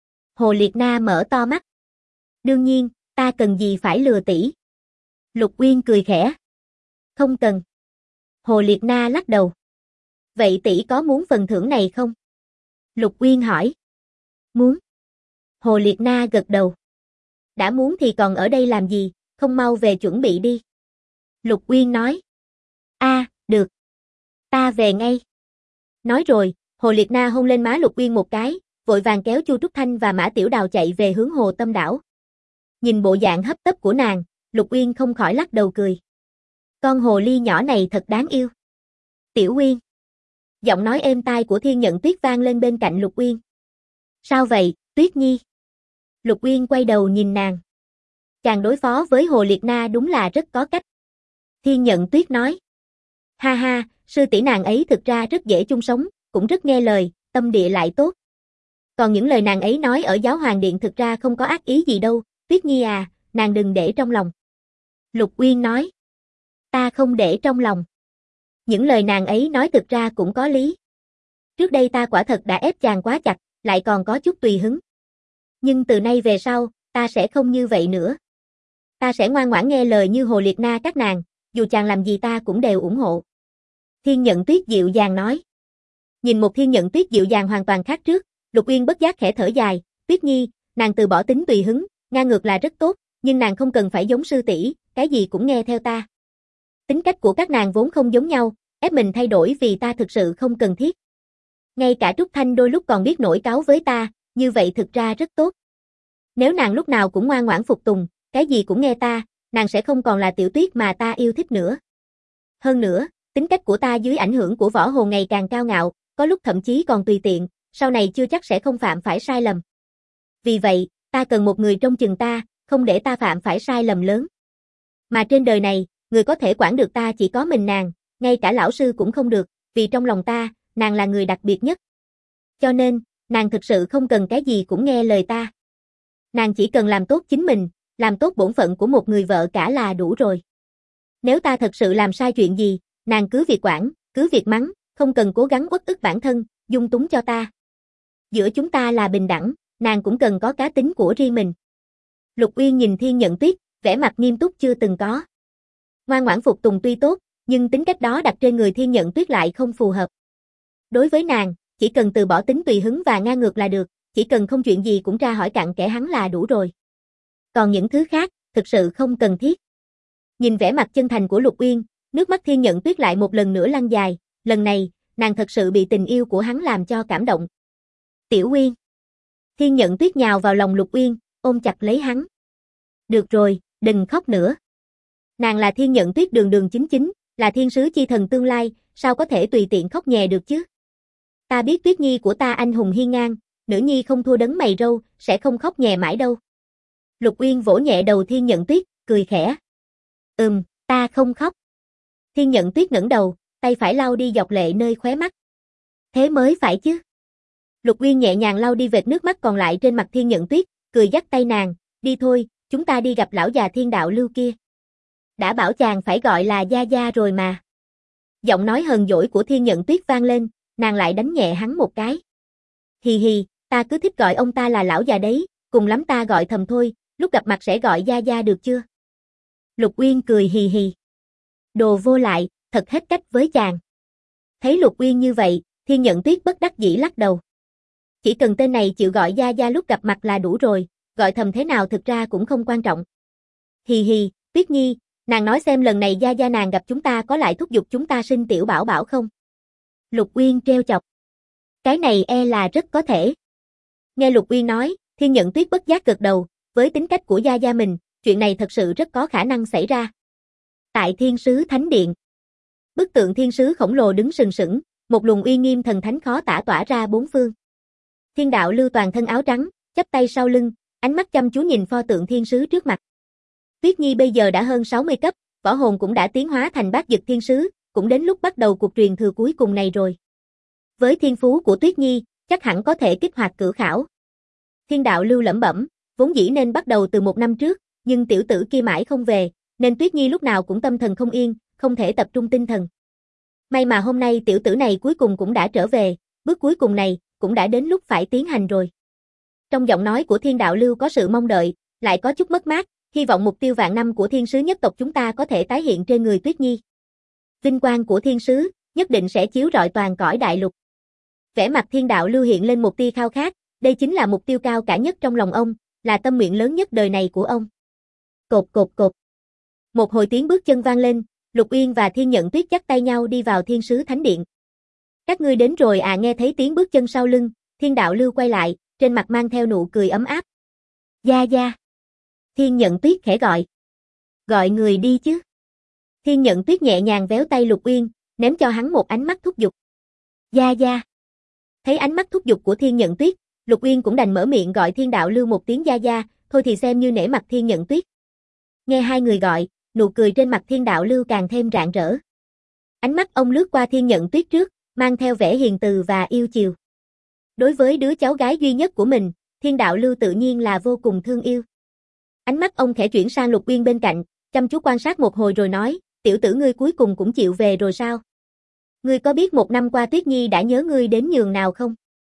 Hồ Liệt Na mở to mắt. Đương nhiên, ta cần gì phải lừa tỷ. Lục Uyên cười khẽ. Không cần. Hồ Liệt Na lắc đầu. Vậy tỷ có muốn phần thưởng này không? Lục Uyên hỏi. Muốn. Hồ Liệt Na gật đầu. Đã muốn thì còn ở đây làm gì, không mau về chuẩn bị đi. Lục Uyên nói. Được. Ta về ngay. Nói rồi, Hồ Liệt Na hôn lên má Lục Uyên một cái, vội vàng kéo Chu Trúc Thanh và Mã Tiểu Đào chạy về hướng Hồ Tâm đảo. Nhìn bộ dạng hấp tấp của nàng, Lục Uyên không khỏi lắc đầu cười. Con hồ ly nhỏ này thật đáng yêu. Tiểu Uyên. Giọng nói êm tai của Thiên Nhận Tuyết vang lên bên cạnh Lục Uyên. Sao vậy, Tuyết Nhi? Lục Uyên quay đầu nhìn nàng. Chàng đối phó với Hồ Liệt Na đúng là rất có cách. Thiên Nhận Tuyết nói. Ha ha, sư tỷ nàng ấy thực ra rất dễ chung sống, cũng rất nghe lời, tâm địa lại tốt. Còn những lời nàng ấy nói ở Giáo Hoàng Điện thực ra không có ác ý gì đâu, Tuyết Nhi à, nàng đừng để trong lòng. Lục Uyên nói. Ta không để trong lòng. Những lời nàng ấy nói thực ra cũng có lý. Trước đây ta quả thật đã ép chàng quá chặt, lại còn có chút tùy hứng. Nhưng từ nay về sau, ta sẽ không như vậy nữa. Ta sẽ ngoan ngoãn nghe lời như Hồ Liệt Na các nàng, dù chàng làm gì ta cũng đều ủng hộ. Thiên Nhận Tuyết dịu dàng nói. Nhìn một Thiên Nhận Tuyết dịu dàng hoàn toàn khác trước, Lục Uyên bất giác khẽ thở dài, Tuyết Nhi, nàng từ bỏ tính tùy hứng, ngang ngược là rất tốt, nhưng nàng không cần phải giống sư tỷ, cái gì cũng nghe theo ta. Tính cách của các nàng vốn không giống nhau, ép mình thay đổi vì ta thực sự không cần thiết. Ngay cả Trúc Thanh đôi lúc còn biết nổi cáu với ta, như vậy thực ra rất tốt. Nếu nàng lúc nào cũng ngoan ngoãn phục tùng, cái gì cũng nghe ta, nàng sẽ không còn là Tiểu Tuyết mà ta yêu thích nữa. Hơn nữa, tính cách của ta dưới ảnh hưởng của võ hồ ngày càng cao ngạo, có lúc thậm chí còn tùy tiện, sau này chưa chắc sẽ không phạm phải sai lầm. Vì vậy, ta cần một người trông chừng ta, không để ta phạm phải sai lầm lớn. Mà trên đời này, người có thể quản được ta chỉ có mình nàng, ngay cả lão sư cũng không được, vì trong lòng ta, nàng là người đặc biệt nhất. Cho nên, nàng thực sự không cần cái gì cũng nghe lời ta. Nàng chỉ cần làm tốt chính mình, làm tốt bổn phận của một người vợ cả là đủ rồi. Nếu ta thật sự làm sai chuyện gì, nàng cứ việc quản, cứ việc mắng, không cần cố gắng uất ức bản thân, dung túng cho ta. Giữa chúng ta là bình đẳng, nàng cũng cần có cá tính của riêng mình. Lục Uyên nhìn Thiên Nhận Tuyết, vẻ mặt nghiêm túc chưa từng có. Ngoan ngoãn phục tùng tuy tốt, nhưng tính cách đó đặt trên người Thiên Nhận Tuyết lại không phù hợp. Đối với nàng, chỉ cần từ bỏ tính tùy hứng và ngang ngược là được, chỉ cần không chuyện gì cũng tra hỏi cặn kẽ hắn là đủ rồi. Còn những thứ khác, thực sự không cần thiết. Nhìn vẻ mặt chân thành của Lục Uyên, nước mắt Thiên Nhận Tuyết lại một lần nữa lăn dài, lần này, nàng thật sự bị tình yêu của hắn làm cho cảm động. Tiểu Uyên. Thiên Nhận Tuyết nhào vào lòng Lục Uyên, ôm chặt lấy hắn. Được rồi, đừng khóc nữa. Nàng là Thiên Nhận Tuyết đường đường chính chính, là thiên sứ chi thần tương lai, sao có thể tùy tiện khóc nhè được chứ? Ta biết Tuyết Nhi của ta anh hùng hiên ngang, nữ nhi không thua đấng mày râu, sẽ không khóc nhè mãi đâu. Lục Uyên vỗ nhẹ đầu Thiên Nhận Tuyết, cười khẽ. Ta không khóc. Thiên Nhận Tuyết ngẩng đầu, tay phải lau đi giọt lệ nơi khóe mắt. Thế mới phải chứ. Lục Uyên nhẹ nhàng lau đi vệt nước mắt còn lại trên mặt Thiên Nhận Tuyết, cười dắt tay nàng, đi thôi, chúng ta đi gặp lão già Thiên Đạo Lưu kia. Đã bảo chàng phải gọi là gia gia rồi mà. Giọng nói hờn dỗi của Thiên Nhận Tuyết vang lên, nàng lại đánh nhẹ hắn một cái. Hì hì, ta cứ thích gọi ông ta là lão già đấy, cùng lắm ta gọi thầm thôi, lúc gặp mặt sẽ gọi gia gia được chưa? Lục Uyên cười hì hì. Đồ vô lại, thật hết cách với chàng. Thấy Lục Uyên như vậy, Thiên Nhận Tuyết bất đắc dĩ lắc đầu. Chỉ cần tên này chịu gọi gia gia lúc gặp mặt là đủ rồi, gọi thầm thế nào thực ra cũng không quan trọng. Hì hì, Tuyết Nhi, nàng nói xem lần này gia gia nàng gặp chúng ta có lại thúc giục chúng ta sinh tiểu bảo bảo không? Lục Uyên trêu chọc. Cái này e là rất có thể. Nghe Lục Uyên nói, Thiên Nhận Tuyết bất giác gật đầu, với tính cách của gia gia mình, chuyện này thật sự rất có khả năng xảy ra. Tại Thiên Sứ Thánh Điện, bức tượng thiên sứ khổng lồ đứng sừng sững, một luồng uy nghiêm thần thánh khó tả tỏa ra bốn phương. Thiên Đạo Lưu toàn thân áo trắng, chắp tay sau lưng, ánh mắt chăm chú nhìn pho tượng thiên sứ trước mặt. Tuyết Nhi bây giờ đã hơn 60 cấp, võ hồn cũng đã tiến hóa thành bát dực thiên sứ, cũng đến lúc bắt đầu cuộc truyền thừa cuối cùng này rồi. Với thiên phú của Tuyết Nhi, chắc hẳn có thể kích hoạt cử khảo. Thiên Đạo Lưu lẩm bẩm, vốn dĩ nên bắt đầu từ 1 năm trước, nhưng tiểu tử kia mãi không về, nên Tuyết Nhi lúc nào cũng tâm thần không yên, không thể tập trung tinh thần. May mà hôm nay tiểu tử này cuối cùng cũng đã trở về, bước cuối cùng này cũng đã đến lúc phải tiến hành rồi. Trong giọng nói của Thiên Đạo Lưu có sự mong đợi, lại có chút mất mát, hy vọng mục tiêu vạn năm của thiên sứ nhất tộc chúng ta có thể tái hiện trên người Tuyết Nhi. Vinh quang của thiên sứ nhất định sẽ chiếu rọi toàn cõi đại lục. Vẻ mặt Thiên Đạo Lưu hiện lên một tia khao khát, đây chính là mục tiêu cao cả nhất trong lòng ông, là tâm nguyện lớn nhất đời này của ông. Cột cột cột. Một hồi tiếng bước chân vang lên, Lục Uyên và Thiên Nhận Tuyết dắt tay nhau đi vào Thiên Sứ Thánh Điện. Các ngươi đến rồi à? Nghe thấy tiếng bước chân sau lưng, Thiên Đạo Lưu quay lại, trên mặt mang theo nụ cười ấm áp. Gia gia. Thiên Nhận Tuyết khẽ gọi. Gọi người đi chứ. Thiên Nhận Tuyết nhẹ nhàng véo tay Lục Uyên, ném cho hắn một ánh mắt thúc giục. Gia Gia. Thấy ánh mắt thúc giục của Thiên Nhận Tuyết, Lục Uyên cũng đành mở miệng gọi Thiên Đạo Lưu một tiếng Gia Gia, thôi thì xem như nể mặt Thiên Nhận Tuyết. Nghe hai người gọi, nụ cười trên mặt Thiên Đạo Lưu càng thêm rạng rỡ. Ánh mắt ông lướt qua Thiên Nhận Tuyết trước, mang theo vẻ hiền từ và yêu chiều. Đối với đứa cháu gái duy nhất của mình, Thiên Đạo Lưu tự nhiên là vô cùng thương yêu. Ánh mắt ông khẽ chuyển sang Lục Uyên bên cạnh, chăm chú quan sát một hồi rồi nói, tiểu tử ngươi cuối cùng cũng chịu về rồi sao? Ngươi có biết một năm qua Tuyết Nhi đã nhớ ngươi đến nhường nào không?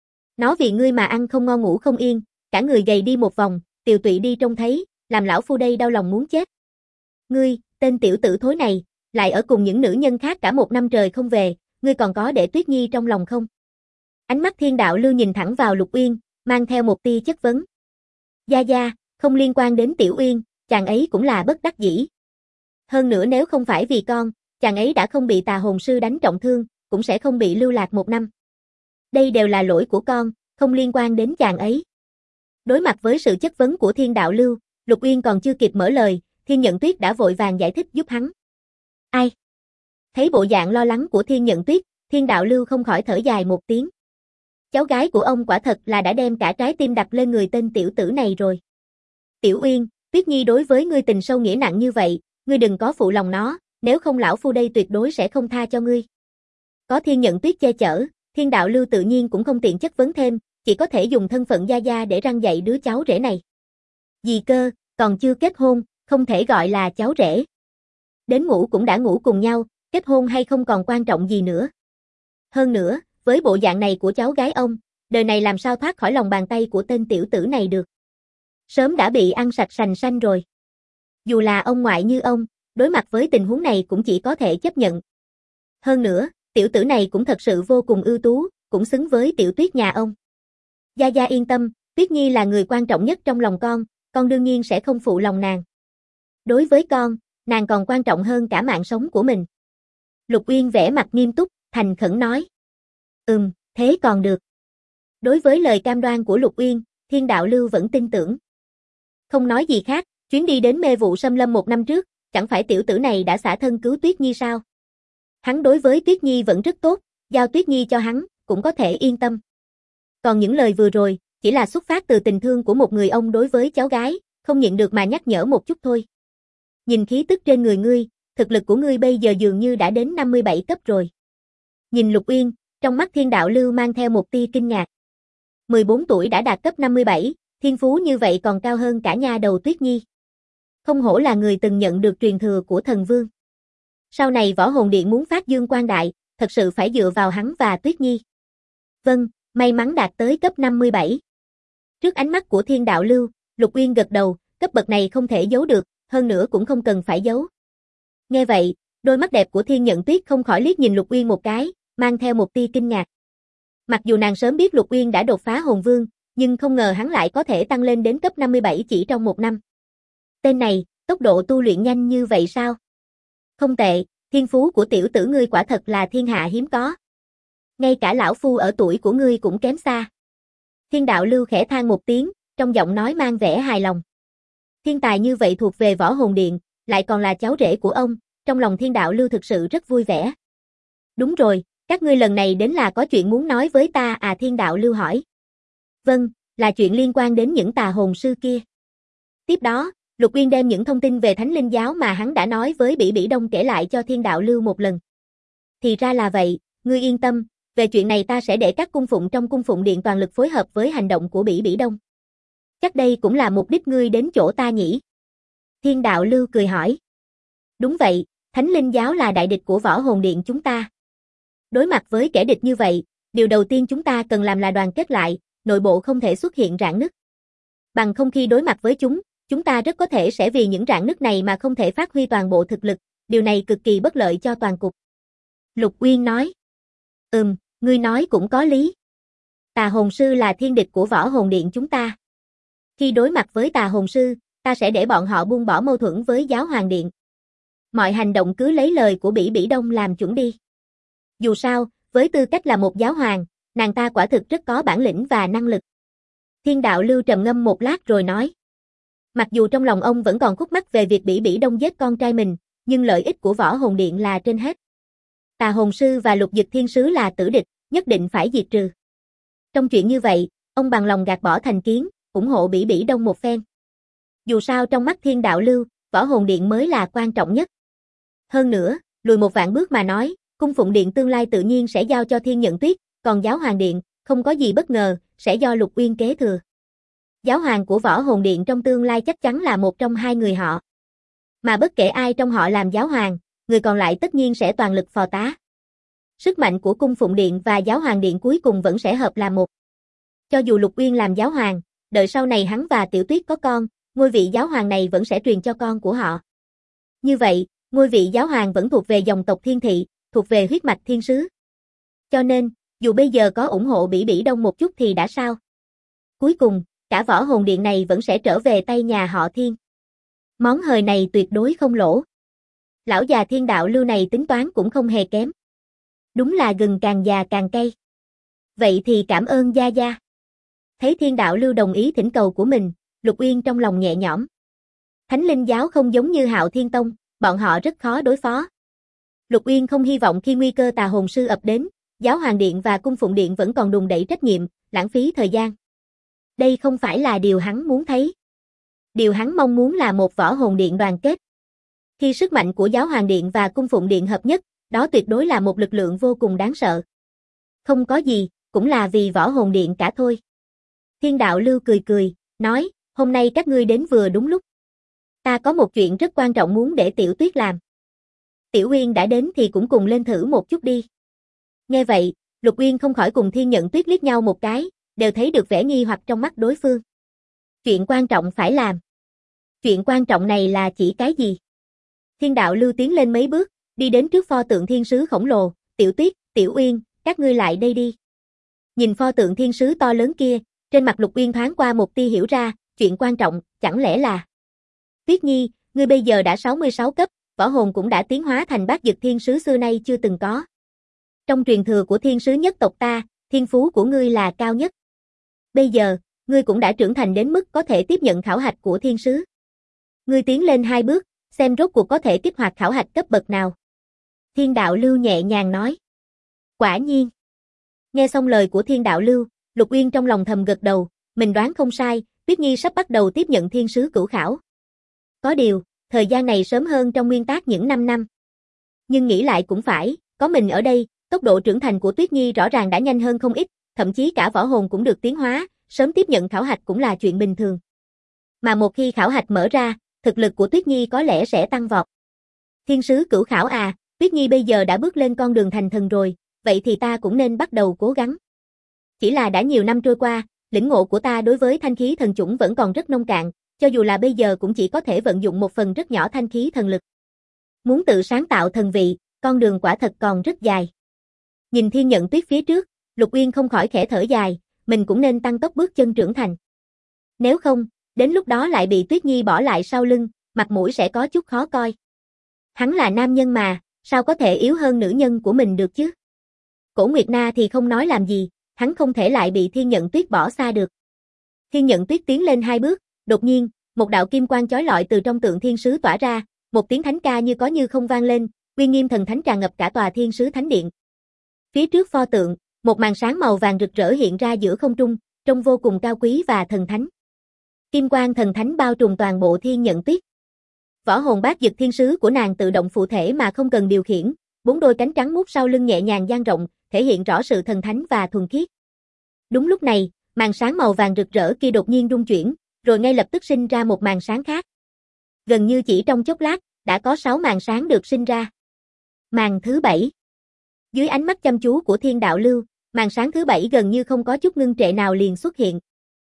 Nó vì ngươi mà ăn không ngon ngủ không yên, cả người gầy đi một vòng, tiều tụy đi trông thấy, làm lão phu đây đau lòng muốn chết. Ngươi, tên tiểu tử thối này, lại ở cùng những nữ nhân khác cả một năm trời không về, ngươi còn có để Tuyết Nhi trong lòng không? Ánh mắt Thiên Đạo Lưu nhìn thẳng vào Lục Uyên, mang theo một tia chất vấn. Gia Gia, không liên quan đến Tiểu Uyên, chàng ấy cũng là bất đắc dĩ. Hơn nữa nếu không phải vì con, chàng ấy đã không bị tà hồn sư đánh trọng thương, cũng sẽ không bị lưu lạc một năm. Đây đều là lỗi của con, không liên quan đến chàng ấy. Đối mặt với sự chất vấn của Thiên Đạo Lưu, Lục Uyên còn chưa kịp mở lời, Thiên Nhận Tuyết đã vội vàng giải thích giúp hắn. Ai? Thấy bộ dạng lo lắng của Thiên Nhận Tuyết, Thiên Đạo Lưu không khỏi thở dài một tiếng. Cháu gái của ông quả thật là đã đem cả trái tim đặt lên người tên tiểu tử này rồi. Tiểu Uyên, Tuyết Nhi đối với ngươi tình sâu nghĩa nặng như vậy, ngươi đừng có phụ lòng nó, nếu không lão phu đây tuyệt đối sẽ không tha cho ngươi. Có Thiên Nhận Tuyết che chở, Thiên Đạo Lưu tự nhiên cũng không tiện chất vấn thêm, chỉ có thể dùng thân phận Gia Gia để răn dạy đứa cháu rể này. Dì cơ, còn chưa kết hôn, không thể gọi là cháu rể. Đến ngủ cũng đã ngủ cùng nhau, kết hôn hay không còn quan trọng gì nữa. Hơn nữa, với bộ dạng này của cháu gái ông, đời này làm sao thoát khỏi lòng bàn tay của tên tiểu tử này được. Sớm đã bị ăn sạch sành xanh rồi. Dù là ông ngoại như ông, đối mặt với tình huống này cũng chỉ có thể chấp nhận. Hơn nữa, tiểu tử này cũng thật sự vô cùng ưu tú, cũng xứng với Tiểu Tuyết nhà ông. Gia Gia yên tâm, Tuyết Nhi là người quan trọng nhất trong lòng con đương nhiên sẽ không phụ lòng nàng. Đối với con, nàng còn quan trọng hơn cả mạng sống của mình. Lục Uyên vẻ mặt nghiêm túc, thành khẩn nói. Thế còn được. Đối với lời cam đoan của Lục Uyên, Thiên Đạo Lưu vẫn tin tưởng. Không nói gì khác, chuyến đi đến mê vụ xâm lâm một năm trước, chẳng phải tiểu tử này đã xả thân cứu Tuyết Nhi sao? Hắn đối với Tuyết Nhi vẫn rất tốt, giao Tuyết Nhi cho hắn, cũng có thể yên tâm. Còn những lời vừa rồi, chỉ là xuất phát từ tình thương của một người ông đối với cháu gái, không nhịn được mà nhắc nhở một chút thôi. Nhìn khí tức trên người ngươi, thực lực của ngươi bây giờ dường như đã đến 57 cấp rồi. Nhìn Lục Uyên, trong mắt Thiên Đạo Lưu mang theo một tia kinh ngạc. 14 tuổi đã đạt cấp 57, thiên phú như vậy còn cao hơn cả nha đầu Tuyết Nhi. Không hổ là người từng nhận được truyền thừa của thần vương. Sau này Võ Hồn Điện muốn phát dương quang đại, thật sự phải dựa vào hắn và Tuyết Nhi. Vâng, may mắn đạt tới cấp 57. Trước ánh mắt của Thiên Đạo Lưu, Lục Uyên gật đầu, cấp bậc này không thể giấu được, hơn nữa cũng không cần phải giấu. Nghe vậy, đôi mắt đẹp của Thiên Nhận Tuyết không khỏi liếc nhìn Lục Uyên một cái, mang theo một tia kinh ngạc. Mặc dù nàng sớm biết Lục Uyên đã đột phá hồn vương, nhưng không ngờ hắn lại có thể tăng lên đến cấp 57 chỉ trong một năm. Tên này, tốc độ tu luyện nhanh như vậy sao? Không tệ, thiên phú của tiểu tử ngươi quả thật là thiên hạ hiếm có. Ngay cả lão phu ở tuổi của ngươi cũng kém xa. Thiên Đạo Lưu khẽ than một tiếng, trong giọng nói mang vẻ hài lòng. Thiên tài như vậy thuộc về Võ Hồn Điện, lại còn là cháu rể của ông, trong lòng Thiên Đạo Lưu thực sự rất vui vẻ. Đúng rồi, các ngươi lần này đến là có chuyện muốn nói với ta à? Thiên Đạo Lưu hỏi. Vâng, là chuyện liên quan đến những tà hồn sư kia. Tiếp đó, Lục Uyên đem những thông tin về Thánh Linh Giáo mà hắn đã nói với Bỉ Bỉ Đông kể lại cho Thiên Đạo Lưu một lần. Thì ra là vậy, ngươi yên tâm, về chuyện này ta sẽ để các cung phụng trong cung phụng điện toàn lực phối hợp với hành động của Bỉ Bỉ Đông. Chắc đây cũng là mục đích ngươi đến chỗ ta nhỉ? Thiên Đạo Lưu cười hỏi. Đúng vậy, Thánh Linh Giáo là đại địch của Võ Hồn Điện chúng ta. Đối mặt với kẻ địch như vậy, điều đầu tiên chúng ta cần làm là đoàn kết lại, nội bộ không thể xuất hiện rạn nứt. Bằng không khi đối mặt với chúng ta rất có thể sẽ vì những rạn nứt này mà không thể phát huy toàn bộ thực lực, điều này cực kỳ bất lợi cho toàn cục. Lục Uyên nói. Ngươi nói cũng có lý. Tà hồn sư là thiên địch của Võ Hồn Điện chúng ta. Khi đối mặt với tà hồn sư, ta sẽ để bọn họ buông bỏ mâu thuẫn với Giáo Hoàng Điện. Mọi hành động cứ lấy lời của Bỉ Bỉ Đông làm chuẩn đi. Dù sao, với tư cách là một giáo hoàng, nàng ta quả thực rất có bản lĩnh và năng lực. Thiên Đạo Lưu trầm ngâm một lát rồi nói. Mặc dù trong lòng ông vẫn còn khúc mắc về việc Bỉ Bỉ Đông giết con trai mình, nhưng lợi ích của Võ Hồn Điện là trên hết. Tà hồn sư và Lục Dịch Thiên Sứ là tử địch, nhất định phải diệt trừ. Trong chuyện như vậy, ông bằng lòng gạt bỏ thành kiến, ủng hộ Bỉ Bỉ Đông một phen. Dù sao trong mắt Thiên Đạo Lưu, Võ Hồn Điện mới là quan trọng nhất. Hơn nữa, lùi một vạn bước mà nói, Cung Phụng Điện tương lai tự nhiên sẽ giao cho Thiên Nhận Tuyết, còn Giáo Hoàng Điện, không có gì bất ngờ, sẽ do Lục Uyên kế thừa. Giáo hoàng của Võ Hồn Điện trong tương lai chắc chắn là một trong hai người họ. Mà bất kể ai trong họ làm giáo hoàng, người còn lại tất nhiên sẽ toàn lực phò tá. Sức mạnh của Cung Phụng Điện và Giáo Hoàng Điện cuối cùng vẫn sẽ hợp làm một. Cho dù Lục Uyên làm giáo hoàng, đợi sau này hắn và Tiểu Tuyết có con, ngôi vị giáo hoàng này vẫn sẽ truyền cho con của họ. Như vậy, ngôi vị giáo hoàng vẫn thuộc về dòng tộc Thiên Thị, thuộc về huyết mạch thiên sứ. Cho nên, dù bây giờ có ủng hộ Bỉ Bỉ Đông một chút thì đã sao? Cuối cùng, cả Võ Hồn Điện này vẫn sẽ trở về tay nhà họ Thiên. Món hời này tuyệt đối không lỗ. Lão già Thiên Đạo Lưu này tính toán cũng không hề kém. Đúng là gừng càng già càng cay. Vậy thì cảm ơn Gia Gia. Thấy Thiên Đạo Lưu đồng ý thỉnh cầu của mình, Lục Uyên trong lòng nhẹ nhõm. Thánh Linh Giáo không giống như Hạo Thiên Tông, bọn họ rất khó đối phó. Lục Uyên không hy vọng khi nguy cơ tà hồn sư ập đến, Giáo Hoàng Điện và Cung Phụng Điện vẫn còn đùn đẩy trách nhiệm, lãng phí thời gian. Đây không phải là điều hắn muốn thấy. Điều hắn mong muốn là một Võ Hồn Điện đoàn kết. Khi sức mạnh của Giáo Hoàng Điện và Cung Phụng Điện hợp nhất, đó tuyệt đối là một lực lượng vô cùng đáng sợ. Không có gì, cũng là vì Võ Hồn Điện cả thôi. Thiên Đạo Lưu cười cười, nói, hôm nay các ngươi đến vừa đúng lúc. Ta có một chuyện rất quan trọng muốn để Tiểu Tuyết làm. Tiểu Uyên đã đến thì cũng cùng lên thử một chút đi. Nghe vậy, Lục Uyên không khỏi cùng Thiên Nhận Tuyết liếc nhau một cái, đều thấy được vẻ nghi hoặc trong mắt đối phương. Chuyện quan trọng phải làm. Chuyện quan trọng này là chỉ cái gì? Thiên Đạo Lưu tiến lên mấy bước, đi đến trước pho tượng thiên sứ khổng lồ, Tiểu Tuyết, Tiểu Uyên, các ngươi lại đây đi. Nhìn pho tượng thiên sứ to lớn kia, trên mặt Lục Uyên thoáng qua một tia hiểu ra, chuyện quan trọng, chẳng lẽ là... Tuyết Nhi, ngươi bây giờ đã 66 cấp, võ hồn cũng đã tiến hóa thành bát dực thiên sứ xưa nay chưa từng có. Trong truyền thừa của thiên sứ nhất tộc ta, thiên phú của ngươi là cao nhất. Bây giờ, ngươi cũng đã trưởng thành đến mức có thể tiếp nhận khảo hạch của thiên sứ. Ngươi tiến lên 2 bước, xem rốt cuộc có thể kích hoạt khảo hạch cấp bậc nào. Thiên Đạo Lưu nhẹ nhàng nói. Quả nhiên. Nghe xong lời của Thiên Đạo Lưu, Lục Uyên trong lòng thầm gật đầu, mình đoán không sai, Tuyết Nhi sắp bắt đầu tiếp nhận thiên sứ cửu khảo. Có điều, thời gian này sớm hơn trong nguyên tắc những 5 năm. Nhưng nghĩ lại cũng phải, có mình ở đây, tốc độ trưởng thành của Tuyết Nhi rõ ràng đã nhanh hơn không ít, thậm chí cả võ hồn cũng được tiến hóa, sớm tiếp nhận khảo hạch cũng là chuyện bình thường. Mà một khi khảo hạch mở ra, thực lực của Tuyết Nhi có lẽ sẽ tăng vọt. Thiên sứ cửu khảo à, Tuyết Nhi bây giờ đã bước lên con đường thành thần rồi, vậy thì ta cũng nên bắt đầu cố gắng. Chỉ là đã nhiều năm trôi qua, lĩnh ngộ của ta đối với thanh khí thần chủng vẫn còn rất nông cạn, cho dù là bây giờ cũng chỉ có thể vận dụng một phần rất nhỏ thanh khí thần lực. Muốn tự sáng tạo thần vị, con đường quả thật còn rất dài. Nhìn Thiên Nhận Tuyết phía trước, Lục Uyên không khỏi khẽ thở dài, mình cũng nên tăng tốc bước chân trưởng thành. Nếu không, đến lúc đó lại bị Tuyết Nhi bỏ lại sau lưng, mặt mũi sẽ có chút khó coi. Hắn là nam nhân mà, sao có thể yếu hơn nữ nhân của mình được chứ? Cổ Nguyệt Na thì không nói làm gì, hắn không thể lại bị Thiên Nhận Tuyết bỏ xa được. Thiên Nhận Tuyết tiến lên 2 bước, đột nhiên, một đạo kim quang chói lọi từ trong tượng thiên sứ tỏa ra, một tiếng thánh ca như có như không vang lên, uy nghiêm thần thánh tràn ngập cả tòa thiên sứ thánh điện. Phía trước pho tượng, một màn sáng màu vàng rực rỡ hiện ra giữa không trung, trông vô cùng cao quý và thần thánh. Kim quang thần thánh bao trùm toàn bộ Thiên Nhận Tuyết. Võ hồn bát dực thiên sứ của nàng tự động phụ thể mà không cần điều khiển, 4 đôi cánh trắng muốt sau lưng nhẹ nhàng dang rộng, thể hiện rõ sự thần thánh và thuần khiết. Đúng lúc này, màn sáng màu vàng rực rỡ kia đột nhiên rung chuyển, rồi ngay lập tức sinh ra một màn sáng khác. Gần như chỉ trong chốc lát, đã có 6 màn sáng được sinh ra. Màn thứ 7. Dưới ánh mắt chăm chú của Thiên Đạo Lưu, màn sáng thứ 7 gần như không có chút ngưng trệ nào liền xuất hiện.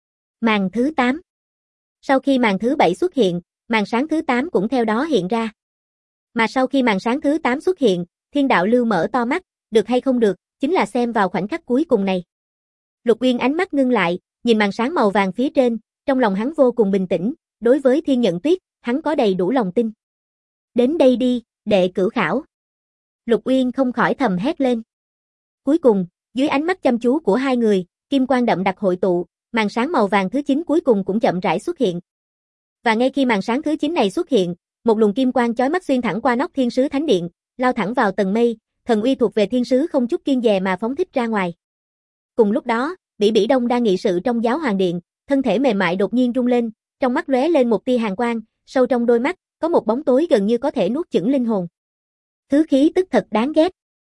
Màn thứ 8. Sau khi màn thứ 7 xuất hiện, màn sáng thứ 8 cũng theo đó hiện ra. Mà sau khi màn sáng thứ 8 xuất hiện, Thiên Đạo Lưu mở to mắt, được hay không được, chính là xem vào khoảnh khắc cuối cùng này. Lục Uyên ánh mắt ngưng lại, nhìn màn sáng màu vàng phía trên, trong lòng hắn vô cùng bình tĩnh, đối với Thiên Nhận Tuyết, hắn có đầy đủ lòng tin. Đến đây đi, đệ cửu khảo. Lục Uyên không khỏi thầm hét lên. Cuối cùng, dưới ánh mắt chăm chú của hai người, kim quang đậm đặc hội tụ, màn sáng màu vàng thứ 9 cuối cùng cũng chậm rãi xuất hiện. Và ngay khi màn sáng thứ 9 này xuất hiện, một luồng kim quang chói mắt xuyên thẳng qua nóc thiên sứ thánh điện, lao thẳng vào tầng mây, thần uy thuộc về thiên sứ không chút kiêng dè mà phóng thích ra ngoài. Cùng lúc đó, Bỉ Bỉ Đông đang nghị sự trong giáo hoàng điện, thân thể mềm mại đột nhiên rung lên, trong mắt lóe lên một tia hàn quang, sâu trong đôi mắt, có một bóng tối gần như có thể nuốt chửng linh hồn. Thứ khí tức thật đáng ghét.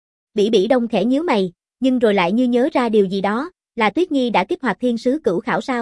Bỉ Bỉ Đông khẽ nhíu mày, nhưng rồi lại như nhớ ra điều gì đó, là Tuyết Nhi đã kích hoạt thiên sứ cửu khảo sao?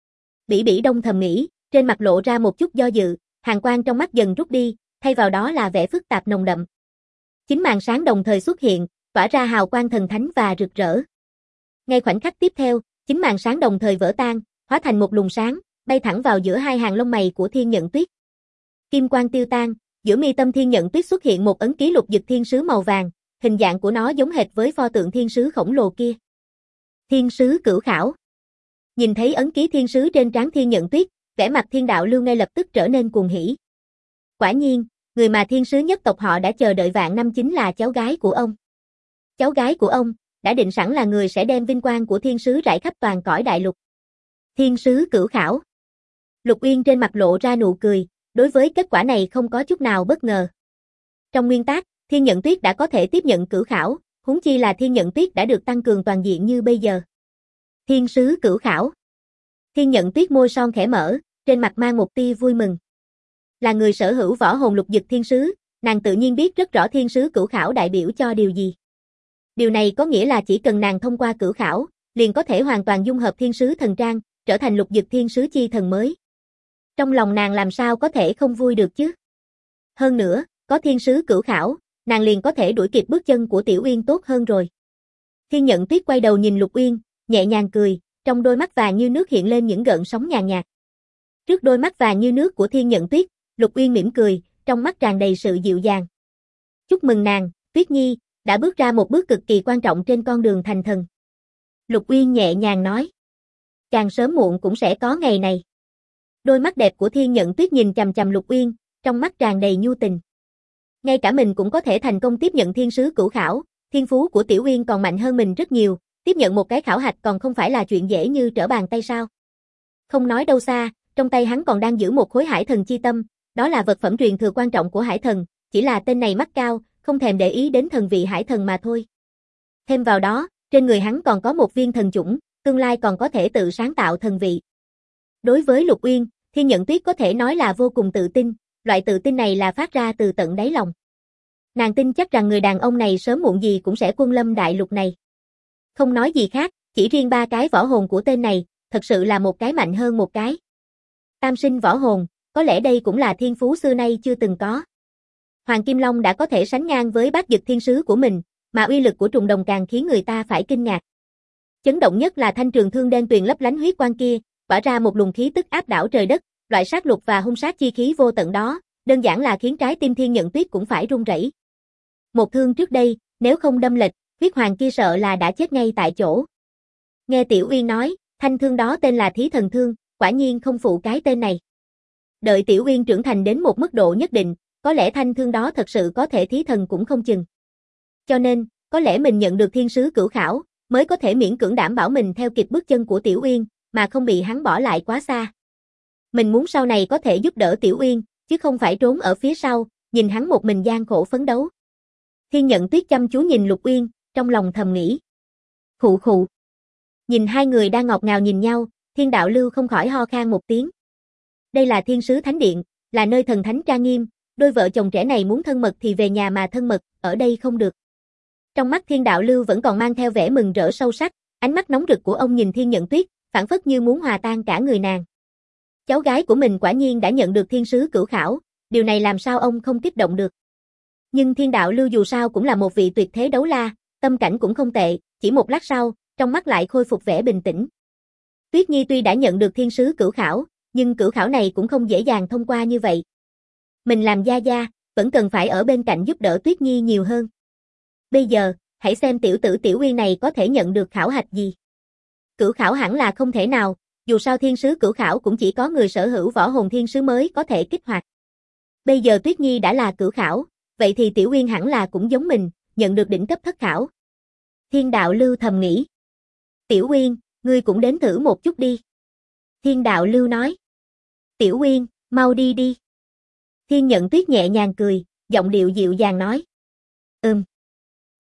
Bỉ Bỉ Đông thầm nghĩ, trên mặt lộ ra một chút do dự, hàn quang trong mắt dần rút đi, thay vào đó là vẻ phức tạp nồng đậm. Chín màn sáng đồng thời xuất hiện, tỏa ra hào quang thần thánh và rực rỡ. Ngay khoảnh khắc tiếp theo, chín màn sáng đồng thời vỡ tan, hóa thành một luồng sáng, bay thẳng vào giữa hai hàng lông mày của Thiên Nhận Tuyết. Kim quang tiêu tan, giữa mi tâm Thiên Nhận Tuyết xuất hiện một ấn ký lục dực thiên sứ màu vàng, hình dạng của nó giống hệt với pho tượng thiên sứ khổng lồ kia. Thiên sứ cửu khảo. Nhìn thấy ấn ký thiên sứ trên trán Thiên Nhận Tuyết, vẻ mặt Thiên Đạo Lưu ngay lập tức trở nên cuồng hỉ. Quả nhiên, người mà thiên sứ nhất tộc họ đã chờ đợi vạn năm chính là cháu gái của ông. Cháu gái của ông đã định sẵn là người sẽ đem vinh quang của thiên sứ rải khắp toàn cõi đại lục. Thiên sứ cửu khảo. Lục Uyên trên mặt lộ ra nụ cười, đối với kết quả này không có chút nào bất ngờ. Trong nguyên tắc, Thiên Nhận Tuyết đã có thể tiếp nhận cửu khảo, huống chi là Thiên Nhận Tuyết đã được tăng cường toàn diện như bây giờ. Thiên sứ cửu khảo. Thiên Nhận Tuyết môi son khẽ mở, trên mặt mang một tia vui mừng. Là người sở hữu võ hồn lục dực thiên sứ, nàng tự nhiên biết rất rõ thiên sứ cửu khảo đại biểu cho điều gì. Điều này có nghĩa là chỉ cần nàng thông qua cửu khảo, liền có thể hoàn toàn dung hợp thiên sứ thần trang, trở thành lục dực thiên sứ chi thần mới. Trong lòng nàng làm sao có thể không vui được chứ? Hơn nữa, có thiên sứ cửu khảo, nàng liền có thể đuổi kịp bước chân của Tiểu Uyên tốt hơn rồi. Thiên Nhận Tuyết quay đầu nhìn Lục Uyên, nhẹ nhàng cười, trong đôi mắt vàng như nước hiện lên những gợn sóng nhàn nhạt. Trước đôi mắt vàng như nước của Thiên Nhận Tuyết, Lục Uyên mỉm cười, trong mắt tràn đầy sự dịu dàng. Chúc mừng nàng, Tuyết Nhi, đã bước ra một bước cực kỳ quan trọng trên con đường thành thần. Lục Uyên nhẹ nhàng nói. Càng sớm muộn cũng sẽ có ngày này. Đôi mắt đẹp của Thiên Nhận Tuyết nhìn chằm chằm Lục Uyên, trong mắt tràn đầy nhu tình. Ngay cả mình cũng có thể thành công tiếp nhận thiên sứ cửu khảo, thiên phú của Tiểu Uyên còn mạnh hơn mình rất nhiều, tiếp nhận một cái khảo hạch còn không phải là chuyện dễ như trở bàn tay sao. Không nói đâu xa, trong tay hắn còn đang giữ một khối hải thần chi tâm, đó là vật phẩm truyền thừa quan trọng của hải thần, chỉ là tên này mắt cao, không thèm để ý đến thần vị hải thần mà thôi. Thêm vào đó, trên người hắn còn có một viên thần chủng, tương lai còn có thể tự sáng tạo thần vị. Đối với Lục Uyên, Thiên Nhận Tuyết có thể nói là vô cùng tự tin, loại tự tin này là phát ra từ tận đáy lòng. Nàng tin chắc rằng người đàn ông này sớm muộn gì cũng sẽ quân lâm đại lục này. Không nói gì khác, chỉ riêng ba cái võ hồn của tên này, thật sự là một cái mạnh hơn một cái. Tam sinh võ hồn, có lẽ đây cũng là thiên phú xưa nay chưa từng có. Hoàng Kim Long đã có thể sánh ngang với bát dực thiên sứ của mình, mà uy lực của trùng đồng càng khiến người ta phải kinh ngạc. Chấn động nhất là thanh trường thương đen tuyền lấp lánh huyết quang kia, tỏa ra một luồng khí tức áp đảo trời đất, loại sát lục và hung sát chi khí vô tận đó, đơn giản là khiến trái tim Thiên Nhận Tuyết cũng phải run rẩy. Một thương trước đây, nếu không đâm lệch, huyết hoàng kia sợ là đã chết ngay tại chỗ. Nghe Tiểu Uyên nói, thanh thương đó tên là Thí Thần Thương, quả nhiên không phụ cái tên này. Đợi Tiểu Uyên trưởng thành đến một mức độ nhất định, có lẽ thanh thương đó thật sự có thể thí thần cũng không chừng. Cho nên, có lẽ mình nhận được thiên sứ cửu khảo, mới có thể miễn cưỡng đảm bảo mình theo kịp bước chân của Tiểu Uyên, mà không bị hắn bỏ lại quá xa. Mình muốn sau này có thể giúp đỡ Tiểu Uyên, chứ không phải trốn ở phía sau, nhìn hắn một mình gian khổ phấn đấu. Thiên Nhận Tuyết chăm chú nhìn Lục Uyên, trong lòng thầm nghĩ. Khụ khụ. Nhìn hai người đang ngọt ngào nhìn nhau, Thiên Đạo Lưu không khỏi ho khan một tiếng. Đây là Thiên Sứ Thánh Điện, là nơi thần thánh trang nghiêm, đôi vợ chồng trẻ này muốn thân mật thì về nhà mà thân mật, ở đây không được. Trong mắt Thiên Đạo Lưu vẫn còn mang theo vẻ mừng rỡ sâu sắc, ánh mắt nóng rực của ông nhìn Thiên Nhận Tuyết, phảng phất như muốn hòa tan cả người nàng. Cháu gái của mình quả nhiên đã nhận được thiên sứ cửu khảo, điều này làm sao ông không kích động được. Nhưng Thiên Đạo Lưu dù sao cũng là một vị tuyệt thế đấu la, tâm cảnh cũng không tệ, chỉ một lát sau, trong mắt lại khôi phục vẻ bình tĩnh. Tuyết Nhi tuy đã nhận được thiên sứ cửu khảo, nhưng cửu khảo này cũng không dễ dàng thông qua như vậy. Mình làm gia gia, vẫn cần phải ở bên cạnh giúp đỡ Tuyết Nhi nhiều hơn. Bây giờ, hãy xem tiểu tử Tiểu Uyên này có thể nhận được khảo hạch gì. Cửu khảo hẳn là không thể nào, dù sao thiên sứ cửu khảo cũng chỉ có người sở hữu võ hồn thiên sứ mới có thể kích hoạt. Bây giờ Tuyết Nhi đã là cửu khảo, vậy thì Tiểu Uyên hẳn là cũng giống mình, nhận được đỉnh cấp thất khảo. Thiên Đạo Lưu thầm nghĩ. Tiểu Uyên, ngươi cũng đến thử một chút đi. Thiên Đạo Lưu nói. Tiểu Uyên, mau đi đi. Thiên Nhận Tuyết nhẹ nhàng cười, giọng điệu dịu dàng nói.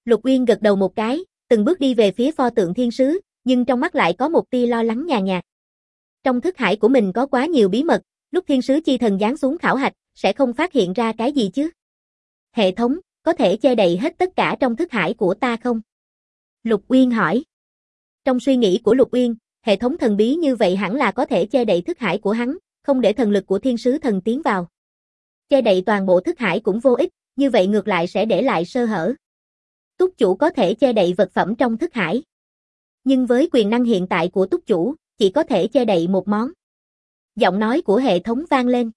Lục Uyên gật đầu một cái, từng bước đi về phía pho tượng thiên sứ, nhưng trong mắt lại có một tia lo lắng nhàn nhạt. Trong thức hải của mình có quá nhiều bí mật, lúc thiên sứ chi thần giáng xuống khảo hạch, sẽ không phát hiện ra cái gì chứ? Hệ thống, có thể che đậy hết tất cả trong thức hải của ta không? Lục Uyên hỏi. Trong suy nghĩ của Lục Uyên, hệ thống thần bí như vậy hẳn là có thể che đậy thức hải của hắn, không để thần lực của thiên sứ thần tiến vào. Che đậy toàn bộ thức hải cũng vô ích, như vậy ngược lại sẽ để lại sơ hở. Túc chủ có thể che đậy vật phẩm trong thức hải. Nhưng với quyền năng hiện tại của túc chủ, chỉ có thể che đậy một món. Giọng nói của hệ thống vang lên.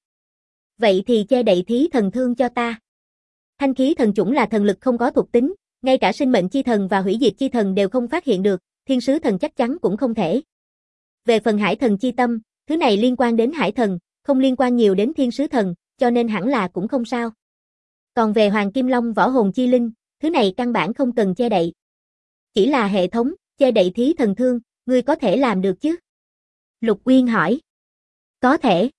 Vậy thì che đậy thí thần thương cho ta. Thanh khí thần chủng là thần lực không có thuộc tính, ngay cả sinh mệnh chi thần và hủy diệt chi thần đều không phát hiện được, thiên sứ thần chắc chắn cũng không thể. Về phần hải thần chi tâm, thứ này liên quan đến hải thần, không liên quan nhiều đến thiên sứ thần, cho nên hẳn là cũng không sao. Còn về Hoàng Kim Long võ hồn chi linh, thứ này căn bản không cần che đậy. Chỉ là hệ thống, che đậy thí thần thương, ngươi có thể làm được chứ? Lục Uyên hỏi. Có thể.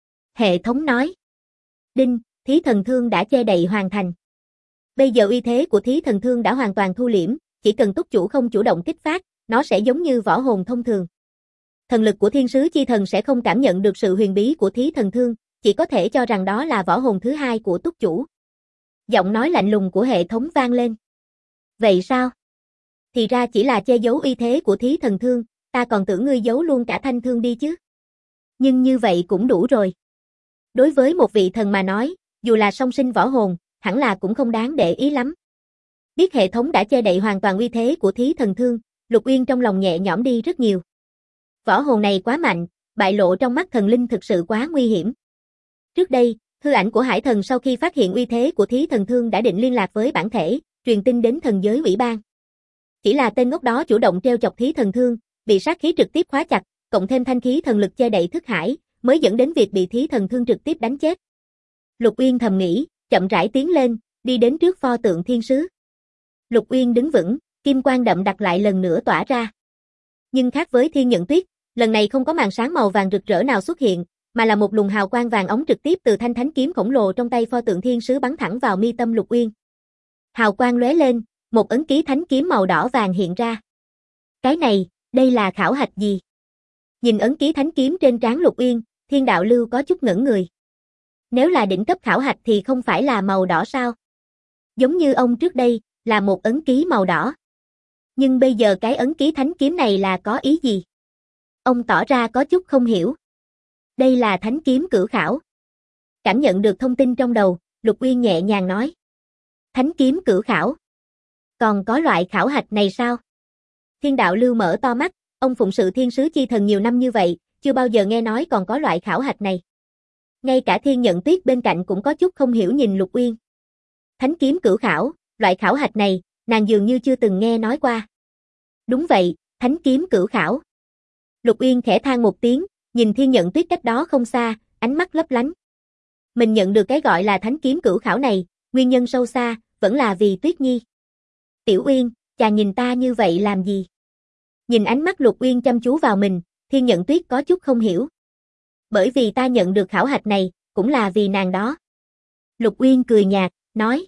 Hệ thống nói. Đinh, thí thần thương đã che đậy hoàn thành. Bây giờ uy thế của thí thần thương đã hoàn toàn thu liễm, chỉ cần túc chủ không chủ động kích phát, nó sẽ giống như võ hồn thông thường. Thần lực của thiên sứ chi thần sẽ không cảm nhận được sự huyền bí của thí thần thương, chỉ có thể cho rằng đó là võ hồn thứ hai của túc chủ. Giọng nói lạnh lùng của hệ thống vang lên. Vậy sao? Thì ra chỉ là che giấu uy thế của thí thần thương, ta còn tưởng ngươi giấu luôn cả thanh thương đi chứ. Nhưng như vậy cũng đủ rồi. Đối với một vị thần mà nói, dù là song sinh võ hồn, hẳn là cũng không đáng để ý lắm. Biết hệ thống đã che đậy hoàn toàn uy thế của thí thần thương, Lục Uyên trong lòng nhẹ nhõm đi rất nhiều. Võ hồn này quá mạnh, bại lộ trong mắt thần linh thực sự quá nguy hiểm. Trước đây, hư ảnh của hải thần sau khi phát hiện uy thế của thí thần thương đã định liên lạc với bản thể, truyền tin đến thần giới ủy ban. Chỉ là tên ngốc đó chủ động treo chọc thí thần thương, bị sát khí trực tiếp khóa chặt, cộng thêm thanh khí thần lực che đậy thức hải, mới dẫn đến việc bị thí thần thương trực tiếp đánh chết. Lục Uyên thầm nghĩ, chậm rãi tiến lên, đi đến trước pho tượng thiên sứ. Lục Uyên đứng vững, kim quang đậm đặc lại lần nữa tỏa ra. Nhưng khác với Thiên Nhận Tuyết, lần này không có màn sáng màu vàng rực rỡ nào xuất hiện, mà là một luồng hào quang vàng óng trực tiếp từ thanh thánh kiếm khổng lồ trong tay pho tượng thiên sứ bắn thẳng vào mi tâm Lục Uyên. Hào quang lóe lên, một ấn ký thánh kiếm màu đỏ vàng hiện ra. Cái này, đây là khảo hạch gì? Nhìn ấn ký thánh kiếm trên trán Lục Uyên, Thiên Đạo Lưu có chút ngẩn người. Nếu là đỉnh cấp khảo hạch thì không phải là màu đỏ sao? Giống như ông trước đây, là một ấn ký màu đỏ. Nhưng bây giờ cái ấn ký thánh kiếm này là có ý gì? Ông tỏ ra có chút không hiểu. Đây là thánh kiếm cửu khảo. Cảm nhận được thông tin trong đầu, Lục Uyên nhẹ nhàng nói. Thánh kiếm cửu khảo. Còn có loại khảo hạch này sao? Thiên Đạo Lưu mở to mắt, ông phụng sự thiên sứ chi thần nhiều năm như vậy, chưa bao giờ nghe nói còn có loại khảo hạch này. Ngay cả Thiên Nhận Tuyết bên cạnh cũng có chút không hiểu nhìn Lục Uyên. Thánh kiếm cửu khảo, loại khảo hạch này, nàng dường như chưa từng nghe nói qua. Đúng vậy, thánh kiếm cửu khảo. Lục Uyên khẽ than một tiếng, nhìn Thiên Nhận Tuyết cách đó không xa, ánh mắt lấp lánh. Mình nhận được cái gọi là thánh kiếm cửu khảo này, nguyên nhân sâu xa, vẫn là vì Tuyết Nhi. Tiểu Uyên, chàng nhìn ta như vậy làm gì? Nhìn ánh mắt Lục Uyên chăm chú vào mình, Thiên Nhận Tuyết có chút không hiểu. Bởi vì ta nhận được khảo hạch này, cũng là vì nàng đó. Lục Uyên cười nhạt, nói.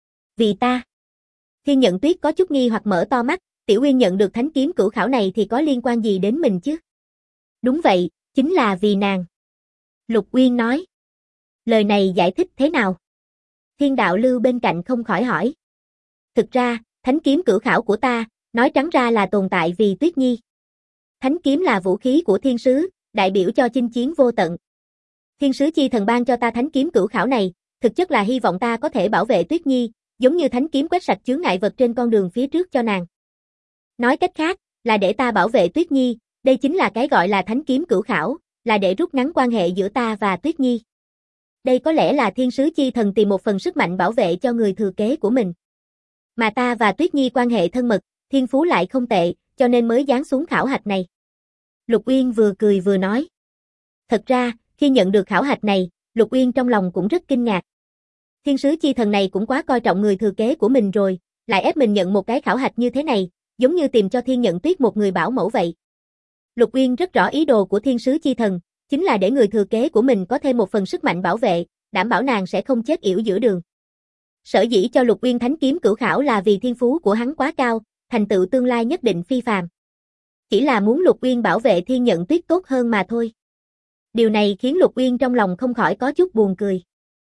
Vì ta. Thiên Nhận Tuyết có chút nghi hoặc mở to mắt, Tiểu Uyên nhận được thánh kiếm cửu khảo này thì có liên quan gì đến mình chứ? Đúng vậy, chính là vì nàng. Lục Uyên nói. Lời này giải thích thế nào? Thiên Đạo Lưu bên cạnh không khỏi hỏi. Thực ra, thánh kiếm cửu khảo của ta, nói trắng ra là tồn tại vì Tuyết Nhi. Thánh kiếm là vũ khí của thiên sứ, đại biểu cho chinh chiến vô tận. Thiên sứ chi thần ban cho ta thánh kiếm cửu khảo này, thực chất là hy vọng ta có thể bảo vệ Tuyết Nhi, giống như thánh kiếm quét sạch chướng ngại vật trên con đường phía trước cho nàng. Nói cách khác, là để ta bảo vệ Tuyết Nhi, đây chính là cái gọi là thánh kiếm cửu khảo, là để rút ngắn quan hệ giữa ta và Tuyết Nhi. Đây có lẽ là thiên sứ chi thần tìm một phần sức mạnh bảo vệ cho người thừa kế của mình. Mà ta và Tuyết Nhi quan hệ thân mật, thiên phú lại không tệ, cho nên mới giáng xuống khảo hạch này. Lục Uyên vừa cười vừa nói. Thật ra, khi nhận được khảo hạch này, Lục Uyên trong lòng cũng rất kinh ngạc. Thiên sứ chi thần này cũng quá coi trọng người thừa kế của mình rồi, lại ép mình nhận một cái khảo hạch như thế này, giống như tìm cho Thiên Nhận Tuyết một người bảo mẫu vậy. Lục Uyên rất rõ ý đồ của thiên sứ chi thần, chính là để người thừa kế của mình có thêm một phần sức mạnh bảo vệ, đảm bảo nàng sẽ không chết yểu giữa đường. Sở dĩ cho Lục Uyên thánh kiếm cửu khảo là vì thiên phú của hắn quá cao, thành tựu tương lai nhất định phi phàm. Chỉ là muốn Lục Uyên bảo vệ Thiên Nhận Tuyết tốt hơn mà thôi. Điều này khiến Lục Uyên trong lòng không khỏi có chút buồn cười.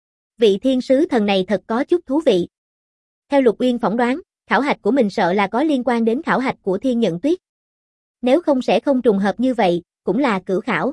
Vị thiên sứ thần này thật có chút thú vị. Theo Lục Uyên phỏng đoán, khảo hạch của mình sợ là có liên quan đến khảo hạch của Thiên Nhận Tuyết. Nếu không sẽ không trùng hợp như vậy, cũng là cửu khảo.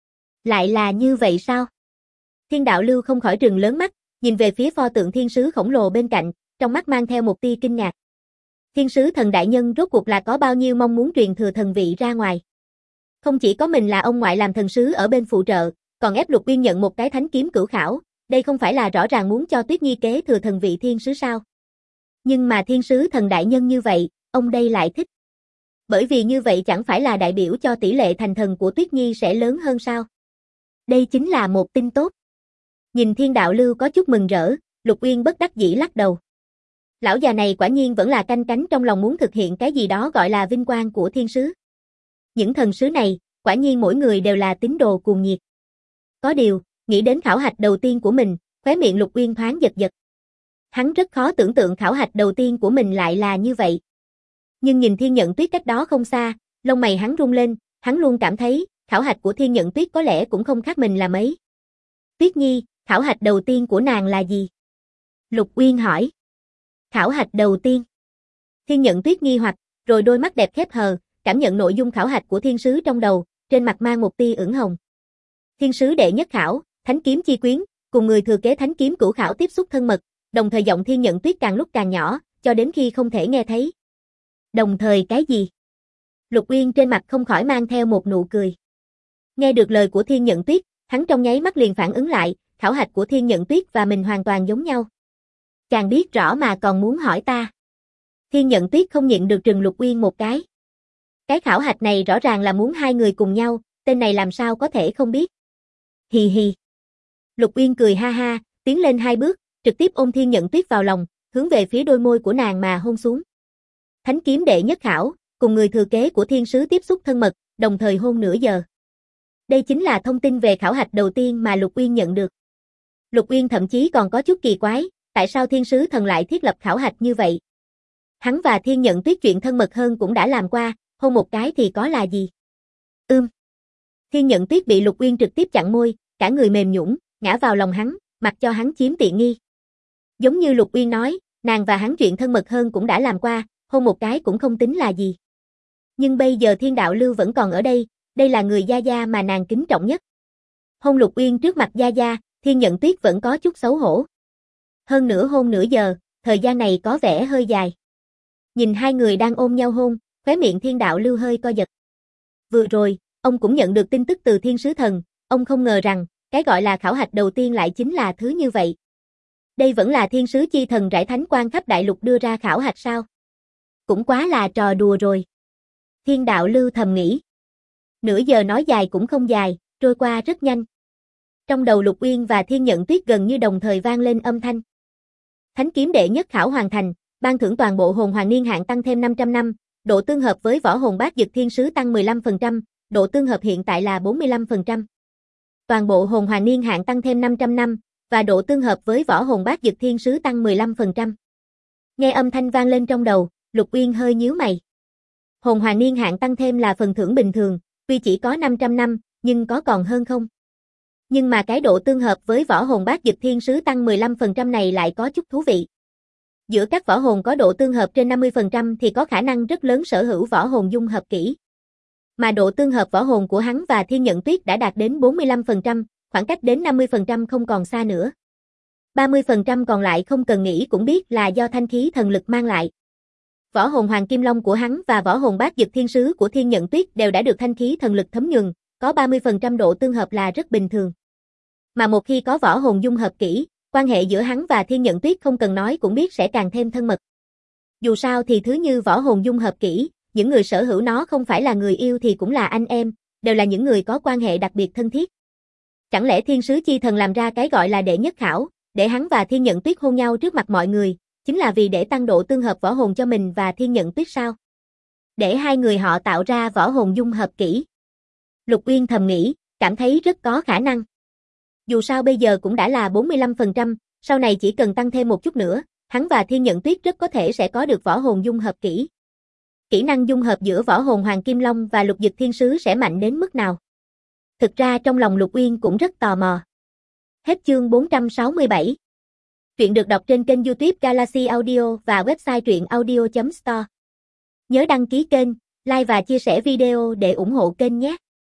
Lại là như vậy sao? Thiên Đạo Lưu không khỏi trừng lớn mắt, nhìn về phía pho tượng thiên sứ khổng lồ bên cạnh, trong mắt mang theo một tia kinh ngạc. Thiên sứ thần đại nhân rốt cuộc là có bao nhiêu mong muốn truyền thừa thần vị ra ngoài. Không chỉ có mình là ông ngoại làm thần sứ ở bên phụ trợ, còn ép Lục Uyên nhận một cái thánh kiếm cửu khảo, đây không phải là rõ ràng muốn cho Tuyết Nhi kế thừa thần vị thiên sứ sao? Nhưng mà thiên sứ thần đại nhân như vậy, ông đây lại thích. Bởi vì như vậy chẳng phải là đại biểu cho tỷ lệ thành thần của Tuyết Nhi sẽ lớn hơn sao? Đây chính là một tin tốt. Nhìn Thiên Đạo Lưu có chút mừng rỡ, Lục Uyên bất đắc dĩ lắc đầu. Lão già này quả nhiên vẫn là canh cánh trong lòng muốn thực hiện cái gì đó gọi là vinh quang của thiên sứ. Những thần sứ này, quả nhiên mỗi người đều là tín đồ cuồng nhiệt. Có điều, nghĩ đến khảo hạch đầu tiên của mình, khóe miệng Lục Uyên thoáng giật giật. Hắn rất khó tưởng tượng khảo hạch đầu tiên của mình lại là như vậy. Nhưng nhìn Thiên Nhận Tuyết cách đó không xa, lông mày hắn rung lên, hắn luôn cảm thấy, khảo hạch của Thiên Nhận Tuyết có lẽ cũng không khác mình là mấy. Tuyết Nhi, khảo hạch đầu tiên của nàng là gì? Lục Uyên hỏi. Khảo hạch đầu tiên. Thiên Nhận Tuyết nghi hoặc, rồi đôi mắt đẹp khép hờ, cảm nhận nội dung khảo hạch của thiên sứ trong đầu, trên mặt mang một tia ửng hồng. Thiên sứ đệ nhất khảo, thánh kiếm chi quyến, cùng người thừa kế thánh kiếm cửu khảo tiếp xúc thân mật, đồng thời giọng Thiên Nhận Tuyết càng lúc càng nhỏ, cho đến khi không thể nghe thấy. Đồng thời cái gì? Lục Uyên trên mặt không khỏi mang theo một nụ cười. Nghe được lời của Thiên Nhận Tuyết, hắn trong nháy mắt liền phản ứng lại, khảo hạch của Thiên Nhận Tuyết và mình hoàn toàn giống nhau. Chàng biết rõ mà còn muốn hỏi ta. Thiên Nhận Tuyết không nhịn được trừng Lục Uyên một cái. Cái khảo hạch này rõ ràng là muốn hai người cùng nhau, tên này làm sao có thể không biết. Hì hì. Lục Uyên cười ha ha, tiến lên hai bước, trực tiếp ôm Thiên Nhận Tuyết vào lòng, hướng về phía đôi môi của nàng mà hôn xuống. Thánh kiếm đệ nhất khảo, cùng người thừa kế của thiên sứ tiếp xúc thân mật, đồng thời hôn nửa giờ. Đây chính là thông tin về khảo hạch đầu tiên mà Lục Uyên nhận được. Lục Uyên thậm chí còn có chút kỳ quái, tại sao thiên sứ thần lại thiết lập khảo hạch như vậy? Hắn và Thiên Nhận Tuyết chuyện thân mật hơn cũng đã làm qua, hôn một cái thì có là gì? Thiên Nhận Tuyết bị Lục Uyên trực tiếp chặn môi, cả người mềm nhũn, ngã vào lòng hắn, mặc cho hắn chiếm tiện nghi. Giống như Lục Uyên nói, nàng và hắn chuyện thân mật hơn cũng đã làm qua, hôn một cái cũng không tính là gì. Nhưng bây giờ Thiên Đạo Lưu vẫn còn ở đây là người gia gia mà nàng kính trọng nhất. Hôn Lục Uyên trước mặt gia gia, Thiên Nhận Tuyết vẫn có chút xấu hổ. Hơn nữa hôn nửa giờ, thời gian này có vẻ hơi dài. Nhìn hai người đang ôm nhau hôn, khóe miệng Thiên Đạo Lưu hơi co giật. Vừa rồi, ông cũng nhận được tin tức từ Thiên Sứ Thần, ông không ngờ rằng, cái gọi là khảo hạch đầu tiên lại chính là thứ như vậy. Đây vẫn là Thiên Sứ Chi Thần rải thánh quan khắp đại lục đưa ra khảo hạch sao? Cũng quá là trò đùa rồi. Thiên Đạo Lưu thầm nghĩ. Nửa giờ nói dài cũng không dài, trôi qua rất nhanh. Trong đầu Lục Uyên và Thiên Nhận Tuyết gần như đồng thời vang lên âm thanh. Thánh kiếm đệ nhất khảo hoàn thành, ban thưởng toàn bộ hồn hoàng niên hạn tăng thêm 500 năm, độ tương hợp với võ hồn bát dực thiên sứ tăng 15%, độ tương hợp hiện tại là 45%. Toàn bộ hồn hoàng niên hạn tăng thêm 500 năm, và độ tương hợp với võ hồn bát dực thiên sứ tăng 15%. Nghe âm thanh vang lên trong đầu, Lục Uyên hơi nhíu mày. Hồn hoàng niên hạn tăng thêm là phần thưởng bình thường, tuy chỉ có 500 năm, nhưng có còn hơn không? Nhưng mà cái độ tương hợp với võ hồn bát dực thiên sứ tăng 15% này lại có chút thú vị. Giữa các võ hồn có độ tương hợp trên 50% thì có khả năng rất lớn sở hữu võ hồn dung hợp kỹ. Mà độ tương hợp võ hồn của hắn và Thiên Nhận Tuyết đã đạt đến 45%, khoảng cách đến 50% không còn xa nữa. 30% còn lại không cần nghĩ cũng biết là do thanh khí thần lực mang lại. Võ hồn Hoàng Kim Long của hắn và võ hồn bát dực thiên sứ của Thiên Nhận Tuyết đều đã được thanh khí thần lực thấm nhuần, có 30% độ tương hợp là rất bình thường. Mà một khi có võ hồn dung hợp kỹ, quan hệ giữa hắn và Thiên Nhận Tuyết không cần nói cũng biết sẽ càng thêm thân mật. Dù sao thì thứ như võ hồn dung hợp kỹ, những người sở hữu nó không phải là người yêu thì cũng là anh em, đều là những người có quan hệ đặc biệt thân thiết. Chẳng lẽ Thiên Sứ Chi Thần làm ra cái gọi là đệ nhất khảo, để hắn và Thiên Nhận Tuyết hôn nhau trước mặt mọi người, chính là vì để tăng độ tương hợp võ hồn cho mình và Thiên Nhận Tuyết sao? Để hai người họ tạo ra võ hồn dung hợp kỹ. Lục Uyên thầm nghĩ, cảm thấy rất có khả năng. Dù sao bây giờ cũng đã là 45%, sau này chỉ cần tăng thêm một chút nữa, Hắn và Thiên Nhận Tuyết rất có thể sẽ có được võ hồn dung hợp kỹ. Kỹ năng dung hợp giữa võ hồn Hoàng Kim Long và Lục Dực Thiên Sứ sẽ mạnh đến mức nào? Thực ra trong lòng Lục Uyên cũng rất tò mò. Hết chương 467. Truyện được đọc trên kênh YouTube Galaxy Audio và website truyệnaudio.store. Nhớ đăng ký kênh, like và chia sẻ video để ủng hộ kênh nhé.